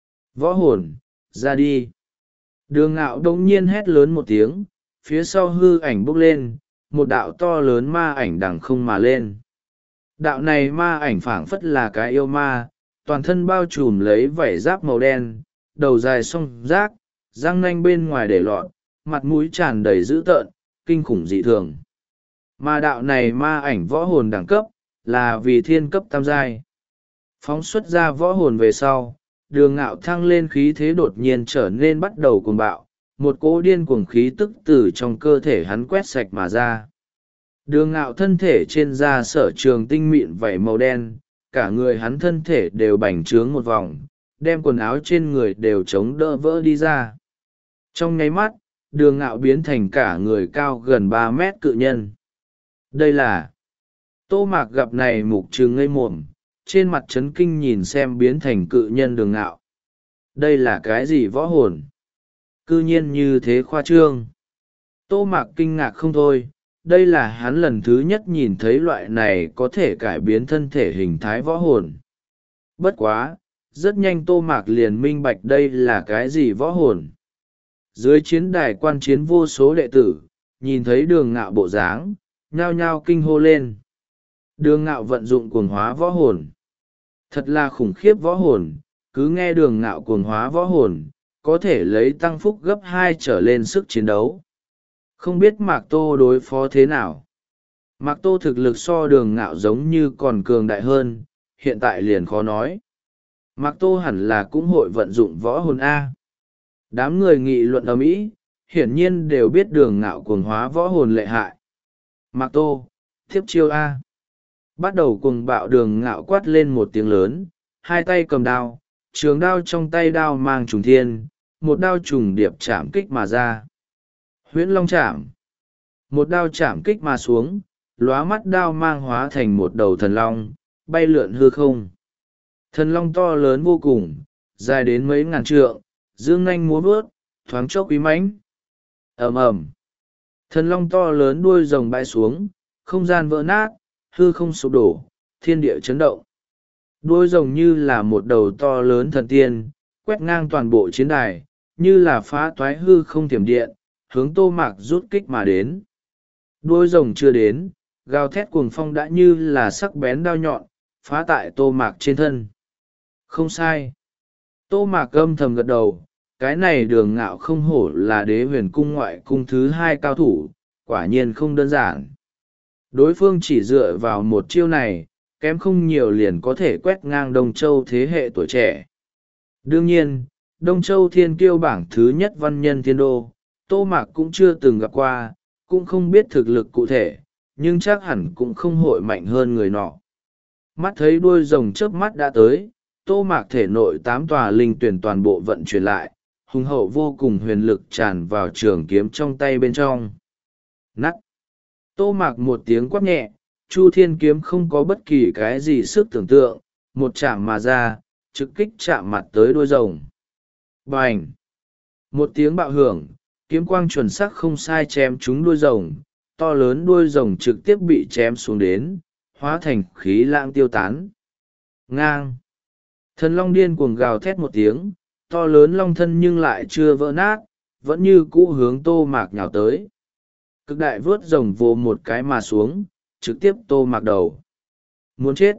Võ hồn, ra đi. Đường Ngạo đống nhiên hét lớn một tiếng, phía sau hư ảnh bốc lên, một đạo to lớn ma ảnh đằng không mà lên. Đạo này ma ảnh phảng phất là cái yêu ma, toàn thân bao trùm lấy vảy giáp màu đen, đầu dài song rác, răng nanh bên ngoài để lọt, mặt mũi tràn đầy dữ tợn, kinh khủng dị thường. Mà đạo này ma ảnh võ hồn đẳng cấp, là vì thiên cấp tam giai. Phóng xuất ra võ hồn về sau, Đường Ngạo thăng lên khí thế đột nhiên trở nên bắt đầu cuồng bạo, một cỗ điên cuồng khí tức từ trong cơ thể hắn quét sạch mà ra. Đường Ngạo thân thể trên da sở trường tinh mịn vảy màu đen, cả người hắn thân thể đều bành trướng một vòng, đem quần áo trên người đều chống đỡ vỡ đi ra. Trong nháy mắt, Đường Ngạo biến thành cả người cao gần ba mét cự nhân. Đây là... Tô Mạc gặp này mục trừng ngây mồm, trên mặt chấn kinh nhìn xem biến thành cự nhân Đường Ngạo. Đây là cái gì võ hồn? Cư nhiên như thế khoa trương. Tô Mạc kinh ngạc không thôi, đây là hắn lần thứ nhất nhìn thấy loại này có thể cải biến thân thể hình thái võ hồn. Bất quá, rất nhanh Tô Mạc liền minh bạch đây là cái gì võ hồn. Dưới chiến đài quan chiến vô số đệ tử, nhìn thấy Đường Ngạo bộ dáng, nhao nhao kinh hô lên. Đường Ngạo vận dụng cuồng hóa võ hồn. Thật là khủng khiếp võ hồn, cứ nghe Đường Ngạo cuồng hóa võ hồn, có thể lấy tăng phúc gấp hai trở lên sức chiến đấu. Không biết Mạc Tô đối phó thế nào. Mạc Tô thực lực so Đường Ngạo giống như còn cường đại hơn, hiện tại liền khó nói. Mạc Tô hẳn là cũng hội vận dụng võ hồn A. Đám người nghị luận ầm ĩ, hiển nhiên đều biết Đường Ngạo cuồng hóa võ hồn lợi hại. Mạc Tô, tiếp chiêu A. Bắt đầu cuồng bạo Đường Ngạo quát lên một tiếng lớn, hai tay cầm đao, trường đao trong tay đao mang trùng thiên, một đao trùng điệp chạm kích mà ra. Huyễn Long chạm. Một đao chạm kích mà xuống, lóa mắt đao mang hóa thành một đầu thần long, bay lượn hư không. Thần long to lớn vô cùng, dài đến mấy ngàn trượng, dương nanh múa vớt, thoáng chốc uy mãnh. Ầm ầm. Thần long to lớn đuôi rồng bay xuống, không gian vỡ nát, hư không sụp đổ, thiên địa chấn động. Đuôi rồng như là một đầu to lớn thần tiên, quét ngang toàn bộ chiến đài, như là phá toái hư không thiểm điện, hướng Tô Mạc rút kích mà đến. Đuôi rồng chưa đến, gào thét cuồng phong đã như là sắc bén đao nhọn, phá tại Tô Mạc trên thân. Không sai. Tô Mạc âm thầm gật đầu, cái này Đường Ngạo không hổ là đế huyền cung ngoại cung thứ hai cao thủ, quả nhiên không đơn giản. Đối phương chỉ dựa vào một chiêu này, kém không nhiều liền có thể quét ngang Đông Châu thế hệ tuổi trẻ. Đương nhiên, Đông Châu thiên kiêu bảng thứ nhất văn nhân thiên đô, Tô Mạc cũng chưa từng gặp qua, cũng không biết thực lực cụ thể, nhưng chắc hẳn cũng không hội mạnh hơn người nọ. Mắt thấy đuôi rồng chớp mắt đã tới, Tô Mạc thể nội tám tòa linh tuyển toàn bộ vận chuyển lại, hùng hậu vô cùng huyền lực tràn vào trường kiếm trong tay bên trong. Nắt! Tô Mạc một tiếng quát nhẹ, Chu Thiên kiếm không có bất kỳ cái gì sức tưởng tượng, một chạm mà ra, trực kích chạm mặt tới đuôi rồng. Bành! Một tiếng bạo hưởng, kiếm quang chuẩn xác không sai chém trúng đuôi rồng, to lớn đuôi rồng trực tiếp bị chém xuống đến, hóa thành khí lãng tiêu tán. Ngang! Thần long điên cuồng gào thét một tiếng, to lớn long thân nhưng lại chưa vỡ nát, vẫn như cũ hướng Tô Mạc nhào tới. Cực đại vớt rồng vồ một cái mà xuống, trực tiếp tô mạc đầu. Muốn chết.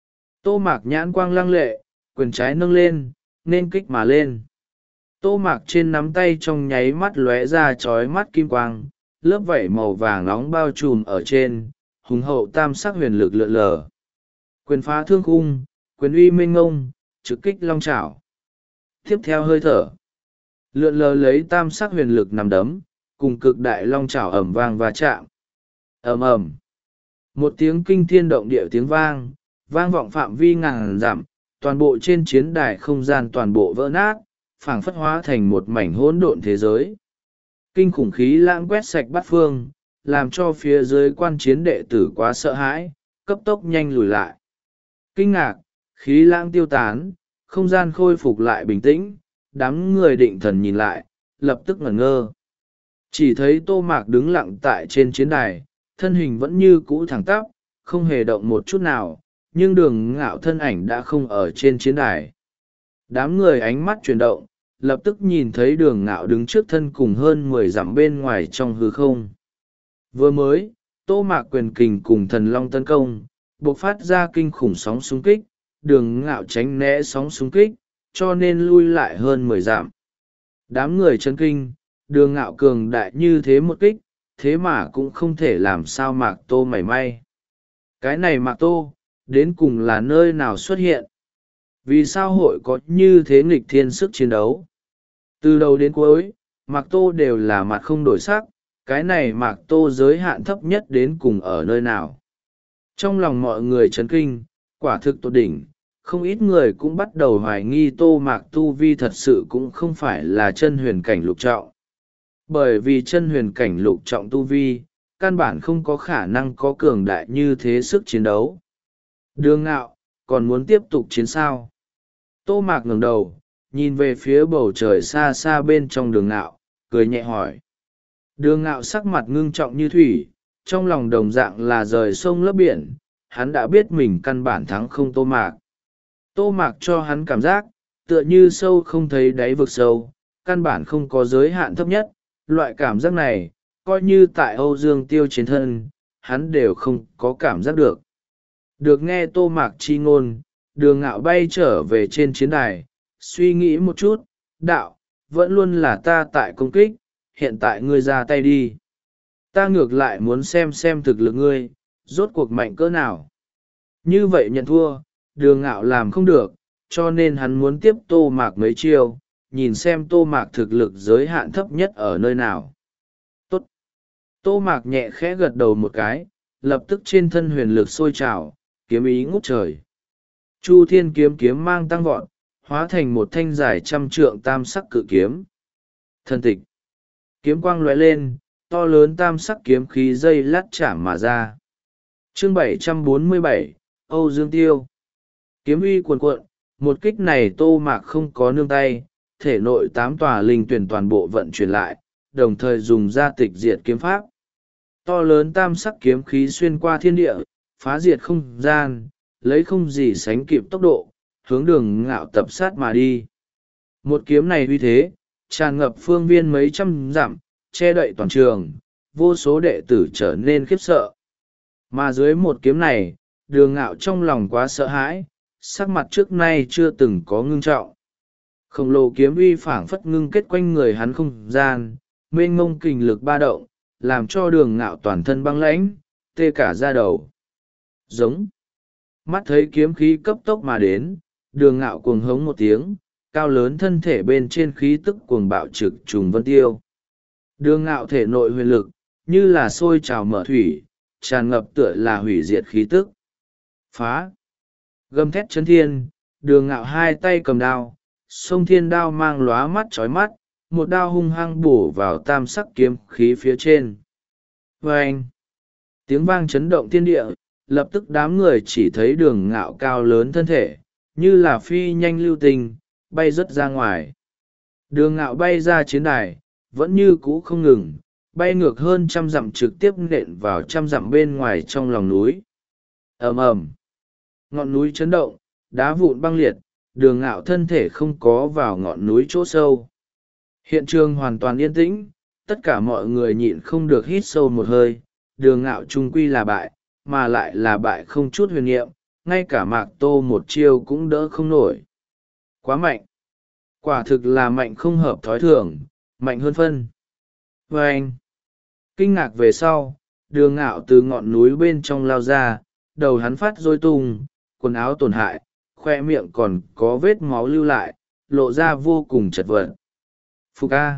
Tô mạc nhãn quang lăng lệ, quyền trái nâng lên, nên kích mà lên. Tô mạc trên nắm tay trong nháy mắt lóe ra chói mắt kim quang, lớp vảy màu vàng nóng bao trùm ở trên, hùng hậu tam sắc huyền lực lượn lờ. Quyền phá thương khung, quyền uy mênh ngông, trực kích long chảo. Tiếp theo hơi thở, lượn lờ lấy tam sắc huyền lực nằm đấm, cùng cực đại long chảo ẩm vang và chạm. Ầm ầm, một tiếng kinh thiên động địa tiếng vang, vang vọng phạm vi ngàn dặm, toàn bộ trên chiến đài không gian toàn bộ vỡ nát, phảng phất hóa thành một mảnh hỗn độn thế giới. Kinh khủng khí lãng quét sạch bát phương, làm cho phía dưới quan chiến đệ tử quá sợ hãi, cấp tốc nhanh lùi lại. Kinh ngạc, khí lãng tiêu tán, không gian khôi phục lại bình tĩnh, đám người định thần nhìn lại, lập tức ngẩn ngơ. Chỉ thấy Tô Mạc đứng lặng tại trên chiến đài, thân hình vẫn như cũ thẳng tắp, không hề động một chút nào, nhưng Đường Ngạo thân ảnh đã không ở trên chiến đài. Đám người ánh mắt chuyển động, lập tức nhìn thấy Đường Ngạo đứng trước thân cùng hơn mười dặm bên ngoài trong hư không. Vừa mới, Tô Mạc quyền kình cùng thần long tấn công, bộc phát ra kinh khủng sóng xung kích, Đường Ngạo tránh né sóng xung kích, cho nên lui lại hơn mười dặm. Đám người chấn kinh, Đường Ngạo cường đại như thế một kích, thế mà cũng không thể làm sao Mạc Tô mảy may. Cái này Mạc Tô, đến cùng là nơi nào xuất hiện? Vì sao hội có như thế nghịch thiên sức chiến đấu? Từ đầu đến cuối, Mạc Tô đều là mặt không đổi sắc, cái này Mạc Tô giới hạn thấp nhất đến cùng ở nơi nào? Trong lòng mọi người chấn kinh, quả thực tột đỉnh, không ít người cũng bắt đầu hoài nghi Tô Mạc tu vi thật sự cũng không phải là chân huyền cảnh lục trọng. Bởi vì chân huyền cảnh lục trọng tu vi, căn bản không có khả năng có cường đại như thế sức chiến đấu. Đường Ngạo, còn muốn tiếp tục chiến sao? Tô Mạc ngẩng đầu, nhìn về phía bầu trời xa xa bên trong Đường Ngạo, cười nhẹ hỏi. Đường Ngạo sắc mặt ngưng trọng như thủy, trong lòng đồng dạng là rời sông lấp biển, hắn đã biết mình căn bản thắng không Tô Mạc. Tô Mạc cho hắn cảm giác, tựa như sâu không thấy đáy vực sâu, căn bản không có giới hạn thấp nhất, loại cảm giác này, coi như tại Âu Dương Tiêu chiến thân, hắn đều không có cảm giác được. Được nghe Tô Mạc chi ngôn, Đường Ngạo bay trở về trên chiến đài, suy nghĩ một chút, đạo, vẫn luôn là ta tại công kích, hiện tại ngươi ra tay đi. Ta ngược lại muốn xem xem thực lực ngươi, rốt cuộc mạnh cỡ nào. Như vậy nhận thua, Đường Ngạo làm không được, cho nên hắn muốn tiếp Tô Mạc mấy chiêu, nhìn xem Tô Mạc thực lực giới hạn thấp nhất ở nơi nào. Tốt. Tô Mạc nhẹ khẽ gật đầu một cái, lập tức trên thân huyền lực sôi trào, kiếm ý ngút trời. Chu Thiên kiếm kiếm mang tăng vọt, hóa thành một thanh dài trăm trượng tam sắc cự kiếm. Thân tịch. Kiếm quang lóe lên, to lớn tam sắc kiếm khí dây lát chạm mà ra. Chương bảy trăm bốn mươi bảy, Âu Dương Tiêu. Kiếm uy cuồn cuộn, một kích này Tô Mạc không có nương tay, thể nội tám tòa linh tuyển toàn bộ vận chuyển lại, đồng thời dùng ra tịch diệt kiếm pháp. To lớn tam sắc kiếm khí xuyên qua thiên địa, phá diệt không gian, lấy không gì sánh kịp tốc độ, hướng Đường Ngạo tập sát mà đi. Một kiếm này uy thế, tràn ngập phương viên mấy trăm dặm, che đậy toàn trường, vô số đệ tử trở nên khiếp sợ. Mà dưới một kiếm này, Đường Ngạo trong lòng quá sợ hãi, sắc mặt trước nay chưa từng có ngưng trọng. Khổng lồ kiếm uy phảng phất ngưng kết quanh người hắn không gian, mênh mông kình lực ba động, làm cho Đường Ngạo toàn thân băng lãnh, tê cả da đầu. Giống. Mắt thấy kiếm khí cấp tốc mà đến, Đường Ngạo cuồng hống một tiếng, cao lớn thân thể bên trên khí tức cuồng bạo trực trùng vân tiêu. Đường Ngạo thể nội huyền lực, như là sôi trào mở thủy, tràn ngập tựa là hủy diệt khí tức. Phá. Gầm thét chấn thiên, Đường Ngạo hai tay cầm đao, sông thiên đao mang lóa mắt chói mắt, một đao hung hăng bổ vào tam sắc kiếm khí phía trên. Vâng! Tiếng vang chấn động thiên địa, lập tức đám người chỉ thấy Đường Ngạo cao lớn thân thể, như là phi nhanh lưu tình, bay rớt ra ngoài. Đường Ngạo bay ra chiến đài, vẫn như cũ không ngừng, bay ngược hơn trăm dặm trực tiếp nện vào trăm dặm bên ngoài trong lòng núi. Ầm ầm, ngọn núi chấn động, đá vụn băng liệt, Đường Ngạo thân thể không có vào ngọn núi chỗ sâu. Hiện trường hoàn toàn yên tĩnh, tất cả mọi người nhịn không được hít sâu một hơi. Đường Ngạo trung quy là bại, mà lại là bại không chút huyền nhiệm, ngay cả Mạc Tô một chiêu cũng đỡ không nổi. Quá mạnh, quả thực là mạnh không hợp thói thường, mạnh hơn phân. Và anh kinh ngạc về sau, Đường Ngạo từ ngọn núi bên trong lao ra, đầu hắn phát rối tung, quần áo tổn hại, khoe miệng còn có vết máu lưu lại, lộ ra vô cùng chật vật. Phục A.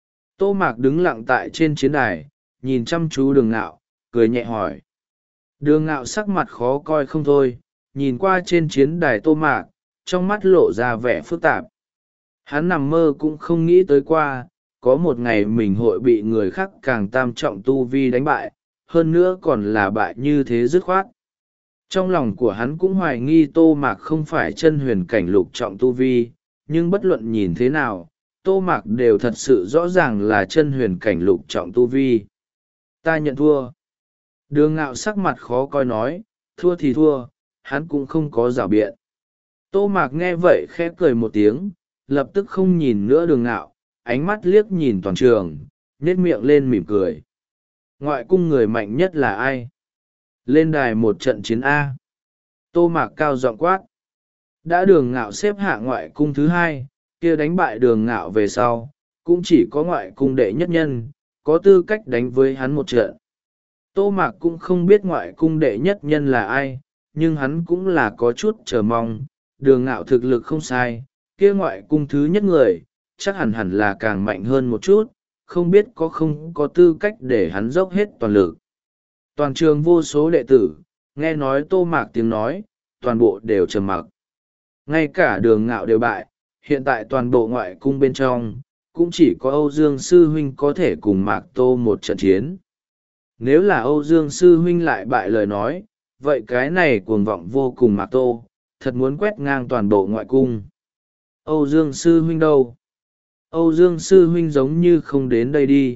Tô Mạc đứng lặng tại trên chiến đài, nhìn chăm chú Đường Ngạo, cười nhẹ hỏi. Đường Ngạo sắc mặt khó coi không thôi, nhìn qua trên chiến đài Tô Mạc, trong mắt lộ ra vẻ phức tạp. Hắn nằm mơ cũng không nghĩ tới qua, có một ngày mình hội bị người khác càng tam trọng tu vi đánh bại, hơn nữa còn là bại như thế dứt khoát. Trong lòng của hắn cũng hoài nghi Tô Mạc không phải chân huyền cảnh lục trọng tu vi, nhưng bất luận nhìn thế nào, Tô Mạc đều thật sự rõ ràng là chân huyền cảnh lục trọng tu vi. Ta nhận thua. Đường Ngạo sắc mặt khó coi nói, thua thì thua, hắn cũng không có rảo biện. Tô Mạc nghe vậy khẽ cười một tiếng, lập tức không nhìn nữa Đường Ngạo, ánh mắt liếc nhìn toàn trường, nhếch miệng lên mỉm cười. Ngoại cung người mạnh nhất là ai? Lên đài một trận chiến A. Tô Mạc cao giọng quát. Đã Đường Ngạo xếp hạng ngoại cung thứ hai, kia đánh bại Đường Ngạo về sau, cũng chỉ có ngoại cung đệ nhất nhân, có tư cách đánh với hắn một trận. Tô Mạc cũng không biết ngoại cung đệ nhất nhân là ai, nhưng hắn cũng là có chút chờ mong. Đường Ngạo thực lực không sai, kia ngoại cung thứ nhất người, chắc hẳn hẳn là càng mạnh hơn một chút, không biết có không có tư cách để hắn dốc hết toàn lực. Toàn trường vô số đệ tử, nghe nói Tô Mạc tiếng nói, toàn bộ đều trầm mặc. Ngay cả Đường Ngạo đều bại, hiện tại toàn bộ ngoại cung bên trong, cũng chỉ có Âu Dương Sư Huynh có thể cùng Mạc Tô một trận chiến. Nếu là Âu Dương Sư Huynh lại bại lời nói, vậy cái này cuồng vọng vô cùng Mạc Tô, thật muốn quét ngang toàn bộ ngoại cung. Âu Dương Sư Huynh đâu? Âu Dương Sư Huynh giống như không đến đây đi.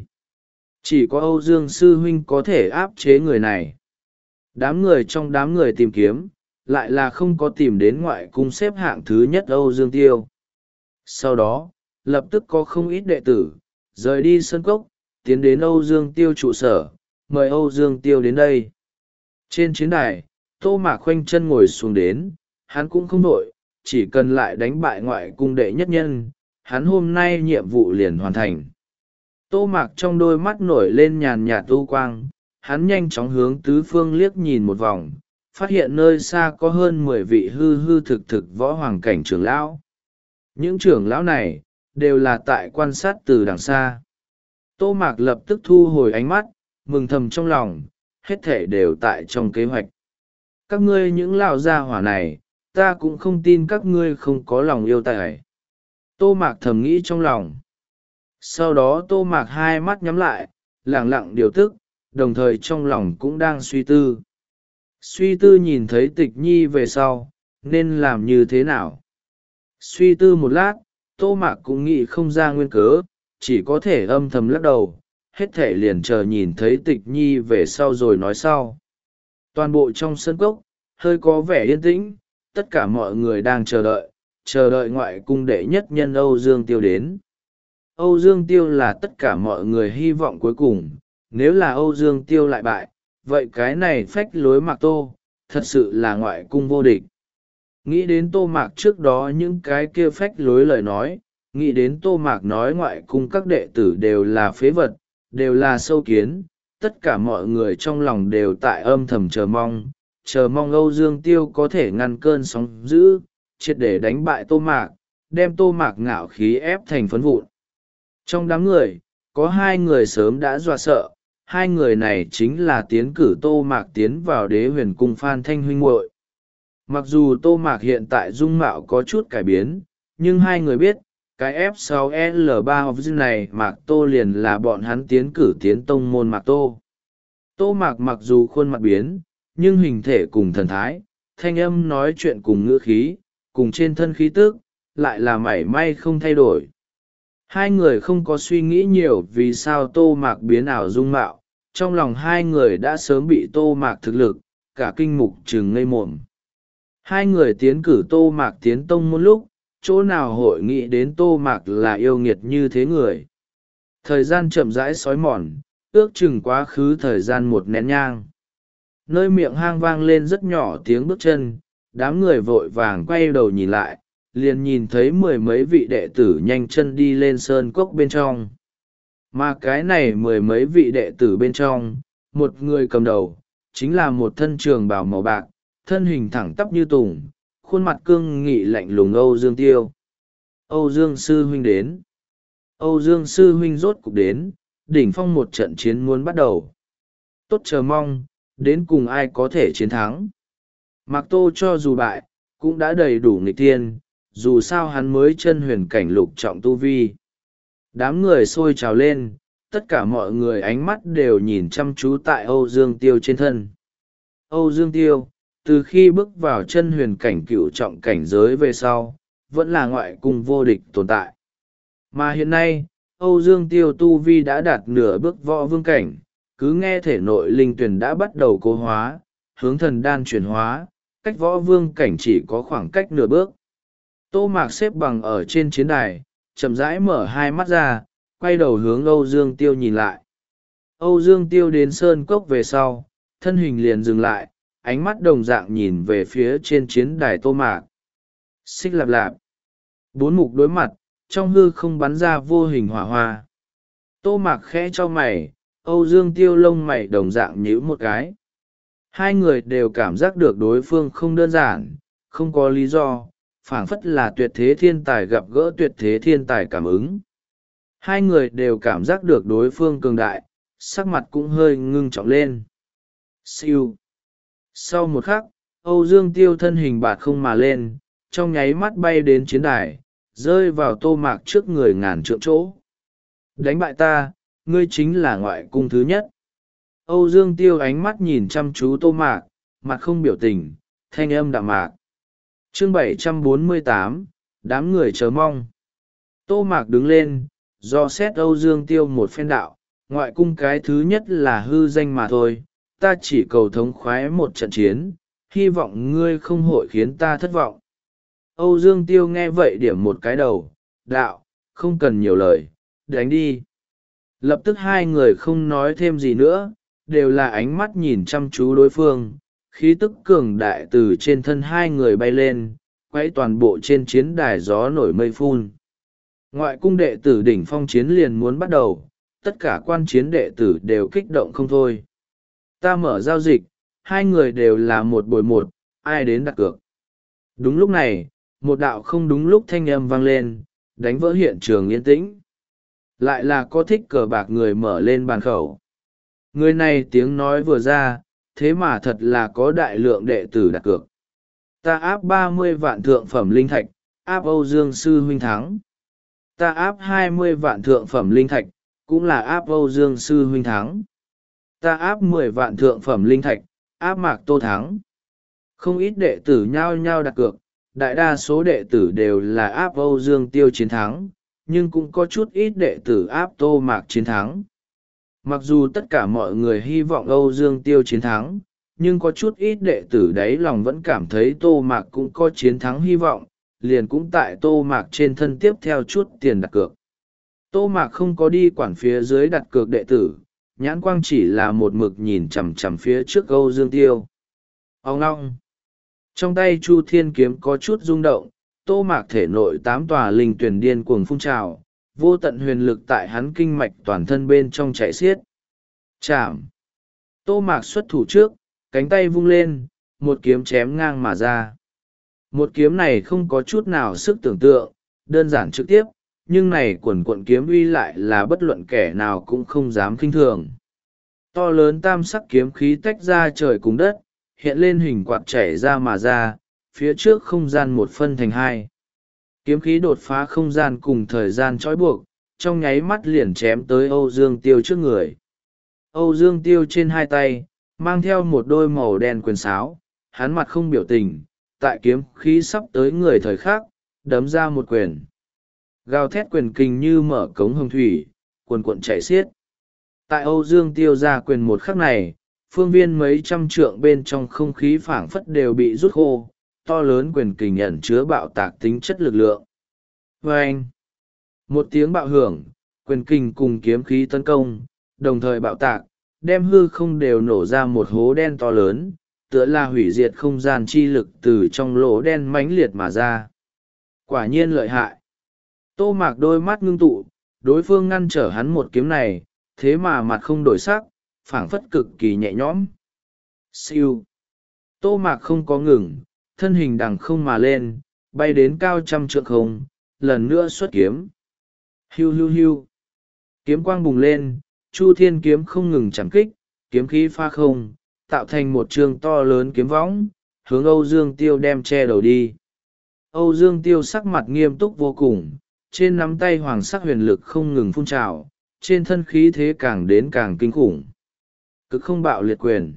Chỉ có Âu Dương Sư Huynh có thể áp chế người này. Đám người trong đám người tìm kiếm, lại là không có tìm đến ngoại cung xếp hạng thứ nhất Âu Dương Tiêu. Sau đó, lập tức có không ít đệ tử, rời đi sân cốc, tiến đến Âu Dương Tiêu trụ sở, mời Âu Dương Tiêu đến đây. Trên chiến đài, Tô Mạc khoanh chân ngồi xuống đến, hắn cũng không nổi, chỉ cần lại đánh bại ngoại cung đệ nhất nhân, hắn hôm nay nhiệm vụ liền hoàn thành. Tô Mạc trong đôi mắt nổi lên nhàn nhạt u quang, hắn nhanh chóng hướng tứ phương liếc nhìn một vòng, phát hiện nơi xa có hơn mười vị hư hư thực thực võ hoàng cảnh trưởng lão. Những trưởng lão này, đều là tại quan sát từ đằng xa. Tô Mạc lập tức thu hồi ánh mắt, mừng thầm trong lòng, hết thể đều tại trong kế hoạch. Các ngươi những lão gia hỏa này, ta cũng không tin các ngươi không có lòng yêu tài. Tô Mạc thầm nghĩ trong lòng. Sau đó Tô Mạc hai mắt nhắm lại, lẳng lặng điều tức, đồng thời trong lòng cũng đang suy tư. Suy tư nhìn thấy Tịch Nhi về sau, nên làm như thế nào? Suy tư một lát, Tô Mạc cũng nghĩ không ra nguyên cớ, chỉ có thể âm thầm lắc đầu, hết thể liền chờ nhìn thấy Tịch Nhi về sau rồi nói sau. Toàn bộ trong sân cốc, hơi có vẻ yên tĩnh, tất cả mọi người đang chờ đợi, chờ đợi ngoại cung đệ nhất nhân Âu Dương Tiêu đến. Âu Dương Tiêu là tất cả mọi người hy vọng cuối cùng, nếu là Âu Dương Tiêu lại bại, vậy cái này phách lối Mạc Tô, thật sự là ngoại cung vô địch. Nghĩ đến Tô Mạc trước đó những cái kia phách lối lời nói, nghĩ đến Tô Mạc nói ngoại cung các đệ tử đều là phế vật, đều là sâu kiến, tất cả mọi người trong lòng đều tại âm thầm chờ mong, chờ mong Âu Dương Tiêu có thể ngăn cơn sóng dữ, triệt để đánh bại Tô Mạc, đem Tô Mạc ngạo khí ép thành phấn vụn. Trong đám người, có hai người sớm đã dọa sợ, hai người này chính là tiến cử Tô Mạc tiến vào Đế Huyền Cung Phan Thanh huynh muội. Mặc dù Tô Mạc hiện tại dung mạo có chút cải biến, nhưng hai người biết, cái F sáu L ba học dư này Mạc Tô liền là bọn hắn tiến cử tiến tông môn Mạc Tô. Tô Mạc mặc dù khuôn mặt biến, nhưng hình thể cùng thần thái, thanh âm nói chuyện cùng ngữ khí, cùng trên thân khí tức, lại là mảy may không thay đổi. Hai người không có suy nghĩ nhiều vì sao Tô Mạc biến ảo dung mạo, trong lòng hai người đã sớm bị Tô Mạc thực lực, cả kinh mục trừng ngây mồm. Hai người tiến cử Tô Mạc tiến tông một lúc, chỗ nào hội nghĩ đến Tô Mạc là yêu nghiệt như thế người. Thời gian chậm rãi xói mòn, ước chừng quá khứ thời gian một nén nhang. Nơi miệng hang vang lên rất nhỏ tiếng bước chân, đám người vội vàng quay đầu nhìn lại, liền nhìn thấy mười mấy vị đệ tử nhanh chân đi lên sơn cốc bên trong. Mà cái này mười mấy vị đệ tử bên trong, một người cầm đầu, chính là một thân trường bào màu bạc, thân hình thẳng tắp như tùng, khuôn mặt cương nghị lạnh lùng Âu Dương Tiêu. Âu Dương sư huynh đến. Âu Dương sư huynh rốt cục đến, đỉnh phong một trận chiến muốn bắt đầu. Tốt chờ mong, đến cùng ai có thể chiến thắng. Mạc Tô cho dù bại, cũng đã đầy đủ nghịch thiên, dù sao hắn mới chân huyền cảnh lục trọng tu vi. Đám người sôi trào lên, tất cả mọi người ánh mắt đều nhìn chăm chú tại Âu Dương Tiêu trên thân. Âu Dương Tiêu, từ khi bước vào chân huyền cảnh cựu trọng cảnh giới về sau, vẫn là ngoại cung vô địch tồn tại. Mà hiện nay, Âu Dương Tiêu tu vi đã đạt nửa bước võ vương cảnh, cứ nghe thể nội linh tuyển đã bắt đầu cố hóa, hướng thần đan chuyển hóa, cách võ vương cảnh chỉ có khoảng cách nửa bước. Tô Mạc xếp bằng ở trên chiến đài, chậm rãi mở hai mắt ra, quay đầu hướng Âu Dương Tiêu nhìn lại. Âu Dương Tiêu đến sơn cốc về sau, thân hình liền dừng lại, ánh mắt đồng dạng nhìn về phía trên chiến đài Tô Mạc. Xích lạp lạp. Bốn mục đối mặt, trong hư không bắn ra vô hình hỏa hoa. Tô Mạc khẽ cho mày, Âu Dương Tiêu lông mày đồng dạng nhíu một cái. Hai người đều cảm giác được đối phương không đơn giản, không có lý do, phảng phất là tuyệt thế thiên tài gặp gỡ tuyệt thế thiên tài cảm ứng. Hai người đều cảm giác được đối phương cường đại, sắc mặt cũng hơi ngưng trọng lên. Siêu. Sau một khắc, Âu Dương Tiêu thân hình bạt không mà lên, trong nháy mắt bay đến chiến đài, rơi vào Tô Mạc trước người ngàn trượng chỗ. Đánh bại ta, ngươi chính là ngoại cung thứ nhất. Âu Dương Tiêu ánh mắt nhìn chăm chú Tô Mạc, mặt không biểu tình, thanh âm đạm mạc. Chương bảy trăm bốn mươi tám, đám người chờ mong. Tô Mạc đứng lên, do xét Âu Dương Tiêu một phen đạo, ngoại cung cái thứ nhất là hư danh mà thôi, ta chỉ cầu thống khoái một trận chiến, hy vọng ngươi không hội khiến ta thất vọng. Âu Dương Tiêu nghe vậy điểm một cái đầu, đạo, không cần nhiều lời, đánh đi. Lập tức hai người không nói thêm gì nữa, đều là ánh mắt nhìn chăm chú đối phương, khí tức cường đại từ trên thân hai người bay lên, quay toàn bộ trên chiến đài gió nổi mây phun. Ngoại cung đệ tử đỉnh phong chiến liền muốn bắt đầu, tất cả quan chiến đệ tử đều kích động không thôi. Ta mở giao dịch, hai người đều là một bồi một, ai đến đặt cược. Đúng lúc này, một đạo không đúng lúc thanh âm vang lên, đánh vỡ hiện trường yên tĩnh. Lại là có thích cờ bạc người mở lên bàn khẩu. Người này tiếng nói vừa ra, thế mà thật là có đại lượng đệ tử đặt cược. Ta áp ba mươi vạn thượng phẩm linh thạch, áp Âu Dương sư huynh thắng. Ta áp hai mươi vạn thượng phẩm linh thạch, cũng là áp Âu Dương sư huynh thắng. Ta áp mười vạn thượng phẩm linh thạch, áp Mạc Tô thắng. Không ít đệ tử nhao nhao đặt cược, đại đa số đệ tử đều là áp Âu Dương Tiêu chiến thắng, nhưng cũng có chút ít đệ tử áp Tô Mạc chiến thắng. Mặc dù tất cả mọi người hy vọng Âu Dương Tiêu chiến thắng, nhưng có chút ít đệ tử đáy lòng vẫn cảm thấy Tô Mạc cũng có chiến thắng hy vọng, liền cũng tại Tô Mạc trên thân tiếp theo chút tiền đặt cược. Tô Mạc không có đi quản phía dưới đặt cược đệ tử, nhãn quang chỉ là một mực nhìn chằm chằm phía trước Âu Dương Tiêu. Ông ngong! Trong tay Chu Thiên Kiếm có chút rung động, Tô Mạc thể nội tám tòa linh tuyển điên cuồng phun trào, vô tận huyền lực tại hắn kinh mạch toàn thân bên trong chạy xiết. Chạm! Tô Mạc xuất thủ trước, cánh tay vung lên, một kiếm chém ngang mà ra. Một kiếm này không có chút nào sức tưởng tượng, đơn giản trực tiếp, nhưng này quần quận kiếm uy lại là bất luận kẻ nào cũng không dám khinh thường. To lớn tam sắc kiếm khí tách ra trời cùng đất, hiện lên hình quạt chảy ra mà ra, phía trước không gian một phân thành hai. Kiếm khí đột phá không gian cùng thời gian trói buộc, trong nháy mắt liền chém tới Âu Dương Tiêu trước người. Âu Dương Tiêu trên hai tay, mang theo một đôi màu đen quyền sáo, hắn mặt không biểu tình, tại kiếm khí sắp tới người thời khắc, đấm ra một quyền. Gào thét quyền kình như mở cống hồng thủy, cuồn cuộn chảy xiết. Tại Âu Dương Tiêu ra quyền một khắc này, phương viên mấy trăm trượng bên trong không khí phảng phất đều bị rút khô, to lớn quyền kình ẩn chứa bạo tạc tính chất lực lượng. Vâng! Một tiếng bạo hưởng, Quyền kình cùng kiếm khí tấn công, đồng thời bạo tạc, đem hư không đều nổ ra một hố đen to lớn, tựa là hủy diệt không gian chi lực từ trong lỗ đen mãnh liệt mà ra. Quả nhiên lợi hại. Tô Mạc đôi mắt ngưng tụ, đối phương ngăn trở hắn một kiếm này, thế mà mặt không đổi sắc, phảng phất cực kỳ nhẹ nhõm. Siêu. Tô Mạc không có ngừng, thân hình đằng không mà lên, bay đến cao trăm trượng không, lần nữa xuất kiếm. Hiu hiu hiu. Kiếm quang bùng lên, Chu Thiên kiếm không ngừng chạm kích, kiếm khí pha không, tạo thành một trường to lớn kiếm võng, hướng Âu Dương Tiêu đem che đầu đi. Âu Dương Tiêu sắc mặt nghiêm túc vô cùng, trên nắm tay hoàng sắc huyền lực không ngừng phun trào, trên thân khí thế càng đến càng kinh khủng. Cực không bạo liệt quyền.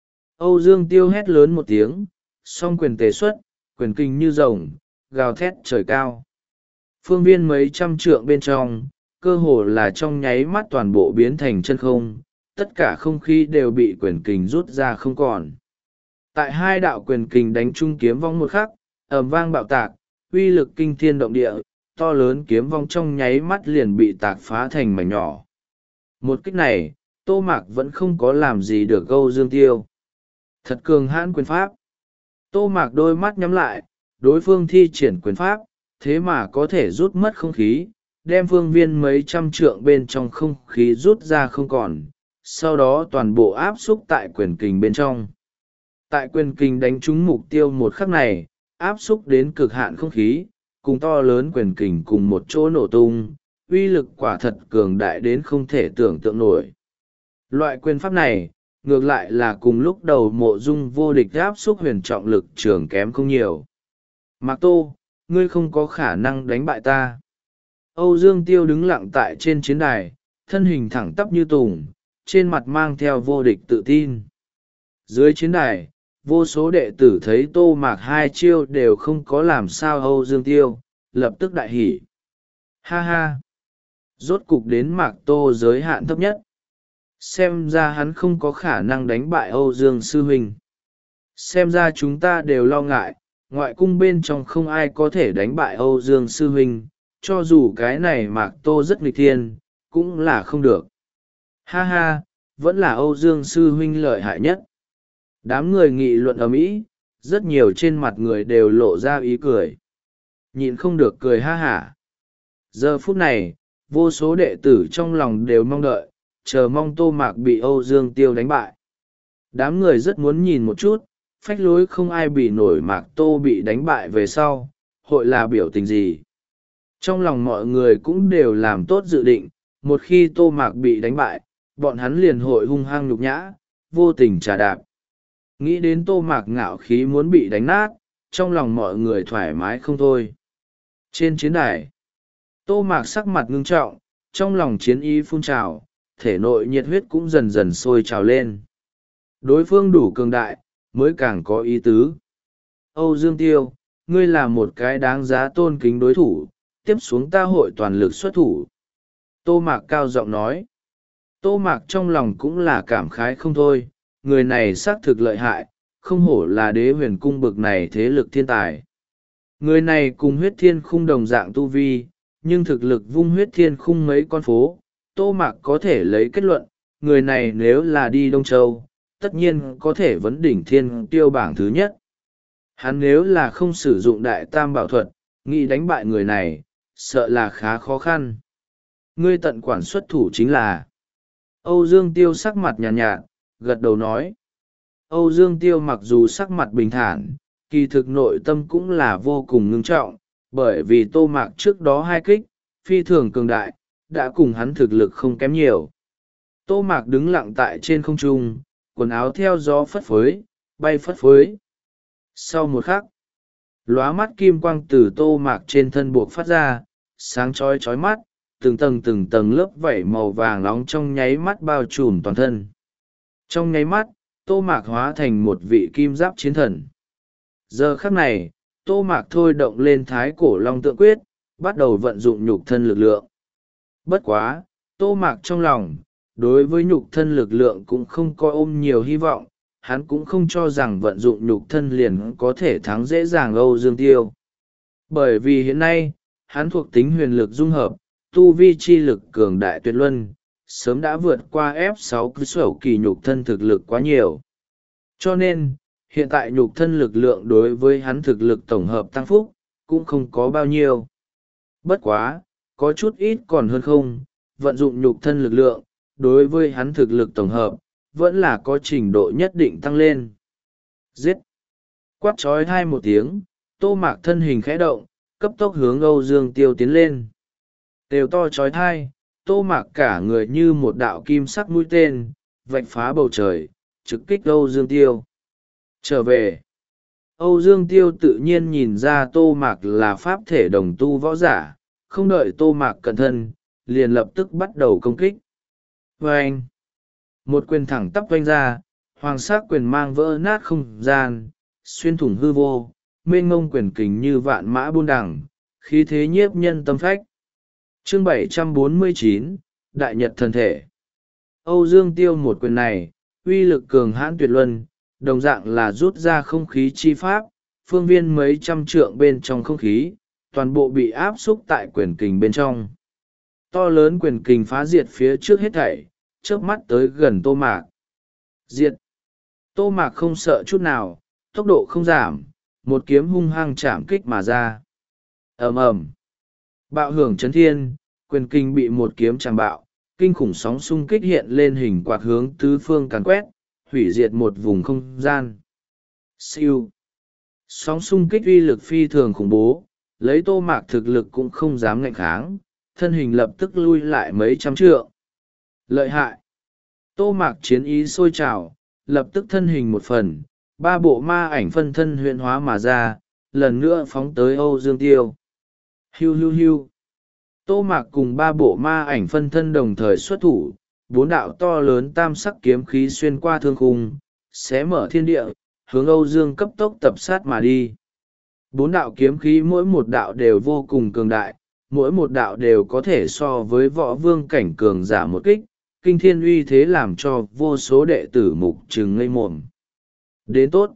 Âu Dương Tiêu hét lớn một tiếng, song quyền tề xuất, quyền kinh như rồng, gào thét trời cao. Phương viên mấy trăm trượng bên trong, cơ hồ là trong nháy mắt toàn bộ biến thành chân không, tất cả không khí đều bị quyền kình rút ra không còn. Tại hai đạo quyền kình đánh chung kiếm vong một khắc, ầm vang bạo tạc, uy lực kinh thiên động địa, to lớn kiếm vong trong nháy mắt liền bị tạc phá thành mảnh nhỏ. Một kích này, Tô Mạc vẫn không có làm gì được Âu Dương Tiêu. Thật cường hãn quyền pháp. Tô Mạc đôi mắt nhắm lại, đối phương thi triển quyền pháp, thế mà có thể rút mất không khí, đem phương viên mấy trăm trượng bên trong không khí rút ra không còn, sau đó toàn bộ áp xúc tại quyền kình bên trong. Tại quyền kình đánh trúng mục tiêu một khắc này, áp xúc đến cực hạn không khí, cùng to lớn quyền kình cùng một chỗ nổ tung, uy lực quả thật cường đại đến không thể tưởng tượng nổi. Loại quyền pháp này, ngược lại là cùng lúc đầu Mộ Dung vô địch áp xúc huyền trọng lực trường kém không nhiều. Mạc Tô, ngươi không có khả năng đánh bại ta. Âu Dương Tiêu đứng lặng tại trên chiến đài, thân hình thẳng tắp như tùng, trên mặt mang theo vô địch tự tin. Dưới chiến đài, vô số đệ tử thấy Tô Mạc hai chiêu đều không có làm sao Âu Dương Tiêu, lập tức đại hỉ. Ha ha! Rốt cục đến Mạc Tô giới hạn thấp nhất. Xem ra hắn không có khả năng đánh bại Âu Dương Sư Huynh. Xem ra chúng ta đều lo ngại, ngoại cung bên trong không ai có thể đánh bại Âu Dương Sư Huynh, cho dù cái này Mạc Tô rất nghịch thiên, cũng là không được. Ha ha, vẫn là Âu Dương Sư Huynh lợi hại nhất. Đám người nghị luận ầm ĩ, rất nhiều trên mặt người đều lộ ra ý cười. Nhịn không được cười ha hả. Giờ phút này, vô số đệ tử trong lòng đều mong đợi, chờ mong Tô Mạc bị Âu Dương Tiêu đánh bại. Đám người rất muốn nhìn một chút, phách lối không ai bị nổi Mạc Tô bị đánh bại về sau, hội là biểu tình gì. Trong lòng mọi người cũng đều làm tốt dự định, một khi Tô Mạc bị đánh bại, bọn hắn liền hội hung hăng nhục nhã, vô tình trà đạp. Nghĩ đến Tô Mạc ngạo khí muốn bị đánh nát, trong lòng mọi người thoải mái không thôi. Trên chiến đài, Tô Mạc sắc mặt ngưng trọng, trong lòng chiến ý phun trào, thể nội nhiệt huyết cũng dần dần sôi trào lên. Đối phương đủ cường đại, mới càng có ý tứ. Âu Dương Tiêu, ngươi là một cái đáng giá tôn kính đối thủ, tiếp xuống ta hội toàn lực xuất thủ. Tô Mạc cao giọng nói. Tô Mạc trong lòng cũng là cảm khái không thôi, người này xác thực lợi hại, không hổ là đế huyền cung bực này thế lực thiên tài. Người này cùng huyết thiên khung đồng dạng tu vi, nhưng thực lực vung huyết thiên khung mấy con phố, Tô Mạc có thể lấy kết luận, người này nếu là đi Đông Châu, tất nhiên có thể vấn đỉnh thiên tiêu bảng thứ nhất. Hắn nếu là không sử dụng đại tam bảo thuật, nghĩ đánh bại người này, sợ là khá khó khăn. Ngươi tận quản xuất thủ chính là. Âu Dương Tiêu sắc mặt nhàn nhạt, nhạt, gật đầu nói. Âu Dương Tiêu mặc dù sắc mặt bình thản, kỳ thực nội tâm cũng là vô cùng ngưng trọng, bởi vì Tô Mạc trước đó hai kích, phi thường cường đại, đã cùng hắn thực lực không kém nhiều. Tô Mạc đứng lặng tại trên không trung, quần áo theo gió phất phới, bay phất phới. Sau một khắc, lóa mắt kim quang từ Tô Mạc trên thân buộc phát ra, sáng chói chói mắt, từng tầng từng tầng lớp vảy màu vàng nóng trong nháy mắt bao trùm toàn thân. Trong nháy mắt, Tô Mạc hóa thành một vị kim giáp chiến thần. Giờ khắc này, Tô Mạc thôi động lên thái cổ long tượng quyết, bắt đầu vận dụng nhục thân lực lượng. Bất quá, Tô Mạc trong lòng, đối với nhục thân lực lượng cũng không có ôm nhiều hy vọng, hắn cũng không cho rằng vận dụng nhục thân liền có thể thắng dễ dàng Âu Dương Tiêu. Bởi vì hiện nay, hắn thuộc tính huyền lực dung hợp, tu vi chi lực cường đại tuyệt luân, sớm đã vượt qua ép sáu cứ sổ kỳ nhục thân thực lực quá nhiều. Cho nên, hiện tại nhục thân lực lượng đối với hắn thực lực tổng hợp tăng phúc, cũng không có bao nhiêu. Bất quá, có chút ít còn hơn không, vận dụng nhục thân lực lượng, đối với hắn thực lực tổng hợp, vẫn là có trình độ nhất định tăng lên. Giết! Quát trói hai một tiếng, Tô Mạc thân hình khẽ động, cấp tốc hướng Âu Dương Tiêu tiến lên. Đều to trói thai, Tô Mạc cả người như một đạo kim sắc mũi tên, vạch phá bầu trời, trực kích Âu Dương Tiêu. Trở về. Âu Dương Tiêu tự nhiên nhìn ra Tô Mạc là pháp thể đồng tu võ giả, không đợi Tô Mạc cẩn thân, liền lập tức bắt đầu công kích. Vâng! Một quyền thẳng tắp vanh ra, hoàng sắc quyền mang vỡ nát không gian, xuyên thủng hư vô, mênh ngông quyền kình như vạn mã buôn đằng, khí thế nhiếp nhân tâm phách. Chương bảy trăm bốn mươi chín, Đại Nhật Thần Thể. Âu Dương Tiêu một quyền này, uy lực cường hãn tuyệt luân, đồng dạng là rút ra không khí chi pháp, phương viên mấy trăm trượng bên trong không khí, toàn bộ bị áp xúc tại quyền kình bên trong. To lớn quyền kình phá diệt phía trước hết thảy, chớp mắt tới gần Tô Mạc. Diệt! Tô Mạc không sợ chút nào, tốc độ không giảm, một kiếm hung hăng chạm kích mà ra. Ầm ầm! Bạo hưởng chấn thiên, quyền kình bị một kiếm chạm bạo, kinh khủng sóng xung kích hiện lên hình quạt hướng tứ phương càn quét, hủy diệt một vùng không gian. Siêu! Sóng xung kích uy lực phi thường khủng bố, lấy Tô Mạc thực lực cũng không dám ngạnh kháng, thân hình lập tức lui lại mấy trăm trượng. Lợi hại! Tô Mạc chiến ý sôi trào, lập tức thân hình một phần, ba bộ ma ảnh phân thân huyện hóa mà ra, lần nữa phóng tới Âu Dương Tiêu. Hiu hiu hiu! Tô Mạc cùng ba bộ ma ảnh phân thân đồng thời xuất thủ, bốn đạo to lớn tam sắc kiếm khí xuyên qua thương khung, xé mở thiên địa, hướng Âu Dương cấp tốc tập sát mà đi. Bốn đạo kiếm khí mỗi một đạo đều vô cùng cường đại, mỗi một đạo đều có thể so với võ vương cảnh cường giả một kích, kinh thiên uy thế làm cho vô số đệ tử mục trừng ngây mồm. Đến tốt!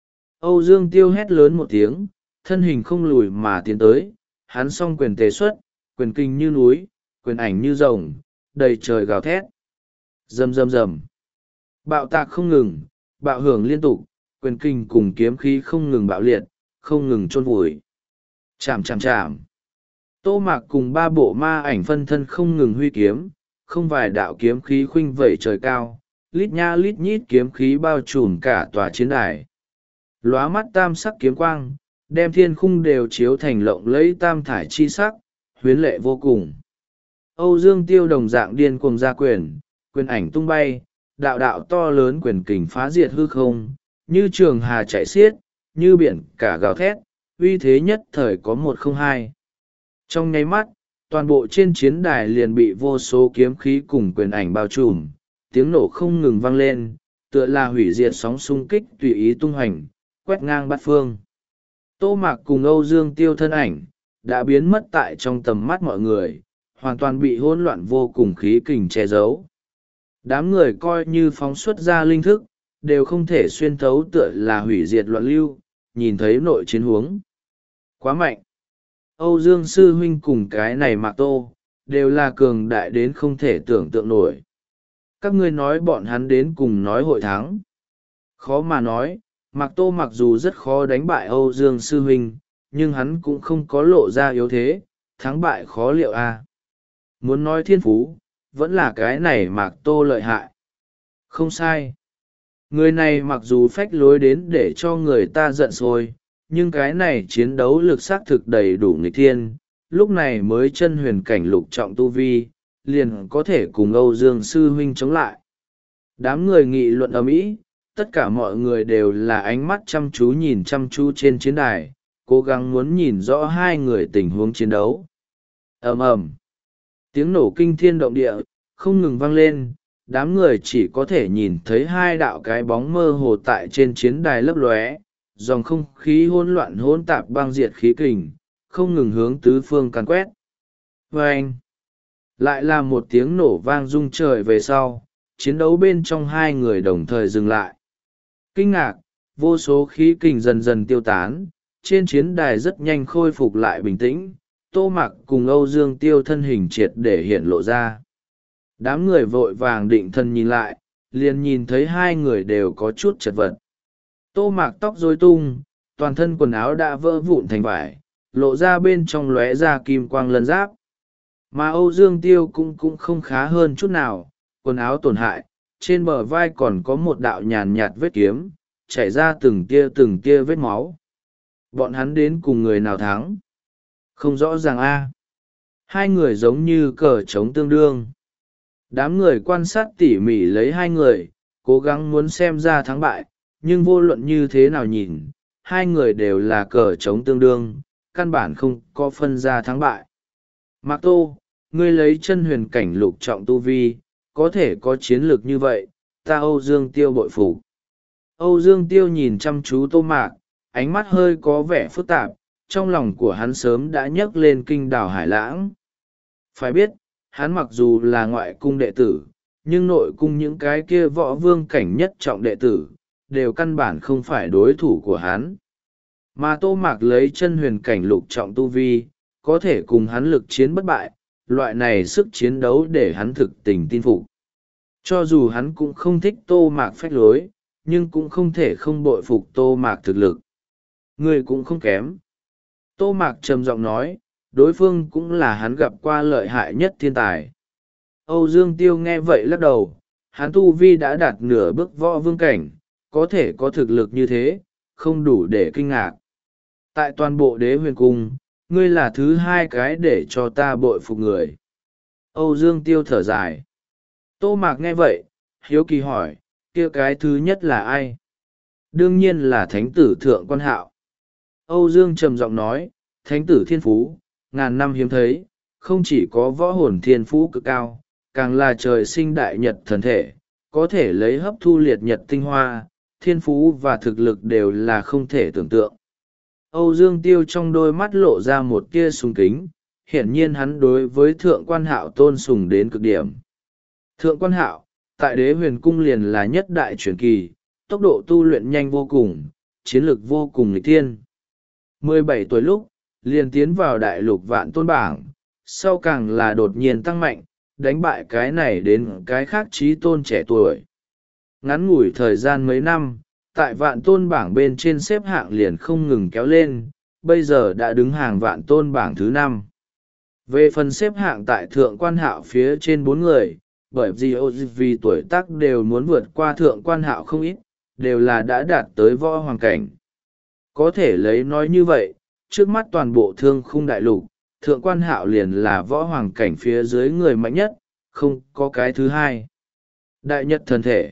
Âu Dương Tiêu hét lớn một tiếng, thân hình không lùi mà tiến tới, hắn song quyền tề xuất, quyền kinh như núi, quyền ảnh như rồng, đầy trời gào thét. Rầm rầm rầm! Bạo tạc không ngừng, bạo hưởng liên tục, quyền kinh cùng kiếm khí không ngừng bạo liệt, không ngừng chôn vùi. Chạm chạm chạm! Tô Mạc cùng ba bộ ma ảnh phân thân không ngừng huy kiếm, không vài đạo kiếm khí khuynh vẩy trời cao, lít nha lít nhít kiếm khí bao trùm cả tòa chiến đài. Lóa mắt tam sắc kiếm quang, đem thiên khung đều chiếu thành lộng lẫy tam thải chi sắc, huyến lệ vô cùng. Âu Dương Tiêu đồng dạng điên cuồng ra quyền, quyền ảnh tung bay, đạo đạo to lớn quyền kình phá diệt hư không, như trường hà chạy xiết, như biển cả gào thét, uy thế nhất thời có một không hai. Trong nháy mắt, toàn bộ trên chiến đài liền bị vô số kiếm khí cùng quyền ảnh bao trùm, tiếng nổ không ngừng vang lên, tựa là hủy diệt sóng xung kích tùy ý tung hoành, quét ngang bát phương. Tô Mạc cùng Âu Dương Tiêu thân ảnh, đã biến mất tại trong tầm mắt mọi người, hoàn toàn bị hỗn loạn vô cùng khí kình che giấu. Đám người coi như phóng xuất ra linh thức, đều không thể xuyên thấu tựa là hủy diệt loạn lưu, nhìn thấy nội chiến huống. Quá mạnh! Âu Dương Sư Huynh cùng cái này Mạc Tô, đều là cường đại đến không thể tưởng tượng nổi. Các ngươi nói bọn hắn đến cùng nói hội thắng. Khó mà nói, Mạc Tô mặc dù rất khó đánh bại Âu Dương Sư Huynh, nhưng hắn cũng không có lộ ra yếu thế, thắng bại khó liệu a. À. Muốn nói thiên phú, vẫn là cái này Mạc Tô lợi hại. Không sai. Người này mặc dù phách lối đến để cho người ta giận sôi, nhưng cái này chiến đấu lực xác thực đầy đủ nghịch thiên, lúc này mới chân huyền cảnh lục trọng tu vi, liền có thể cùng Âu Dương Sư Huynh chống lại. Đám người nghị luận ầm ĩ, tất cả mọi người đều là ánh mắt chăm chú nhìn chăm chú trên chiến đài, cố gắng muốn nhìn rõ hai người tình huống chiến đấu. Ầm ầm, tiếng nổ kinh thiên động địa, không ngừng vang lên, đám người chỉ có thể nhìn thấy hai đạo cái bóng mơ hồ tại trên chiến đài lấp lóe, dòng không khí hỗn loạn hỗn tạp băng diệt khí kình, không ngừng hướng tứ phương càn quét. Vâng! Lại là một tiếng nổ vang rung trời về sau, chiến đấu bên trong hai người đồng thời dừng lại. Kinh ngạc, vô số khí kình dần dần tiêu tán, trên chiến đài rất nhanh khôi phục lại bình tĩnh, Tô Mạc cùng Âu Dương Tiêu thân hình triệt để hiện lộ ra. Đám người vội vàng định thần nhìn lại, liền nhìn thấy hai người đều có chút chật vật. Tô Mạc tóc rối tung, toàn thân quần áo đã vỡ vụn thành vải, lộ ra bên trong lóe ra kim quang lân giáp. Mà Âu Dương Tiêu cũng cũng không khá hơn chút nào, quần áo tổn hại, trên bờ vai còn có một đạo nhàn nhạt vết kiếm, chảy ra từng tia từng tia vết máu. Bọn hắn đến cùng người nào thắng? Không rõ ràng a. Hai người giống như cờ trống tương đương. Đám người quan sát tỉ mỉ lấy hai người, cố gắng muốn xem ra thắng bại, nhưng vô luận như thế nào nhìn, hai người đều là cờ trống tương đương, căn bản không có phân ra thắng bại. Mạc Tô, ngươi lấy chân huyền cảnh lục trọng tu vi, có thể có chiến lược như vậy, ta Âu Dương Tiêu bội phục. Âu Dương Tiêu nhìn chăm chú Tô Mạc, ánh mắt hơi có vẻ phức tạp, trong lòng của hắn sớm đã nhấc lên kinh đảo Hải Lãng. Phải biết, hắn mặc dù là ngoại cung đệ tử, nhưng nội cung những cái kia võ vương cảnh nhất trọng đệ tử, đều căn bản không phải đối thủ của hắn. Mà Tô Mạc lấy chân huyền cảnh lục trọng tu vi, có thể cùng hắn lực chiến bất bại, loại này sức chiến đấu để hắn thực tình tin phục. Cho dù hắn cũng không thích Tô Mạc phách lối, nhưng cũng không thể không bội phục Tô Mạc thực lực. Người cũng không kém. Tô Mạc trầm giọng nói, đối phương cũng là hắn gặp qua lợi hại nhất thiên tài. Âu Dương Tiêu nghe vậy lắc đầu, hắn tu vi đã đạt nửa bước võ vương cảnh, có thể có thực lực như thế, không đủ để kinh ngạc. Tại toàn bộ đế huyền cung, ngươi là thứ hai cái để cho ta bội phục người. Âu Dương Tiêu thở dài. Tô Mạc nghe vậy, hiếu kỳ hỏi, kia cái thứ nhất là ai? Đương nhiên là thánh tử Thượng Quan Hạo. Âu Dương trầm giọng nói, thánh tử thiên phú, ngàn năm hiếm thấy, không chỉ có võ hồn thiên phú cực cao, càng là trời sinh đại nhật thần thể, có thể lấy hấp thu liệt nhật tinh hoa, thiên phú và thực lực đều là không thể tưởng tượng. Âu Dương Tiêu trong đôi mắt lộ ra một tia sùng kính, hiển nhiên hắn đối với Thượng Quan Hạo tôn sùng đến cực điểm. Thượng Quan Hạo, tại đế huyền cung liền là nhất đại truyền kỳ, tốc độ tu luyện nhanh vô cùng, chiến lược vô cùng nghịch thiên. mười bảy tuổi lúc, liền tiến vào đại lục vạn tôn bảng, sau càng là đột nhiên tăng mạnh, đánh bại cái này đến cái khác trí tôn trẻ tuổi. Ngắn ngủi thời gian mấy năm, tại vạn tôn bảng bên trên xếp hạng liền không ngừng kéo lên, bây giờ đã đứng hàng vạn tôn bảng thứ năm. Về phần xếp hạng tại Thượng Quan Hạo phía trên bốn người, bởi vì vì tuổi tác đều muốn vượt qua Thượng Quan Hạo không ít, đều là đã đạt tới võ hoàng cảnh. Có thể lấy nói như vậy, trước mắt toàn bộ thương khung đại lục, Thượng Quan Hạo liền là võ hoàng cảnh phía dưới người mạnh nhất, không có cái thứ hai. Đại nhật thần thể.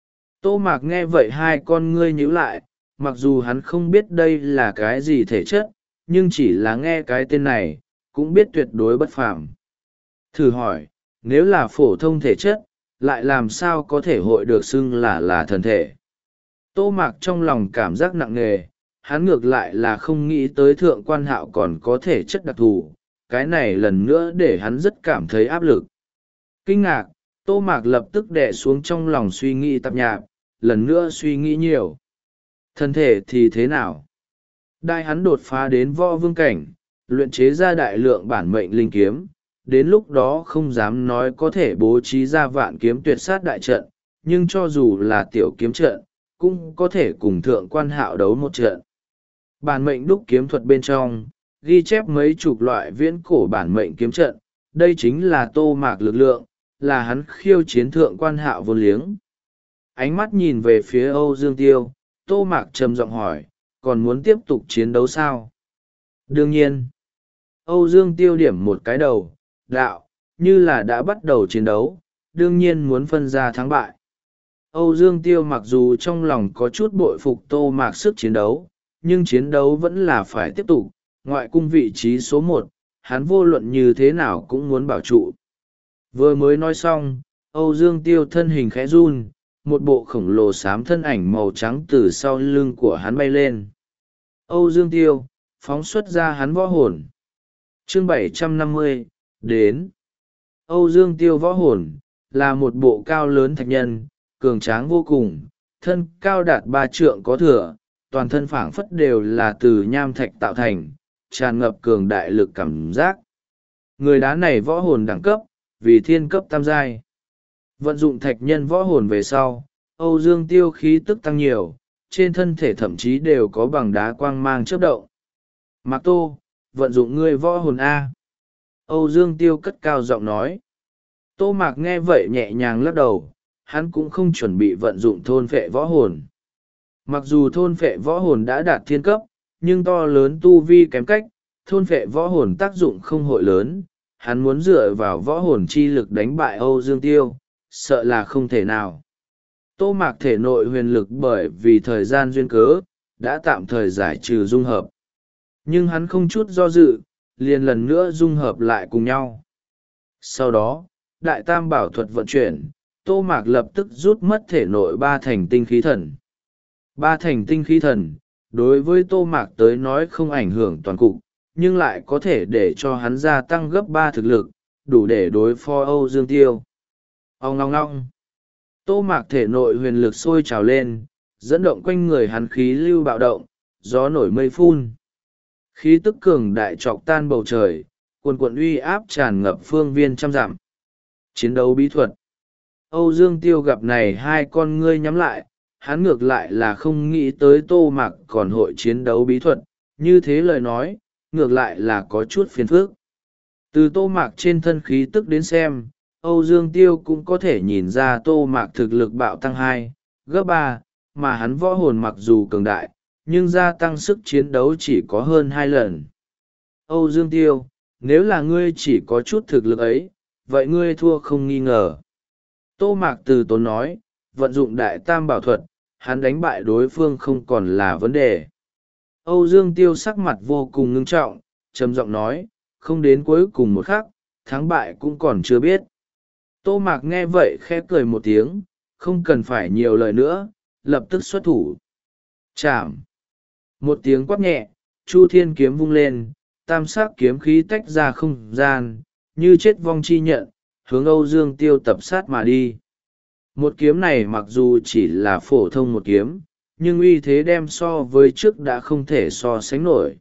Tô Mạc nghe vậy hai con ngươi nhíu lại, mặc dù hắn không biết đây là cái gì thể chất, nhưng chỉ là nghe cái tên này, cũng biết tuyệt đối bất phàm. Thử hỏi, nếu là phổ thông thể chất, lại làm sao có thể hội được xưng là là thần thể? Tô Mạc trong lòng cảm giác nặng nề, hắn ngược lại là không nghĩ tới Thượng Quan Hạo còn có thể chất đặc thù, cái này lần nữa để hắn rất cảm thấy áp lực. Kinh ngạc, Tô Mạc lập tức đè xuống trong lòng suy nghĩ tạp nhạp, lần nữa suy nghĩ nhiều. Thân thể thì thế nào? Đại hắn đột phá đến võ vương cảnh, luyện chế ra đại lượng bản mệnh linh kiếm, đến lúc đó không dám nói có thể bố trí ra vạn kiếm tuyệt sát đại trận, nhưng cho dù là tiểu kiếm trận, cũng có thể cùng Thượng Quan Hạo đấu một trận. Bản mệnh đúc kiếm thuật bên trong, ghi chép mấy chục loại viễn cổ bản mệnh kiếm trận, đây chính là Tô Mạc lực lượng, là hắn khiêu chiến Thượng Quan Hạo vô liếng. Ánh mắt nhìn về phía Âu Dương Tiêu, Tô Mạc trầm giọng hỏi, còn muốn tiếp tục chiến đấu sao? Đương nhiên. Âu Dương Tiêu điểm một cái đầu, đạo, như là đã bắt đầu chiến đấu, đương nhiên muốn phân ra thắng bại. Âu Dương Tiêu mặc dù trong lòng có chút bội phục Tô Mạc sức chiến đấu, nhưng chiến đấu vẫn là phải tiếp tục, ngoại cung vị trí số một, hắn vô luận như thế nào cũng muốn bảo trụ. Vừa mới nói xong, Âu Dương Tiêu thân hình khẽ run, một bộ khổng lồ xám thân ảnh màu trắng từ sau lưng của hắn bay lên. Âu Dương Tiêu, phóng xuất ra hắn võ hồn. Chương bảy trăm năm mươi, đến. Âu Dương Tiêu võ hồn, là một bộ cao lớn thạch nhân, cường tráng vô cùng, thân cao đạt ba trượng có thừa, toàn thân phảng phất đều là từ nham thạch tạo thành, tràn ngập cường đại lực cảm giác. Người đá này võ hồn đẳng cấp, vì thiên cấp tam giai. Vận dụng thạch nhân võ hồn về sau, Âu Dương Tiêu khí tức tăng nhiều, trên thân thể thậm chí đều có bằng đá quang mang chớp động. Mạc Tô, vận dụng ngươi võ hồn A. Âu Dương Tiêu cất cao giọng nói. Tô Mạc nghe vậy nhẹ nhàng lắc đầu, hắn cũng không chuẩn bị vận dụng thôn phệ võ hồn. Mặc dù thôn phệ võ hồn đã đạt thiên cấp, nhưng to lớn tu vi kém cách, thôn phệ võ hồn tác dụng không hội lớn, hắn muốn dựa vào võ hồn chi lực đánh bại Âu Dương Tiêu, sợ là không thể nào. Tô Mạc thể nội huyền lực bởi vì thời gian duyên cớ, đã tạm thời giải trừ dung hợp. Nhưng hắn không chút do dự, liền lần nữa dung hợp lại cùng nhau. Sau đó, đại tam bảo thuật vận chuyển, Tô Mạc lập tức rút mất thể nội ba thành tinh khí thần. Ba thành tinh khí thần, đối với Tô Mạc tới nói không ảnh hưởng toàn cục, nhưng lại có thể để cho hắn gia tăng gấp ba thực lực, đủ để đối phó Âu Dương Tiêu. Ông ngong ngong. Tô Mạc thể nội huyền lực sôi trào lên, dẫn động quanh người hắn khí lưu bạo động, gió nổi mây phun. Khí tức cường đại trọc tan bầu trời, cuồn cuộn uy áp tràn ngập phương viên trăm dặm. Chiến đấu bí thuật. Âu Dương Tiêu gặp này hai con ngươi nhắm lại, hắn ngược lại là không nghĩ tới Tô Mạc còn hội chiến đấu bí thuật, như thế lời nói, ngược lại là có chút phiền phức. Từ Tô Mạc trên thân khí tức đến xem, Âu Dương Tiêu cũng có thể nhìn ra Tô Mạc thực lực bạo tăng hai, gấp ba, mà hắn võ hồn mặc dù cường đại, nhưng gia tăng sức chiến đấu chỉ có hơn hai lần. Âu Dương Tiêu, nếu là ngươi chỉ có chút thực lực ấy, vậy ngươi thua không nghi ngờ. Tô Mạc từ tốn nói, vận dụng đại tam bảo thuật, hắn đánh bại đối phương không còn là vấn đề. Âu Dương Tiêu sắc mặt vô cùng ngưng trọng, trầm giọng nói, không đến cuối cùng một khắc, thắng bại cũng còn chưa biết. Tô Mạc nghe vậy khẽ cười một tiếng, không cần phải nhiều lời nữa, lập tức xuất thủ. Chạm. Một tiếng quát nhẹ, Chu Thiên kiếm vung lên, tam sắc kiếm khí tách ra không gian, như chết vong chi nhận, hướng Âu Dương Tiêu tập sát mà đi. Một kiếm này mặc dù chỉ là phổ thông một kiếm, nhưng uy thế đem so với trước đã không thể so sánh nổi.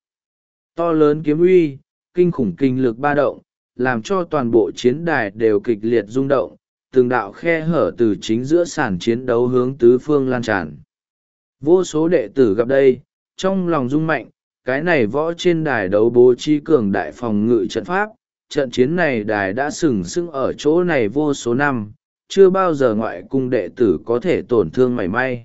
To lớn kiếm uy, kinh khủng kinh lực ba động, làm cho toàn bộ chiến đài đều kịch liệt rung động, từng đạo khe hở từ chính giữa sàn chiến đấu hướng tứ phương lan tràn. Vô số đệ tử gặp đây, trong lòng rung mạnh, cái này võ trên đài đấu bố trí cường đại phòng ngự trận pháp, trận chiến này đài đã sừng sững ở chỗ này vô số năm, chưa bao giờ ngoại cung đệ tử có thể tổn thương mảy may.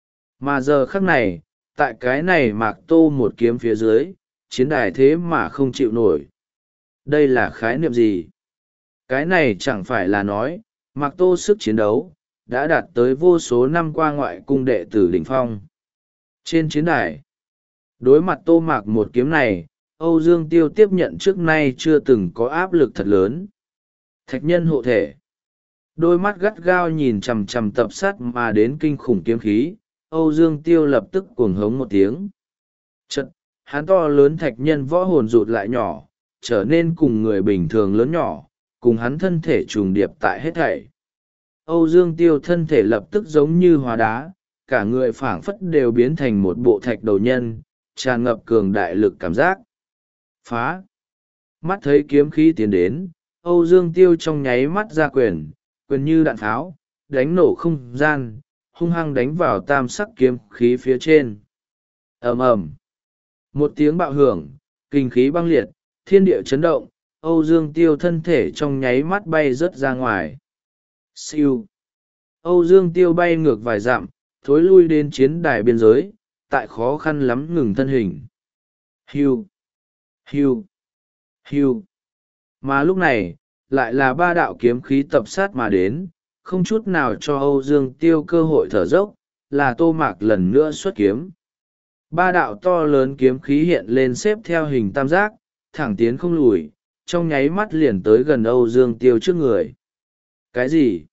Mà giờ khắc này, tại cái này Mạc Tô một kiếm phía dưới, chiến đài thế mà không chịu nổi. Đây là khái niệm gì? Cái này chẳng phải là nói, Mạc Tô sức chiến đấu, đã đạt tới vô số năm qua ngoại cung đệ tử đỉnh phong. Trên chiến đài, đối mặt Tô Mạc một kiếm này, Âu Dương Tiêu tiếp nhận trước nay chưa từng có áp lực thật lớn. Thạch nhân hộ thể. Đôi mắt gắt gao nhìn chằm chằm tập sát mà đến kinh khủng kiếm khí, Âu Dương Tiêu lập tức cuồng hống một tiếng. Chật, hắn to lớn thạch nhân võ hồn rụt lại nhỏ, trở nên cùng người bình thường lớn nhỏ, cùng hắn thân thể trùng điệp tại hết thảy. Âu Dương Tiêu thân thể lập tức giống như hóa đá, cả người phảng phất đều biến thành một bộ thạch đầu nhân, tràn ngập cường đại lực cảm giác. Phá! Mắt thấy kiếm khí tiến đến, Âu Dương Tiêu trong nháy mắt ra quyền, quyền như đạn tháo, đánh nổ không gian, hung hăng đánh vào tam sắc kiếm khí phía trên. Ầm ầm! Một tiếng bạo hưởng, kinh khí băng liệt, thiên địa chấn động, Âu Dương Tiêu thân thể trong nháy mắt bay rớt ra ngoài. Siêu! Âu Dương Tiêu bay ngược vài dặm, thối lui đến chiến đài biên giới, tại khó khăn lắm ngừng thân hình. Hiu! Hiu! Hiu! Mà lúc này, lại là ba đạo kiếm khí tập sát mà đến, không chút nào cho Âu Dương Tiêu cơ hội thở dốc, là Tô Mạc lần nữa xuất kiếm. Ba đạo to lớn kiếm khí hiện lên xếp theo hình tam giác, thẳng tiến không lùi, trong nháy mắt liền tới gần Âu Dương Tiêu trước người. Cái gì?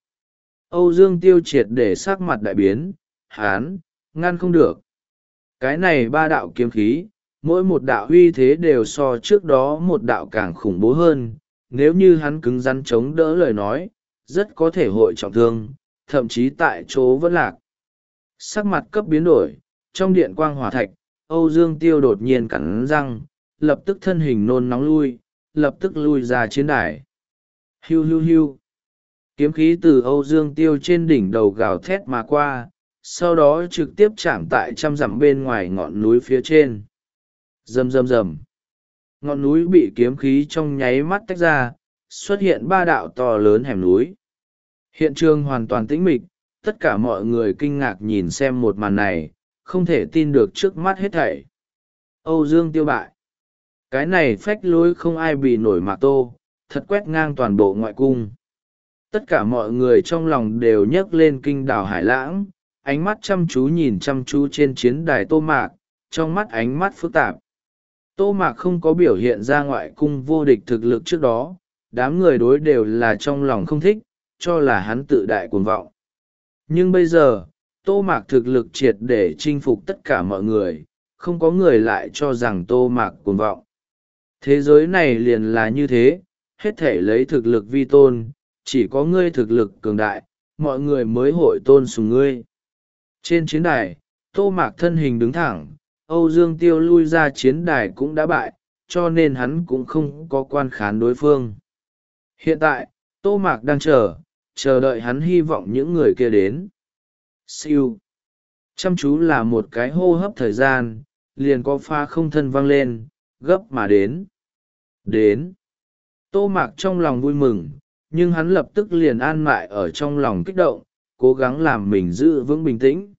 Âu Dương Tiêu triệt để sắc mặt đại biến, hán, ngăn không được. Cái này ba đạo kiếm khí, mỗi một đạo uy thế đều so trước đó một đạo càng khủng bố hơn, nếu như hắn cứng rắn chống đỡ lời nói, rất có thể hội trọng thương, thậm chí tại chỗ vẫn lạc. Sắc mặt cấp biến đổi, trong điện quang hỏa thạch, Âu Dương Tiêu đột nhiên cắn răng, lập tức thân hình nôn nóng lui, lập tức lui ra chiến đài. Hiu hiu hiu. Kiếm khí từ Âu Dương Tiêu trên đỉnh đầu gào thét mà qua, sau đó trực tiếp chạm tại trăm dặm bên ngoài ngọn núi phía trên. Rầm rầm rầm. Ngọn núi bị kiếm khí trong nháy mắt tách ra, xuất hiện ba đạo to lớn hẻm núi. Hiện trường hoàn toàn tĩnh mịch, tất cả mọi người kinh ngạc nhìn xem một màn này, không thể tin được trước mắt hết thảy. Âu Dương Tiêu bại. Cái này phách lối không ai bị nổi Mạc Tô, thật quét ngang toàn bộ ngoại cung. Tất cả mọi người trong lòng đều nhấc lên kinh đảo Hải Lãng, ánh mắt chăm chú nhìn chăm chú trên chiến đài Tô Mạc, trong mắt ánh mắt phức tạp. Tô Mạc không có biểu hiện ra ngoại cung vô địch thực lực trước đó, đám người đối đều là trong lòng không thích, cho là hắn tự đại cuồng vọng. Nhưng bây giờ, Tô Mạc thực lực triệt để chinh phục tất cả mọi người, không có người lại cho rằng Tô Mạc cuồng vọng. Thế giới này liền là như thế, hết thể lấy thực lực vi tôn, chỉ có ngươi thực lực cường đại, mọi người mới hội tôn sùng ngươi. Trên chiến đài, Tô Mạc thân hình đứng thẳng, Âu Dương Tiêu lui ra chiến đài cũng đã bại, cho nên hắn cũng không có quan khán đối phương. Hiện tại, Tô Mạc đang chờ, chờ đợi hắn hy vọng những người kia đến. Siêu. Chăm chú là một cái hô hấp thời gian, liền có pha không thân vang lên, gấp mà đến. Đến. Tô Mạc trong lòng vui mừng, nhưng hắn lập tức liền an mại ở trong lòng kích động, cố gắng làm mình giữ vững bình tĩnh.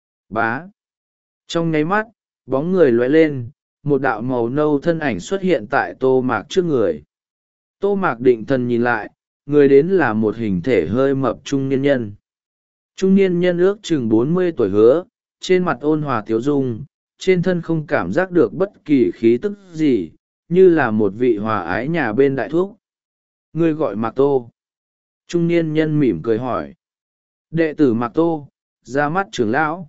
Bá. Trong nháy mắt, bóng người lóe lên, một đạo màu nâu thân ảnh xuất hiện tại Tô Mạc trước người. Tô Mạc định thần nhìn lại, người đến là một hình thể hơi mập trung niên nhân. Trung niên nhân ước chừng bốn mươi tuổi hứa, trên mặt ôn hòa tiếu dung, trên thân không cảm giác được bất kỳ khí tức gì, như là một vị hòa ái nhà bên đại thúc. Ngươi gọi Mạc Tô. Trung niên nhân mỉm cười hỏi. Đệ tử Mạc Tô, ra mắt trưởng lão.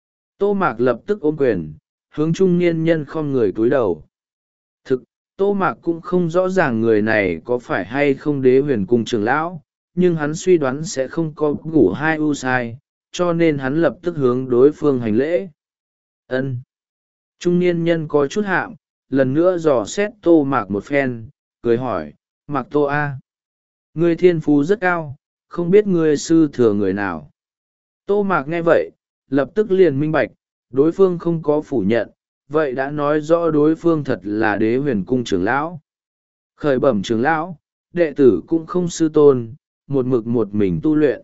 Tô Mạc lập tức ôm quyền, hướng trung niên nhân không người cúi đầu. Thực, Tô Mạc cũng không rõ ràng người này có phải hay không Đế Huyền Cung trưởng lão, nhưng hắn suy đoán sẽ không có ngủ hai u sai, cho nên hắn lập tức hướng đối phương hành lễ. Ân. Trung niên nhân có chút hạm, lần nữa dò xét Tô Mạc một phen, cười hỏi, Mạc Tô A. Ngươi thiên phú rất cao, không biết ngươi sư thừa người nào. Tô Mạc nghe vậy, lập tức liền minh bạch, đối phương không có phủ nhận, vậy đã nói rõ đối phương thật là Đế Huyền Cung trưởng lão. Khởi bẩm trưởng lão, đệ tử cũng không sư tôn, một mực một mình tu luyện.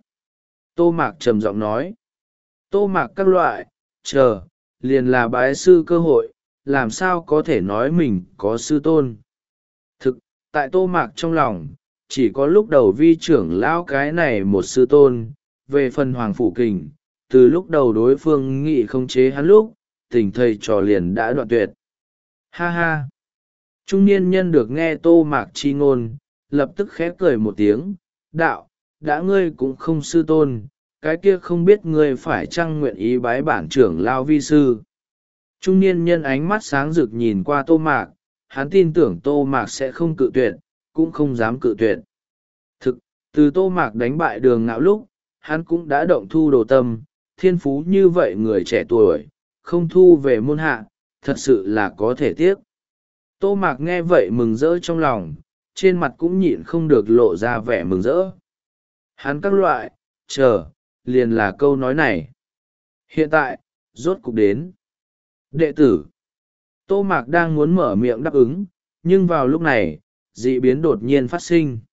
Tô Mạc trầm giọng nói. Tô Mạc các loại, chờ, liền là bái sư cơ hội, làm sao có thể nói mình có sư tôn. Thực, tại Tô Mạc trong lòng, chỉ có lúc đầu vi trưởng lão cái này một sư tôn, về phần Hoàng Phủ Kình, từ lúc đầu đối phương nghị không chế hắn lúc, tình thầy trò liền đã đoạn tuyệt. Ha ha! Trung niên nhân được nghe Tô Mạc chi ngôn, lập tức khẽ cười một tiếng, đạo, đã ngươi cũng không sư tôn, cái kia không biết ngươi phải chăng nguyện ý bái bản trưởng lao vi sư. Trung niên nhân ánh mắt sáng rực nhìn qua Tô Mạc, hắn tin tưởng Tô Mạc sẽ không cự tuyệt, cũng không dám cự tuyệt. Thực, từ Tô Mạc đánh bại Đường Ngạo lúc, hắn cũng đã động thu đồ tâm, thiên phú như vậy người trẻ tuổi, không thu về môn hạ, thật sự là có thể tiếc. Tô Mạc nghe vậy mừng rỡ trong lòng, trên mặt cũng nhịn không được lộ ra vẻ mừng rỡ. Hắn các loại, chờ, liền là câu nói này. Hiện tại, rốt cục đến. Đệ tử. Tô Mạc đang muốn mở miệng đáp ứng, nhưng vào lúc này, dị biến đột nhiên phát sinh.